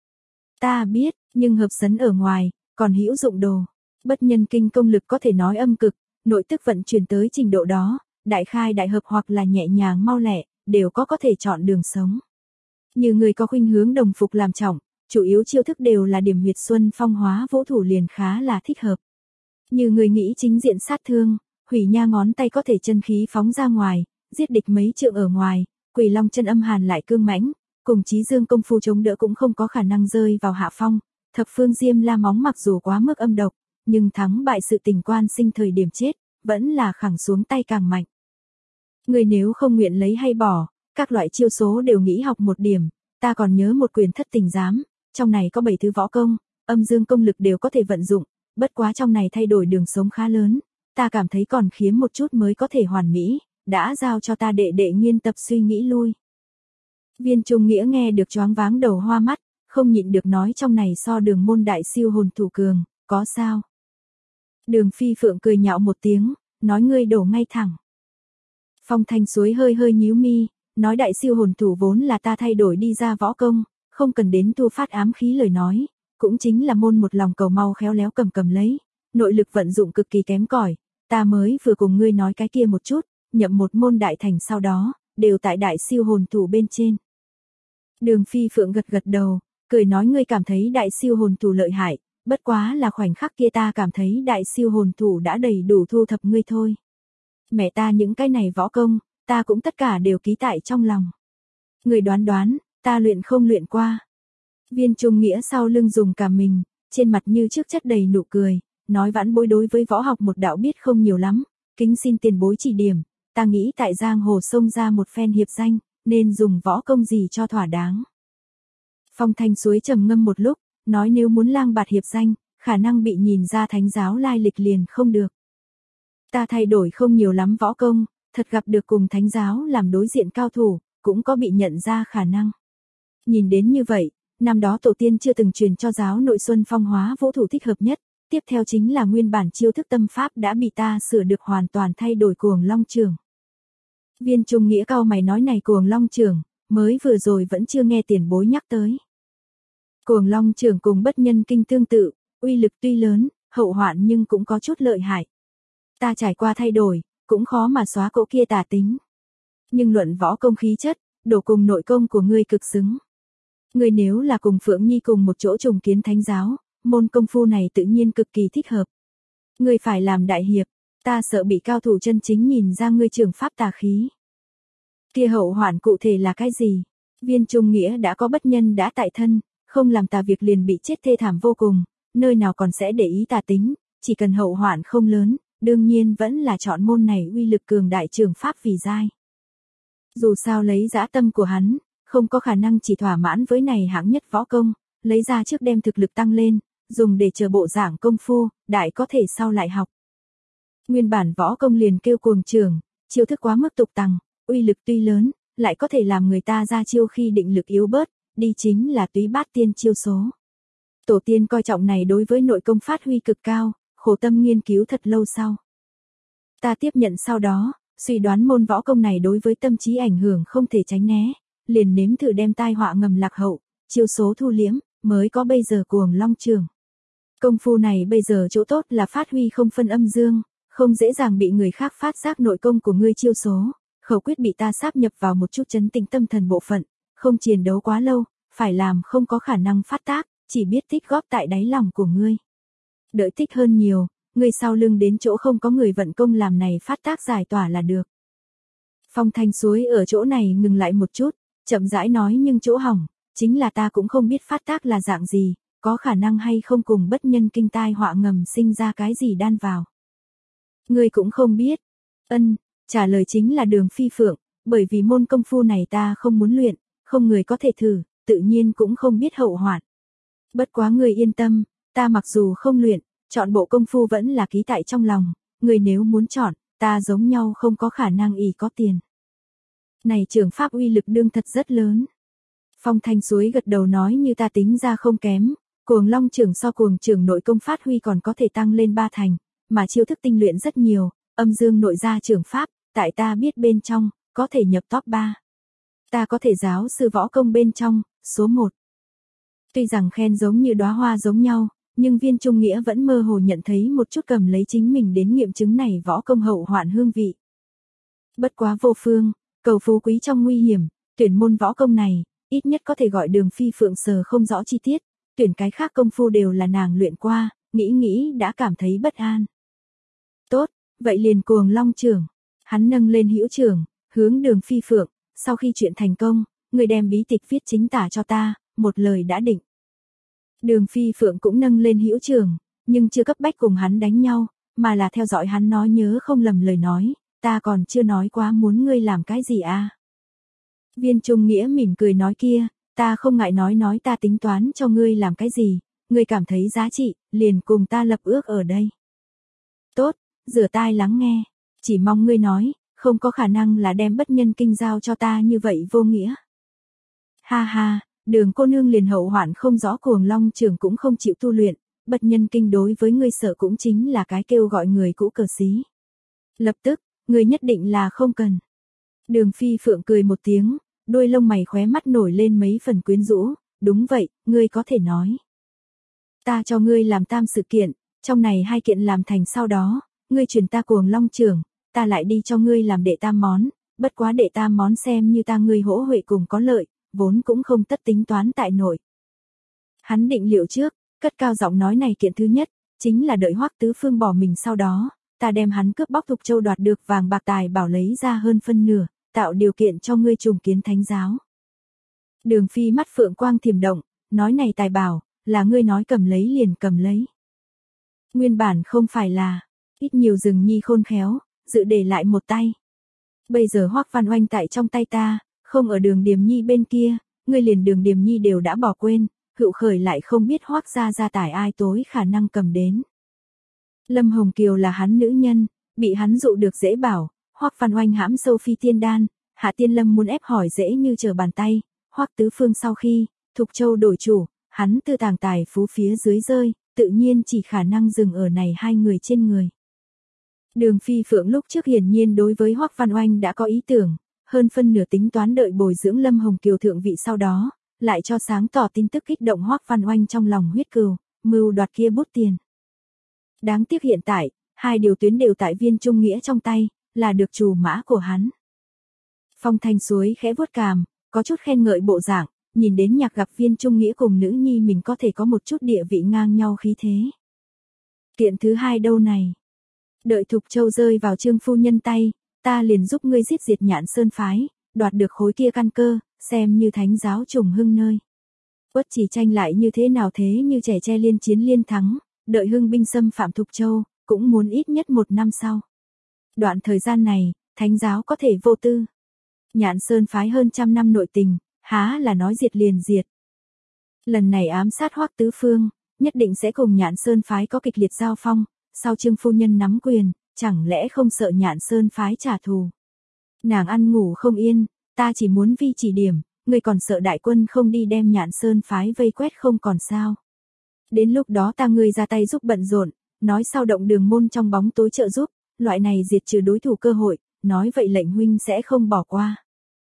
Ta biết, nhưng hợp sấn ở ngoài, còn hữu dụng đồ. Bất nhân kinh công lực có thể nói âm cực, nội tức vận chuyển tới trình độ đó, đại khai đại hợp hoặc là nhẹ nhàng mau lẹ, đều có có thể chọn đường sống. Như người có khuynh hướng đồng phục làm trọng, chủ yếu chiêu thức đều là điểm huyệt xuân phong hóa vũ thủ liền khá là thích hợp. Như người nghĩ chính diện sát thương, hủy nha ngón tay có thể chân khí phóng ra ngoài, giết địch mấy trượng ở ngoài, quỷ long chân âm hàn lại cương mãnh, cùng chí dương công phu chống đỡ cũng không có khả năng rơi vào hạ phong. Thập phương diêm la móng mặc dù quá mức âm độc, nhưng thắng bại sự tình quan sinh thời điểm chết, vẫn là khẳng xuống tay càng mạnh. Người nếu không nguyện lấy hay bỏ, các loại chiêu số đều nghĩ học một điểm, ta còn nhớ một quyền thất tình giám, trong này có bảy thứ võ công, âm dương công lực đều có thể vận dụng, bất quá trong này thay đổi đường sống khá lớn, ta cảm thấy còn khiếm một chút mới có thể hoàn mỹ, đã giao cho ta đệ đệ nghiên tập suy nghĩ lui. Viên Trung Nghĩa nghe được choáng váng đầu hoa mắt, không nhịn được nói trong này so đường môn đại siêu hồn thủ cường, có sao? Đường Phi Phượng cười nhạo một tiếng, nói ngươi đổ ngay thẳng. Phong Thanh Suối hơi hơi nhíu mi, nói đại siêu hồn thủ vốn là ta thay đổi đi ra võ công, không cần đến thu phát ám khí lời nói, cũng chính là môn một lòng cầu mau khéo léo cầm cầm lấy, nội lực vận dụng cực kỳ kém cỏi, ta mới vừa cùng ngươi nói cái kia một chút, nhậm một môn đại thành sau đó, đều tại đại siêu hồn thủ bên trên. Đường Phi Phượng gật gật đầu, cười nói ngươi cảm thấy đại siêu hồn thủ lợi hại, bất quá là khoảnh khắc kia ta cảm thấy đại siêu hồn thủ đã đầy đủ thu thập ngươi thôi. Mẹ ta những cái này võ công, ta cũng tất cả đều ký tại trong lòng. Người đoán đoán, ta luyện không luyện qua. Viên Trung Nghĩa sau lưng dùng cả mình, trên mặt như trước chất đầy nụ cười, nói vãn bối đối với võ học một đạo biết không nhiều lắm, kính xin tiền bối chỉ điểm, ta nghĩ tại giang hồ xông ra một phen hiệp danh, nên dùng võ công gì cho thỏa đáng. Phong Thanh Suối trầm ngâm một lúc, nói nếu muốn lang bạt hiệp danh, khả năng bị nhìn ra thánh giáo lai lịch liền không được. Ta thay đổi không nhiều lắm võ công, thật gặp được cùng thánh giáo làm đối diện cao thủ, cũng có bị nhận ra khả năng. Nhìn đến như vậy, năm đó tổ tiên chưa từng truyền cho giáo nội xuân phong hóa vũ thủ thích hợp nhất, tiếp theo chính là nguyên bản chiêu thức tâm pháp đã bị ta sửa được hoàn toàn thay đổi cuồng long trường. Viên Trung Nghĩa cao mày nói này cuồng long trường, mới vừa rồi vẫn chưa nghe tiền bối nhắc tới. Cuồng long trường cùng bất nhân kinh tương tự, uy lực tuy lớn, hậu hoạn nhưng cũng có chút lợi hại. Ta trải qua thay đổi, cũng khó mà xóa cỗ kia tà tính. Nhưng luận võ công khí chất, đổ cùng nội công của ngươi cực xứng. Ngươi nếu là cùng Phượng Nhi cùng một chỗ trùng kiến thánh giáo, môn công phu này tự nhiên cực kỳ thích hợp. Ngươi phải làm đại hiệp, ta sợ bị cao thủ chân chính nhìn ra ngươi trường pháp tà khí. Kia hậu hoạn cụ thể là cái gì? Viên Trung Nghĩa đã có bất nhân đã tại thân, không làm tà việc liền bị chết thê thảm vô cùng, nơi nào còn sẽ để ý tà tính, chỉ cần hậu hoạn không lớn, đương nhiên vẫn là chọn môn này uy lực cường đại trường pháp vì giai. Dù sao lấy dã tâm của hắn, không có khả năng chỉ thỏa mãn với này hạng nhất võ công, lấy ra trước đem thực lực tăng lên, dùng để chờ bộ dạng công phu, đại có thể sau lại học. Nguyên bản võ công liền kêu cuồng trường, chiêu thức quá mức tục tằng, uy lực tuy lớn, lại có thể làm người ta ra chiêu khi định lực yếu bớt, đi chính là túy bát tiên chiêu số. Tổ tiên coi trọng này đối với nội công phát huy cực cao, khổ tâm nghiên cứu thật lâu sau. Ta tiếp nhận sau đó, suy đoán môn võ công này đối với tâm trí ảnh hưởng không thể tránh né, liền nếm thử đem tai họa ngầm lạc hậu, chiêu số thu liễm, mới có bây giờ cuồng long trường. Công phu này bây giờ chỗ tốt là phát huy không phân âm dương, không dễ dàng bị người khác phát giác nội công của ngươi chiêu số, khẩu quyết bị ta sáp nhập vào một chút chấn tĩnh tâm thần bộ phận, không chiến đấu quá lâu, phải làm không có khả năng phát tác, chỉ biết tích góp tại đáy lòng của ngươi. Đợi tích hơn nhiều, ngươi sau lưng đến chỗ không có người vận công làm này phát tác giải tỏa là được. Phong Thanh Suối ở chỗ này ngừng lại một chút, chậm rãi nói nhưng chỗ hỏng, chính là ta cũng không biết phát tác là dạng gì, có khả năng hay không cùng bất nhân kinh tai họa ngầm sinh ra cái gì đan vào. Ngươi cũng không biết. Ân, trả lời chính là Đường Phi Phượng, bởi vì môn công phu này ta không muốn luyện, không người có thể thử, tự nhiên cũng không biết hậu hoạn. Bất quá người yên tâm, ta mặc dù không luyện, chọn bộ công phu vẫn là ký tại trong lòng, người nếu muốn chọn, ta giống nhau không có khả năng ỷ có tiền. Này trường pháp uy lực đương thật rất lớn. Phong Thanh Suối gật đầu nói như ta tính ra không kém, Cuồng Long trưởng so Cuồng trưởng nội công phát huy còn có thể tăng lên ba thành, mà chiêu thức tinh luyện rất nhiều, âm dương nội gia trưởng pháp, tại ta biết bên trong, có thể nhập top ba. Ta có thể giáo sư võ công bên trong, số một. Tuy rằng khen giống như đóa hoa giống nhau, nhưng Viên Trung Nghĩa vẫn mơ hồ nhận thấy một chút cầm lấy chính mình đến nghiệm chứng này võ công hậu hoạn hương vị. Bất quá vô phương, cầu phú quý trong nguy hiểm, tuyển môn võ công này, ít nhất có thể gọi Đường Phi Phượng sờ không rõ chi tiết, tuyển cái khác công phu đều là nàng luyện qua, nghĩ nghĩ đã cảm thấy bất an. Tốt, vậy liền Cuồng Long trưởng. Hắn nâng lên hữu trưởng, hướng Đường Phi Phượng, sau khi chuyện thành công, người đem bí tịch viết chính tả cho ta, một lời đã định. Đường Phi Phượng cũng nâng lên hữu trưởng, nhưng chưa cấp bách cùng hắn đánh nhau, mà là theo dõi hắn nói nhớ không lầm lời nói, ta còn chưa nói quá muốn ngươi làm cái gì à. Viên Trung Nghĩa mỉm cười nói kia, ta không ngại nói nói ta tính toán cho ngươi làm cái gì, ngươi cảm thấy giá trị, liền cùng ta lập ước ở đây. Tốt, rửa tai lắng nghe, chỉ mong ngươi nói, không có khả năng là đem bất nhân kinh giao cho ta như vậy vô nghĩa. Ha ha, Đường cô nương liền hậu hoạn không rõ Cuồng Long trưởng cũng không chịu tu luyện, bất nhân kinh đối với ngươi sợ cũng chính là cái kêu gọi người cũ cờ xí. Lập tức, ngươi nhất định là không cần. Đường Phi Phượng cười một tiếng, đôi lông mày khóe mắt nổi lên mấy phần quyến rũ, đúng vậy, ngươi có thể nói. Ta cho ngươi làm tam sự kiện, trong này hai kiện làm thành sau đó, ngươi truyền ta Cuồng Long trưởng, ta lại đi cho ngươi làm đệ tam món, bất quá đệ tam món xem như ta ngươi hỗ huệ cùng có lợi, vốn cũng không tất tính toán tại nội. Hắn định liệu trước, cất cao giọng nói này kiện thứ nhất, chính là đợi Hoắc Tứ Phương bỏ mình sau đó, ta đem hắn cướp bóc Thục Châu đoạt được vàng bạc tài bảo lấy ra hơn phân nửa, tạo điều kiện cho ngươi trùng kiến thánh giáo. Đường Phi mắt phượng quang thiềm động, nói này tài bảo, là ngươi nói cầm lấy liền cầm lấy. Nguyên bản không phải là, ít nhiều rừng nhi khôn khéo, dự để lại một tay. Bây giờ Hoắc Văn Oanh tại trong tay ta, không ở Đường Điềm Nhi bên kia, ngươi liền Đường Điềm Nhi đều đã bỏ quên, Hựu Khởi lại không biết Hoắc gia gia tài ai tối khả năng cầm đến. Lâm Hồng Kiều là hắn nữ nhân, bị hắn dụ được dễ bảo, Hoắc Văn Oanh hãm sâu phi tiên đan, Hạ Tiên Lâm muốn ép hỏi dễ như trở bàn tay, Hoắc Tứ Phương sau khi, Thục Châu đổi chủ, hắn tư tàng tài phú phía dưới rơi, tự nhiên chỉ khả năng dừng ở này hai người trên người. Đường Phi Phượng lúc trước hiển nhiên đối với Hoắc Văn Oanh đã có ý tưởng, hơn phân nửa tính toán đợi bồi dưỡng Lâm Hồng Kiều thượng vị sau đó, lại cho sáng tỏ tin tức kích động Hoắc Văn Oanh trong lòng huyết cừu, mưu đoạt kia bút tiền. Đáng tiếc hiện tại, hai điều tuyến đều tại Viên Trung Nghĩa trong tay, là được trù mã của hắn. Phong Thanh Suối khẽ vuốt cằm, có chút khen ngợi bộ dạng, nhìn đến Nhạc gặp Viên Trung Nghĩa cùng nữ nhi mình có thể có một chút địa vị ngang nhau khí thế. Kiện thứ hai đâu này? Đợi Thục Châu rơi vào Trương phu nhân tay, ta liền giúp ngươi giết diệt Nhạn Sơn phái, đoạt được khối kia căn cơ, xem như thánh giáo trùng hưng nơi. Uất Chỉ tranh lại như thế nào thế như trẻ tre liên chiến liên thắng, đợi hưng binh xâm phạm Thục Châu, cũng muốn ít nhất một năm sau. Đoạn thời gian này, thánh giáo có thể vô tư. Nhạn Sơn phái hơn trăm năm nội tình, há là nói diệt liền diệt. Lần này ám sát Hoắc Tứ Phương, nhất định sẽ cùng Nhạn Sơn phái có kịch liệt giao phong, sau Trương phu nhân nắm quyền, chẳng lẽ không sợ Nhạn Sơn phái trả thù. Nàng ăn ngủ không yên, ta chỉ muốn vi chỉ điểm, người còn sợ đại quân không đi đem Nhạn Sơn phái vây quét không còn sao. Đến lúc đó ta ngươi ra tay giúp bận rộn, nói sao động Đường môn trong bóng tối trợ giúp, loại này diệt trừ đối thủ cơ hội, nói vậy lệnh huynh sẽ không bỏ qua.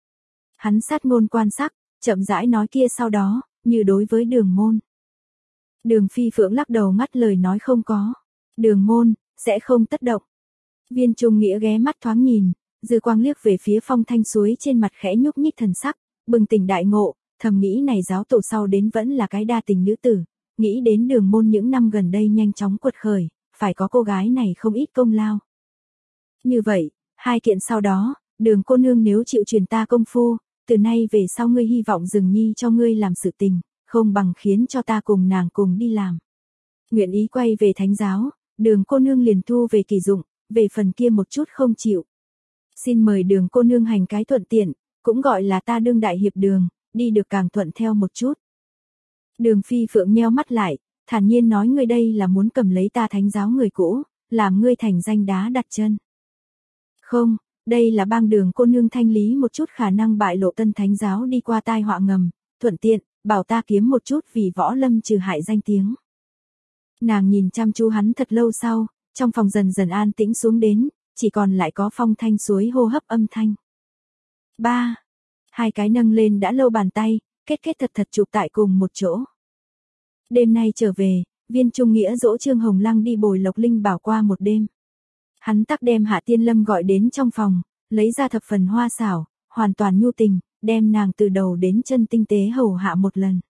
Hắn sát ngôn quan sắc, chậm rãi nói kia sau đó, như đối với Đường môn. Đường Phi Phượng lắc đầu ngắt lời nói không có. Đường môn, sẽ không tất động. Viên Trung Nghĩa ghé mắt thoáng nhìn, dư quang liếc về phía Phong Thanh Suối trên mặt khẽ nhúc nhích thần sắc, bừng tỉnh đại ngộ, thầm nghĩ này giáo tổ sau đến vẫn là cái đa tình nữ tử, nghĩ đến Đường môn những năm gần đây nhanh chóng quật khởi, phải có cô gái này không ít công lao. Như vậy, hai kiện sau đó, Đường cô nương nếu chịu truyền ta công phu, từ nay về sau ngươi hy vọng Dừng Nhi cho ngươi làm sự tình, không bằng khiến cho ta cùng nàng cùng đi làm. Nguyện ý quay về thánh giáo, Đường cô nương liền thu về kỳ dụng, về phần kia một chút không chịu. Xin mời Đường cô nương hành cái thuận tiện, cũng gọi là ta đương đại hiệp Đường, đi được càng thuận theo một chút. Đường Phi Phượng nheo mắt lại, thản nhiên nói ngươi đây là muốn cầm lấy ta thánh giáo người cũ, làm ngươi thành danh đá đặt chân. Không, đây là bang Đường cô nương thanh lý một chút khả năng bại lộ tân thánh giáo đi qua tai họa ngầm, thuận tiện, bảo ta kiếm một chút vì võ lâm trừ hại danh tiếng. Nàng nhìn chăm chú hắn thật lâu sau, trong phòng dần dần an tĩnh xuống đến, chỉ còn lại có phong thanh suối hô hấp âm thanh. Ba. Hai cái nâng lên đã lâu bàn tay, kết kết thật thật chụp tại cùng một chỗ. Đêm nay trở về, Viên Trung Nghĩa dỗ Trương Hồng Lăng đi bồi Lộc Linh Bảo qua một đêm. Hắn tắc đem Hạ Tiên Lâm gọi đến trong phòng, lấy ra thập phần hoa xảo, hoàn toàn nhu tình, đem nàng từ đầu đến chân tinh tế hầu hạ một lần.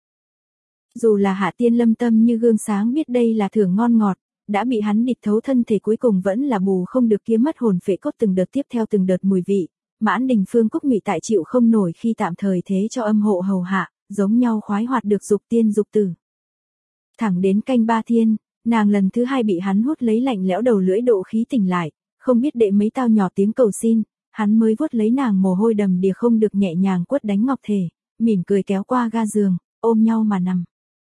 Dù là Hạ Tiên Lâm tâm như gương sáng biết đây là thưởng ngon ngọt, đã bị hắn địch thấu thân thể cuối cùng vẫn là bù không được kiếm mất hồn phệ cốt từng đợt tiếp theo từng đợt mùi vị. Mãn Đình Phương Cúc Mị tại chịu không nổi khi tạm thời thế cho âm hộ hầu hạ, giống nhau khoái hoạt được dục tiên dục tử. Thẳng đến canh ba thiên, nàng lần thứ hai bị hắn hút lấy lạnh lẽo đầu lưỡi độ khí tỉnh lại, không biết đệ mấy tao nhỏ tiếng cầu xin, hắn mới vuốt lấy nàng mồ hôi đầm đìa không được nhẹ nhàng quất đánh ngọc thể, mỉm cười kéo qua ga giường, ôm nhau mà nằm.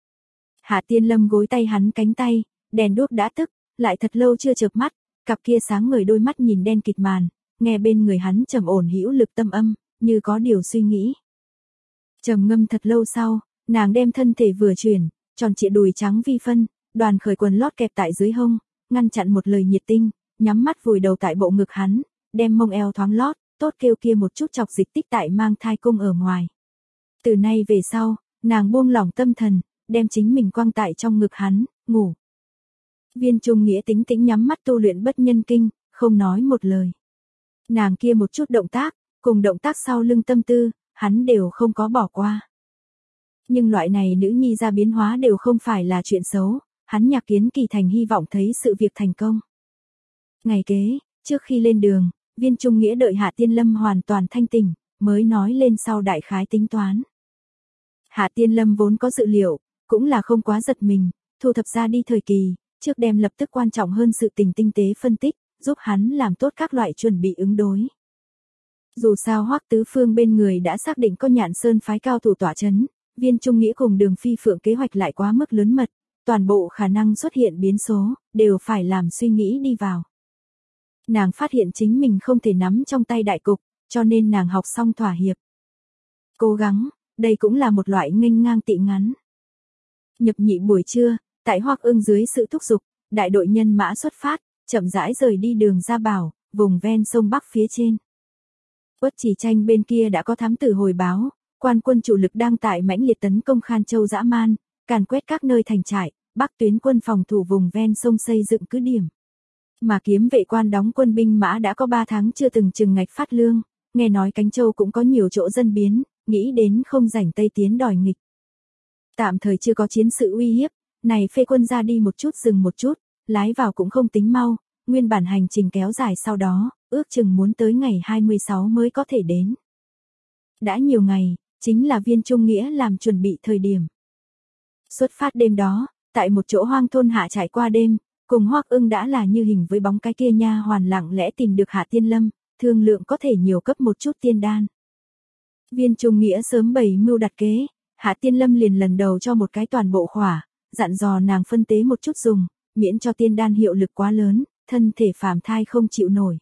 Hạ Tiên Lâm gối tay hắn cánh tay, đèn đuốc đã tức, lại thật lâu chưa chợp mắt, cặp kia sáng ngời đôi mắt nhìn đen kịt màn, nghe bên người hắn trầm ổn hữu lực tâm âm, như có điều suy nghĩ. Trầm ngâm thật lâu sau, nàng đem thân thể vừa chuyển, tròn trịa đùi trắng vi phân, đoàn khởi quần lót kẹp tại dưới hông, ngăn chặn một lời nhiệt tinh, nhắm mắt vùi đầu tại bộ ngực hắn, đem mông eo thoáng lót, tốt kêu kia một chút chọc dịch tích tại mang thai cung ở ngoài. Từ nay về sau, nàng buông lỏng tâm thần, đem chính mình quăng tại trong ngực hắn, ngủ. Viên Trung Nghĩa tính tĩnh nhắm mắt tu luyện bất nhân kinh, không nói một lời. Nàng kia một chút động tác, cùng động tác sau lưng tâm tư, hắn đều không có bỏ qua. Nhưng loại này nữ nhi ra biến hóa đều không phải là chuyện xấu, hắn Nhạc Kiến Kỳ thành hy vọng thấy sự việc thành công. Ngày kế, trước khi lên đường, Viên Trung Nghĩa đợi Hạ Tiên Lâm hoàn toàn thanh tỉnh, mới nói lên sau đại khái tính toán. Hạ Tiên Lâm vốn có dự liệu, cũng là không quá giật mình, thu thập ra đi thời kỳ, trước đem lập tức quan trọng hơn sự tình tinh tế phân tích, giúp hắn làm tốt các loại chuẩn bị ứng đối. Dù sao Hoắc Tứ Phương bên người đã xác định có Nhạn Sơn phái cao thủ tỏa chấn, Viên Trung Nghĩa cùng Đường Phi Phượng kế hoạch lại quá mức lớn mật, toàn bộ khả năng xuất hiện biến số, đều phải làm suy nghĩ đi vào. Nàng phát hiện chính mình không thể nắm trong tay đại cục, cho nên nàng học xong thỏa hiệp. Cố gắng, đây cũng là một loại nghênh ngang tị ngắn. Nhập nhị buổi trưa, tại Hoắc Ưng dưới sự thúc giục, đại đội nhân mã xuất phát, chậm rãi rời đi đường Gia Bảo, vùng ven sông Bắc phía trên. Uất Chỉ Tranh bên kia đã có thám tử hồi báo, quan quân chủ lực đang tại mãnh liệt tấn công Khan Châu dã man, càn quét các nơi thành trại, Bắc tuyến quân phòng thủ vùng ven sông xây dựng cứ điểm. Mà kiếm vệ quan đóng quân binh mã đã có ba tháng chưa từng chừng ngạch phát lương, nghe nói Cánh Châu cũng có nhiều chỗ dân biến, nghĩ đến không rảnh Tây tiến đòi nghịch. Tạm thời chưa có chiến sự uy hiếp, này phê quân ra đi một chút dừng một chút, lái vào cũng không tính mau, nguyên bản hành trình kéo dài sau đó, ước chừng muốn tới ngày hai mươi sáu mới có thể đến. Đã nhiều ngày, chính là Viên Trung Nghĩa làm chuẩn bị thời điểm. Xuất phát đêm đó, tại một chỗ hoang thôn hạ trải qua đêm, cùng Hoắc Ưng đã là như hình với bóng cái kia nha hoàn lặng lẽ tìm được Hạ Tiên Lâm, thương lượng có thể nhiều cấp một chút tiên đan. Viên Trung Nghĩa sớm bày mưu đặt kế, Hạ Tiên Lâm liền lần đầu cho một cái toàn bộ khỏa, dặn dò nàng phân tế một chút dùng, miễn cho tiên đan hiệu lực quá lớn, thân thể phàm thai không chịu nổi.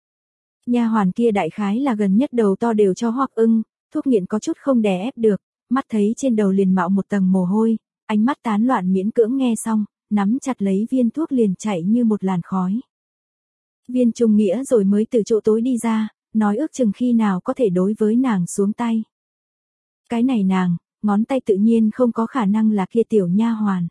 Nha hoàn kia đại khái là gần nhất đầu to đều cho Hoắc Ưng, thuốc nghiện có chút không đè ép được, mắt thấy trên đầu liền mạo một tầng mồ hôi, ánh mắt tán loạn miễn cưỡng nghe xong, nắm chặt lấy viên thuốc liền chạy như một làn khói. Viên Trung Nghĩa rồi mới từ chỗ tối đi ra, nói ước chừng khi nào có thể đối với nàng xuống tay. Cái này nàng, ngón tay tự nhiên không có khả năng là kia tiểu nha hoàn.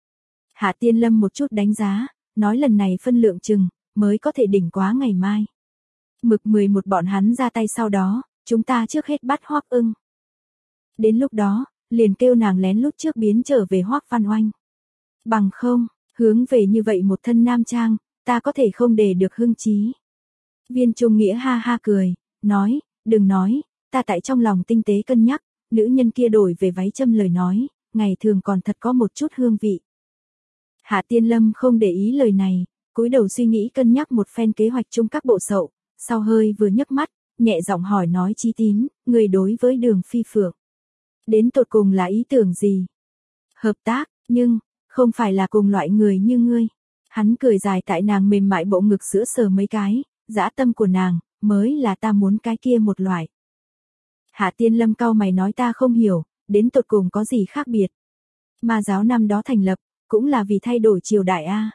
Hạ Tiên Lâm một chút đánh giá, nói lần này phân lượng chừng, mới có thể đỉnh quá ngày mai. Mực mười một bọn hắn ra tay sau đó, chúng ta trước hết bắt Hoắc Ưng. Đến lúc đó, liền kêu nàng lén lút trước biến trở về Hoắc Văn Oanh. Bằng không, hướng về như vậy một thân nam trang, ta có thể không để được hưng trí. Viên Trung Nghĩa ha ha cười, nói, đừng nói, ta tại trong lòng tinh tế cân nhắc, nữ nhân kia đổi về váy châm lời nói, ngày thường còn thật có một chút hương vị. Hạ Tiên Lâm không để ý lời này, cúi đầu suy nghĩ cân nhắc một phen kế hoạch chung các bộ sậu, sau hơi vừa nhấc mắt, nhẹ giọng hỏi nói Chí Tín, người đối với Đường Phi Phượng. Đến tột cùng là ý tưởng gì? Hợp tác, nhưng, không phải là cùng loại người như ngươi. Hắn cười dài tại nàng mềm mại bộ ngực sữa sờ mấy cái, dã tâm của nàng, mới là ta muốn cái kia một loại. Hạ Tiên Lâm cau mày nói ta không hiểu, đến tột cùng có gì khác biệt. Ma giáo năm đó thành lập, cũng là vì thay đổi triều đại a.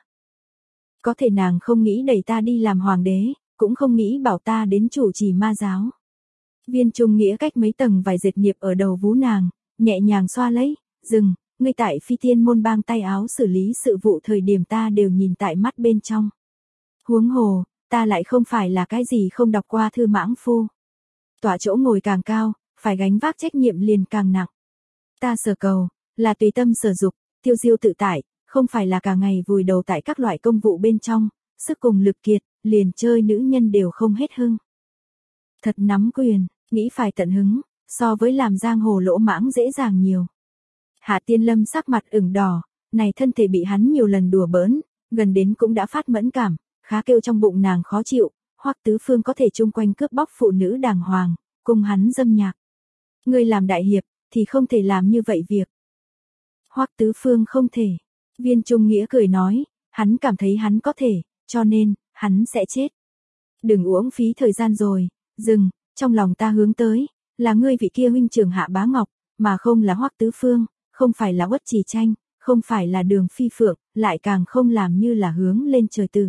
Có thể nàng không nghĩ đẩy ta đi làm hoàng đế, cũng không nghĩ bảo ta đến chủ trì ma giáo. Viên Trung Nghĩa cách mấy tầng vài dệt nghiệp ở đầu vú nàng, nhẹ nhàng xoa lấy, dừng, ngươi tại Phi Tiên môn bang tay áo xử lý sự vụ thời điểm ta đều nhìn tại mắt bên trong. Huống hồ, ta lại không phải là cái gì không đọc qua thư mãng phu. Tỏa chỗ ngồi càng cao, phải gánh vác trách nhiệm liền càng nặng. Ta sở cầu, là tùy tâm sở dục, tiêu diêu tự tại, không phải là cả ngày vùi đầu tại các loại công vụ bên trong, sức cùng lực kiệt, liền chơi nữ nhân đều không hết hưng. Thật nắm quyền, nghĩ phải tận hứng, so với làm giang hồ lỗ mãng dễ dàng nhiều. Hạ Tiên Lâm sắc mặt ửng đỏ, này thân thể bị hắn nhiều lần đùa bỡn, gần đến cũng đã phát mẫn cảm, khá kêu trong bụng nàng khó chịu, Hoắc Tứ Phương có thể chung quanh cướp bóc phụ nữ đàng hoàng, cùng hắn dâm nhạc. Ngươi làm đại hiệp, thì không thể làm như vậy việc. Hoắc Tứ Phương không thể. Viên Trung Nghĩa cười nói, hắn cảm thấy hắn có thể, cho nên, hắn sẽ chết. Đừng uổng phí thời gian rồi, dừng, trong lòng ta hướng tới, là ngươi vị kia huynh trưởng Hạ Bá Ngọc, mà không là Hoắc Tứ Phương, không phải là Uất Trì Tranh, không phải là Đường Phi Phượng, lại càng không làm như là hướng lên trời tử.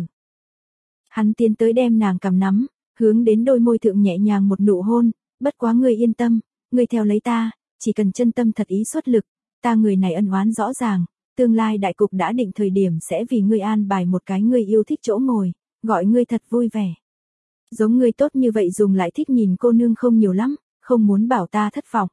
Hắn tiến tới đem nàng cầm nắm, hướng đến đôi môi thượng nhẹ nhàng một nụ hôn, bất quá ngươi yên tâm, ngươi theo lấy ta, chỉ cần chân tâm thật ý xuất lực, ta người này ân oán rõ ràng, tương lai đại cục đã định thời điểm sẽ vì ngươi an bài một cái ngươi yêu thích chỗ ngồi, gọi ngươi thật vui vẻ. Giống ngươi tốt như vậy dùng lại thích nhìn cô nương không nhiều lắm, không muốn bảo ta thất vọng.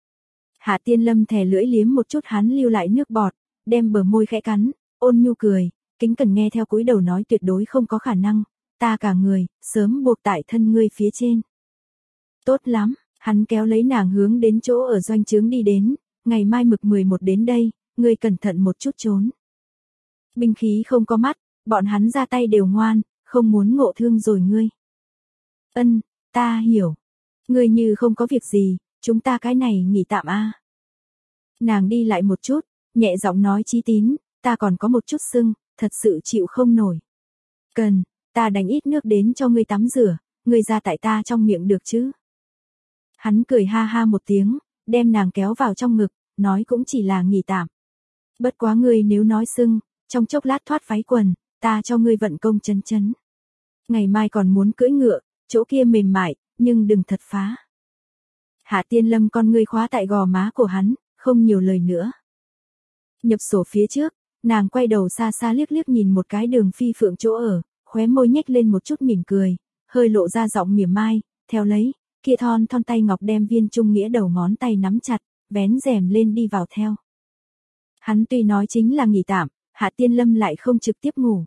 Hạ Tiên Lâm thè lưỡi liếm một chút hắn lưu lại nước bọt, đem bờ môi khẽ cắn, ôn nhu cười, kính cần nghe theo cúi đầu nói tuyệt đối không có khả năng, ta cả người, sớm buộc tại thân ngươi phía trên. Tốt lắm, hắn kéo lấy nàng hướng đến chỗ ở doanh trướng đi đến, ngày mai mực mười một đến đây, ngươi cẩn thận một chút trốn. Binh khí không có mắt, bọn hắn ra tay đều ngoan, không muốn ngộ thương rồi ngươi. Ân, ta hiểu. Ngươi như không có việc gì, chúng ta cái này nghỉ tạm a. Nàng đi lại một chút, nhẹ giọng nói Chí Tín, ta còn có một chút sưng, thật sự chịu không nổi. Cần, ta đánh ít nước đến cho ngươi tắm rửa, ngươi ra tại ta trong miệng được chứ. Hắn cười ha ha một tiếng, đem nàng kéo vào trong ngực, nói cũng chỉ là nghỉ tạm. Bất quá ngươi nếu nói sưng, trong chốc lát thoát váy quần, ta cho ngươi vận công chấn chấn. Ngày mai còn muốn cưỡi ngựa, chỗ kia mềm mại, nhưng đừng thật phá. Hạ Tiên Lâm con ngươi khóa tại gò má của hắn, không nhiều lời nữa. Nhập sổ phía trước, nàng quay đầu xa xa liếc liếc nhìn một cái Đường Phi Phượng chỗ ở, khóe môi nhếch lên một chút mỉm cười, hơi lộ ra giọng mỉa mai, theo lấy, kia thon thon tay ngọc đem Viên Trung Nghĩa đầu ngón tay nắm chặt, vén rèm lên đi vào theo. Hắn tuy nói chính là nghỉ tạm, Hạ Tiên Lâm lại không trực tiếp ngủ.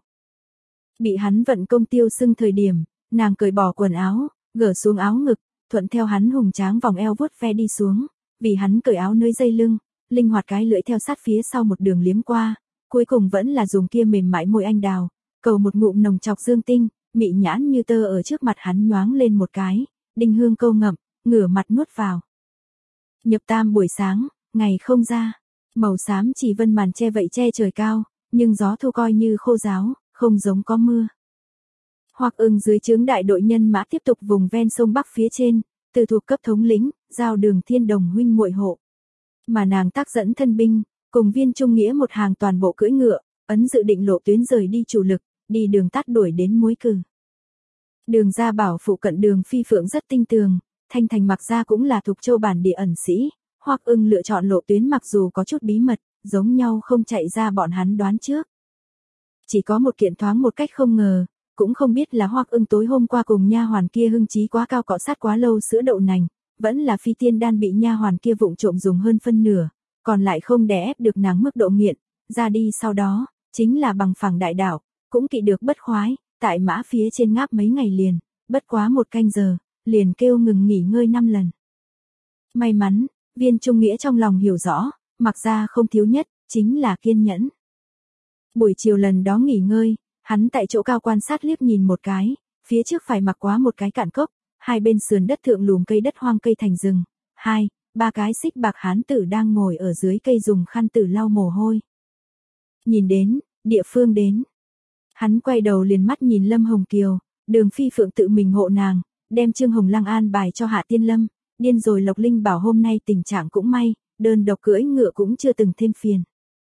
Bị hắn vận công tiêu sưng thời điểm, nàng cởi bỏ quần áo, gỡ xuống áo ngực, thuận theo hắn hùng tráng vòng eo vuốt ve đi xuống, vì hắn cởi áo nơi dây lưng, linh hoạt cái lưỡi theo sát phía sau một đường liếm qua, cuối cùng vẫn là dùng kia mềm mại môi anh đào, cầu một ngụm nồng chọc dương tinh, mị nhãn như tơ ở trước mặt hắn nhoáng lên một cái, đinh hương câu ngậm, ngửa mặt nuốt vào. Nhập tam buổi sáng, ngày không ra, màu xám chỉ vân màn che vậy che trời cao, nhưng gió thu coi như khô ráo, không giống có mưa. Hoặc ưng dưới trướng đại đội nhân mã tiếp tục vùng ven sông Bắc phía trên, từ thuộc cấp thống lĩnh, giao Đường Thiên Đồng huynh muội hộ. Mà nàng tác dẫn thân binh, cùng Viên Trung Nghĩa một hàng toàn bộ cưỡi ngựa, ấn dự định lộ tuyến rời đi chủ lực, đi đường tắt đuổi đến Muối Cử. Đường Gia Bảo phụ cận Đường Phi Phượng rất tinh tường, Thanh Thành Mặc Gia cũng là thuộc châu bản địa ẩn sĩ, Hoặc ưng lựa chọn lộ tuyến mặc dù có chút bí mật, giống nhau không chạy ra bọn hắn đoán trước. Chỉ có một kiện thoáng một cách không ngờ, cũng không biết là Hoặc ưng tối hôm qua cùng nha hoàn kia hưng trí quá cao cọ sát quá lâu sữa đậu nành, vẫn là phi tiên đan bị nha hoàn kia vụng trộm dùng hơn phân nửa, còn lại không đè ép được nàng mức độ nghiện, ra đi sau đó, chính là bằng phẳng đại đạo, cũng kỵ được bất khoái, tại mã phía trên ngáp mấy ngày liền, bất quá một canh giờ, liền kêu ngừng nghỉ ngơi năm lần. May mắn, Viên Trung Nghĩa trong lòng hiểu rõ, mặc ra không thiếu nhất, chính là kiên nhẫn. Buổi chiều lần đó nghỉ ngơi, hắn tại chỗ cao quan sát liếc nhìn một cái, phía trước phải mặc quá một cái cạn cốc, hai bên sườn đất thượng lùm cây đất hoang cây thành rừng, hai, ba cái xích bạc hán tử đang ngồi ở dưới cây dùng khăn tử lau mồ hôi. Nhìn đến, địa phương đến. Hắn quay đầu liền mắt nhìn Lâm Hồng Kiều, Đường Phi Phượng tự mình hộ nàng, đem Trương Hồng Lăng an bài cho Hạ Tiên Lâm, điên rồi Lộc Linh bảo hôm nay tình trạng cũng may, đơn độc cưỡi ngựa cũng chưa từng thêm phiền.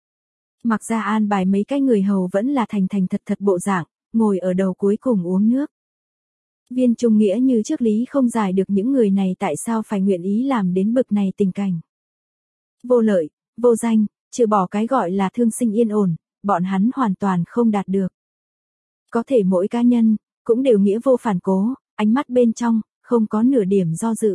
Mặc ra an bài mấy cái người hầu vẫn là thành thành thật thật bộ dạng, ngồi ở đầu cuối cùng uống nước. Viên Trung Nghĩa như trước lý không giải được những người này tại sao phải nguyện ý làm đến bực này tình cảnh. Vô lợi, vô danh, trừ bỏ cái gọi là thương sinh yên ổn, bọn hắn hoàn toàn không đạt được. Có thể mỗi cá nhân, cũng đều nghĩa vô phản cố, ánh mắt bên trong, không có nửa điểm do dự.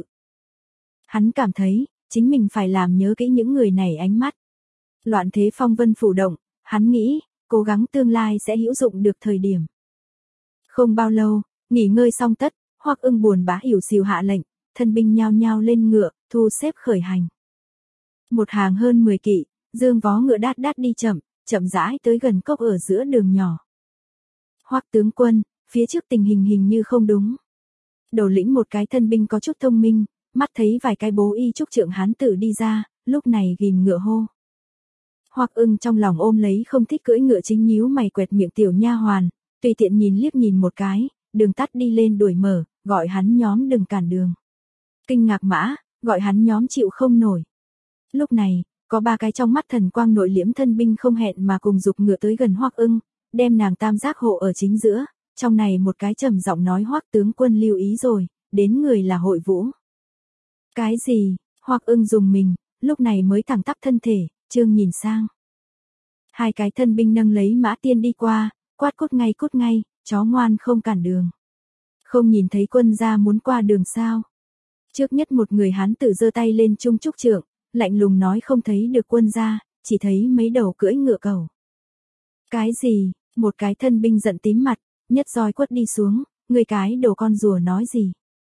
Hắn cảm thấy, chính mình phải làm nhớ kỹ những người này ánh mắt. Loạn thế phong vân phủ động, hắn nghĩ, cố gắng tương lai sẽ hữu dụng được thời điểm. Không bao lâu, nghỉ ngơi xong tất, Hoắc Ưng buồn bã ỉu xìu hạ lệnh, thân binh nhao nhao lên ngựa, thu xếp khởi hành. Một hàng hơn mười kỵ, dương vó ngựa đát đát đi chậm, chậm rãi tới gần cốc ở giữa đường nhỏ. Hoắc tướng quân, phía trước tình hình hình như không đúng. Đầu lĩnh một cái thân binh có chút thông minh, mắt thấy vài cái bố y trúc trượng hán tử đi ra, lúc này ghim ngựa hô. Hoắc Ưng trong lòng ôm lấy không thích cưỡi ngựa chính nhíu mày quẹt miệng tiểu nha hoàn, tùy tiện nhìn liếc nhìn một cái, đường tắt đi lên đuổi mở, gọi hắn nhóm đừng cản đường. Kinh ngạc mã, gọi hắn nhóm chịu không nổi. Lúc này, có ba cái trong mắt thần quang nội liễm thân binh không hẹn mà cùng giục ngựa tới gần Hoắc Ưng, đem nàng tam giác hộ ở chính giữa, trong này một cái trầm giọng nói Hoắc tướng quân lưu ý rồi, đến người là Hội Vũ. Cái gì? Hoắc Ưng dùng mình, lúc này mới thẳng tắp thân thể, trương nhìn sang. Hai cái thân binh nâng lấy mã tiên đi qua, quát cút ngay cút ngay, chó ngoan không cản đường. Không nhìn thấy quân gia muốn qua đường sao? Trước nhất một người hán tử giơ tay lên trung trúc trượng, lạnh lùng nói không thấy được quân gia, chỉ thấy mấy đầu cưỡi ngựa cầu. Cái gì? Một cái thân binh giận tím mặt, nhất roi quất đi xuống, người cái đồ con rùa nói gì?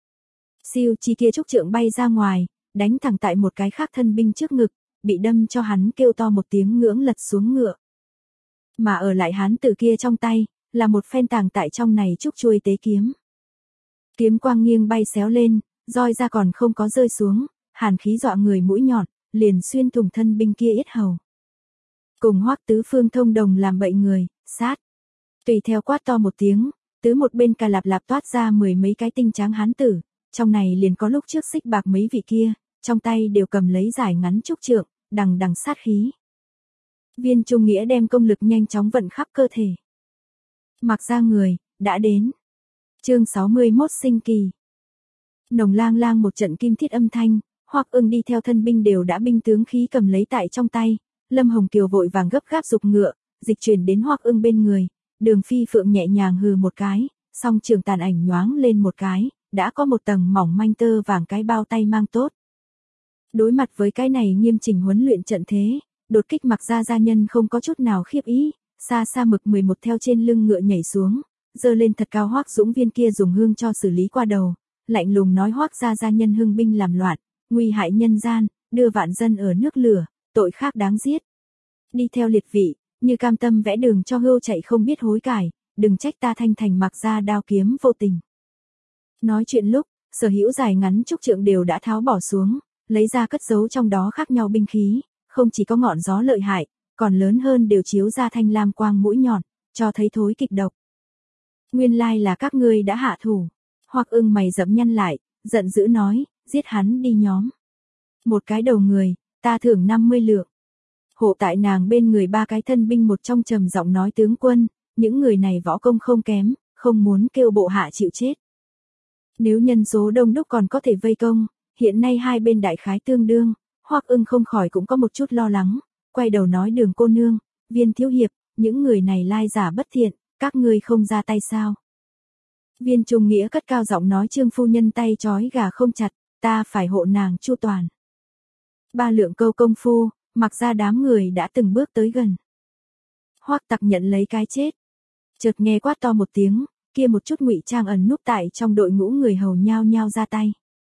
Siêu chi kia trúc trượng bay ra ngoài, đánh thẳng tại một cái khác thân binh trước ngực, bị đâm cho hắn kêu to một tiếng ngưỡng lật xuống ngựa. Mà ở lại hán tử kia trong tay, là một phen tàng tại trong này trúc chuôi tế kiếm. Kiếm quang nghiêng bay xéo lên, roi ra còn không có rơi xuống, hàn khí dọa người mũi nhọn, liền xuyên thủng thân binh kia yết hầu. Cùng Hoắc Tứ Phương thông đồng làm bậy người, sát. Tùy theo quát to một tiếng, tứ một bên cà lạp lạp toát ra mười mấy cái tinh tráng hán tử, trong này liền có lúc trước xích bạc mấy vị kia, trong tay đều cầm lấy giải ngắn trúc trượng, đằng đằng sát khí. Viên Trung Nghĩa đem công lực nhanh chóng vận khắp cơ thể. Mặc ra người, đã đến. Chương sáu mươi mốt sinh kỳ. Nồng lang lang một trận kim thiết âm thanh, Hoắc Ưng đi theo thân binh đều đã binh tướng khí cầm lấy tại trong tay, Lâm Hồng Kiều vội vàng gấp gáp giục ngựa, dịch chuyển đến Hoắc Ưng bên người, Đường Phi Phượng nhẹ nhàng hừ một cái, song trường tàn ảnh nhoáng lên một cái, đã có một tầng mỏng manh tơ vàng cái bao tay mang tốt. Đối mặt với cái này nghiêm chỉnh huấn luyện trận thế, đột kích Mặc ra gia nhân không có chút nào khiếp ý, xa xa mực mười một theo trên lưng ngựa nhảy xuống, giơ lên thật cao Hoắc Dũng Viên kia dùng hương cho xử lý qua đầu, lạnh lùng nói Hoắc gia gia nhân hưng binh làm loạn, nguy hại nhân gian, đưa vạn dân ở nước lửa, tội khác đáng giết. Đi theo liệt vị, như cam tâm vẽ đường cho hươu chạy không biết hối cải, đừng trách ta thanh thành Mặc ra đao kiếm vô tình. Nói chuyện lúc, sở hữu dài ngắn trúc trượng đều đã tháo bỏ xuống, lấy ra cất giấu trong đó khác nhau binh khí, không chỉ có ngọn gió lợi hại, còn lớn hơn đều chiếu ra thanh lam quang mũi nhọn, cho thấy thối kịch độc. Nguyên lai là các ngươi đã hạ thủ. Hoắc Ưng mày rậm nhăn lại, giận dữ nói, giết hắn đi nhóm. Một cái đầu người, ta thưởng năm mươi lượng. Hộ tại nàng bên người ba cái thân binh một trong trầm giọng nói tướng quân, những người này võ công không kém, không muốn kêu bộ hạ chịu chết. Nếu nhân số đông đúc còn có thể vây công, hiện nay hai bên đại khái tương đương, Hoắc Ưng không khỏi cũng có một chút lo lắng, quay đầu nói Đường cô nương, Viên thiếu hiệp, những người này lai giả bất thiện, các ngươi không ra tay sao? Viên Trung Nghĩa cất cao giọng nói Trương phu nhân tay trói gà không chặt, ta phải hộ nàng chu toàn. Ba lượng câu công phu, Mặc ra đám người đã từng bước tới gần. Hoắc Tặc nhận lấy cái chết. Chợt nghe quát to một tiếng, kia một chút ngụy trang ẩn núp tại trong đội ngũ người hầu nhao nhao ra tay.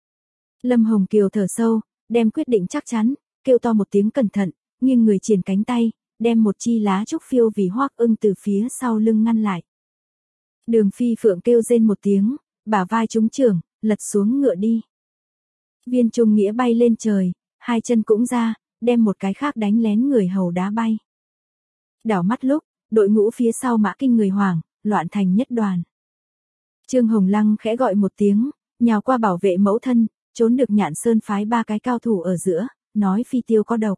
Lâm Hồng Kiều thở sâu, đem quyết định chắc chắn, kêu to một tiếng cẩn thận, nghiêng người triển cánh tay, đem một chi lá trúc phiêu vì Hoắc Ưng từ phía sau lưng ngăn lại. Đường Phi Phượng kêu rên một tiếng, bả vai trúng chưởng, lật xuống ngựa đi. Viên Trung Nghĩa bay lên trời, hai chân cũng ra, đem một cái khác đánh lén người hầu đá bay. Đảo mắt lúc, đội ngũ phía sau Mã Kinh người hoảng, loạn thành nhất đoàn. Trương Hồng Lăng khẽ gọi một tiếng, nhào qua bảo vệ mẫu thân, trốn được Nhạn Sơn phái ba cái cao thủ ở giữa, nói phi tiêu có độc.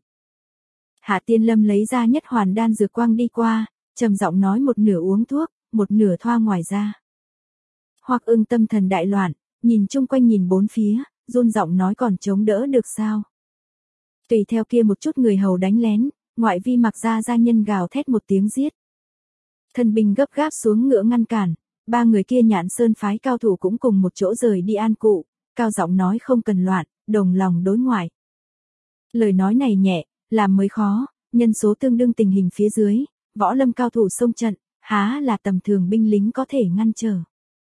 Hạ Tiên Lâm lấy ra nhất hoàn đan dược quang đi qua, trầm giọng nói một nửa uống thuốc, một nửa thoa ngoài ra. Hoắc Ưng tâm thần đại loạn, nhìn chung quanh nhìn bốn phía, run giọng nói còn chống đỡ được sao? Tùy theo kia một chút người hầu đánh lén, ngoại vi Mặc ra gia nhân gào thét một tiếng giết. Thân binh gấp gáp xuống ngựa ngăn cản, ba người kia Nhạn Sơn phái cao thủ cũng cùng một chỗ rời đi an cụ, cao giọng nói không cần loạn, đồng lòng đối ngoại. Lời nói này nhẹ, làm mới khó, nhân số tương đương tình hình phía dưới, võ lâm cao thủ xông trận, há là tầm thường binh lính có thể ngăn trở.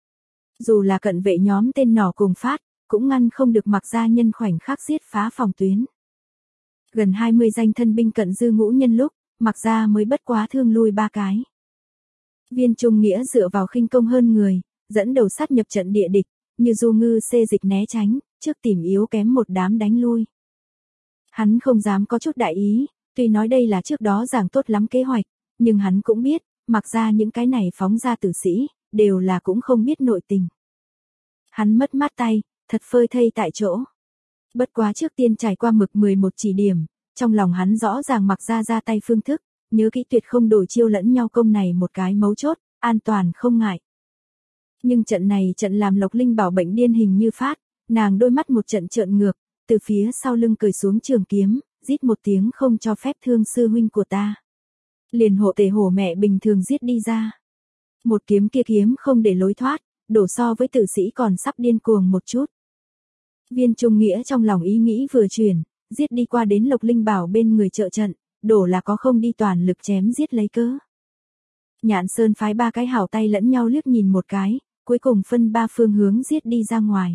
Dù là cận vệ nhóm tên nỏ cùng phát, cũng ngăn không được Mặc ra nhân khoảnh khắc giết phá phòng tuyến. Gần hai mươi danh thân binh cận dư ngũ nhân lúc, Mặc ra mới bất quá thương lui ba cái. Viên Trung Nghĩa dựa vào khinh công hơn người, dẫn đầu sát nhập trận địa địch, như du ngư xê dịch né tránh, trước tìm yếu kém một đám đánh lui. Hắn không dám có chút đại ý, tuy nói đây là trước đó giảng tốt lắm kế hoạch, nhưng hắn cũng biết, Mặc ra những cái này phóng ra tử sĩ, đều là cũng không biết nội tình. Hắn mất mát tay, thật phơi thây tại chỗ. Bất quá trước tiên trải qua mực mười một chỉ điểm, trong lòng hắn rõ ràng Mặc ra ra tay phương thức, nhớ kỹ tuyệt không đổi chiêu lẫn nhau công này một cái mấu chốt, an toàn không ngại. Nhưng trận này trận làm Lộc Linh Bảo bệnh điên hình như phát, nàng đôi mắt một trận trợn ngược, từ phía sau lưng cởi xuống trường kiếm, rít một tiếng không cho phép thương sư huynh của ta. Liền hộ tề hổ mẹ bình thường giết đi ra. Một kiếm kia kiếm không để lối thoát, đổ so với tử sĩ còn sắp điên cuồng một chút. Viên Trung Nghĩa trong lòng ý nghĩ vừa chuyển, giết đi qua đến Lộc Linh Bảo bên người trợ trận, đổ là có không đi toàn lực chém giết lấy cớ. Nhạn Sơn phái ba cái hảo tay lẫn nhau liếc nhìn một cái, cuối cùng phân ba phương hướng giết đi ra ngoài.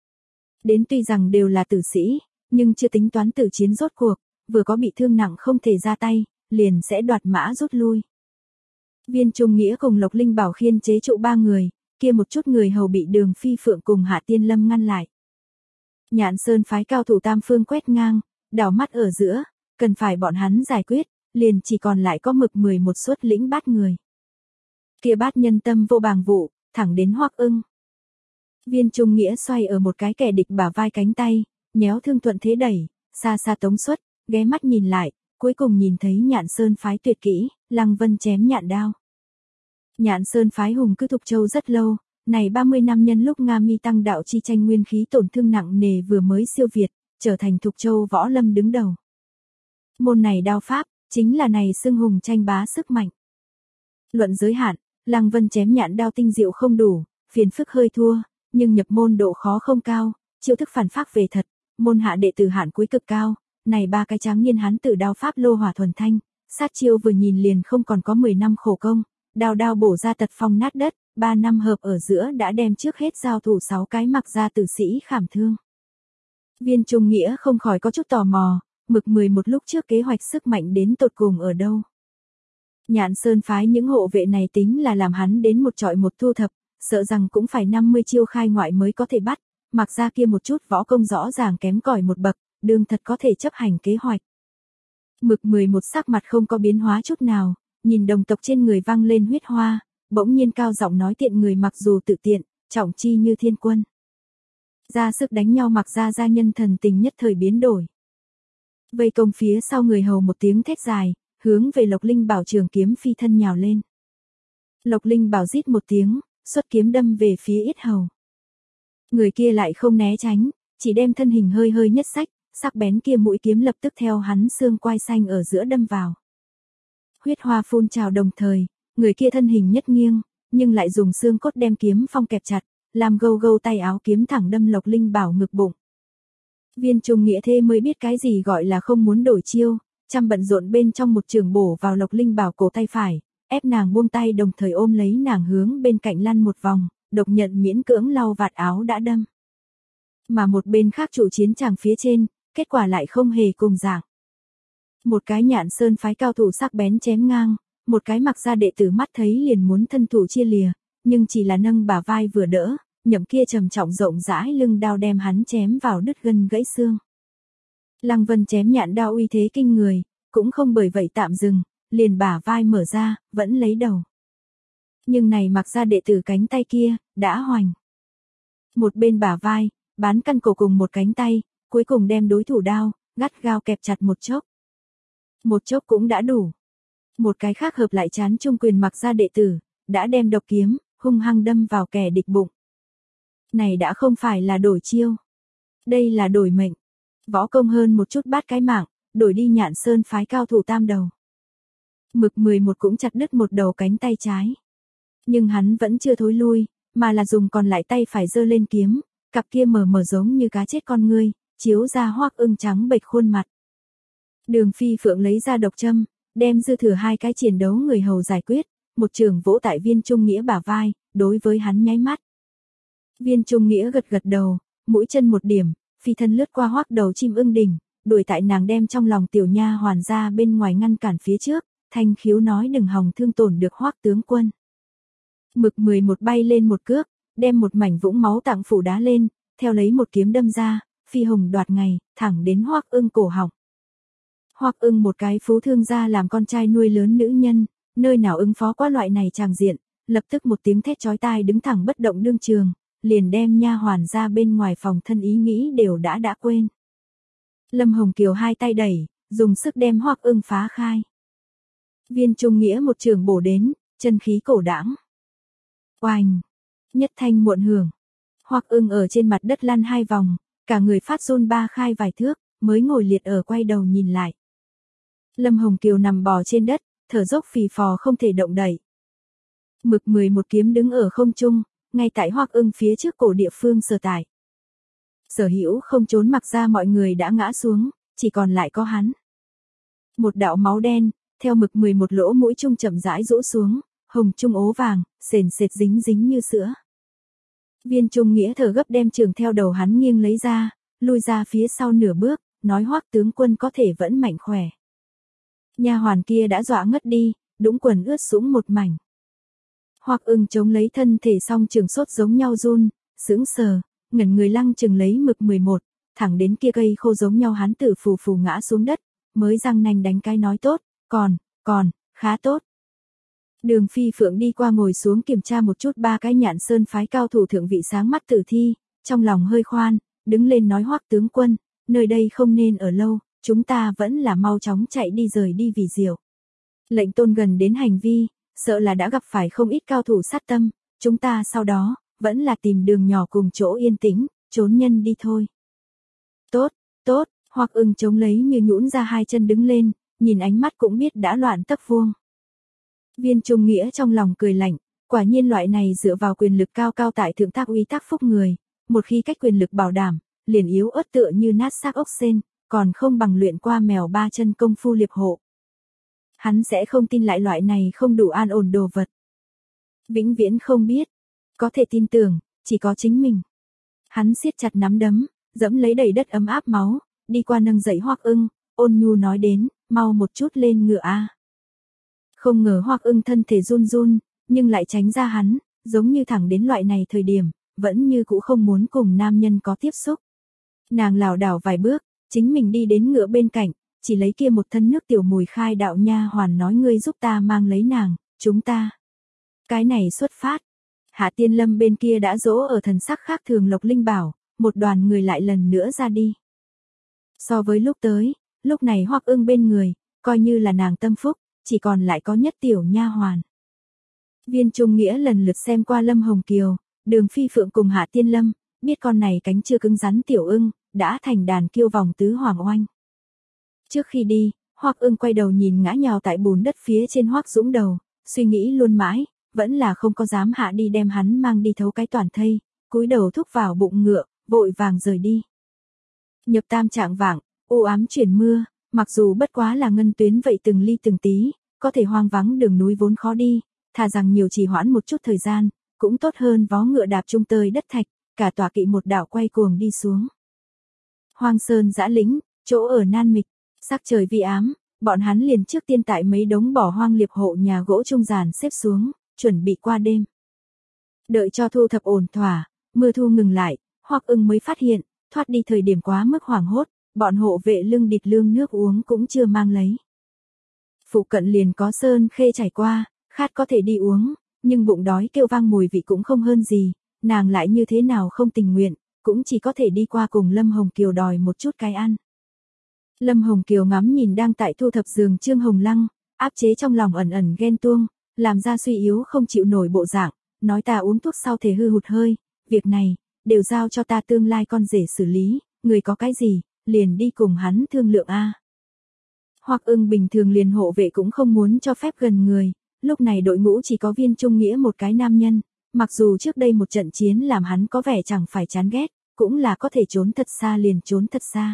Đến tuy rằng đều là tử sĩ, nhưng chưa tính toán tử chiến rốt cuộc, vừa có bị thương nặng không thể ra tay, liền sẽ đoạt mã rút lui. Viên Trung Nghĩa cùng Lộc Linh Bảo khiên chế trụ ba người, kia một chút người hầu bị Đường Phi Phượng cùng Hạ Tiên Lâm ngăn lại. Nhạn Sơn phái cao thủ tam phương quét ngang, đảo mắt ở giữa, cần phải bọn hắn giải quyết, liền chỉ còn lại có mực mười một xuất lĩnh bát người. Kia bát nhân tâm vô bàng vụ, thẳng đến Hoắc Ưng. Viên Trung Nghĩa xoay ở một cái kẻ địch bả vai cánh tay, nhéo thương thuận thế đẩy, xa xa tống xuất, ghé mắt nhìn lại, cuối cùng nhìn thấy Nhạn Sơn phái tuyệt kỹ, Lăng Vân chém nhạn đao. Nhạn Sơn phái hùng cư Thục Châu rất lâu, này ba mươi năm nhân lúc Nga Mi tăng đạo chi tranh nguyên khí tổn thương nặng nề vừa mới siêu việt, trở thành Thục Châu võ lâm đứng đầu. Môn này đao pháp, chính là này xưng hùng tranh bá sức mạnh. Luận giới hạn, Lăng Vân chém nhạn đao tinh diệu không đủ, phiền phức hơi thua, nhưng nhập môn độ khó không cao, chiêu thức phản phác về thật, môn hạ đệ tử hạn cuối cực cao, này ba cái tráng niên hán tử đao pháp lô hỏa thuần thanh, sát chiêu vừa nhìn liền không còn có mười năm khổ công, đao đao bổ ra tật phong nát đất, ba năm hợp ở giữa đã đem trước hết giao thủ sáu cái Mặc ra tử sĩ khảm thương. Viên Trung Nghĩa không khỏi có chút tò mò, mực mười một lúc trước kế hoạch sức mạnh đến tột cùng ở đâu. Nhạn Sơn phái những hộ vệ này tính là làm hắn đến một trọi một thu thập, sợ rằng cũng phải năm mươi chiêu khai ngoại mới có thể bắt, Mặc ra kia một chút võ công rõ ràng kém cỏi một bậc, đương thật có thể chấp hành kế hoạch. Mực mười một sắc mặt không có biến hóa chút nào, nhìn đồng tộc trên người văng lên huyết hoa, bỗng nhiên cao giọng nói tiện người mặc dù tự tiện, trọng chi như thiên quân. Ra sức đánh nhau Mặc ra gia nhân thần tình nhất thời biến đổi. Vây công phía sau người hầu một tiếng thét dài, hướng về Lộc Linh Bảo trường kiếm phi thân nhào lên. Lộc Linh Bảo rít một tiếng, xuất kiếm đâm về phía yết hầu. Người kia lại không né tránh, chỉ đem thân hình hơi hơi nhất sách, sắc bén kia mũi kiếm lập tức theo hắn xương quai xanh ở giữa đâm vào. Huyết hoa phun trào đồng thời, người kia thân hình nhất nghiêng, nhưng lại dùng xương cốt đem kiếm phong kẹp chặt, làm gâu gâu tay áo kiếm thẳng đâm Lộc Linh Bảo ngực bụng. Viên Trung Nghĩa thế mới biết cái gì gọi là không muốn đổi chiêu, chăm bận rộn bên trong một trường bổ vào Lộc Linh Bảo cổ tay phải, ép nàng buông tay đồng thời ôm lấy nàng hướng bên cạnh lăn một vòng, Độc Nhận miễn cưỡng lau vạt áo đã đâm. Mà một bên khác chủ chiến tràng phía trên, kết quả lại không hề cùng dạng. Một cái Nhạn Sơn phái cao thủ sắc bén chém ngang, một cái Mặc Gia đệ tử mắt thấy liền muốn thân thủ chia lìa, nhưng chỉ là nâng bả vai vừa đỡ, Nhậm kia trầm trọng rộng rãi lưng đao đem hắn chém vào đứt gân gãy xương. Lăng Vân chém nhạn đao uy thế kinh người, cũng không bởi vậy tạm dừng, liền bả vai mở ra, vẫn lấy đầu. Nhưng này Mặc Gia đệ tử cánh tay kia, đã hoành. Một bên bả vai, bán căn cổ cùng một cánh tay, cuối cùng đem đối thủ đao, gắt gao kẹp chặt một chốc. Một chốc cũng đã đủ. Một cái khác hợp lại chán trung quyền Mặc Gia đệ tử, đã đem độc kiếm, hung hăng đâm vào kẻ địch bụng. Này đã không phải là đổi chiêu. Đây là đổi mệnh. Võ công hơn một chút bát cái mạng, đổi đi Nhạn Sơn phái cao thủ tam đầu. Mực mười một cũng chặt đứt một đầu cánh tay trái. Nhưng hắn vẫn chưa thối lui, mà là dùng còn lại tay phải giơ lên kiếm, cặp kia mờ mờ giống như cá chết con ngươi, chiếu ra Hoắc Ưng trắng bệch khuôn mặt. Đường Phi Phượng lấy ra độc châm, đem dư thừa hai cái chiến đấu người hầu giải quyết, một trường vỗ tại Viên Trung Nghĩa bả vai, đối với hắn nháy mắt. Viên Trung Nghĩa gật gật đầu, mũi chân một điểm, phi thân lướt qua Hoắc đầu chim ưng đỉnh, đuổi tại nàng đem trong lòng tiểu nha hoàn ra bên ngoài ngăn cản phía trước, thanh khiếu nói đừng hòng thương tổn được Hoắc tướng quân. Mực mười một bay lên một cước, đem một mảnh vũng máu tạng phủ đá lên, theo lấy một kiếm đâm ra, phi hồng đoạt ngày, thẳng đến Hoắc Ưng cổ họng. Hoắc Ưng một cái phú thương gia làm con trai nuôi lớn nữ nhân, nơi nào ứng phó qua loại này tràng diện, lập tức một tiếng thét chói tai đứng thẳng bất động đương trường, liền đem nha hoàn ra bên ngoài phòng thân ý nghĩ đều đã đã quên. Lâm Hồng Kiều hai tay đẩy, dùng sức đem Hoắc Ưng phá khai. Viên Trung Nghĩa một trường bổ đến, chân khí cổ đãng. Oanh! Nhất thanh muộn hưởng. Hoắc Ưng ở trên mặt đất lăn hai vòng, cả người phát run ba khai vài thước, mới ngồi liệt ở quay đầu nhìn lại. Lâm Hồng Kiều nằm bò trên đất, thở dốc phì phò không thể động đậy. Mực mười một kiếm đứng ở không trung, ngay tại Hoắc Ưng phía trước cổ địa phương sở tại. Sở Hữu không trốn Mặc Gia mọi người đã ngã xuống, chỉ còn lại có hắn. Một đạo máu đen, theo mực mười một lỗ mũi trung chậm rãi rũ xuống, hồng trung ố vàng, sền sệt dính dính như sữa. Viên Trung Nghĩa thở gấp đem trường theo đầu hắn nghiêng lấy ra, lui ra phía sau nửa bước, nói Hoắc tướng quân có thể vẫn mạnh khỏe. Nha hoàn kia đã dọa ngất đi, đũng quần ướt sũng một mảnh. Hoắc Ưng chống lấy thân thể song trường sốt giống nhau run, sững sờ, ngẩn người lăng chừng lấy mực mười một, thẳng đến kia cây khô giống nhau hắn tử phù phù ngã xuống đất, mới răng nanh đánh cái nói tốt, còn, còn, khá tốt. Đường Phi Phượng đi qua ngồi xuống kiểm tra một chút ba cái Nhạn Sơn phái cao thủ thượng vị sáng mắt tử thi, trong lòng hơi khoan, đứng lên nói Hoắc tướng quân, nơi đây không nên ở lâu, chúng ta vẫn là mau chóng chạy đi rời đi vì diệu. Lệnh Tôn gần đến hành vi, sợ là đã gặp phải không ít cao thủ sát tâm, chúng ta sau đó, vẫn là tìm đường nhỏ cùng chỗ yên tĩnh, trốn nhân đi thôi. Tốt, tốt, Hoắc Ưng chống lấy như nhũn ra hai chân đứng lên, nhìn ánh mắt cũng biết đã loạn tấc vuông. Viên Trung Nghĩa trong lòng cười lạnh, quả nhiên loại này dựa vào quyền lực cao cao tại thượng tác uy tác phúc người, một khi cách quyền lực bảo đảm, liền yếu ớt tựa như nát xác ốc sên, còn không bằng luyện qua mèo ba chân công phu liệp hộ. Hắn sẽ không tin lại loại này không đủ an ổn đồ vật. Vĩnh viễn không biết, có thể tin tưởng, chỉ có chính mình. Hắn siết chặt nắm đấm, dẫm lấy đầy đất ấm áp máu, đi qua nâng dậy Hoắc Ưng, ôn nhu nói đến, mau một chút lên ngựa a. Không ngờ Hoắc Ưng thân thể run run, nhưng lại tránh ra hắn, giống như thẳng đến loại này thời điểm, vẫn như cũ không muốn cùng nam nhân có tiếp xúc. Nàng lảo đảo vài bước, chính mình đi đến ngựa bên cạnh, chỉ lấy kia một thân nước tiểu mùi khai đạo nha hoàn nói ngươi giúp ta mang lấy nàng, chúng ta. Cái này xuất phát. Hạ Tiên Lâm bên kia đã dỗ ở thần sắc khác thường Lộc Linh Bảo, một đoàn người lại lần nữa ra đi. So với lúc tới, lúc này Hoắc Ưng bên người, coi như là nàng tâm phúc, chỉ còn lại có nhất tiểu nha hoàn. Viên Trung Nghĩa lần lượt xem qua Lâm Hồng Kiều, Đường Phi Phượng cùng Hạ Tiên Lâm, biết con này cánh chưa cứng rắn tiểu ưng, đã thành đàn kiêu vòng tứ hoàng oanh. Trước khi đi, Hoắc Ưng quay đầu nhìn ngã nhào tại bùn đất phía trên Hoắc Dũng đầu, suy nghĩ luôn mãi, vẫn là không có dám hạ đi đem hắn mang đi thấu cái toàn thây, cúi đầu thúc vào bụng ngựa, vội vàng rời đi. Nhập tam trạng vạng, u ám chuyển mưa, mặc dù bất quá là ngân tuyến vậy từng ly từng tí, có thể hoang vắng đường núi vốn khó đi, thà rằng nhiều trì hoãn một chút thời gian, cũng tốt hơn vó ngựa đạp trung tơi đất thạch, cả tòa kỵ một đảo quay cuồng đi xuống. Hoang sơn dã lĩnh, chỗ ở nan mịch, sắc trời vi ám, bọn hắn liền trước tiên tại mấy đống bỏ hoang liệp hộ nhà gỗ trung giàn xếp xuống, chuẩn bị qua đêm. Đợi cho thu thập ổn thỏa, mưa thu ngừng lại, Hoắc Ưng mới phát hiện, thoát đi thời điểm quá mức hoảng hốt, bọn hộ vệ lưng địt lương nước uống cũng chưa mang lấy. Phụ cận liền có sơn khê chảy qua, khát có thể đi uống, nhưng bụng đói kêu vang mùi vị cũng không hơn gì, nàng lại như thế nào không tình nguyện, cũng chỉ có thể đi qua cùng Lâm Hồng Kiều đòi một chút cái ăn. Lâm Hồng Kiều ngắm nhìn đang tại thu thập giường Trương Hồng Lăng, áp chế trong lòng ẩn ẩn ghen tuông, làm ra suy yếu không chịu nổi bộ dạng, nói ta uống thuốc sau thể hư hụt hơi, việc này, đều giao cho ta tương lai con rể xử lý, người có cái gì, liền đi cùng hắn thương lượng a. Hoắc Ưng bình thường liền hộ vệ cũng không muốn cho phép gần người, lúc này đội ngũ chỉ có Viên Trung Nghĩa một cái nam nhân, mặc dù trước đây một trận chiến làm hắn có vẻ chẳng phải chán ghét, cũng là có thể trốn thật xa liền trốn thật xa.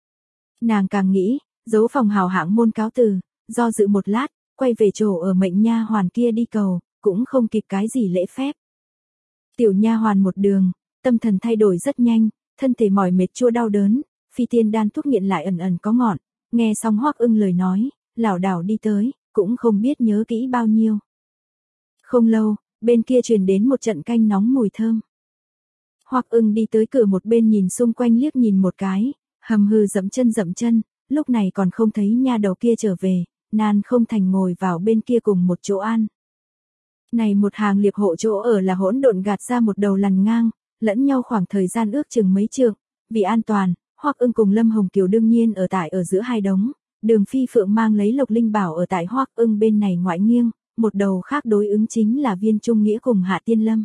Nàng càng nghĩ, giấu phòng hào hạng môn cáo từ, do dự một lát, quay về chỗ ở mệnh nha hoàn kia đi cầu, cũng không kịp cái gì lễ phép. Tiểu nha hoàn một đường, tâm thần thay đổi rất nhanh, thân thể mỏi mệt chua đau đớn, phi tiên đan thuốc nghiện lại ẩn ẩn có ngọn, nghe xong Hoắc Ưng lời nói, lảo đảo đi tới, cũng không biết nhớ kỹ bao nhiêu. Không lâu, bên kia truyền đến một trận canh nóng mùi thơm. Hoắc Ưng đi tới cửa một bên nhìn xung quanh liếc nhìn một cái, hầm hừ dậm chân dậm chân, lúc này còn không thấy nha đầu kia trở về, nan không thành ngồi vào bên kia cùng một chỗ ăn. Này một hàng liệp hộ chỗ ở là hỗn độn gạt ra một đầu lằn ngang, lẫn nhau khoảng thời gian ước chừng mấy trượng, vì an toàn, Hoắc Ưng cùng Lâm Hồng Kiều đương nhiên ở tại ở giữa hai đống, Đường Phi Phượng mang lấy Lộc Linh Bảo ở tại Hoắc Ưng bên này ngoại nghiêng, một đầu khác đối ứng chính là Viên Trung Nghĩa cùng Hạ Tiên Lâm.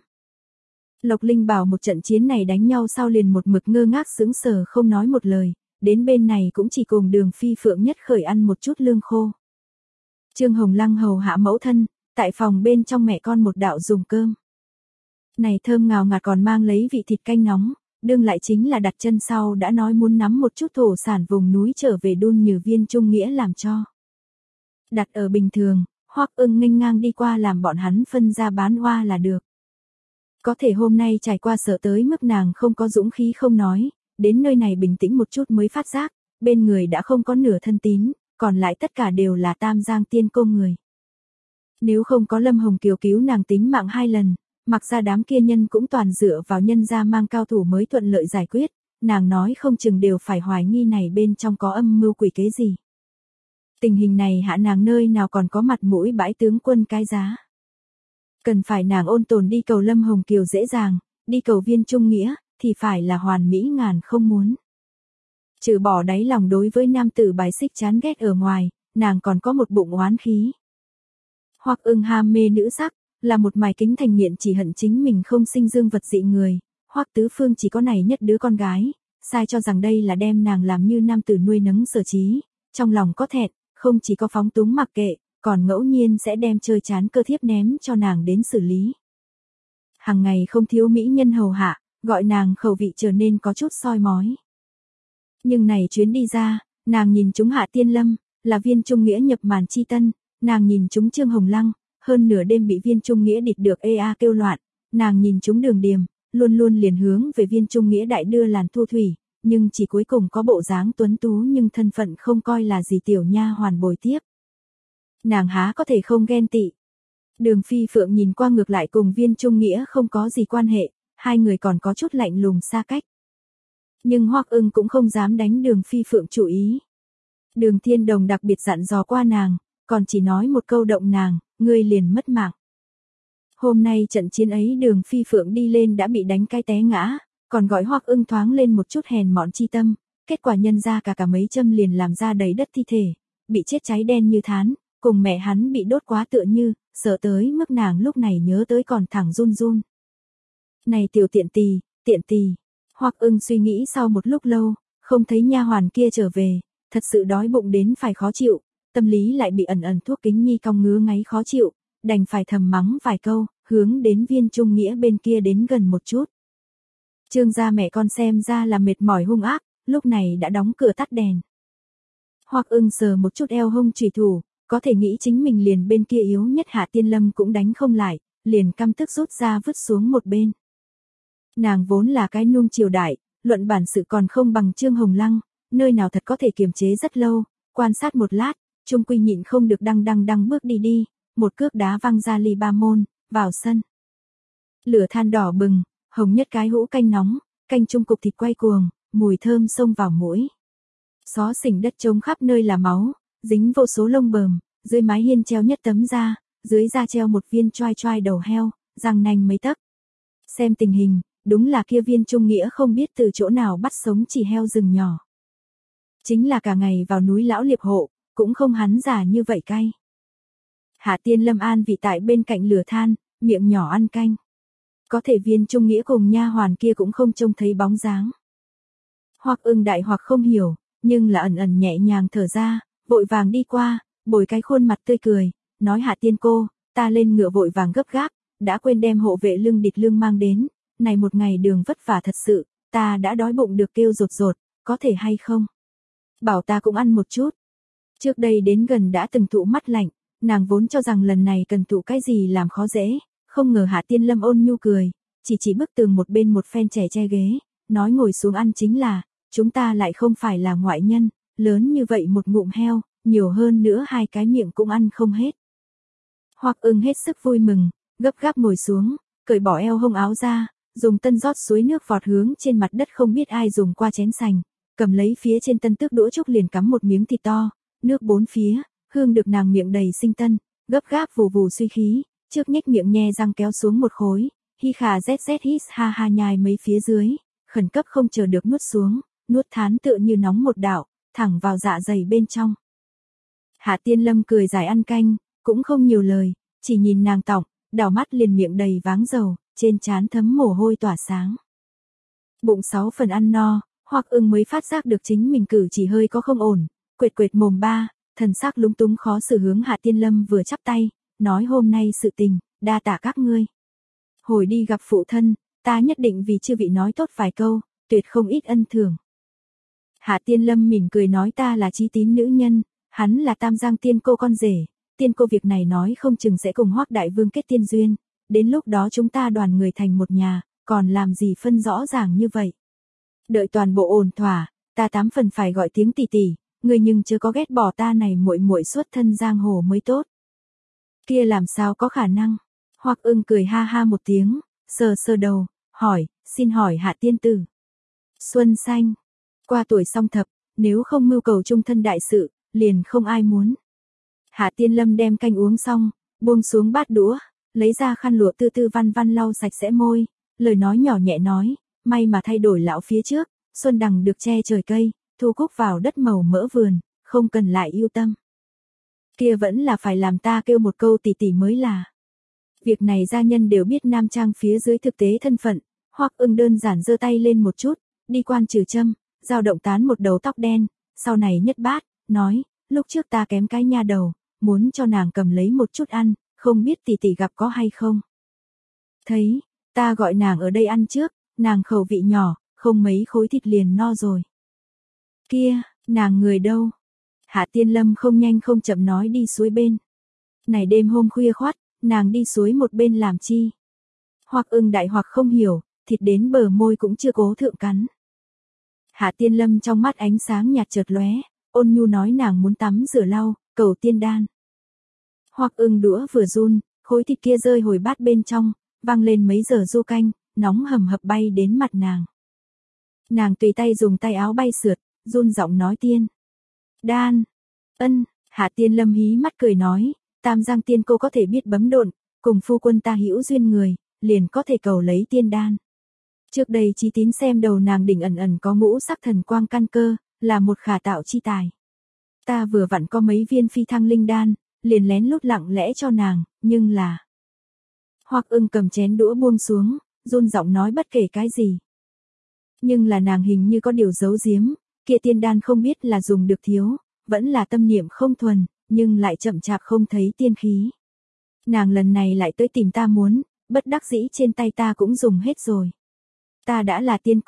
Lộc Linh Bảo một trận chiến này đánh nhau sau liền một mực ngơ ngác sững sờ không nói một lời, đến bên này cũng chỉ cùng Đường Phi Phượng nhất khởi ăn một chút lương khô. Trương Hồng Lăng hầu hạ mẫu thân, tại phòng bên trong mẹ con một đạo dùng cơm. Này thơm ngào ngạt còn mang lấy vị thịt canh nóng, đương lại chính là đặt chân sau đã nói muốn nắm một chút thổ sản vùng núi trở về đun như Viên Trung Nghĩa làm cho. Đặt ở bình thường, Hoắc Ưng nghênh ngang đi qua làm bọn hắn phân ra bán hoa là được. Có thể hôm nay trải qua sợ tới mức nàng không có dũng khí không nói, đến nơi này bình tĩnh một chút mới phát giác, bên người đã không có nửa thân tín, còn lại tất cả đều là Tam Giang Tiên Cung người. Nếu không có Lâm Hồng Kiều cứu nàng tính mạng hai lần, mặc ra đám kia nhân cũng toàn dựa vào nhân gia mang cao thủ mới thuận lợi giải quyết, nàng nói không chừng đều phải hoài nghi này bên trong có âm mưu quỷ kế gì. Tình hình này hạ nàng nơi nào còn có mặt mũi bãi tướng quân cái giá. Cần phải nàng ôn tồn đi cầu Lâm Hồng Kiều dễ dàng, đi cầu Viên Trung Nghĩa, thì phải là hoàn mỹ ngàn không muốn. Trừ bỏ đáy lòng đối với nam tử bài xích chán ghét ở ngoài, nàng còn có một bụng oán khí. Hoắc Ưng ham mê nữ sắc, là một mài kính thành nghiện chỉ hận chính mình không sinh dương vật dị người, Hoắc Tứ Phương chỉ có này nhất đứa con gái, sai cho rằng đây là đem nàng làm như nam tử nuôi nấng sở trí, trong lòng có thẹn, không chỉ có phóng túng mặc kệ, còn ngẫu nhiên sẽ đem chơi chán cơ thiếp ném cho nàng đến xử lý. Hàng ngày không thiếu mỹ nhân hầu hạ, gọi nàng khẩu vị trở nên có chút soi mói. Nhưng này chuyến đi ra, nàng nhìn chúng Hạ Tiên Lâm, là Viên Trung Nghĩa nhập màn chi tân, nàng nhìn chúng Trương Hồng Lăng, hơn nửa đêm bị Viên Trung Nghĩa địt được ê a kêu loạn, nàng nhìn chúng Đường Điềm, luôn luôn liền hướng về Viên Trung Nghĩa đại đưa làn thu thủy, nhưng chỉ cuối cùng có bộ dáng tuấn tú nhưng thân phận không coi là gì tiểu nha hoàn bồi tiếp. Nàng há có thể không ghen tị. Đường Phi Phượng nhìn qua ngược lại cùng Viên Trung Nghĩa không có gì quan hệ, hai người còn có chút lạnh lùng xa cách. Nhưng Hoắc Ưng cũng không dám đánh Đường Phi Phượng chủ ý. Đường Thiên Đồng đặc biệt dặn dò qua nàng, còn chỉ nói một câu động nàng, ngươi liền mất mạng. Hôm nay trận chiến ấy Đường Phi Phượng đi lên đã bị đánh cái té ngã, còn gọi Hoắc Ưng thoáng lên một chút hèn mọn chi tâm, kết quả nhân ra cả cả mấy châm liền làm ra đầy đất thi thể, bị chết cháy đen như thán, cùng mẹ hắn bị đốt quá tựa như, sợ tới mức nàng lúc này nhớ tới còn thẳng run run. Này tiểu tiện tỳ, tiện tỳ. Hoắc Ưng suy nghĩ sau một lúc lâu, không thấy nha hoàn kia trở về, thật sự đói bụng đến phải khó chịu, tâm lý lại bị ẩn ẩn thuốc kính nhi cong ngứa ngáy khó chịu, đành phải thầm mắng vài câu, hướng đến Viên Trung Nghĩa bên kia đến gần một chút. Trương gia mẹ con xem ra là mệt mỏi hung ác, lúc này đã đóng cửa tắt đèn. Hoắc Ưng sờ một chút eo hông chủy thủ, có thể nghĩ chính mình liền bên kia yếu nhất Hạ Tiên Lâm cũng đánh không lại, liền căm tức rút ra vứt xuống một bên. Nàng vốn là cái nuông chiều đại, luận bản sự còn không bằng Trương Hồng Lăng, nơi nào thật có thể kiềm chế rất lâu, quan sát một lát, trung quy nhịn không được đăng đăng đăng bước đi đi, một cước đá văng ra ly ba môn, vào sân. Lửa than đỏ bừng, hồng nhất cái hũ canh nóng, canh chung cục thịt quay cuồng, mùi thơm xông vào mũi. Xó xỉnh đất trống khắp nơi là máu, dính vô số lông bờm, dưới mái hiên treo nhất tấm da, dưới da treo một viên choai choai đầu heo, răng nanh mấy tấc. Xem tình hình, đúng là kia viên Trung Nghĩa không biết từ chỗ nào bắt sống chỉ heo rừng nhỏ. Chính là cả ngày vào núi lão liệp hộ, cũng không hắn giả như vậy cay. Hạ Tiên Lâm an vị tại bên cạnh lửa than, miệng nhỏ ăn canh. Có thể viên Trung Nghĩa cùng nha hoàn kia cũng không trông thấy bóng dáng. Hoặc ưng đại hoặc không hiểu, nhưng là ẩn ẩn nhẹ nhàng thở ra, vội vàng đi qua, bồi cái khuôn mặt tươi cười, nói Hạ Tiên cô, ta lên ngựa vội vàng gấp gáp, đã quên đem hộ vệ lương địch lương mang đến, này một ngày đường vất vả thật sự, ta đã đói bụng được kêu rột rột, có thể hay không? Bảo ta cũng ăn một chút. Trước đây đến gần đã từng thụ mắt lạnh, nàng vốn cho rằng lần này cần thụ cái gì làm khó dễ, không ngờ Hạ Tiên Lâm ôn nhu cười, chỉ chỉ bức tường một bên một phen trẻ che ghế, nói ngồi xuống ăn chính là, chúng ta lại không phải là ngoại nhân, lớn như vậy một ngụm heo, nhiều hơn nữa hai cái miệng cũng ăn không hết. Hoặc ưng hết sức vui mừng, gấp gáp ngồi xuống, cởi bỏ eo hông áo ra, dùng tân rót suối nước vọt hướng trên mặt đất không biết ai dùng qua chén sành, cầm lấy phía trên tân tước đũa trúc liền cắm một miếng thịt to, nước bốn phía, hương được nàng miệng đầy sinh tân, gấp gáp vù vù suy khí, trước nhếch miệng nhe răng kéo xuống một khối, hi khà zz hít ha ha nhai mấy phía dưới, khẩn cấp không chờ được nuốt xuống, nuốt thán tựa như nóng một đạo, thẳng vào dạ dày bên trong. Hạ Tiên Lâm cười dài ăn canh, cũng không nhiều lời, chỉ nhìn nàng tỏng, đảo mắt liền miệng đầy váng dầu, trên trán thấm mồ hôi tỏa sáng. Bụng sáu phần ăn no, Hoặc ưng mới phát giác được chính mình cử chỉ hơi có không ổn, quệt quệt mồm ba, thần sắc lúng túng khó xử hướng Hạ Tiên Lâm vừa chắp tay, nói hôm nay sự tình, đa tạ các ngươi. Hồi đi gặp phụ thân, ta nhất định vì chư vị nói tốt vài câu, tuyệt không ít ân thưởng. Hạ Tiên Lâm mỉm cười nói ta là chí tín nữ nhân, hắn là Tam Giang tiên cô con rể, tiên cô việc này nói không chừng sẽ cùng Hoắc đại vương kết tiên duyên, đến lúc đó chúng ta đoàn người thành một nhà, còn làm gì phân rõ ràng như vậy. Đợi toàn bộ ổn thỏa, ta tám phần phải gọi tiếng tỷ tỷ, người nhưng chớ có ghét bỏ ta này muội muội xuất thân giang hồ mới tốt. Kia làm sao có khả năng? Hoặc ưng cười ha ha một tiếng, sờ sờ đầu, hỏi, xin hỏi Hạ tiên tử. Xuân xanh, qua tuổi song thập, nếu không mưu cầu trung thân đại sự, liền không ai muốn. Hạ Tiên Lâm đem canh uống xong, buông xuống bát đũa, lấy ra khăn lụa tư tư văn văn lau sạch sẽ môi, lời nói nhỏ nhẹ nói, may mà thay đổi lão phía trước, xuân đằng được che trời cây, thu cúc vào đất màu mỡ vườn, không cần lại yêu tâm. Kia vẫn là phải làm ta kêu một câu tỷ tỷ mới là. Việc này gia nhân đều biết nam trang phía dưới thực tế thân phận, Hoặc ưng đơn giản giơ tay lên một chút, đi quan trừ châm, dao động tán một đầu tóc đen, sau này nhất bát, nói, lúc trước ta kém cái nha đầu, muốn cho nàng cầm lấy một chút ăn, không biết tỷ tỷ gặp có hay không. Thấy, ta gọi nàng ở đây ăn trước, nàng khẩu vị nhỏ, không mấy khối thịt liền no rồi. Kia, nàng người đâu? Hạ Tiên Lâm không nhanh không chậm nói đi suối bên. Này đêm hôm khuya khoắt, nàng đi suối một bên làm chi? Hoặc ưng đại hoặc không hiểu, thịt đến bờ môi cũng chưa cố thượng cắn. Hạ Tiên Lâm trong mắt ánh sáng nhạt chợt lóe, ôn nhu nói nàng muốn tắm rửa lau, cầu tiên đan. Hoặc ưng đũa vừa run, khối thịt kia rơi hồi bát bên trong, văng lên mấy giờ du canh, nóng hầm hập bay đến mặt nàng. Nàng tùy tay dùng tay áo bay sượt, run giọng nói tiên. Đan. Ân, Hạ Tiên Lâm hí mắt cười nói, Tam Giang tiên cô có thể biết bấm độn, cùng phu quân ta hữu duyên người, liền có thể cầu lấy tiên đan. Trước đây Chí Tín xem đầu nàng đỉnh ẩn ẩn có ngũ sắc thần quang căn cơ, là một khả tạo chi tài. Ta vừa vặn có mấy viên phi thăng linh đan, liền lén lút lặng lẽ cho nàng, nhưng là... Hoặc ưng cầm chén đũa buông xuống, run giọng nói bất kể cái gì. Nhưng là nàng hình như có điều giấu giếm, kia tiên đan không biết là dùng được thiếu, vẫn là tâm niệm không thuần, nhưng lại chậm chạp không thấy tiên khí. Nàng lần này lại tới tìm ta muốn, bất đắc dĩ trên tay ta cũng dùng hết rồi. Ta đã là tiên cô,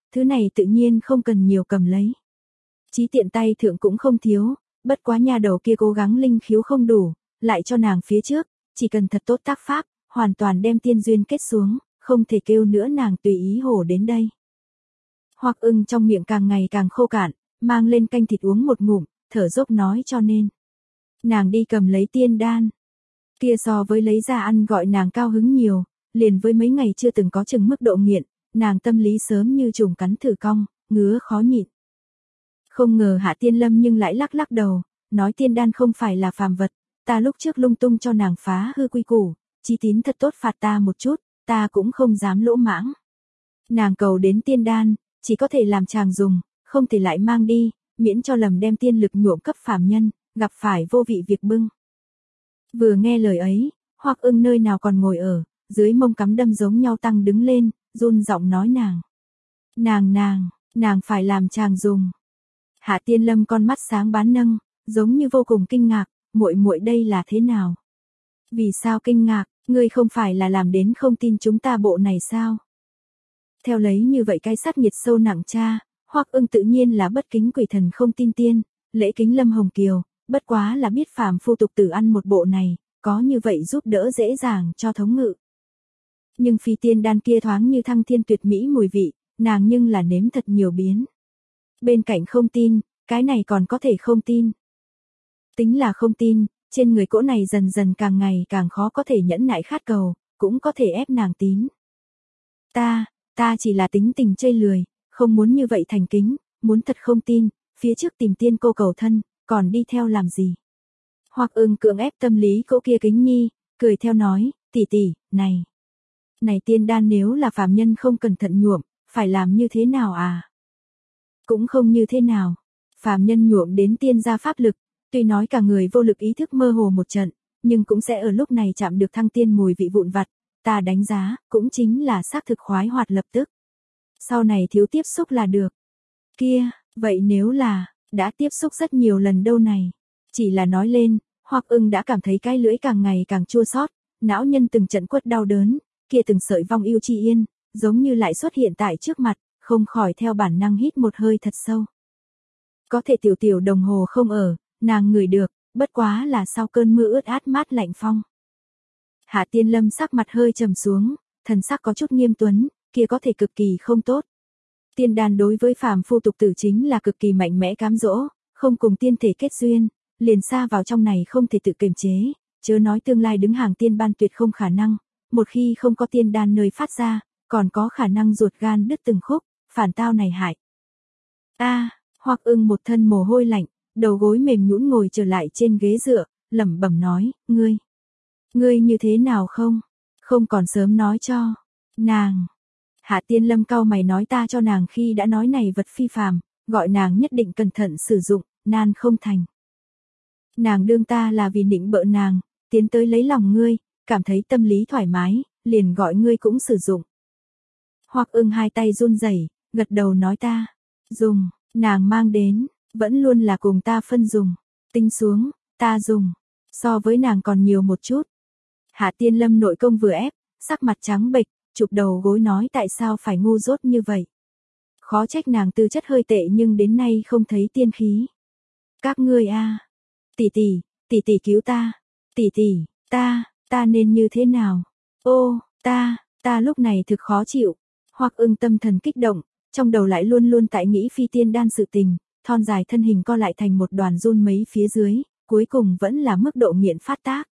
thứ này tự nhiên không cần nhiều cầm lấy. Chí tiện tay thượng cũng không thiếu, bất quá nha đầu kia cố gắng linh khiếu không đủ, lại cho nàng phía trước, chỉ cần thật tốt tác pháp, hoàn toàn đem tiên duyên kết xuống, không thể kêu nữa nàng tùy ý hổ đến đây. Hoặc Ưng trong miệng càng ngày càng khô cạn, mang lên canh thịt uống một ngụm, thở dốc nói cho nên. Nàng đi cầm lấy tiên đan. Kia so với lấy ra ăn gọi nàng cao hứng nhiều, liền với mấy ngày chưa từng có chừng mức độ nghiện, nàng tâm lý sớm như trùng cắn thử cong, ngứa khó nhịn. Không ngờ Hạ Tiên Lâm nhưng lại lắc lắc đầu, nói tiên đan không phải là phàm vật, ta lúc trước lung tung cho nàng phá hư quy củ, Chí Tín thật tốt phạt ta một chút, ta cũng không dám lỗ mãng. Nàng cầu đến tiên đan, chỉ có thể làm chàng dùng, không thể lại mang đi, miễn cho lầm đem tiên lực nhuộm cấp phàm nhân, gặp phải vô vị việc bưng. Vừa nghe lời ấy, Hoặc Ưng nơi nào còn ngồi ở, dưới mông cắm đâm giống nhau tăng đứng lên, run giọng nói nàng. Nàng nàng, nàng phải làm chàng dùng. Hạ Tiên Lâm con mắt sáng bán nâng, giống như vô cùng kinh ngạc, muội muội đây là thế nào? Vì sao kinh ngạc, ngươi không phải là làm đến không tin chúng ta bộ này sao? Theo lấy như vậy cái sát nhiệt sâu nặng cha, Hoặc Ưng tự nhiên là bất kính quỷ thần không tin tiên, lễ kính Lâm Hồng Kiều, bất quá là biết phàm phu tục tử ăn một bộ này, có như vậy giúp đỡ dễ dàng cho thống ngự. Nhưng phi tiên đan kia thoáng như thăng thiên tuyệt mỹ mùi vị, nàng nhưng là nếm thật nhiều biến. Bên cạnh không tin, cái này còn có thể không tin. Tính là không tin, trên người cỗ này dần dần càng ngày càng khó có thể nhẫn nại khát cầu, cũng có thể ép nàng tín. Ta, ta chỉ là tính tình chây lười, không muốn như vậy thành kính, muốn thật không tin, phía trước tìm tiên cô cầu thân, còn đi theo làm gì. Hoặc Ưng cưỡng ép tâm lý cỗ kia kính nhi, cười theo nói, tỷ tỷ, này. Này tiên đan nếu là phàm nhân không cẩn thận nhuộm, phải làm như thế nào à? Cũng không như thế nào. Phàm nhân nhuộm đến tiên gia pháp lực, tuy nói cả người vô lực ý thức mơ hồ một trận, nhưng cũng sẽ ở lúc này chạm được thăng tiên mùi vị vụn vặt, ta đánh giá, cũng chính là xác thực khoái hoạt lập tức. Sau này thiếu tiếp xúc là được. Kia, vậy nếu là, đã tiếp xúc rất nhiều lần đâu này. Chỉ là nói lên, Hoặc Ưng đã cảm thấy cái lưỡi càng ngày càng chua xót, não nhân từng trận quất đau đớn, kia từng sợi vong yêu chi yên, giống như lại xuất hiện tại trước mặt, không khỏi theo bản năng hít một hơi thật sâu. Có thể tiểu tiểu đồng hồ không ở, nàng ngửi được, bất quá là sau cơn mưa ướt át mát lạnh phong. Hạ Tiên Lâm sắc mặt hơi trầm xuống, thần sắc có chút nghiêm tuấn, kia có thể cực kỳ không tốt. Tiên đan đối với phàm phu tục tử chính là cực kỳ mạnh mẽ cám dỗ, không cùng tiên thể kết duyên, liền xa vào trong này không thể tự kiềm chế, chớ nói tương lai đứng hàng tiên ban tuyệt không khả năng, một khi không có tiên đan nơi phát ra, còn có khả năng ruột gan đứt từng khúc, phản tao này hại. A, Hoặc Ưng một thân mồ hôi lạnh, đầu gối mềm nhũn ngồi trở lại trên ghế dựa, lẩm bẩm nói, ngươi, ngươi như thế nào không? Không còn sớm nói cho, nàng. Hạ Tiên Lâm cau mày nói ta cho nàng khi đã nói này vật phi phàm, gọi nàng nhất định cẩn thận sử dụng, nan không thành. Nàng đương ta là vì nịnh bợ nàng, tiến tới lấy lòng ngươi, cảm thấy tâm lý thoải mái, liền gọi ngươi cũng sử dụng. Hoặc Ưng hai tay run rẩy, gật đầu nói ta, dùng, nàng mang đến, vẫn luôn là cùng ta phân dùng, tính xuống, ta dùng, so với nàng còn nhiều một chút. Hạ Tiên Lâm nội công vừa ép, sắc mặt trắng bệch, chụp đầu gối nói tại sao phải ngu dốt như vậy. Khó trách nàng tư chất hơi tệ nhưng đến nay không thấy tiên khí. Các ngươi a, tỷ tỷ, tỷ tỷ cứu ta, tỷ tỷ, ta, ta nên như thế nào? Ô, ta, ta lúc này thực khó chịu. Hoặc Ưng tâm thần kích động, trong đầu lại luôn luôn tại nghĩ phi tiên đan sự tình, thon dài thân hình co lại thành một đoàn run mấy phía dưới, cuối cùng vẫn là mức độ nghiện phát tác.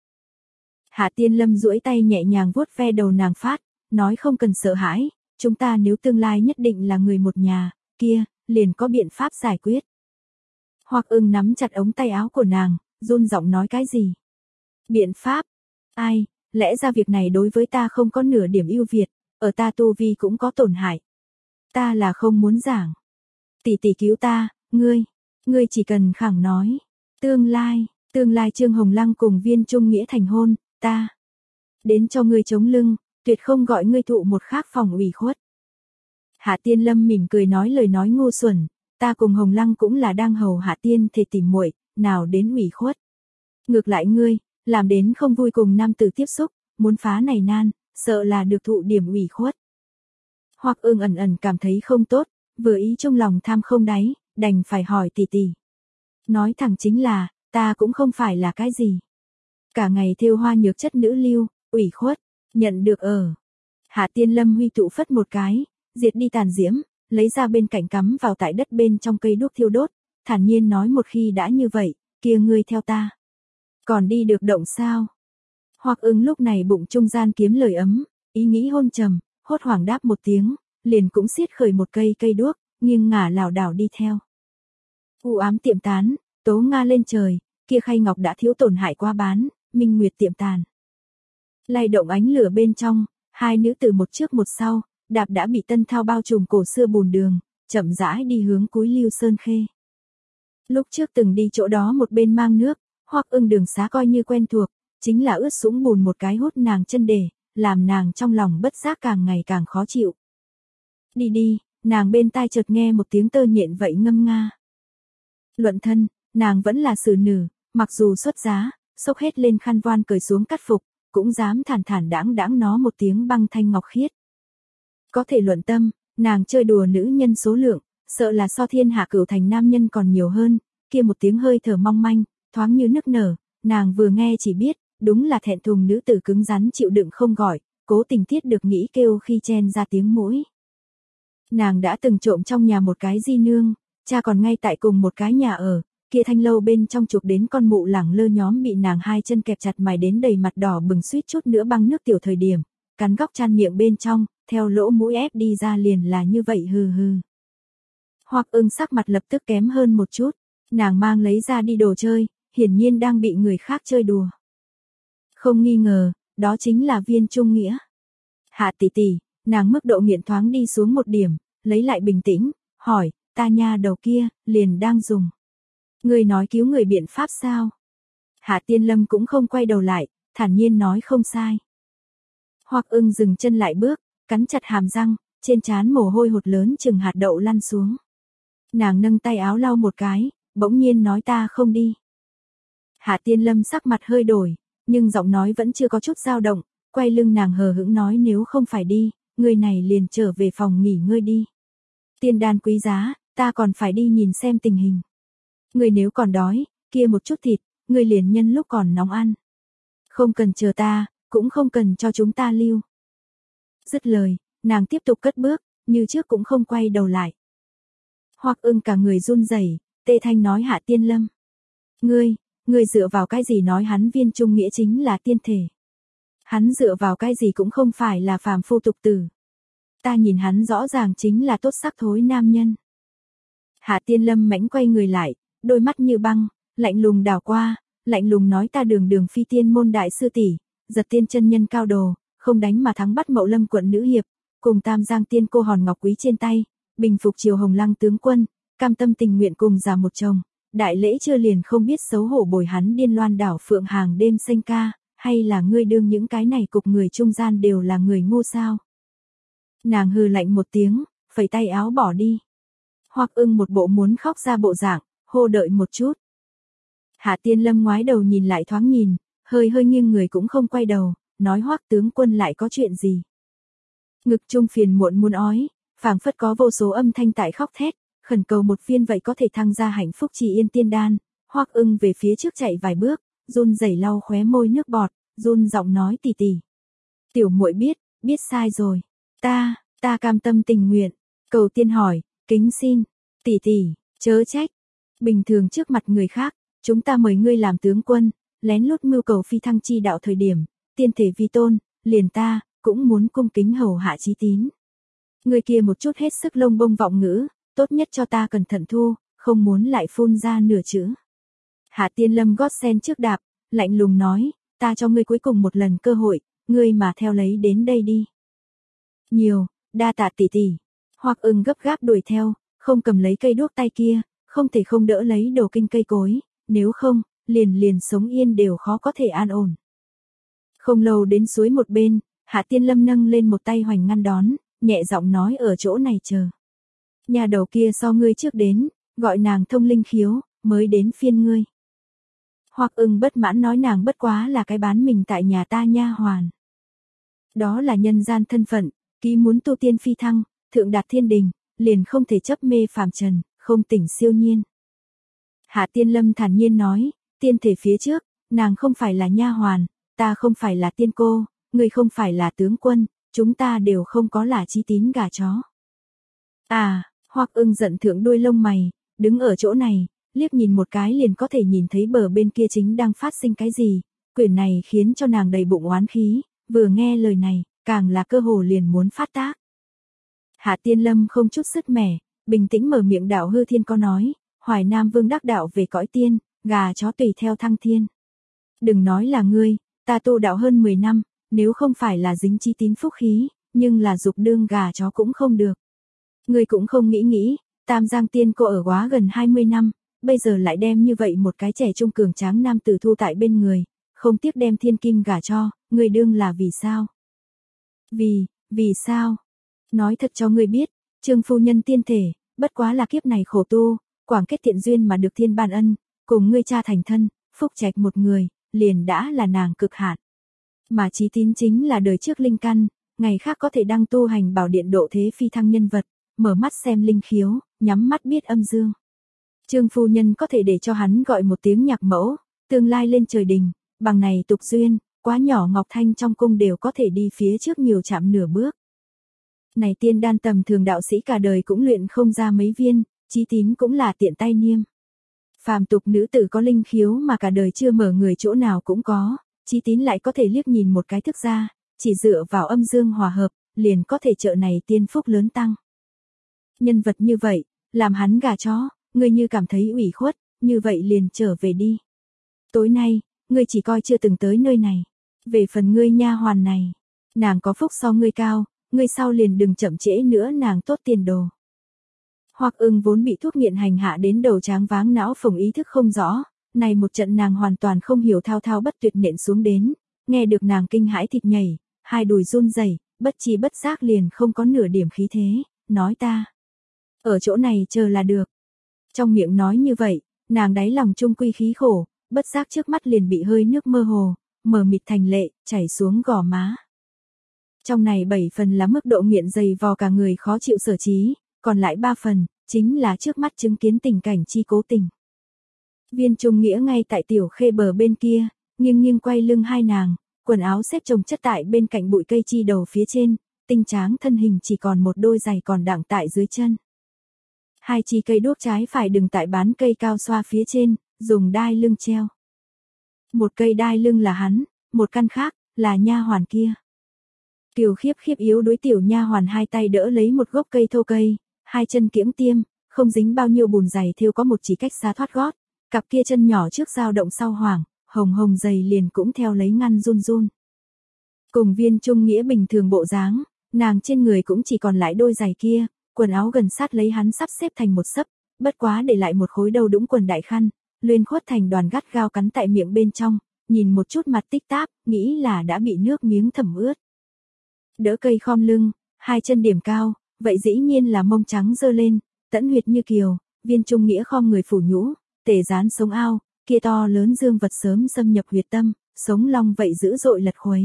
Hạ Tiên Lâm duỗi tay nhẹ nhàng vuốt ve đầu nàng phát, nói không cần sợ hãi, chúng ta nếu tương lai nhất định là người một nhà, kia, liền có biện pháp giải quyết. Hoặc Ưng nắm chặt ống tay áo của nàng, run giọng nói cái gì? Biện pháp? Ai, lẽ ra việc này đối với ta không có nửa điểm ưu việt, ở ta tu vi cũng có tổn hại. Ta là không muốn giảng. Tỷ tỷ cứu ta, ngươi, ngươi chỉ cần khẳng nói. Tương lai, tương lai Trương Hồng Lăng cùng Viên Trung Nghĩa thành hôn, ta đến cho ngươi chống lưng, tuyệt không gọi ngươi thụ một khác phòng ủy khuất. Hạ Tiên Lâm mỉm cười nói lời nói ngu xuẩn, ta cùng Hồng Lăng cũng là đang hầu Hạ Tiên thể tìm muội, nào đến ủy khuất. Ngược lại ngươi, làm đến không vui cùng nam tử tiếp xúc, muốn phá này nan, sợ là được thụ điểm ủy khuất. Hoặc Ưng ẩn ẩn cảm thấy không tốt, vừa ý trong lòng tham không đáy, đành phải hỏi tỷ tỷ. Nói thẳng chính là, ta cũng không phải là cái gì. Cả ngày thêu hoa nhược chất nữ lưu, ủy khuất, nhận được ở. Hạ Tiên Lâm huy tụ phất một cái, diệt đi tàn diễm, lấy ra bên cạnh cắm vào tại đất bên trong cây đuốc thiêu đốt, thản nhiên nói một khi đã như vậy, kia ngươi theo ta. Còn đi được động sao? Hoặc Ưng lúc này bụng trung gian kiếm lời ấm, ý nghĩ hôn trầm, hốt hoảng đáp một tiếng, liền cũng xiết khởi một cây cây đuốc, nghiêng ngả lảo đảo đi theo. U ám tiệm tán, tố nga lên trời, kia khay ngọc đã thiếu tổn hại qua bán, minh nguyệt tiệm tàn. Lay động ánh lửa bên trong, hai nữ tử một trước một sau, đạp đã bị tân thao bao trùm cổ xưa bùn đường, chậm rãi đi hướng cuối Lưu Sơn Khê. Lúc trước từng đi chỗ đó một bên mang nước, Hoặc Ưng đường xá coi như quen thuộc, chính là ướt sũng bùn một cái hút nàng chân để, làm nàng trong lòng bất giác càng ngày càng khó chịu. Đi đi, nàng bên tai chợt nghe một tiếng tơ nhện vậy ngâm nga. Luận thân, nàng vẫn là xử nữ, mặc dù xuất giá, xốc hết lên khăn voan cởi xuống cắt phục, cũng dám thản thản đãng đãng nó một tiếng băng thanh ngọc khiết. Có thể luận tâm, nàng chơi đùa nữ nhân số lượng, sợ là so thiên hạ cửu thành nam nhân còn nhiều hơn, kia một tiếng hơi thở mong manh, thoáng như nức nở, nàng vừa nghe chỉ biết, đúng là thẹn thùng nữ tử cứng rắn chịu đựng không gọi, cố tình thiết được nghĩ kêu khi chen ra tiếng mũi. Nàng đã từng trộm trong nhà một cái di nương, cha còn ngay tại cùng một cái nhà ở, kia thanh lâu bên trong chụp đến con mụ lẳng lơ nhóm bị nàng hai chân kẹp chặt mài đến đầy mặt đỏ bừng suýt chút nữa băng nước tiểu thời điểm, cắn góc chan miệng bên trong, theo lỗ mũi ép đi ra liền là như vậy hừ hừ. Hoặc Ưng sắc mặt lập tức kém hơn một chút, nàng mang lấy ra đi đồ chơi, hiển nhiên đang bị người khác chơi đùa. Không nghi ngờ, đó chính là viên trung nghĩa. Hạ tỷ tỷ, nàng mức độ nghiện thoáng đi xuống một điểm, lấy lại bình tĩnh, hỏi, ta nha đầu kia, liền đang dùng. Người nói cứu người biện pháp sao? Hạ Tiên Lâm cũng không quay đầu lại, thản nhiên nói không sai. Hoặc Ưng dừng chân lại bước, cắn chặt hàm răng, trên trán mồ hôi hột lớn chừng hạt đậu lăn xuống. Nàng nâng tay áo lau một cái, bỗng nhiên nói ta không đi. Hạ Tiên Lâm sắc mặt hơi đổi, nhưng giọng nói vẫn chưa có chút dao động, quay lưng nàng hờ hững nói nếu không phải đi, người này liền trở về phòng nghỉ ngơi đi. Tiên đan quý giá, ta còn phải đi nhìn xem tình hình. Người nếu còn đói, kia một chút thịt, người liền nhân lúc còn nóng ăn. Không cần chờ ta, cũng không cần cho chúng ta lưu. Dứt lời, nàng tiếp tục cất bước, như trước cũng không quay đầu lại. Hoặc Ưng cả người run rẩy, tê thanh nói Hạ Tiên Lâm. Ngươi, ngươi dựa vào cái gì nói hắn viên trung nghĩa chính là tiên thể. Hắn dựa vào cái gì cũng không phải là phàm phu tục tử. Ta nhìn hắn rõ ràng chính là tốt sắc thối nam nhân. Hạ Tiên Lâm mãnh quay người lại, đôi mắt như băng, lạnh lùng đảo qua, lạnh lùng nói ta đường đường phi tiên môn đại sư tỷ, giật tiên chân nhân cao đồ, không đánh mà thắng bắt Mậu Lâm quận nữ hiệp, cùng Tam Giang tiên cô hòn ngọc quý trên tay, bình phục triều Hồng Lăng tướng quân, cam tâm tình nguyện cùng già một chồng, đại lễ chưa liền không biết xấu hổ bồi hắn điên loan đảo phượng hàng đêm xanh ca, hay là ngươi đương những cái này cục người trung gian đều là người ngu sao? Nàng hừ lạnh một tiếng, phẩy tay áo bỏ đi. Hoặc Ưng một bộ muốn khóc ra bộ dạng, hô đợi một chút. Hạ Tiên Lâm ngoái đầu nhìn lại thoáng nhìn, hơi hơi nghiêng người cũng không quay đầu, nói Hoắc tướng quân lại có chuyện gì. Ngực trung phiền muộn muốn ói, phảng phất có vô số âm thanh tại khóc thét, khẩn cầu một viên vậy có thể thăng ra hạnh phúc trì yên tiên đan. Hoắc Ưng về phía trước chạy vài bước, run rẩy lau khóe môi nước bọt, run giọng nói tỷ tỷ. Tiểu muội biết, biết sai rồi. Ta, ta cam tâm tình nguyện. Cầu tiên hỏi, kính xin, tỷ tỷ, chớ trách. Bình thường trước mặt người khác, chúng ta mời ngươi làm tướng quân, lén lút mưu cầu phi thăng chi đạo thời điểm, tiên thể vi tôn, liền ta, cũng muốn cung kính hầu hạ chí tín. Người kia một chút hết sức lông bông vọng ngữ, tốt nhất cho ta cẩn thận thu, không muốn lại phun ra nửa chữ. Hạ Tiên Lâm gót sen trước đạp, lạnh lùng nói, ta cho ngươi cuối cùng một lần cơ hội, ngươi mà theo lấy đến đây đi. Nhiều, đa tạ tỷ tỷ. Hoặc Ưng gấp gáp đuổi theo, không cầm lấy cây đuốc tay kia, không thể không đỡ lấy đồ kinh cây cối, nếu không, liền liền sống yên đều khó có thể an ổn. Không lâu đến suối một bên, Hạ Tiên Lâm nâng lên một tay hoành ngăn đón, nhẹ giọng nói ở chỗ này chờ. Nhà đầu kia so ngươi trước đến, gọi nàng thông linh khiếu, mới đến phiên ngươi. Hoặc Ưng bất mãn nói nàng bất quá là cái bán mình tại nhà ta nha hoàn. Đó là nhân gian thân phận, ký muốn tu tiên phi thăng, thượng đạt thiên đình, liền không thể chấp mê phàm trần, không tỉnh siêu nhiên. Hạ Tiên Lâm thản nhiên nói, tiên thể phía trước, nàng không phải là nha hoàn, ta không phải là tiên cô, ngươi không phải là tướng quân, chúng ta đều không có là chí tín gà chó. À, Hoắc Ưng giận thượng đuôi lông mày, đứng ở chỗ này, liếc nhìn một cái liền có thể nhìn thấy bờ bên kia chính đang phát sinh cái gì, quyển này khiến cho nàng đầy bụng oán khí, vừa nghe lời này, càng là cơ hồ liền muốn phát tác. Hạ Tiên Lâm không chút sứt mẻ, bình tĩnh mở miệng đạo hư thiên có nói, Hoài Nam Vương đắc đạo về cõi tiên, gà chó tùy theo thăng thiên. Đừng nói là ngươi, ta tu đạo hơn mười năm, nếu không phải là dính chi tín phúc khí, nhưng là dục đương gà chó cũng không được. Ngươi cũng không nghĩ nghĩ, Tam Giang tiên cô ở quá gần hai mươi năm, bây giờ lại đem như vậy một cái trẻ trung cường tráng nam tử thu tại bên người, không tiếc đem thiên kim gả cho, ngươi đương là vì sao? Vì, vì sao? Nói thật cho ngươi biết, Trương phu nhân tiên thể, bất quá là kiếp này khổ tu, quảng kết thiện duyên mà được thiên ban ân, cùng ngươi cha thành thân, phúc trạch một người, liền đã là nàng cực hạn. Mà chí tín chính là đời trước linh căn, ngày khác có thể đăng tu hành bảo điện độ thế phi thăng nhân vật, mở mắt xem linh khiếu, nhắm mắt biết âm dương. Trương phu nhân có thể để cho hắn gọi một tiếng nhạc mẫu, tương lai lên trời đình, bằng này tục duyên, quá nhỏ Ngọc Thanh trong cung đều có thể đi phía trước nhiều chạm nửa bước. Này tiên đan tầm thường đạo sĩ cả đời cũng luyện không ra mấy viên, chí tín cũng là tiện tay niêm. Phàm tục nữ tử có linh khiếu mà cả đời chưa mở người chỗ nào cũng có, chí tín lại có thể liếc nhìn một cái thức ra, chỉ dựa vào âm dương hòa hợp, liền có thể trợ này tiên phúc lớn tăng. Nhân vật như vậy, làm hắn gà chó, ngươi như cảm thấy ủy khuất, như vậy liền trở về đi. Tối nay, ngươi chỉ coi chưa từng tới nơi này. Về phần ngươi nha hoàn này, nàng có phúc so ngươi cao, ngươi sau liền đừng chậm trễ nữa nàng tốt tiền đồ. Hoắc Ưng vốn bị thuốc nghiện hành hạ đến đầu tráng váng não phồng ý thức không rõ, này một trận nàng hoàn toàn không hiểu thao thao bất tuyệt nện xuống đến, nghe được nàng kinh hãi thịt nhảy, hai đùi run rẩy, bất chi bất giác liền không có nửa điểm khí thế, nói ta. Ở chỗ này chờ là được. Trong miệng nói như vậy, nàng đáy lòng trung quy khí khổ, bất giác trước mắt liền bị hơi nước mơ hồ, mờ mịt thành lệ, chảy xuống gò má. Trong này bảy phần là mức độ nghiện dày vò cả người khó chịu sở trí, còn lại ba phần, chính là trước mắt chứng kiến tình cảnh chi cố tình. Viên Trung Nghĩa ngay tại tiểu khê bờ bên kia, nghiêng nghiêng quay lưng hai nàng, quần áo xếp chồng chất tại bên cạnh bụi cây chi đầu phía trên, tinh tráng thân hình chỉ còn một đôi giày còn đặng tại dưới chân. Hai chi cây đuốc trái phải đừng tại bán cây cao xoa phía trên, dùng đai lưng treo. Một cây đai lưng là hắn, một căn khác, là nha hoàn kia. Kiều khiếp khiếp yếu đối tiểu nha hoàn hai tay đỡ lấy một gốc cây thô cây, hai chân kiễng tiêm, không dính bao nhiêu bùn giày thêu có một chỉ cách xa thoát gót, cặp kia chân nhỏ trước dao động sau hoảng, hồng hồng giày liền cũng theo lấy ngăn run run. Cùng Viên Trung Nghĩa bình thường bộ dáng, nàng trên người cũng chỉ còn lại đôi giày kia, quần áo gần sát lấy hắn sắp xếp thành một sấp, bất quá để lại một khối đầu đũng quần đại khăn, luyên khuất thành đoàn gắt gao cắn tại miệng bên trong, nhìn một chút mặt tích táp, nghĩ là đã bị nước miếng thẩm ướt. Đỡ cây khom lưng, hai chân điểm cao, vậy dĩ nhiên là mông trắng dơ lên, tẫn huyệt như kiều, Viên Trung Nghĩa khom người phủ nhũ, tể dán sống ao, kia to lớn dương vật sớm xâm nhập huyệt tâm, sống long vậy dữ dội lật khuấy.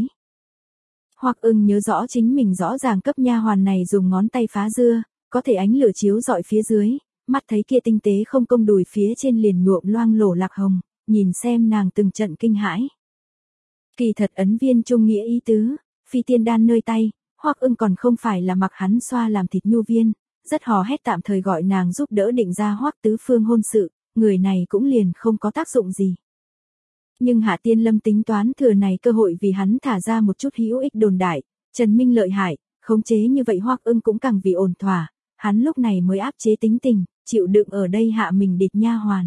Hoắc Ưng nhớ rõ chính mình rõ ràng cấp nha hoàn này dùng ngón tay phá dưa, có thể ánh lửa chiếu dọi phía dưới, mắt thấy kia tinh tế không công đùi phía trên liền nhuộm loang lổ lạc hồng, nhìn xem nàng từng trận kinh hãi. Kỳ thật ấn Viên Trung Nghĩa ý tứ, phi tiên đan nơi tay, Hoắc Ưng còn không phải là mặc hắn xoa làm thịt nhu viên, rất hò hét tạm thời gọi nàng giúp đỡ định ra Hoắc tứ phương hôn sự, người này cũng liền không có tác dụng gì. Nhưng Hạ Tiên Lâm tính toán thừa này cơ hội vì hắn thả ra một chút hữu ích đồn đại, Trần Minh lợi hại, khống chế như vậy Hoắc Ưng cũng càng vì ổn thỏa, hắn lúc này mới áp chế tính tình, chịu đựng ở đây hạ mình địch nha hoàn.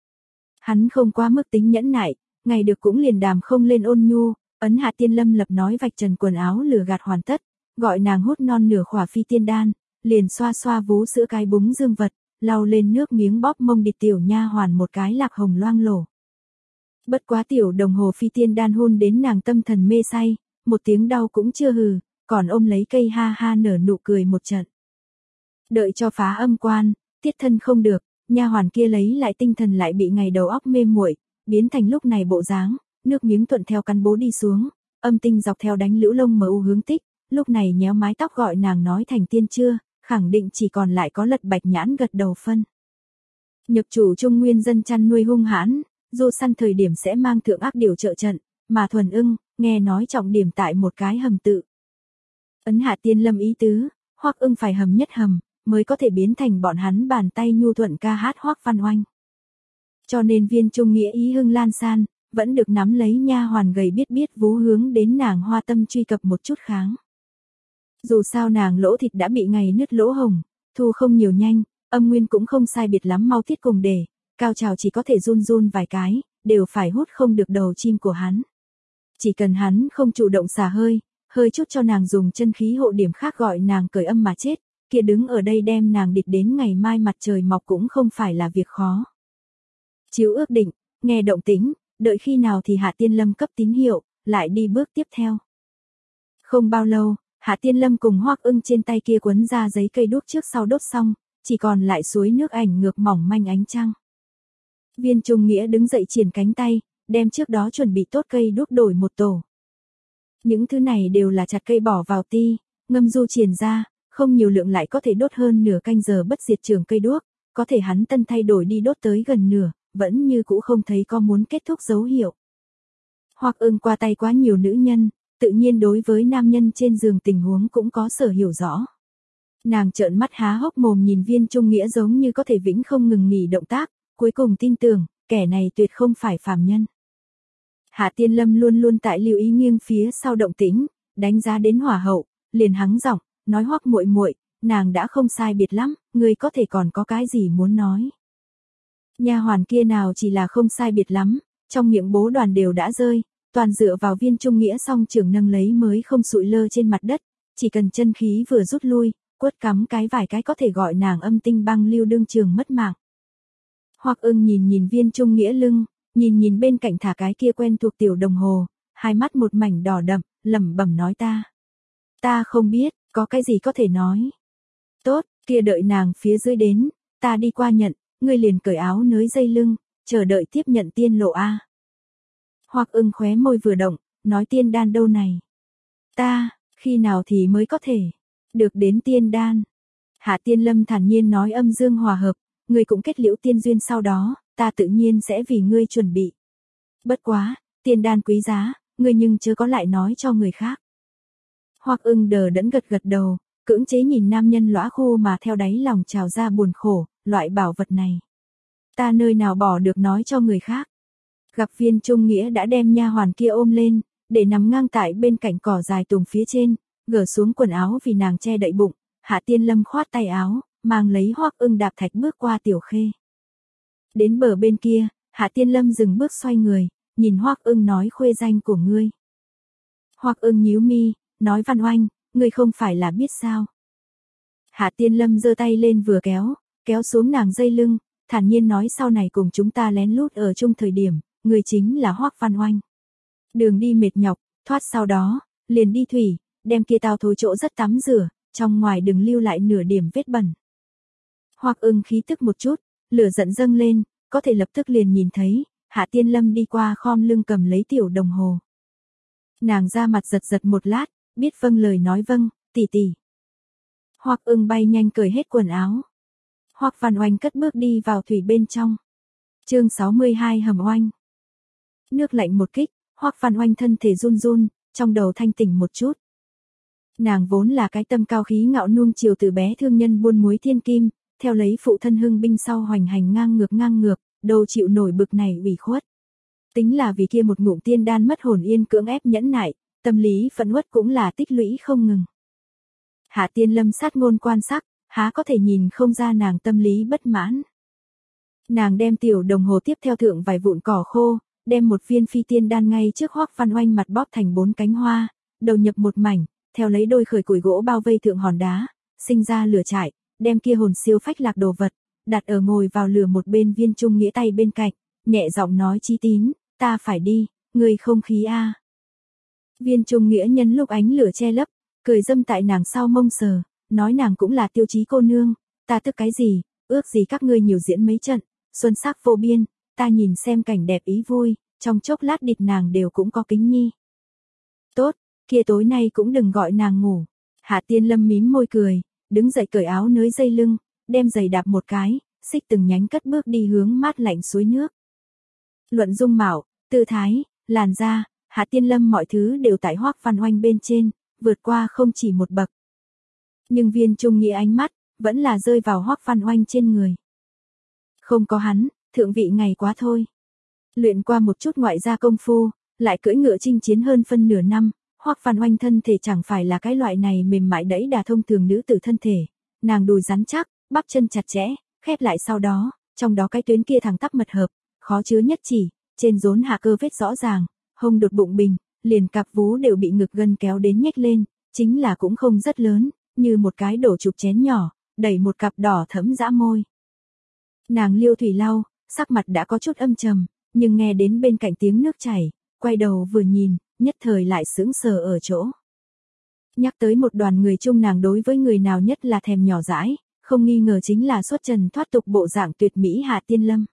Hắn không quá mức tính nhẫn nại, ngày được cũng liền đàm không lên ôn nhu, ấn Hạ Tiên Lâm lập nói vạch trần quần áo lừa gạt hoàn tất, gọi nàng hút non nửa khỏa phi tiên đan, liền xoa xoa vú sữa cái búng dương vật, lau lên nước miếng bóp mông địch tiểu nha hoàn một cái lạc hồng loang lổ. Bất quá tiểu đồng hồ phi tiên đan hôn đến nàng tâm thần mê say, một tiếng đau cũng chưa hừ, còn ôm lấy cây ha ha nở nụ cười một trận. Đợi cho phá âm quan, tiết thân không được, nha hoàn kia lấy lại tinh thần lại bị ngày đầu óc mê muội, biến thành lúc này bộ dáng, nước miếng thuận theo căn bố đi xuống, âm tinh dọc theo đánh lũ lông mờ u hướng tích, lúc này nhéo mái tóc gọi nàng nói thành tiên chưa, khẳng định chỉ còn lại có Lật Bạch Nhãn gật đầu phân. Nhập chủ Trung Nguyên dân chăn nuôi hung hãn, du săn thời điểm sẽ mang thượng ác điều trợ trận, mà Thuần Ưng, nghe nói trọng điểm tại một cái hầm tự. Ấn Hạ Tiên Lâm ý tứ, Hoắc Ưng phải hầm nhất hầm, mới có thể biến thành bọn hắn bàn tay nhu thuận ca hát Hoắc Văn Oanh. Cho nên Viên Trung nghĩa ý hưng lan san, vẫn được nắm lấy nha hoàn gầy biết biết vú hướng đến nàng hoa tâm truy cập một chút kháng. Dù sao nàng lỗ thịt đã bị ngày nứt lỗ hồng, thu không nhiều nhanh, âm nguyên cũng không sai biệt lắm mau tiết cùng để, cao trào chỉ có thể run run vài cái, đều phải hút không được đầu chim của hắn. Chỉ cần hắn không chủ động xả hơi, hơi chút cho nàng dùng chân khí hộ điểm khác gọi nàng cởi âm mà chết, kia đứng ở đây đem nàng địt đến ngày mai mặt trời mọc cũng không phải là việc khó. Chiếu ước định, nghe động tĩnh, đợi khi nào thì Hạ Tiên Lâm cấp tín hiệu, lại đi bước tiếp theo. Không bao lâu, Hạ Tiên Lâm cùng Hoắc Ưng trên tay kia quấn ra giấy cây đuốc trước sau đốt xong, chỉ còn lại suối nước ảnh ngược mỏng manh ánh trăng. Viên Trung nghĩa đứng dậy triển cánh tay, đem trước đó chuẩn bị tốt cây đuốc đổi một tổ. Những thứ này đều là chặt cây bỏ vào ti, ngâm du triển ra, không nhiều lượng lại có thể đốt hơn nửa canh giờ bất diệt trường cây đuốc, có thể hắn tân thay đổi đi đốt tới gần nửa, vẫn như cũ không thấy có muốn kết thúc dấu hiệu. Hoắc Ưng qua tay quá nhiều nữ nhân, tự nhiên đối với nam nhân trên giường tình huống cũng có sở hiểu rõ. Nàng trợn mắt há hốc mồm nhìn Viên Trung nghĩa giống như có thể vĩnh không ngừng nghỉ động tác, cuối cùng tin tưởng, kẻ này tuyệt không phải phàm nhân. Hạ Tiên Lâm luôn luôn tại lưu ý nghiêng phía sau động tĩnh, đánh giá đến hỏa hậu, liền hắng giọng, nói Hoắc muội muội, nàng đã không sai biệt lắm, ngươi có thể còn có cái gì muốn nói. Nha hoàn kia nào chỉ là không sai biệt lắm, trong miệng bố đoàn đều đã rơi, toàn dựa vào Viên Trung nghĩa song trưởng nâng lấy mới không sụi lơ trên mặt đất, chỉ cần chân khí vừa rút lui, quất cắm cái vài cái có thể gọi nàng âm tinh băng lưu đương trường mất mạng. Hoắc Ưng nhìn nhìn Viên Trung nghĩa lưng, nhìn nhìn bên cạnh thả cái kia quen thuộc tiểu đồng hồ, hai mắt một mảnh đỏ đậm, lẩm bẩm nói ta. Ta không biết, có cái gì có thể nói. Tốt, kia đợi nàng phía dưới đến, ta đi qua nhận, ngươi liền cởi áo nới dây lưng, chờ đợi tiếp nhận tiên lộ a. Hoắc Ưng khóe môi vừa động, nói tiên đan đâu này. Ta, khi nào thì mới có thể được đến tiên đan. Hạ Tiên Lâm thản nhiên nói âm dương hòa hợp, ngươi cũng kết liễu tiên duyên sau đó, ta tự nhiên sẽ vì ngươi chuẩn bị. Bất quá, tiên đan quý giá, ngươi nhưng chớ có lại nói cho người khác. Hoắc Ưng đờ đẫn gật gật đầu, cưỡng chế nhìn nam nhân lõa khô mà theo đáy lòng trào ra buồn khổ, loại bảo vật này. Ta nơi nào bỏ được nói cho người khác. Gặp Viên Trung nghĩa đã đem nha hoàn kia ôm lên, để nằm ngang tại bên cạnh cỏ dài tùng phía trên, gỡ xuống quần áo vì nàng che đậy bụng, Hạ Tiên Lâm khoát tay áo, mang lấy Hoắc Ưng đạp thạch bước qua tiểu khê. Đến bờ bên kia, Hạ Tiên Lâm dừng bước xoay người, nhìn Hoắc Ưng nói khuê danh của ngươi. Hoắc Ưng nhíu mi, nói Văn Oanh, ngươi không phải là biết sao. Hạ Tiên Lâm giơ tay lên vừa kéo, kéo xuống nàng dây lưng, thản nhiên nói sau này cùng chúng ta lén lút ở chung thời điểm, người chính là Hoắc Văn Oanh. Đường đi mệt nhọc, thoát sau đó, liền đi thủy, đem kia tao thối chỗ rất tắm rửa, trong ngoài đừng lưu lại nửa điểm vết bẩn. Hoắc Ưng khí tức một chút, lửa giận dâng lên, có thể lập tức liền nhìn thấy, Hạ Tiên Lâm đi qua khom lưng cầm lấy tiểu đồng hồ. Nàng ra mặt giật giật một lát, biết vâng lời nói vâng, tỷ tỷ. Hoắc Ưng bay nhanh cởi hết quần áo. Hoắc Văn Oanh cất bước đi vào thủy bên trong. Chương sáu mươi hai hầm oanh. Nước lạnh một kích, Hoắc Văn Oanh thân thể run run, trong đầu thanh tỉnh một chút. Nàng vốn là cái tâm cao khí ngạo nuông chiều từ bé thương nhân buôn muối thiên kim, theo lấy phụ thân hưng binh sau hoành hành ngang ngược ngang ngược, đâu chịu nổi bực này ủy khuất. Tính là vì kia một ngụm tiên đan mất hồn yên cưỡng ép nhẫn nại, tâm lý phẫn uất cũng là tích lũy không ngừng. Hạ Tiên Lâm sát ngôn quan sắc, há có thể nhìn không ra nàng tâm lý bất mãn. Nàng đem tiểu đồng hồ tiếp theo thượng vài vụn cỏ khô, đem một viên phi tiên đan ngay trước Hoắc Văn Oanh mặt bóp thành bốn cánh hoa, đầu nhập một mảnh, theo lấy đôi khởi củi gỗ bao vây thượng hòn đá, sinh ra lửa trại, đem kia hồn siêu phách lạc đồ vật, đặt ở ngồi vào lửa một bên Viên Trung nghĩa tay bên cạnh, nhẹ giọng nói Chí Tín, ta phải đi, người không khí a. À. Viên Trung nghĩa nhân lúc ánh lửa che lấp, cười dâm tại nàng sau mông sờ, nói nàng cũng là tiêu chí cô nương, ta tức cái gì, ước gì các ngươi nhiều diễn mấy trận, xuân sắc vô biên, ta nhìn xem cảnh đẹp ý vui, trong chốc lát địt nàng đều cũng có kính nhi. Tốt, kia tối nay cũng đừng gọi nàng ngủ. Hạ Tiên Lâm mím môi cười, đứng dậy cởi áo nới dây lưng, đem giày đạp một cái, xích từng nhánh cất bước đi hướng mát lạnh suối nước. Luận dung mạo, tư thái, làn da, Hạ Tiên Lâm mọi thứ đều tại Hoắc Văn Oanh bên trên, vượt qua không chỉ một bậc. Nhưng Viên Trung Nghĩa ánh mắt vẫn là rơi vào Hoắc Văn Oanh trên người. Không có hắn, thượng vị ngày quá thôi. Luyện qua một chút ngoại gia công phu, lại cưỡi ngựa chinh chiến hơn phân nửa năm, Hoắc Văn Oanh thân thể chẳng phải là cái loại này mềm mại đẫy đà thông thường nữ tử thân thể, nàng đùi rắn chắc, bắp chân chặt chẽ, khép lại sau đó, trong đó cái tuyến kia thẳng tắp mật hợp, khó chứa nhất chỉ, trên rốn hạ cơ vết rõ ràng, hông đột bụng bình, liền cặp vú đều bị ngực gân kéo đến nhếch lên, chính là cũng không rất lớn, như một cái đổ chụp chén nhỏ, đẩy một cặp đỏ thẫm dã môi. Nàng liêu thủy lau, sắc mặt đã có chút âm trầm, nhưng nghe đến bên cạnh tiếng nước chảy, quay đầu vừa nhìn, nhất thời lại sững sờ ở chỗ. Nhắc tới một đoàn người chung nàng đối với người nào nhất là thèm nhỏ dãi, không nghi ngờ chính là xuất trần thoát tục bộ dạng tuyệt mỹ Hạ Tiên Lâm.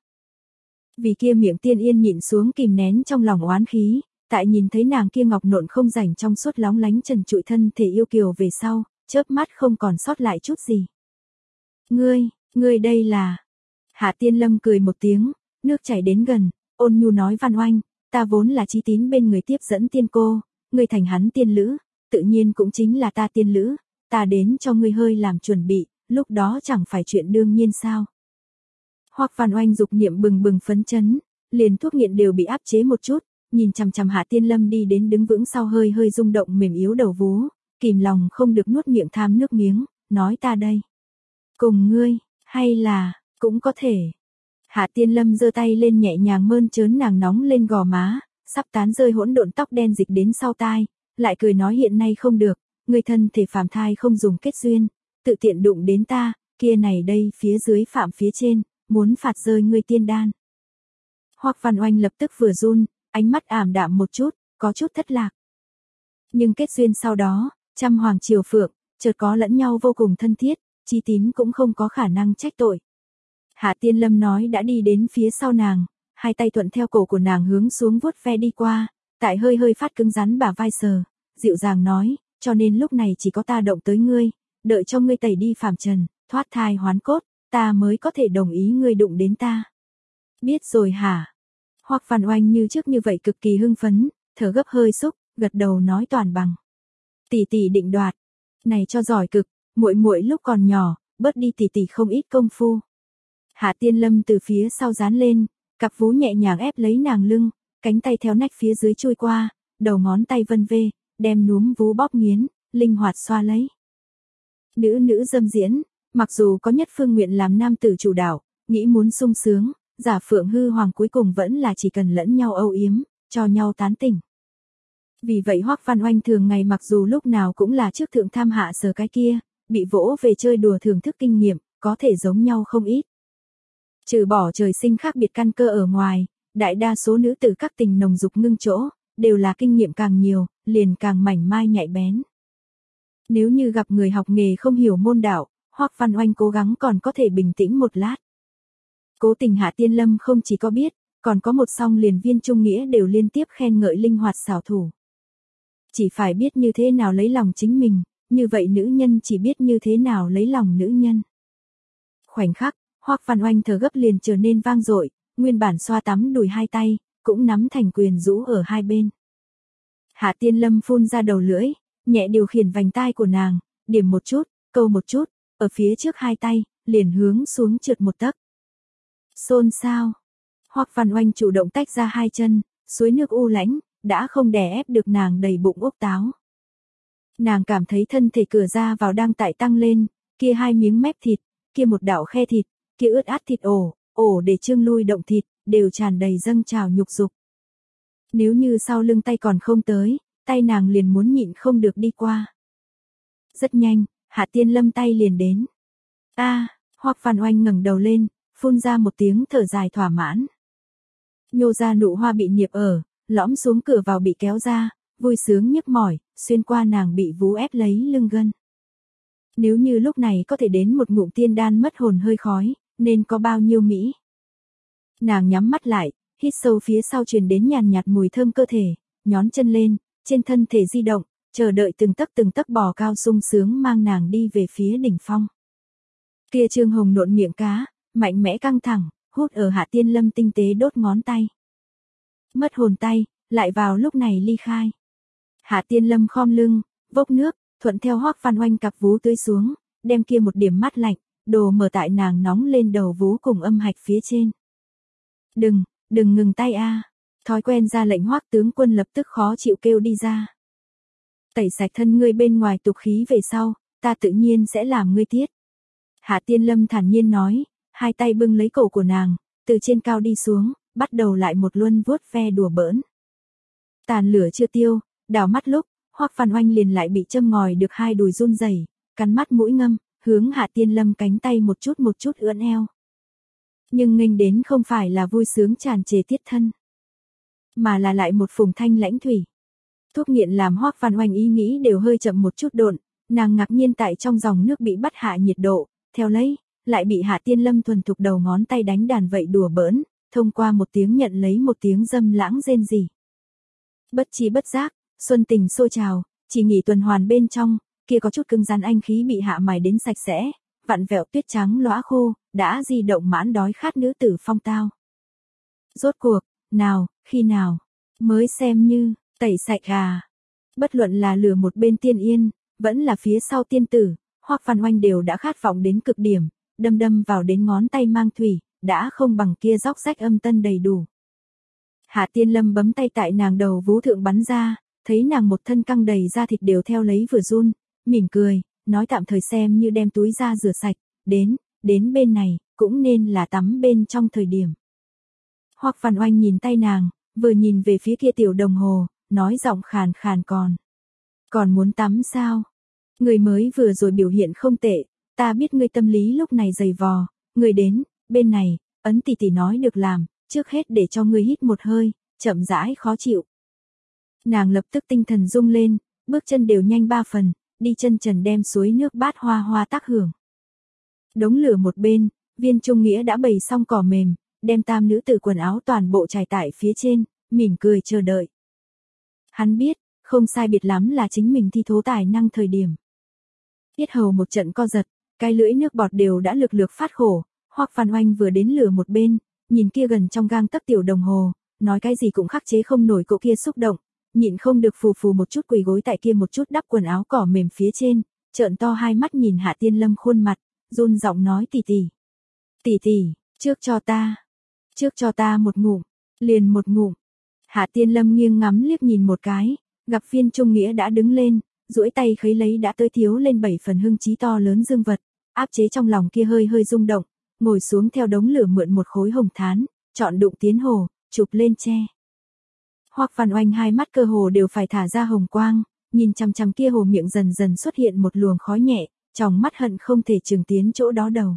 Vì kia miệng tiên yên nhịn xuống kìm nén trong lòng oán khí, tại nhìn thấy nàng kia ngọc nộn không rảnh trong suốt lóng lánh trần trụi thân thể yêu kiều về sau, chớp mắt không còn sót lại chút gì. Ngươi, ngươi đây là... Hạ Tiên Lâm cười một tiếng, nước chảy đến gần, ôn nhu nói Văn Oanh, ta vốn là chí tín bên người tiếp dẫn tiên cô, ngươi thành hắn tiên lữ, tự nhiên cũng chính là ta tiên lữ, ta đến cho ngươi hơi làm chuẩn bị, lúc đó chẳng phải chuyện đương nhiên sao. Hoắc Văn Oanh dục niệm bừng bừng phấn chấn, liền thuốc nghiện đều bị áp chế một chút, nhìn chằm chằm Hạ Tiên Lâm đi đến đứng vững sau hơi hơi rung động mềm yếu đầu vú, kìm lòng không được nuốt miệng tham nước miếng, nói ta đây. Cùng ngươi, hay là, cũng có thể. Hạ Tiên Lâm giơ tay lên nhẹ nhàng mơn trớn nàng nóng lên gò má, sắp tán rơi hỗn độn tóc đen dịch đến sau tai, lại cười nói hiện nay không được, ngươi thân thể phàm thai không dùng kết duyên, tự tiện đụng đến ta, kia này đây phía dưới phạm phía trên, muốn phạt rơi ngươi tiên đan. Hoắc Văn Oanh lập tức vừa run, ánh mắt ảm đạm một chút, có chút thất lạc. Nhưng kết duyên sau đó, trăm hoàng triều phượng, chợt có lẫn nhau vô cùng thân thiết, chí tín cũng không có khả năng trách tội. Hạ Tiên Lâm nói đã đi đến phía sau nàng, hai tay thuận theo cổ của nàng hướng xuống vuốt ve đi qua, tại hơi hơi phát cứng rắn bả vai sờ, dịu dàng nói, cho nên lúc này chỉ có ta động tới ngươi, đợi cho ngươi tẩy đi phàm trần, thoát thai hoán cốt, ta mới có thể đồng ý ngươi đụng đến ta. Biết rồi hả? Hoắc Văn Oanh như trước như vậy cực kỳ hưng phấn, thở gấp hơi xúc, gật đầu nói toàn bằng. Tỷ tỷ định đoạt, này cho giỏi cực, muội muội lúc còn nhỏ, bớt đi tỷ tỷ không ít công phu. Hạ Tiên Lâm từ phía sau dán lên, cặp vú nhẹ nhàng ép lấy nàng lưng, cánh tay theo nách phía dưới chui qua, đầu ngón tay vân vê, đem núm vú bóp nghiến, linh hoạt xoa lấy. Nữ nữ dâm diễn, mặc dù có nhất phương nguyện làm nam tử chủ đạo, nghĩ muốn sung sướng, giả phượng hư hoàng cuối cùng vẫn là chỉ cần lẫn nhau âu yếm, cho nhau tán tỉnh. Vì vậy Hoắc Văn Oanh thường ngày mặc dù lúc nào cũng là trước thượng tham hạ sờ cái kia, bị vỗ về chơi đùa thưởng thức kinh nghiệm, có thể giống nhau không ít. Trừ bỏ trời sinh khác biệt căn cơ ở ngoài, đại đa số nữ tử các tình nồng dục ngưng chỗ, đều là kinh nghiệm càng nhiều, liền càng mảnh mai nhạy bén. Nếu như gặp người học nghề không hiểu môn đạo, Hoắc Văn Oanh cố gắng còn có thể bình tĩnh một lát. Cố Tình Hạ Tiên Lâm không chỉ có biết, còn có một song liền Viên Trung Nghĩa đều liên tiếp khen ngợi linh hoạt xảo thủ. Chỉ phải biết như thế nào lấy lòng chính mình, như vậy nữ nhân chỉ biết như thế nào lấy lòng nữ nhân. Khoảnh khắc, Hoắc Văn Oanh thở gấp liền trở nên vang dội, nguyên bản xoa tắm đùi hai tay, cũng nắm thành quyền rũ ở hai bên. Hạ Tiên Lâm phun ra đầu lưỡi, nhẹ điều khiển vành tai của nàng, điểm một chút, câu một chút, ở phía trước hai tay, liền hướng xuống trượt một tấc. Xôn xao. Hoắc Văn Oanh chủ động tách ra hai chân, suối nước u lãnh, đã không đè ép được nàng đầy bụng ốc táo. Nàng cảm thấy thân thể cửa ra vào đang tại tăng lên, kia hai miếng mép thịt, kia một đạo khe thịt, kia ướt át thịt ổ, ổ để trương lui động thịt, đều tràn đầy dâng trào nhục dục. Nếu như sau lưng tay còn không tới, tay nàng liền muốn nhịn không được đi qua. Rất nhanh, Hạ Tiên Lâm tay liền đến. A, à, Hoắc Văn Oanh ngẩng đầu lên, phun ra một tiếng thở dài thỏa mãn. Nhô ra nụ hoa bị niệp ở, lõm xuống cửa vào bị kéo ra, vui sướng nhức mỏi, xuyên qua nàng bị vú ép lấy lưng gân. Nếu như lúc này có thể đến một ngụm tiên đan mất hồn hơi khói, nên có bao nhiêu mỹ. Nàng nhắm mắt lại, hít sâu phía sau truyền đến nhàn nhạt mùi thơm cơ thể, nhón chân lên, trên thân thể di động, chờ đợi từng tấc từng tấc bò cao sung sướng mang nàng đi về phía đỉnh phong. Kia Trương Hồng nộn miệng cá, mạnh mẽ căng thẳng, hút ở Hạ Tiên Lâm tinh tế đốt ngón tay. Mất hồn tay, lại vào lúc này ly khai. Hạ Tiên Lâm khom lưng, vốc nước, thuận theo Hoắc Văn Oanh cặp vú tưới xuống, đem kia một điểm mát lạnh, đồ mở tại nàng nóng lên đầu vú cùng âm hạch phía trên. Đừng, đừng ngừng tay a. Thói quen ra lệnh Hoắc tướng quân lập tức khó chịu kêu đi ra. Tẩy sạch thân ngươi bên ngoài tục khí về sau, ta tự nhiên sẽ làm ngươi tiết. Hạ Tiên Lâm thản nhiên nói, hai tay bưng lấy cổ của nàng, từ trên cao đi xuống, bắt đầu lại một luân vuốt ve đùa bỡn. Tàn lửa chưa tiêu, đảo mắt lúc, Hoắc Văn Oanh liền lại bị châm ngòi được hai đùi run rẩy, cắn mắt mũi ngâm, hướng Hạ Tiên Lâm cánh tay một chút một chút ưỡn eo. Nhưng nghênh đến không phải là vui sướng tràn trề tiết thân, mà là lại một phùng thanh lãnh thủy. Thuốc nghiện làm Hoắc Văn Oanh ý nghĩ đều hơi chậm một chút độn, nàng ngạc nhiên tại trong dòng nước bị bắt hạ nhiệt độ, theo lấy, lại bị Hạ Tiên Lâm thuần thục đầu ngón tay đánh đàn vậy đùa bỡn, thông qua một tiếng nhận lấy một tiếng dâm lãng rên rỉ. Bất chi bất giác, xuân tình sôi trào, chỉ nghỉ tuần hoàn bên trong, kia có chút cứng rắn anh khí bị hạ mài đến sạch sẽ, vặn vẹo tuyết trắng lóa khô, đã di động mãn đói khát nữ tử phong tao. Rốt cuộc, nào, khi nào, mới xem như, tẩy sạch à. Bất luận là lừa một bên tiên yên, vẫn là phía sau tiên tử, Hoắc Văn Oanh đều đã khát vọng đến cực điểm, đâm đâm vào đến ngón tay mang thủy, đã không bằng kia róc rách âm tân đầy đủ. Hạ Tiên Lâm bấm tay tại nàng đầu vú thượng bắn ra, thấy nàng một thân căng đầy da thịt đều theo lấy vừa run, mỉm cười, nói tạm thời xem như đem túi ra rửa sạch, đến, đến bên này, cũng nên là tắm bên trong thời điểm. Hoắc Văn Oanh nhìn tay nàng, vừa nhìn về phía kia tiểu đồng hồ, nói giọng khàn khàn còn. Còn muốn tắm sao? Người mới vừa rồi biểu hiện không tệ, ta biết ngươi tâm lý lúc này dày vò, người đến, bên này, ấn tỷ tỷ nói được làm, trước hết để cho ngươi hít một hơi, chậm rãi khó chịu. Nàng lập tức tinh thần rung lên, bước chân đều nhanh ba phần, đi chân trần đem suối nước bát hoa hoa tác hưởng. Đống lửa một bên, Viên Trung Nghĩa đã bày xong cỏ mềm, đem tam nữ tử quần áo toàn bộ trải tại phía trên, mỉm cười chờ đợi. Hắn biết, không sai biệt lắm là chính mình thi thố tài năng thời điểm. Tiết hầu một trận co giật, cái lưỡi nước bọt đều đã lực lược phát khổ, Hoắc Văn Oanh vừa đến lửa một bên, nhìn kia gần trong gang tấc tiểu đồng hồ, nói cái gì cũng khắc chế không nổi cỗ kia xúc động, nhịn không được phù phù một chút quỳ gối tại kia một chút đắp quần áo cỏ mềm phía trên, trợn to hai mắt nhìn Hạ Tiên Lâm khuôn mặt, run giọng nói tỷ tỷ, tỷ tỷ, trước cho ta, trước cho ta một ngụm, liền một ngụm. Hạ Tiên Lâm nghiêng ngắm liếc nhìn một cái, gặp Viên Trung Nghĩa đã đứng lên, duỗi tay khấy lấy đã tới thiếu lên bảy phần hưng trí to lớn dương vật, áp chế trong lòng kia hơi hơi rung động, ngồi xuống theo đống lửa mượn một khối hồng thán, chọn đụng tiến hồ, chụp lên che. Hoắc Văn Oanh hai mắt cơ hồ đều phải thả ra hồng quang, nhìn chằm chằm kia hồ miệng dần dần xuất hiện một luồng khói nhẹ, trong mắt hận không thể trường tiến chỗ đó đầu.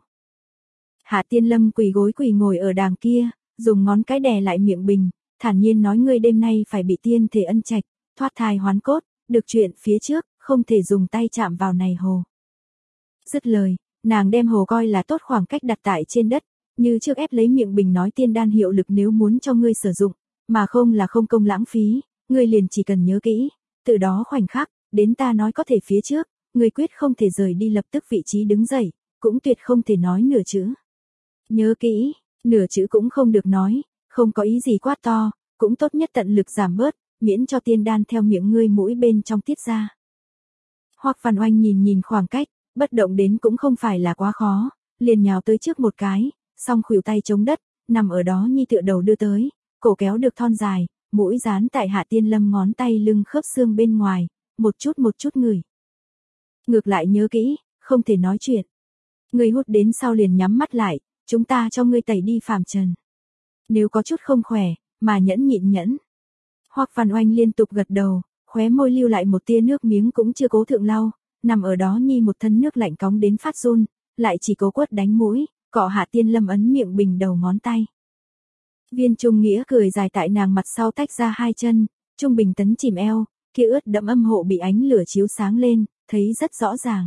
Hạ Tiên Lâm quỳ gối quỳ ngồi ở đàng kia, dùng ngón cái đè lại miệng bình, thản nhiên nói ngươi đêm nay phải bị tiên thể ân trạch, thoát thai hoán cốt, được chuyện phía trước, không thể dùng tay chạm vào này hồ. Dứt lời, nàng đem hồ coi là tốt khoảng cách đặt tại trên đất, như trước ép lấy miệng bình nói tiên đan hiệu lực nếu muốn cho ngươi sử dụng, mà không là không công lãng phí, ngươi liền chỉ cần nhớ kỹ, từ đó khoảnh khắc, đến ta nói có thể phía trước, ngươi quyết không thể rời đi lập tức vị trí đứng dậy, cũng tuyệt không thể nói nửa chữ. Nhớ kỹ, nửa chữ cũng không được nói, không có ý gì quá to, cũng tốt nhất tận lực giảm bớt, miễn cho tiên đan theo miệng ngươi mũi bên trong tiết ra. Hoắc Văn Oanh nhìn nhìn khoảng cách, bất động đến cũng không phải là quá khó, liền nhào tới trước một cái, song khuỷu tay chống đất, nằm ở đó nhi tựa đầu đưa tới, cổ kéo được thon dài, mũi dán tại Hạ Tiên Lâm ngón tay lưng khớp xương bên ngoài, một chút một chút ngửi. Ngược lại nhớ kỹ, không thể nói chuyện. Ngươi hút đến sau liền nhắm mắt lại, chúng ta cho ngươi tẩy đi phàm trần. Nếu có chút không khỏe, mà nhẫn nhịn nhẫn. Hoắc Văn Oanh liên tục gật đầu, khóe môi lưu lại một tia nước miếng cũng chưa cố thượng lau, nằm ở đó nhi một thân nước lạnh cóng đến phát run, lại chỉ cố quất đánh mũi, cọ Hạ Tiên Lâm ấn miệng bình đầu ngón tay. Viên Trung Nghĩa cười dài tại nàng mặt sau tách ra hai chân, trung bình tấn chìm eo, kia ướt đẫm âm hộ bị ánh lửa chiếu sáng lên, thấy rất rõ ràng.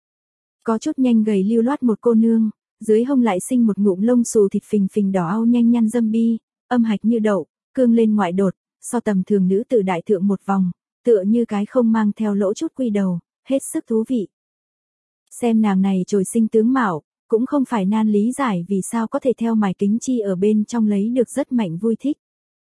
Có chút nhanh gầy lưu loát một cô nương, dưới hông lại sinh một ngụm lông xù thịt phình phình đỏ au nhanh nhăn dâm bi, âm hạch như đậu, cương lên ngoại đột, so tầm thường nữ tử đại thượng một vòng, tựa như cái không mang theo lỗ chút quy đầu, hết sức thú vị. Xem nàng này trời sinh tướng mạo, cũng không phải nan lý giải vì sao có thể theo mài kính chi ở bên trong lấy được rất mạnh vui thích.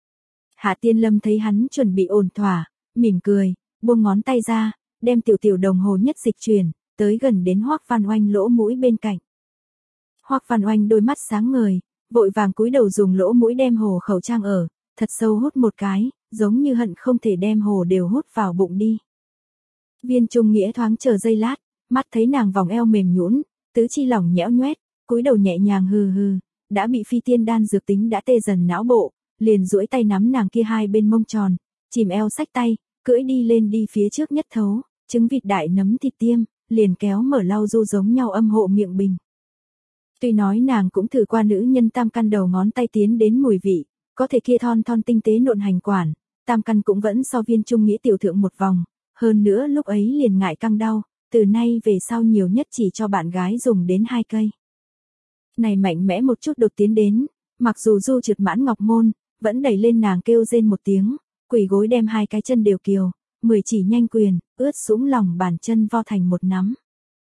Hạ Tiên Lâm thấy hắn chuẩn bị ổn thỏa, mỉm cười, buông ngón tay ra, đem tiểu tiểu đồng hồ nhất dịch chuyển, tới gần đến Hoắc Văn Oanh lỗ mũi bên cạnh. Hoắc Văn Oanh đôi mắt sáng ngời, vội vàng cúi đầu dùng lỗ mũi đem hồ khẩu trang ở, thật sâu hút một cái, giống như hận không thể đem hồ đều hút vào bụng đi. Viên Trung Nghĩa thoáng chờ giây lát, mắt thấy nàng vòng eo mềm nhũn, tứ chi lỏng nhẽo nhoét, cúi đầu nhẹ nhàng hừ hừ, đã bị phi tiên đan dược tính đã tê dần não bộ, liền duỗi tay nắm nàng kia hai bên mông tròn, chìm eo xách tay, cưỡi đi lên đi phía trước nhất thấu, trứng vịt đại nấm thịt tiêm, liền kéo mở lau du giống nhau âm hộ miệng bình. Tuy nói nàng cũng thử qua nữ nhân tam căn đầu ngón tay tiến đến mùi vị, có thể kia thon thon tinh tế nộn hành quản, tam căn cũng vẫn so Viên Trung Nghĩa tiểu thượng một vòng, hơn nữa lúc ấy liền ngại căng đau, từ nay về sau nhiều nhất chỉ cho bạn gái dùng đến hai cây. Này mạnh mẽ một chút đột tiến đến, mặc dù du trượt mãn ngọc môn, vẫn đẩy lên nàng kêu rên một tiếng, quỳ gối đem hai cái chân đều kiều, mười chỉ nhanh quyền, ướt sũng lòng bàn chân vo thành một nắm.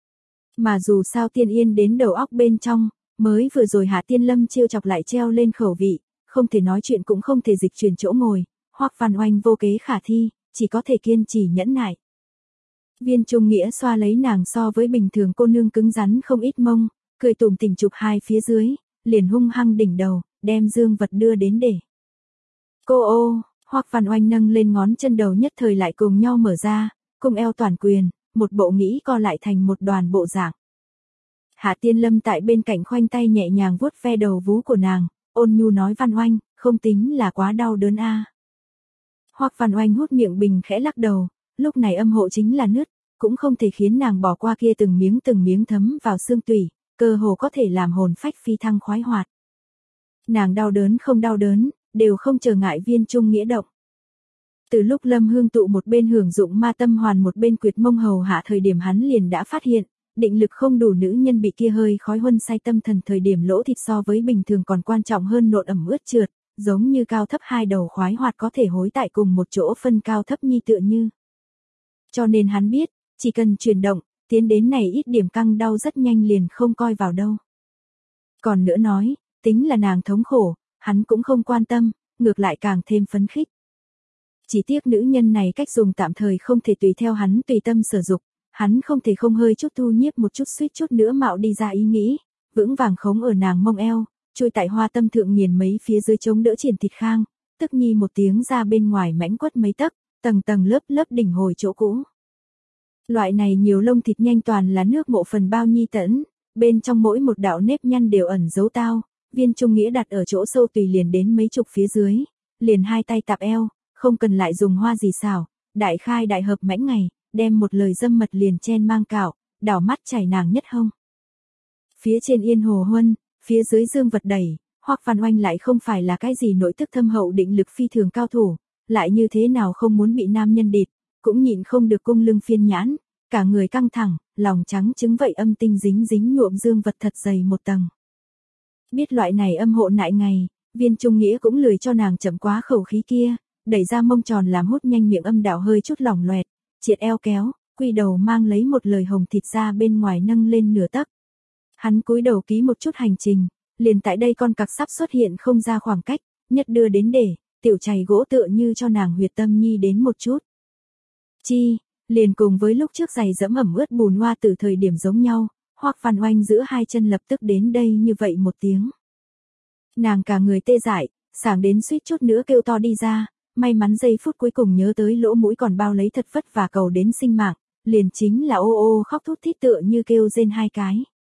Mà dù sao Tiên Yên đến đầu óc bên trong, mới vừa rồi Hạ Tiên Lâm trêu chọc lại treo lên khẩu vị, không thể nói chuyện cũng không thể dịch chuyển chỗ ngồi, Hoắc Văn Oanh vô kế khả thi, chỉ có thể kiên trì nhẫn nại. Viên Trung Nghĩa xoa lấy nàng so với bình thường cô nương cứng rắn không ít mông, cười tủm tỉm chụp hai phía dưới, liền hung hăng đỉnh đầu, đem dương vật đưa đến để. Cô ô, Hoắc Văn Oanh nâng lên ngón chân đầu nhất thời lại cùng nhau mở ra, cùng eo toàn quyền, một bộ nghĩ co lại thành một đoàn bộ dạng. Hạ Tiên Lâm tại bên cạnh khoanh tay nhẹ nhàng vuốt ve đầu vú của nàng, ôn nhu nói Văn Oanh, không tính là quá đau đớn a. À. Hoắc Văn Oanh hút miệng bình khẽ lắc đầu, lúc này âm hộ chính là nứt, cũng không thể khiến nàng bỏ qua kia từng miếng từng miếng thấm vào xương tủy, cơ hồ có thể làm hồn phách phi thăng khoái hoạt. Nàng đau đớn không đau đớn, đều không trở ngại Viên Trung Nghĩa động. Từ lúc Lâm Hương tụ một bên hưởng dụng ma tâm hoàn một bên quyệt mông hầu hạ thời điểm hắn liền đã phát hiện, định lực không đủ nữ nhân bị kia hơi khói huân say tâm thần thời điểm lỗ thịt so với bình thường còn quan trọng hơn nộn ẩm ướt trượt, giống như cao thấp hai đầu khoái hoạt có thể hối tại cùng một chỗ phân cao thấp nhi tựa như. Cho nên hắn biết, chỉ cần chuyển động, tiến đến này ít điểm căng đau rất nhanh liền không coi vào đâu. Còn nữa nói, tính là nàng thống khổ, hắn cũng không quan tâm, ngược lại càng thêm phấn khích. Chỉ tiếc nữ nhân này cách dùng tạm thời không thể tùy theo hắn tùy tâm sử dụng, hắn không thể không hơi chút thu nhiếp một chút suýt chút nữa mạo đi ra ý nghĩ, vững vàng khống ở nàng mông eo, chui tại hoa tâm thượng nghiền mấy phía dưới chống đỡ triển thịt khang, tức nhi một tiếng ra bên ngoài mãnh quất mấy tấc, tầng tầng lớp lớp đỉnh hồi chỗ cũ. Loại này nhiều lông thịt nhanh toàn là nước mộ phần bao nhi tẫn, bên trong mỗi một đạo nếp nhăn đều ẩn dấu tao, Viên Trung Nghĩa đặt ở chỗ sâu tùy liền đến mấy chục phía dưới, liền hai tay tạp eo, không cần lại dùng hoa gì xảo, đại khai đại hợp mãnh ngày, đem một lời dâm mật liền chen mang cạo, đảo mắt chảy nàng nhất hông. Phía trên yên hồ huân, phía dưới dương vật đẩy, Hoắc Văn Oanh lại không phải là cái gì nội tức thâm hậu định lực phi thường cao thủ, lại như thế nào không muốn bị nam nhân địt, cũng nhịn không được cung lưng phiên nhãn, cả người căng thẳng, lòng trắng trứng vậy âm tinh dính dính nhuộm dương vật thật dày một tầng. Biết loại này âm hộ nại ngày, Viên Trung Nghĩa cũng lười cho nàng chậm quá khẩu khí kia, đẩy ra mông tròn làm hút nhanh miệng âm đạo hơi chút lỏng loẹt, triệt eo kéo, quy đầu mang lấy một lời hồng thịt ra bên ngoài nâng lên nửa tấc. Hắn cúi đầu ký một chút hành trình, liền tại đây con cặc sắp xuất hiện không ra khoảng cách, nhất đưa đến để, tiểu chày gỗ tựa như cho nàng huyệt tâm nhi đến một chút. Chi, liền cùng với lúc trước giày dẫm ẩm ướt bùn hoa từ thời điểm giống nhau, Hoắc Văn Oanh giữa hai chân lập tức đến đây như vậy một tiếng. Nàng cả người tê dại, sảng đến suýt chút nữa kêu to đi ra, may mắn giây phút cuối cùng nhớ tới lỗ mũi còn bao lấy thật vất và cầu đến sinh mạng, liền chính là ô ô khóc thút thít tựa như kêu rên hai cái.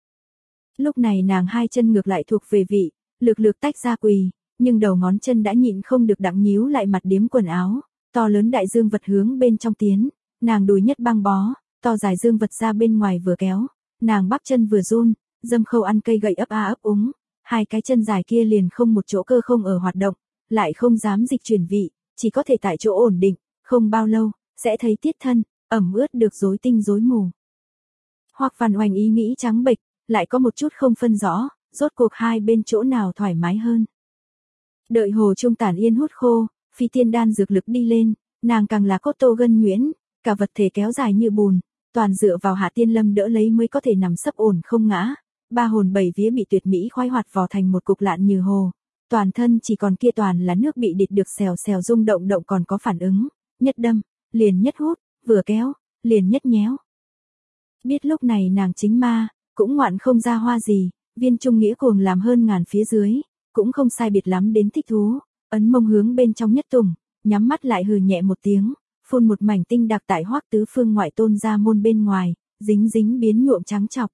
Lúc này nàng hai chân ngược lại thuộc về vị, lực lực tách ra quỳ, nhưng đầu ngón chân đã nhịn không được đặng nhíu lại mặt điếm quần áo, to lớn đại dương vật hướng bên trong tiến, nàng đùi nhất băng bó, to dài dương vật ra bên ngoài vừa kéo, nàng bắp chân vừa run, dâm khâu ăn cây gậy ấp a ấp úng, hai cái chân dài kia liền không một chỗ cơ không ở hoạt động, lại không dám dịch chuyển vị, chỉ có thể tại chỗ ổn định, không bao lâu, sẽ thấy tiết thân, ẩm ướt được rối tinh rối mù. Hoắc Văn Oanh ý nghĩ trắng bệch, lại có một chút không phân rõ, rốt cuộc hai bên chỗ nào thoải mái hơn. Đợi hồ trung tản yên hút khô, phi tiên đan dược lực đi lên, nàng càng là cốt tô gân nhuyễn, cả vật thể kéo dài như bùn, toàn dựa vào Hạ Tiên Lâm đỡ lấy mới có thể nằm sấp ổn không ngã, ba hồn bảy vía bị tuyệt mỹ khoái hoạt vò thành một cục lạn như hồ, toàn thân chỉ còn kia toàn là nước bị địt được xèo xèo rung động động còn có phản ứng, nhất đâm, liền nhất hút, vừa kéo, liền nhất nhéo. Biết lúc này nàng chính ma, cũng ngoạn không ra hoa gì, Viên Trung Nghĩa cuồng làm hơn ngàn phía dưới, cũng không sai biệt lắm đến thích thú, ấn mông hướng bên trong nhất tùng, nhắm mắt lại hừ nhẹ một tiếng, phun một mảnh tinh đặc tại Hoắc Tứ Phương ngoại tôn ra môn bên ngoài, dính dính biến nhuộm trắng trọc.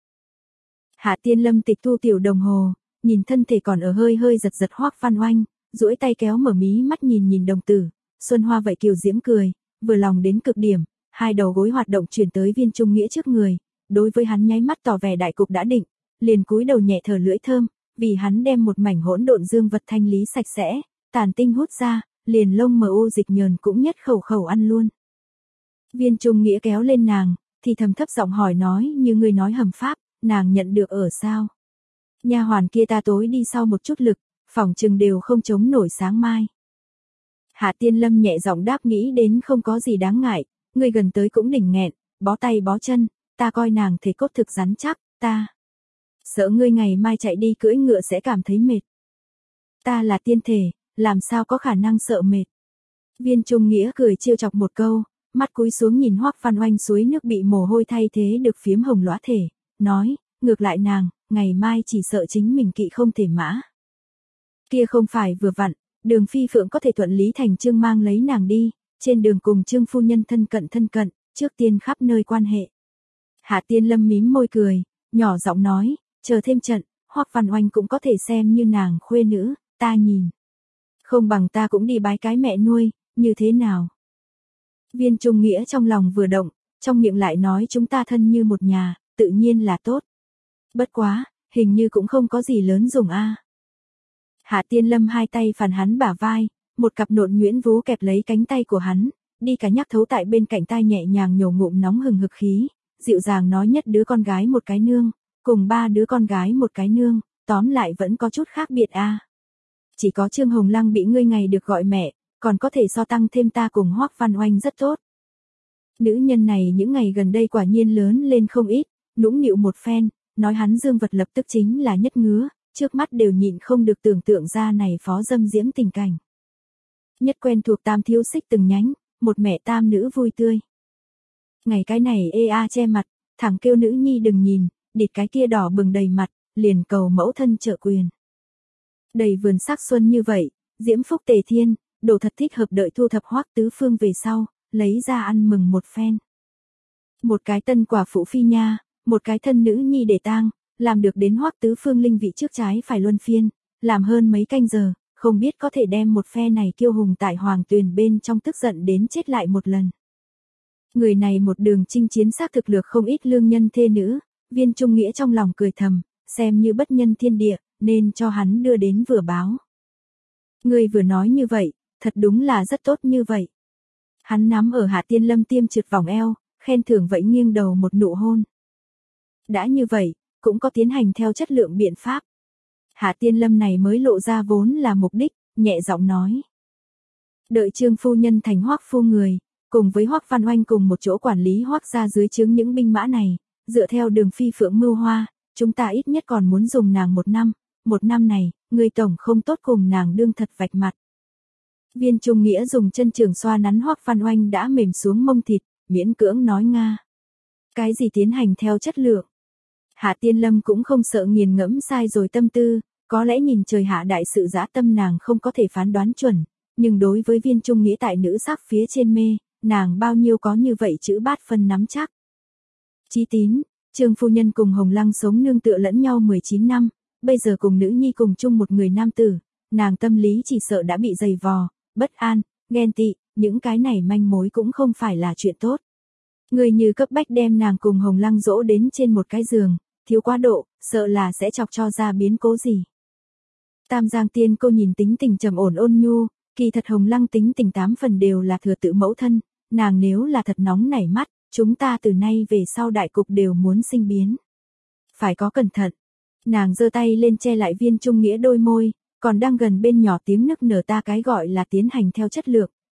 Hạ Tiên Lâm tịch thu tiểu đồng hồ, nhìn thân thể còn ở hơi hơi giật giật Hoắc Văn Oanh, duỗi tay kéo mở mí mắt nhìn nhìn đồng tử, Xuân Hoa vậy kiều diễm cười, vừa lòng đến cực điểm, hai đầu gối hoạt động chuyển tới Viên Trung Nghĩa trước người, đối với hắn nháy mắt tỏ vẻ đại cục đã định, liền cúi đầu nhẹ thở lưỡi thơm, vì hắn đem một mảnh hỗn độn dương vật thanh lý sạch sẽ, tàn tinh hút ra, liền lông mờ ô dịch nhờn cũng nhất khẩu khẩu ăn luôn. Viên Trung Nghĩa kéo lên nàng, thì thầm thấp giọng hỏi nói như người nói hầm pháp, nàng nhận được ở sao? Nha hoàn kia ta tối đi sau một chút lực, phòng chừng đều không chống nổi sáng mai. Hạ Tiên Lâm nhẹ giọng đáp nghĩ đến không có gì đáng ngại, người gần tới cũng đỉnh nghẹn, bó tay bó chân, ta coi nàng thể cốt thực rắn chắc, ta sợ ngươi ngày mai chạy đi cưỡi ngựa sẽ cảm thấy mệt. Ta là tiên thể, làm sao có khả năng sợ mệt. Viên Trung Nghĩa cười trêu chọc một câu, mắt cúi xuống nhìn Hoắc Văn Oanh suối nước bị mồ hôi thay thế được phiếm hồng lóa thể, nói, ngược lại nàng, ngày mai chỉ sợ chính mình kỵ không thể mã. Kia không phải vừa vặn, Đường Phi Phượng có thể thuận lý thành chương mang lấy nàng đi, trên đường cùng Trương phu nhân thân cận thân cận, trước tiên khắp nơi quan hệ. Hạ Tiên Lâm mím môi cười, nhỏ giọng nói, chờ thêm trận, Hoắc Văn Oanh cũng có thể xem như nàng khuê nữ, ta nhìn. Không bằng ta cũng đi bái cái mẹ nuôi, như thế nào? Viên Trung Nghĩa trong lòng vừa động, trong miệng lại nói chúng ta thân như một nhà, tự nhiên là tốt. Bất quá, hình như cũng không có gì lớn dùng a. Hạ Tiên Lâm hai tay phản hắn bả vai, một cặp nộn nhuyễn vú kẹp lấy cánh tay của hắn, đi cả nhắc thấu tại bên cạnh tai nhẹ nhàng nhổ ngụm nóng hừng hực khí, dịu dàng nói nhất đứa con gái một cái nương, cùng ba đứa con gái một cái nương, tóm lại vẫn có chút khác biệt a. Chỉ có Trương Hồng Lăng bị ngươi ngày được gọi mẹ, còn có thể so tăng thêm ta cùng Hoắc Văn Oanh rất tốt. Nữ nhân này những ngày gần đây quả nhiên lớn lên không ít, nũng nịu một phen, nói hắn dương vật lập tức chính là nhất ngứa, trước mắt đều nhịn không được tưởng tượng ra này phó dâm diễm tình cảnh. Nhất quen thuộc tam thiếu xích từng nhánh, một mẹ tam nữ vui tươi. Ngày cái này ê a che mặt, thẳng kêu nữ nhi đừng nhìn, địt cái kia đỏ bừng đầy mặt, liền cầu mẫu thân trợ quyền. Đầy vườn sắc xuân như vậy, diễm phúc tề thiên, đồ thật thích hợp đợi thu thập Hoắc Tứ Phương về sau, lấy ra ăn mừng một phen. Một cái tân quả phụ phi nha, một cái thân nữ nhi để tang, làm được đến Hoắc Tứ Phương linh vị trước trái phải luân phiên, làm hơn mấy canh giờ, không biết có thể đem một phe này kiêu hùng tại hoàng tuyền bên trong tức giận đến chết lại một lần. Người này một đường chinh chiến xác thực lược không ít lương nhân thê nữ, Viên Trung Nghĩa trong lòng cười thầm, xem như bất nhân thiên địa, nên cho hắn đưa đến vừa báo. Người vừa nói như vậy, thật đúng là rất tốt như vậy. Hắn nắm ở Hạ Tiên Lâm tiêm trượt vòng eo, khen thưởng vậy nghiêng đầu một nụ hôn. Đã như vậy, cũng có tiến hành theo chất lượng biện pháp. Hạ Tiên Lâm này mới lộ ra vốn là mục đích, nhẹ giọng nói. Đợi Trương phu nhân thành Hoắc phu người, cùng với Hoắc Văn Oanh cùng một chỗ quản lý Hoắc gia dưới trướng những binh mã này, dựa theo Đường Phi Phượng mưu hoa, chúng ta ít nhất còn muốn dùng nàng một năm, một năm này, người tổng không tốt cùng nàng đương thật vạch mặt. Viên Trung Nghĩa dùng chân trường xoa nắn Hoắc Văn Oanh đã mềm xuống mông thịt, miễn cưỡng nói nga. Cái gì tiến hành theo chất lượng? Hạ Tiên Lâm cũng không sợ nghiền ngẫm sai rồi tâm tư, có lẽ nhìn trời hạ đại sự dã tâm nàng không có thể phán đoán chuẩn, nhưng đối với Viên Trung Nghĩa tại nữ sắc phía trên mê, nàng bao nhiêu có như vậy chữ bát phân nắm chắc. Chí tín, Trương phu nhân cùng Hồng Lăng sống nương tựa lẫn nhau mười chín năm, bây giờ cùng nữ nhi cùng chung một người nam tử, nàng tâm lý chỉ sợ đã bị dày vò, bất an, ghen tị, những cái này manh mối cũng không phải là chuyện tốt. Người như cấp bách đem nàng cùng Hồng Lăng dỗ đến trên một cái giường, thiếu quá độ, sợ là sẽ chọc cho ra biến cố gì. Tam Giang Tiên cô nhìn tính tình trầm ổn ôn nhu, kỳ thật Hồng Lăng tính tình tám phần đều là thừa tự mẫu thân, nàng nếu là thật nóng nảy mắt, chúng ta từ nay về sau đại cục đều muốn sinh biến. Phải có cẩn thận. Nàng giơ tay lên che lại Viên Trung Nghĩa đôi môi, còn đang gần bên nhỏ tiếng nức nở ta cái gọi là tiến hành theo chất lượng,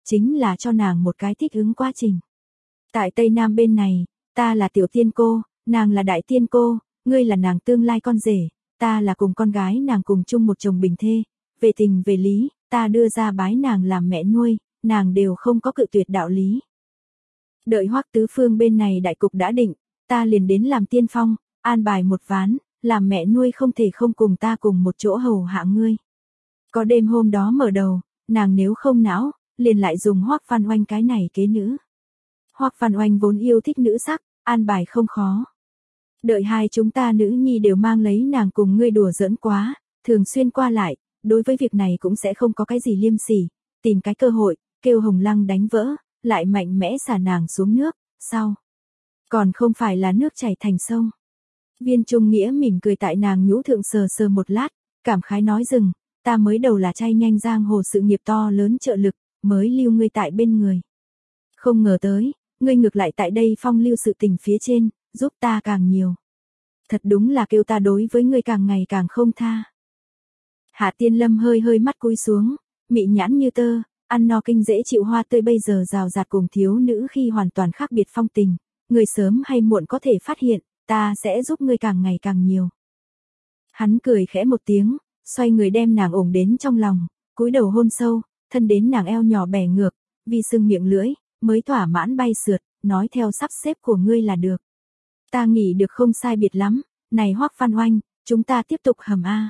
chính là cho nàng một cái thích ứng quá trình. Tại Tây Nam bên này, ta là tiểu tiên cô, nàng là đại tiên cô, ngươi là nàng tương lai con rể, ta là cùng con gái nàng cùng chung một chồng bình thê, về tình về lý, ta đưa ra bái nàng làm mẹ nuôi, nàng đều không có cự tuyệt đạo lý. Đợi Hoắc Tứ Phương bên này đại cục đã định, ta liền đến làm tiên phong, an bài một ván, làm mẹ nuôi không thể không cùng ta cùng một chỗ hầu hạ ngươi. Có đêm hôm đó mở đầu, nàng nếu không não, liền lại dùng Hoắc Văn Oanh cái này kế nữ. Hoắc Văn Oanh vốn yêu thích nữ sắc, an bài không khó. Đợi hai chúng ta nữ nhi đều mang lấy nàng cùng ngươi đùa giỡn quá, thường xuyên qua lại, đối với việc này cũng sẽ không có cái gì liêm sỉ, tìm cái cơ hội, kêu Hồng Lăng đánh vỡ, lại mạnh mẽ xả nàng xuống nước, sau. Còn không phải là nước chảy thành sông. Viên Trung Nghĩa mỉm cười tại nàng nhũ thượng sờ sờ một lát, cảm khái nói dừng, ta mới đầu là trai nhanh giang hồ sự nghiệp to lớn trợ lực, mới lưu ngươi tại bên người. Không ngờ tới, ngươi ngược lại tại đây phong lưu sự tình phía trên, giúp ta càng nhiều. Thật đúng là kêu ta đối với ngươi càng ngày càng không tha. Hạ Tiên Lâm hơi hơi mắt cúi xuống, mị nhãn như tơ, ăn no kinh dễ chịu hoa tươi bây giờ rào rạt cùng thiếu nữ khi hoàn toàn khác biệt phong tình, ngươi sớm hay muộn có thể phát hiện, ta sẽ giúp ngươi càng ngày càng nhiều. Hắn cười khẽ một tiếng, xoay người đem nàng ủng đến trong lòng, cúi đầu hôn sâu, thân đến nàng eo nhỏ bẻ ngược, vì sưng miệng lưỡi, mới thỏa mãn bay sượt, nói theo sắp xếp của ngươi là được. Ta nghĩ được không sai biệt lắm, này Hoắc Văn Oanh, chúng ta tiếp tục hầm a.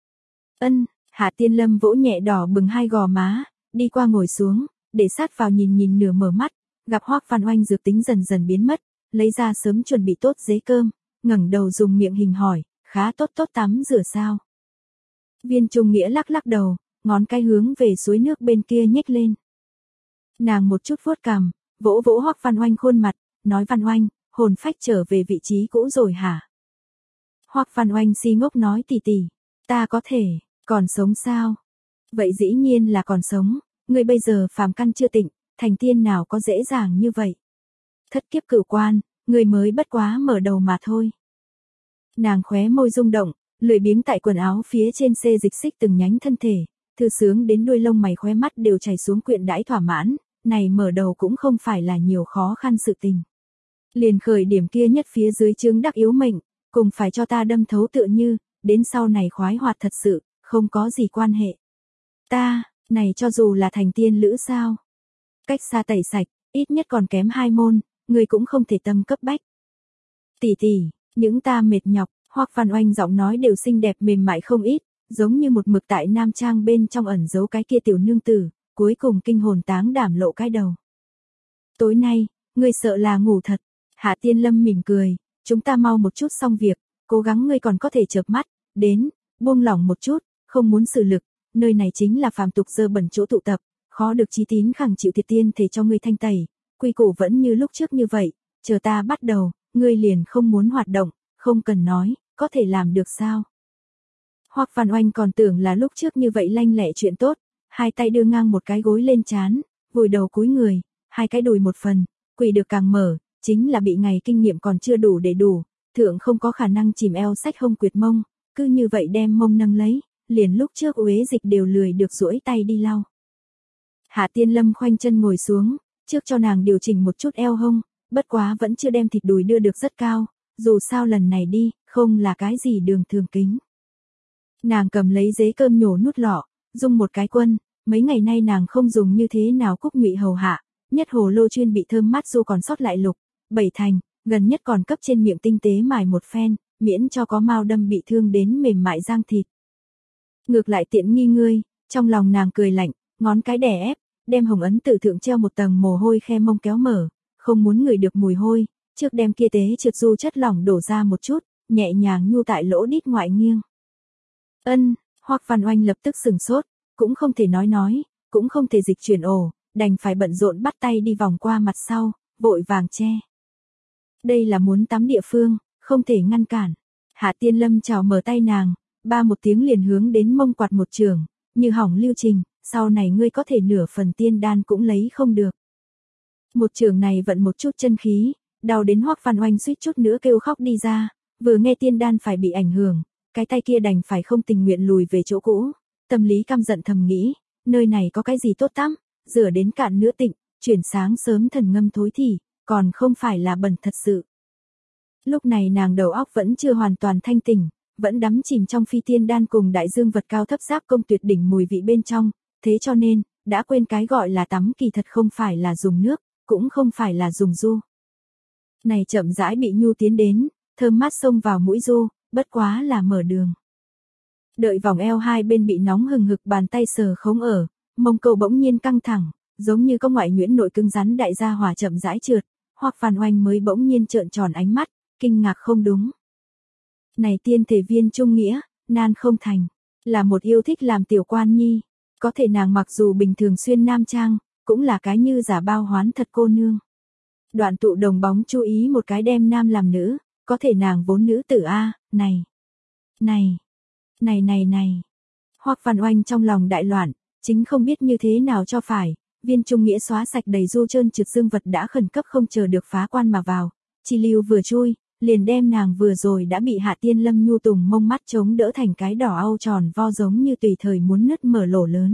Ân, Hạ Tiên Lâm vỗ nhẹ đỏ bừng hai gò má, đi qua ngồi xuống, để sát vào nhìn nhìn nửa mở mắt, gặp Hoắc Văn Oanh dược tính dần dần biến mất, lấy ra sớm chuẩn bị tốt dế cơm, ngẩng đầu dùng miệng hình hỏi, khá tốt tốt tắm rửa sao? Viên Trung Nghĩa lắc lắc đầu, ngón cái hướng về suối nước bên kia nhếch lên. Nàng một chút vuốt cằm, vỗ vỗ Hoắc Văn Oanh khuôn mặt, nói Văn Oanh, hồn phách trở về vị trí cũ rồi hả? Hoắc Văn Oanh si ngốc nói tỉ tỉ, ta có thể, còn sống sao? Vậy dĩ nhiên là còn sống, ngươi bây giờ phàm căn chưa tịnh, thành tiên nào có dễ dàng như vậy. Thất kiếp cửu quan, ngươi mới bất quá mở đầu mà thôi. Nàng khóe môi rung động, lười biếng tại quần áo phía trên xê dịch xích từng nhánh thân thể, thư sướng đến đuôi lông mày khóe mắt đều chảy xuống quyện đãi thỏa mãn, này mở đầu cũng không phải là nhiều khó khăn sự tình. Liền khởi điểm kia nhất phía dưới chương đắc yếu mệnh, cùng phải cho ta đâm thấu tựa như, đến sau này khoái hoạt thật sự, không có gì quan hệ. Ta, này cho dù là thành tiên lữ sao? Cách xa tẩy sạch, ít nhất còn kém hai môn, người cũng không thể tâm cấp bách. Tỷ tỷ, những ta mệt nhọc, Hoắc Văn Oanh giọng nói đều xinh đẹp mềm mại không ít, giống như một mực tại nam trang bên trong ẩn giấu cái kia tiểu nương tử, cuối cùng kinh hồn táng đảm lộ cái đầu. Tối nay, ngươi sợ là ngủ thật. Hạ Tiên Lâm mỉm cười, chúng ta mau một chút xong việc, cố gắng ngươi còn có thể chợp mắt, đến, buông lỏng một chút, không muốn sử lực, nơi này chính là phàm tục dơ bẩn chỗ tụ tập, khó được chí tín khẳng chịu thiệt tiên thể cho ngươi thanh tẩy, quy củ vẫn như lúc trước như vậy, chờ ta bắt đầu, ngươi liền không muốn hoạt động, không cần nói, có thể làm được sao? Hoắc Văn Oanh còn tưởng là lúc trước như vậy lanh lẹ chuyện tốt, hai tay đưa ngang một cái gối lên trán, vùi đầu cúi người, hai cái đùi một phần, quỳ được càng mở, chính là bị ngày kinh nghiệm còn chưa đủ để đủ, thượng không có khả năng chìm eo sách hông quyệt mông, cứ như vậy đem mông nâng lấy, liền lúc trước uế dịch đều lười được duỗi tay đi lau. Hạ Tiên Lâm khoanh chân ngồi xuống, trước cho nàng điều chỉnh một chút eo hông, bất quá vẫn chưa đem thịt đùi đưa được rất cao, dù sao lần này đi, không là cái gì đường thường kính. Nàng cầm lấy dế cơm nhổ nút lọ, dùng một cái quân, mấy ngày nay nàng không dùng như thế nào Cúc Nhụy hầu hạ, nhất hồ lô chuyên bị thơm mát dù còn sót lại lục, bảy thành, gần nhất còn cấp trên miệng tinh tế mài một phen, miễn cho có mao đâm bị thương đến mềm mại rang thịt. Ngược lại tiện nghi ngươi, trong lòng nàng cười lạnh, ngón cái đè ép, đem hồng ấn tự thượng treo một tầng mồ hôi khe mông kéo mở, không muốn ngửi được mùi hôi, trước đem kia tế trượt du chất lỏng đổ ra một chút, nhẹ nhàng nhu tại lỗ đít ngoại nghiêng. Ân, Hoắc Văn Oanh lập tức sừng sốt, cũng không thể nói nói, cũng không thể dịch chuyển ổ, đành phải bận rộn bắt tay đi vòng qua mặt sau, vội vàng che. Đây là muốn tắm địa phương, không thể ngăn cản. Hạ Tiên Lâm chào mở tay nàng, ba một tiếng liền hướng đến mông quạt một trường, như hỏng lưu trình, sau này ngươi có thể nửa phần tiên đan cũng lấy không được. Một trường này vận một chút chân khí, đau đến Hoắc Văn Oanh suýt chút nữa kêu khóc đi ra, vừa nghe tiên đan phải bị ảnh hưởng, cái tay kia đành phải không tình nguyện lùi về chỗ cũ, tâm lý căm giận thầm nghĩ, nơi này có cái gì tốt tắm, rửa đến cạn nữa tịnh, chuyển sáng sớm thần ngâm thối thì, còn không phải là bẩn thật sự. Lúc này nàng đầu óc vẫn chưa hoàn toàn thanh tỉnh, vẫn đắm chìm trong phi tiên đan cùng đại dương vật cao thấp giáp công tuyệt đỉnh mùi vị bên trong, thế cho nên, đã quên cái gọi là tắm kỳ thật không phải là dùng nước, cũng không phải là dùng du. Này chậm rãi bị nhu tiến đến, thơm mát xông vào mũi du, bất quá là mở đường. Đợi vòng eo hai bên bị nóng hừng hực bàn tay sờ không ở, mông cầu bỗng nhiên căng thẳng, giống như có ngoại nhuyễn nội cứng rắn đại gia hỏa chậm rãi trượt, Hoắc Văn Oanh mới bỗng nhiên trợn tròn ánh mắt, kinh ngạc không đúng. Này tiên thể viên trung nghĩa, nan không thành, là một yêu thích làm tiểu quan nhi, có thể nàng mặc dù bình thường xuyên nam trang, cũng là cái như giả bao hoán thật cô nương. Đoạn tụ đồng bóng chú ý một cái đem nam làm nữ, có thể nàng vốn nữ tử a, này, này, này này này. Hoắc Văn Oanh trong lòng đại loạn, chính không biết như thế nào cho phải, viên trung nghĩa xóa sạch đầy du trơn trượt dương vật đã khẩn cấp không chờ được phá quan mà vào, chi lưu vừa chui, liền đem nàng vừa rồi đã bị Hạ Tiên Lâm nhu tùng mông mắt chống đỡ thành cái đỏ au tròn vo giống như tùy thời muốn nứt mở lỗ lớn.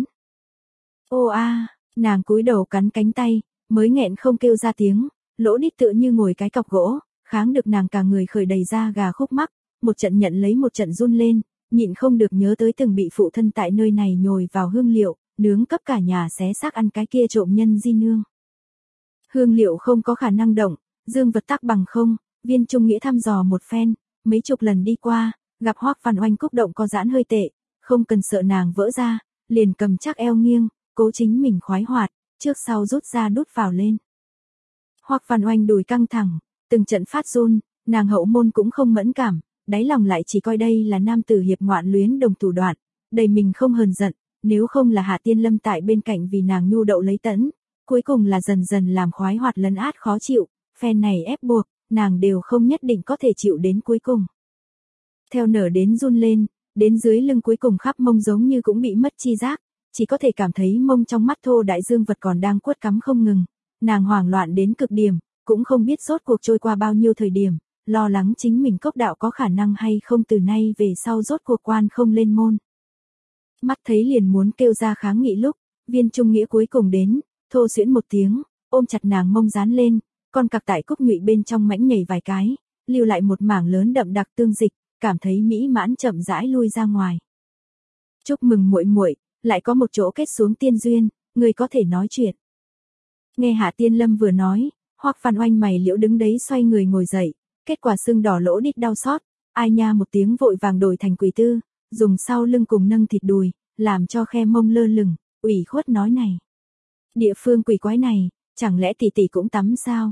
Ô a, nàng cúi đầu cắn cánh tay, mới nghẹn không kêu ra tiếng, lỗ đít tựa như ngồi cái cọc gỗ, kháng được nàng cả người khởi đầy da gà khúc mắc, một trận nhận lấy một trận run lên, nhịn không được nhớ tới từng bị phụ thân tại nơi này nhồi vào hương liệu, nướng cấp cả nhà xé xác ăn cái kia trộm nhân di nương. Hương liệu không có khả năng động, dương vật tắc bằng không, viên trung nghĩa thăm dò một phen, mấy chục lần đi qua, gặp Hoắc Văn Oanh cúc động có giãn hơi tệ, không cần sợ nàng vỡ ra, liền cầm chắc eo nghiêng, cố chính mình khoái hoạt, trước sau rút ra đút vào lên. Hoắc Văn Oanh đùi căng thẳng, từng trận phát run, nàng hậu môn cũng không mẫn cảm, đáy lòng lại chỉ coi đây là nam tử hiệp ngoạn luyến đồng thủ đoạn, đầy mình không hờn giận, nếu không là Hạ Tiên Lâm tại bên cạnh vì nàng nhu đậu lấy tẫn, cuối cùng là dần dần làm khoái hoạt lấn át khó chịu, phen này ép buộc, nàng đều không nhất định có thể chịu đến cuối cùng. Theo nở đến run lên, đến dưới lưng cuối cùng khắp mông giống như cũng bị mất chi giác, chỉ có thể cảm thấy mông trong mắt thô đại dương vật còn đang quất cắm không ngừng, nàng hoảng loạn đến cực điểm, cũng không biết rốt cuộc trôi qua bao nhiêu thời điểm, lo lắng chính mình cốc đạo có khả năng hay không từ nay về sau rốt cuộc quan không lên môn. Mắt thấy liền muốn kêu ra kháng nghị lúc, viên trung nghĩa cuối cùng đến, thô xuyễn một tiếng, ôm chặt nàng mông dán lên, con cặc tại cúc nhụy bên trong mãnh nhảy vài cái, lưu lại một mảng lớn đậm đặc tương dịch, cảm thấy mỹ mãn chậm rãi lui ra ngoài. Chúc mừng muội muội, lại có một chỗ kết xuống tiên duyên, người có thể nói chuyện. Nghe Hạ Tiên Lâm vừa nói, Hoắc Văn Oanh mày liễu đứng đấy xoay người ngồi dậy, kết quả sưng đỏ lỗ đít đau xót, ai nha một tiếng vội vàng đổi thành quỳ tư, dùng sau lưng cùng nâng thịt đùi, làm cho khe mông lơ lửng, ủy khuất nói này. Địa phương quỷ quái này, chẳng lẽ tỷ tỷ cũng tắm sao?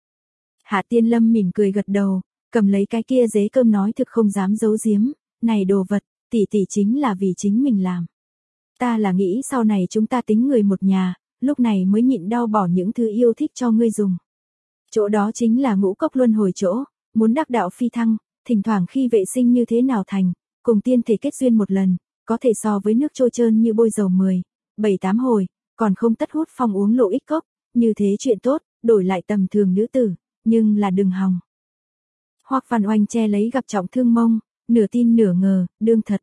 Hạ Tiên Lâm mỉm cười gật đầu, cầm lấy cái kia dế cơm nói thực không dám giấu giếm, này đồ vật, tỷ tỷ chính là vì chính mình làm. Ta là nghĩ sau này chúng ta tính người một nhà, lúc này mới nhịn đau bỏ những thứ yêu thích cho ngươi dùng. Chỗ đó chính là ngũ cốc luân hồi chỗ, muốn đắc đạo phi thăng, thỉnh thoảng khi vệ sinh như thế nào thành, cùng tiên thể kết duyên một lần, có thể so với nước trôi trơn như bôi dầu mười, bảy tám hồi, còn không tất hút phong uống lộ ít cốc, như thế chuyện tốt, đổi lại tầm thường nữ tử, nhưng là đừng hòng. Hoắc Văn Oanh che lấy gặp trọng thương mông, nửa tin nửa ngờ, đương thật.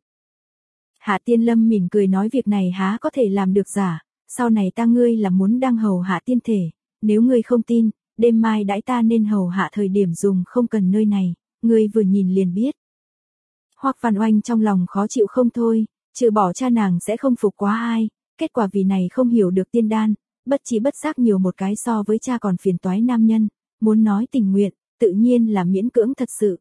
Hạ Tiên Lâm mỉm cười nói việc này há có thể làm được giả, sau này ta ngươi là muốn đang hầu hạ tiên thể, nếu ngươi không tin, đêm mai đãi ta nên hầu hạ thời điểm dùng không cần nơi này, ngươi vừa nhìn liền biết. Hoắc Văn Oanh trong lòng khó chịu không thôi, trừ bỏ cha nàng sẽ không phục quá ai, kết quả vì này không hiểu được tiên đan, bất trí bất giác nhiều một cái so với cha còn phiền toái nam nhân, muốn nói tình nguyện, tự nhiên là miễn cưỡng thật sự.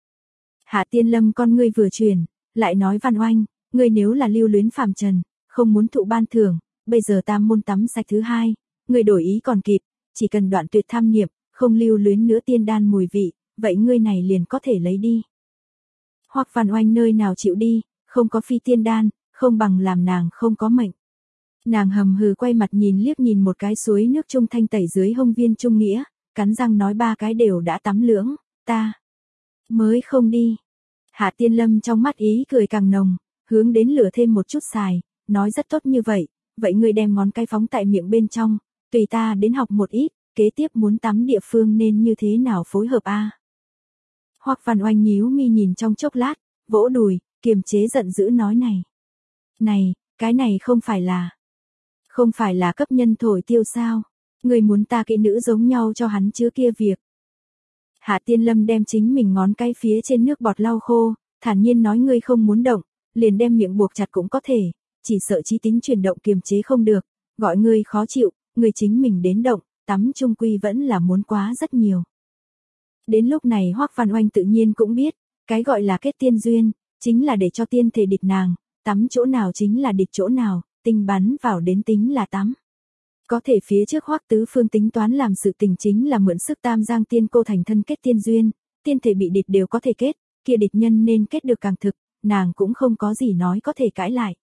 Hạ Tiên Lâm con ngươi vừa truyền, lại nói Văn Oanh, ngươi nếu là lưu luyến phàm trần, không muốn thụ ban thưởng, bây giờ tam môn tắm sạch thứ hai, ngươi đổi ý còn kịp, chỉ cần đoạn tuyệt tham niệm, không lưu luyến nữa tiên đan mùi vị, vậy ngươi này liền có thể lấy đi. Hoắc Văn Oanh nơi nào chịu đi, không có phi tiên đan, không bằng làm nàng không có mệnh. Nàng hầm hừ quay mặt nhìn liếc nhìn một cái suối nước trung thanh tẩy dưới hông viên trung nghĩa, cắn răng nói ba cái đều đã tắm lưỡng, ta mới không đi. Hạ Tiên Lâm trong mắt ý cười càng nồng, hướng đến lửa thêm một chút xài, nói rất tốt như vậy, vậy ngươi đem ngón cái phóng tại miệng bên trong, tùy ta đến học một ít, kế tiếp muốn tắm địa phương nên như thế nào phối hợp a? À? Hoắc Văn Oanh nhíu mi nhìn trong chốc lát, vỗ đùi, kiềm chế giận dữ nói này. Này, cái này không phải là... Không phải là cấp nhân thổi tiêu sao? Người muốn ta kỹ nữ giống nhau cho hắn chứ kia việc. Hạ Tiên Lâm đem chính mình ngón cái phía trên nước bọt lau khô, thản nhiên nói ngươi không muốn động, liền đem miệng buộc chặt cũng có thể, chỉ sợ trí tính chuyển động kiềm chế không được, gọi ngươi khó chịu, ngươi chính mình đến động, tắm chung quy vẫn là muốn quá rất nhiều. Đến lúc này Hoắc Văn Oanh tự nhiên cũng biết, cái gọi là kết tiên duyên, chính là để cho tiên thể địch nàng, tắm chỗ nào chính là địch chỗ nào, tinh bắn vào đến tính là tắm. Có thể phía trước Hoắc Tứ Phương tính toán làm sự tình chính là mượn sức Tam Giang tiên cô thành thân kết tiên duyên, tiên thể bị địch đều có thể kết, kia địch nhân nên kết được càng thực, nàng cũng không có gì nói có thể cãi lại.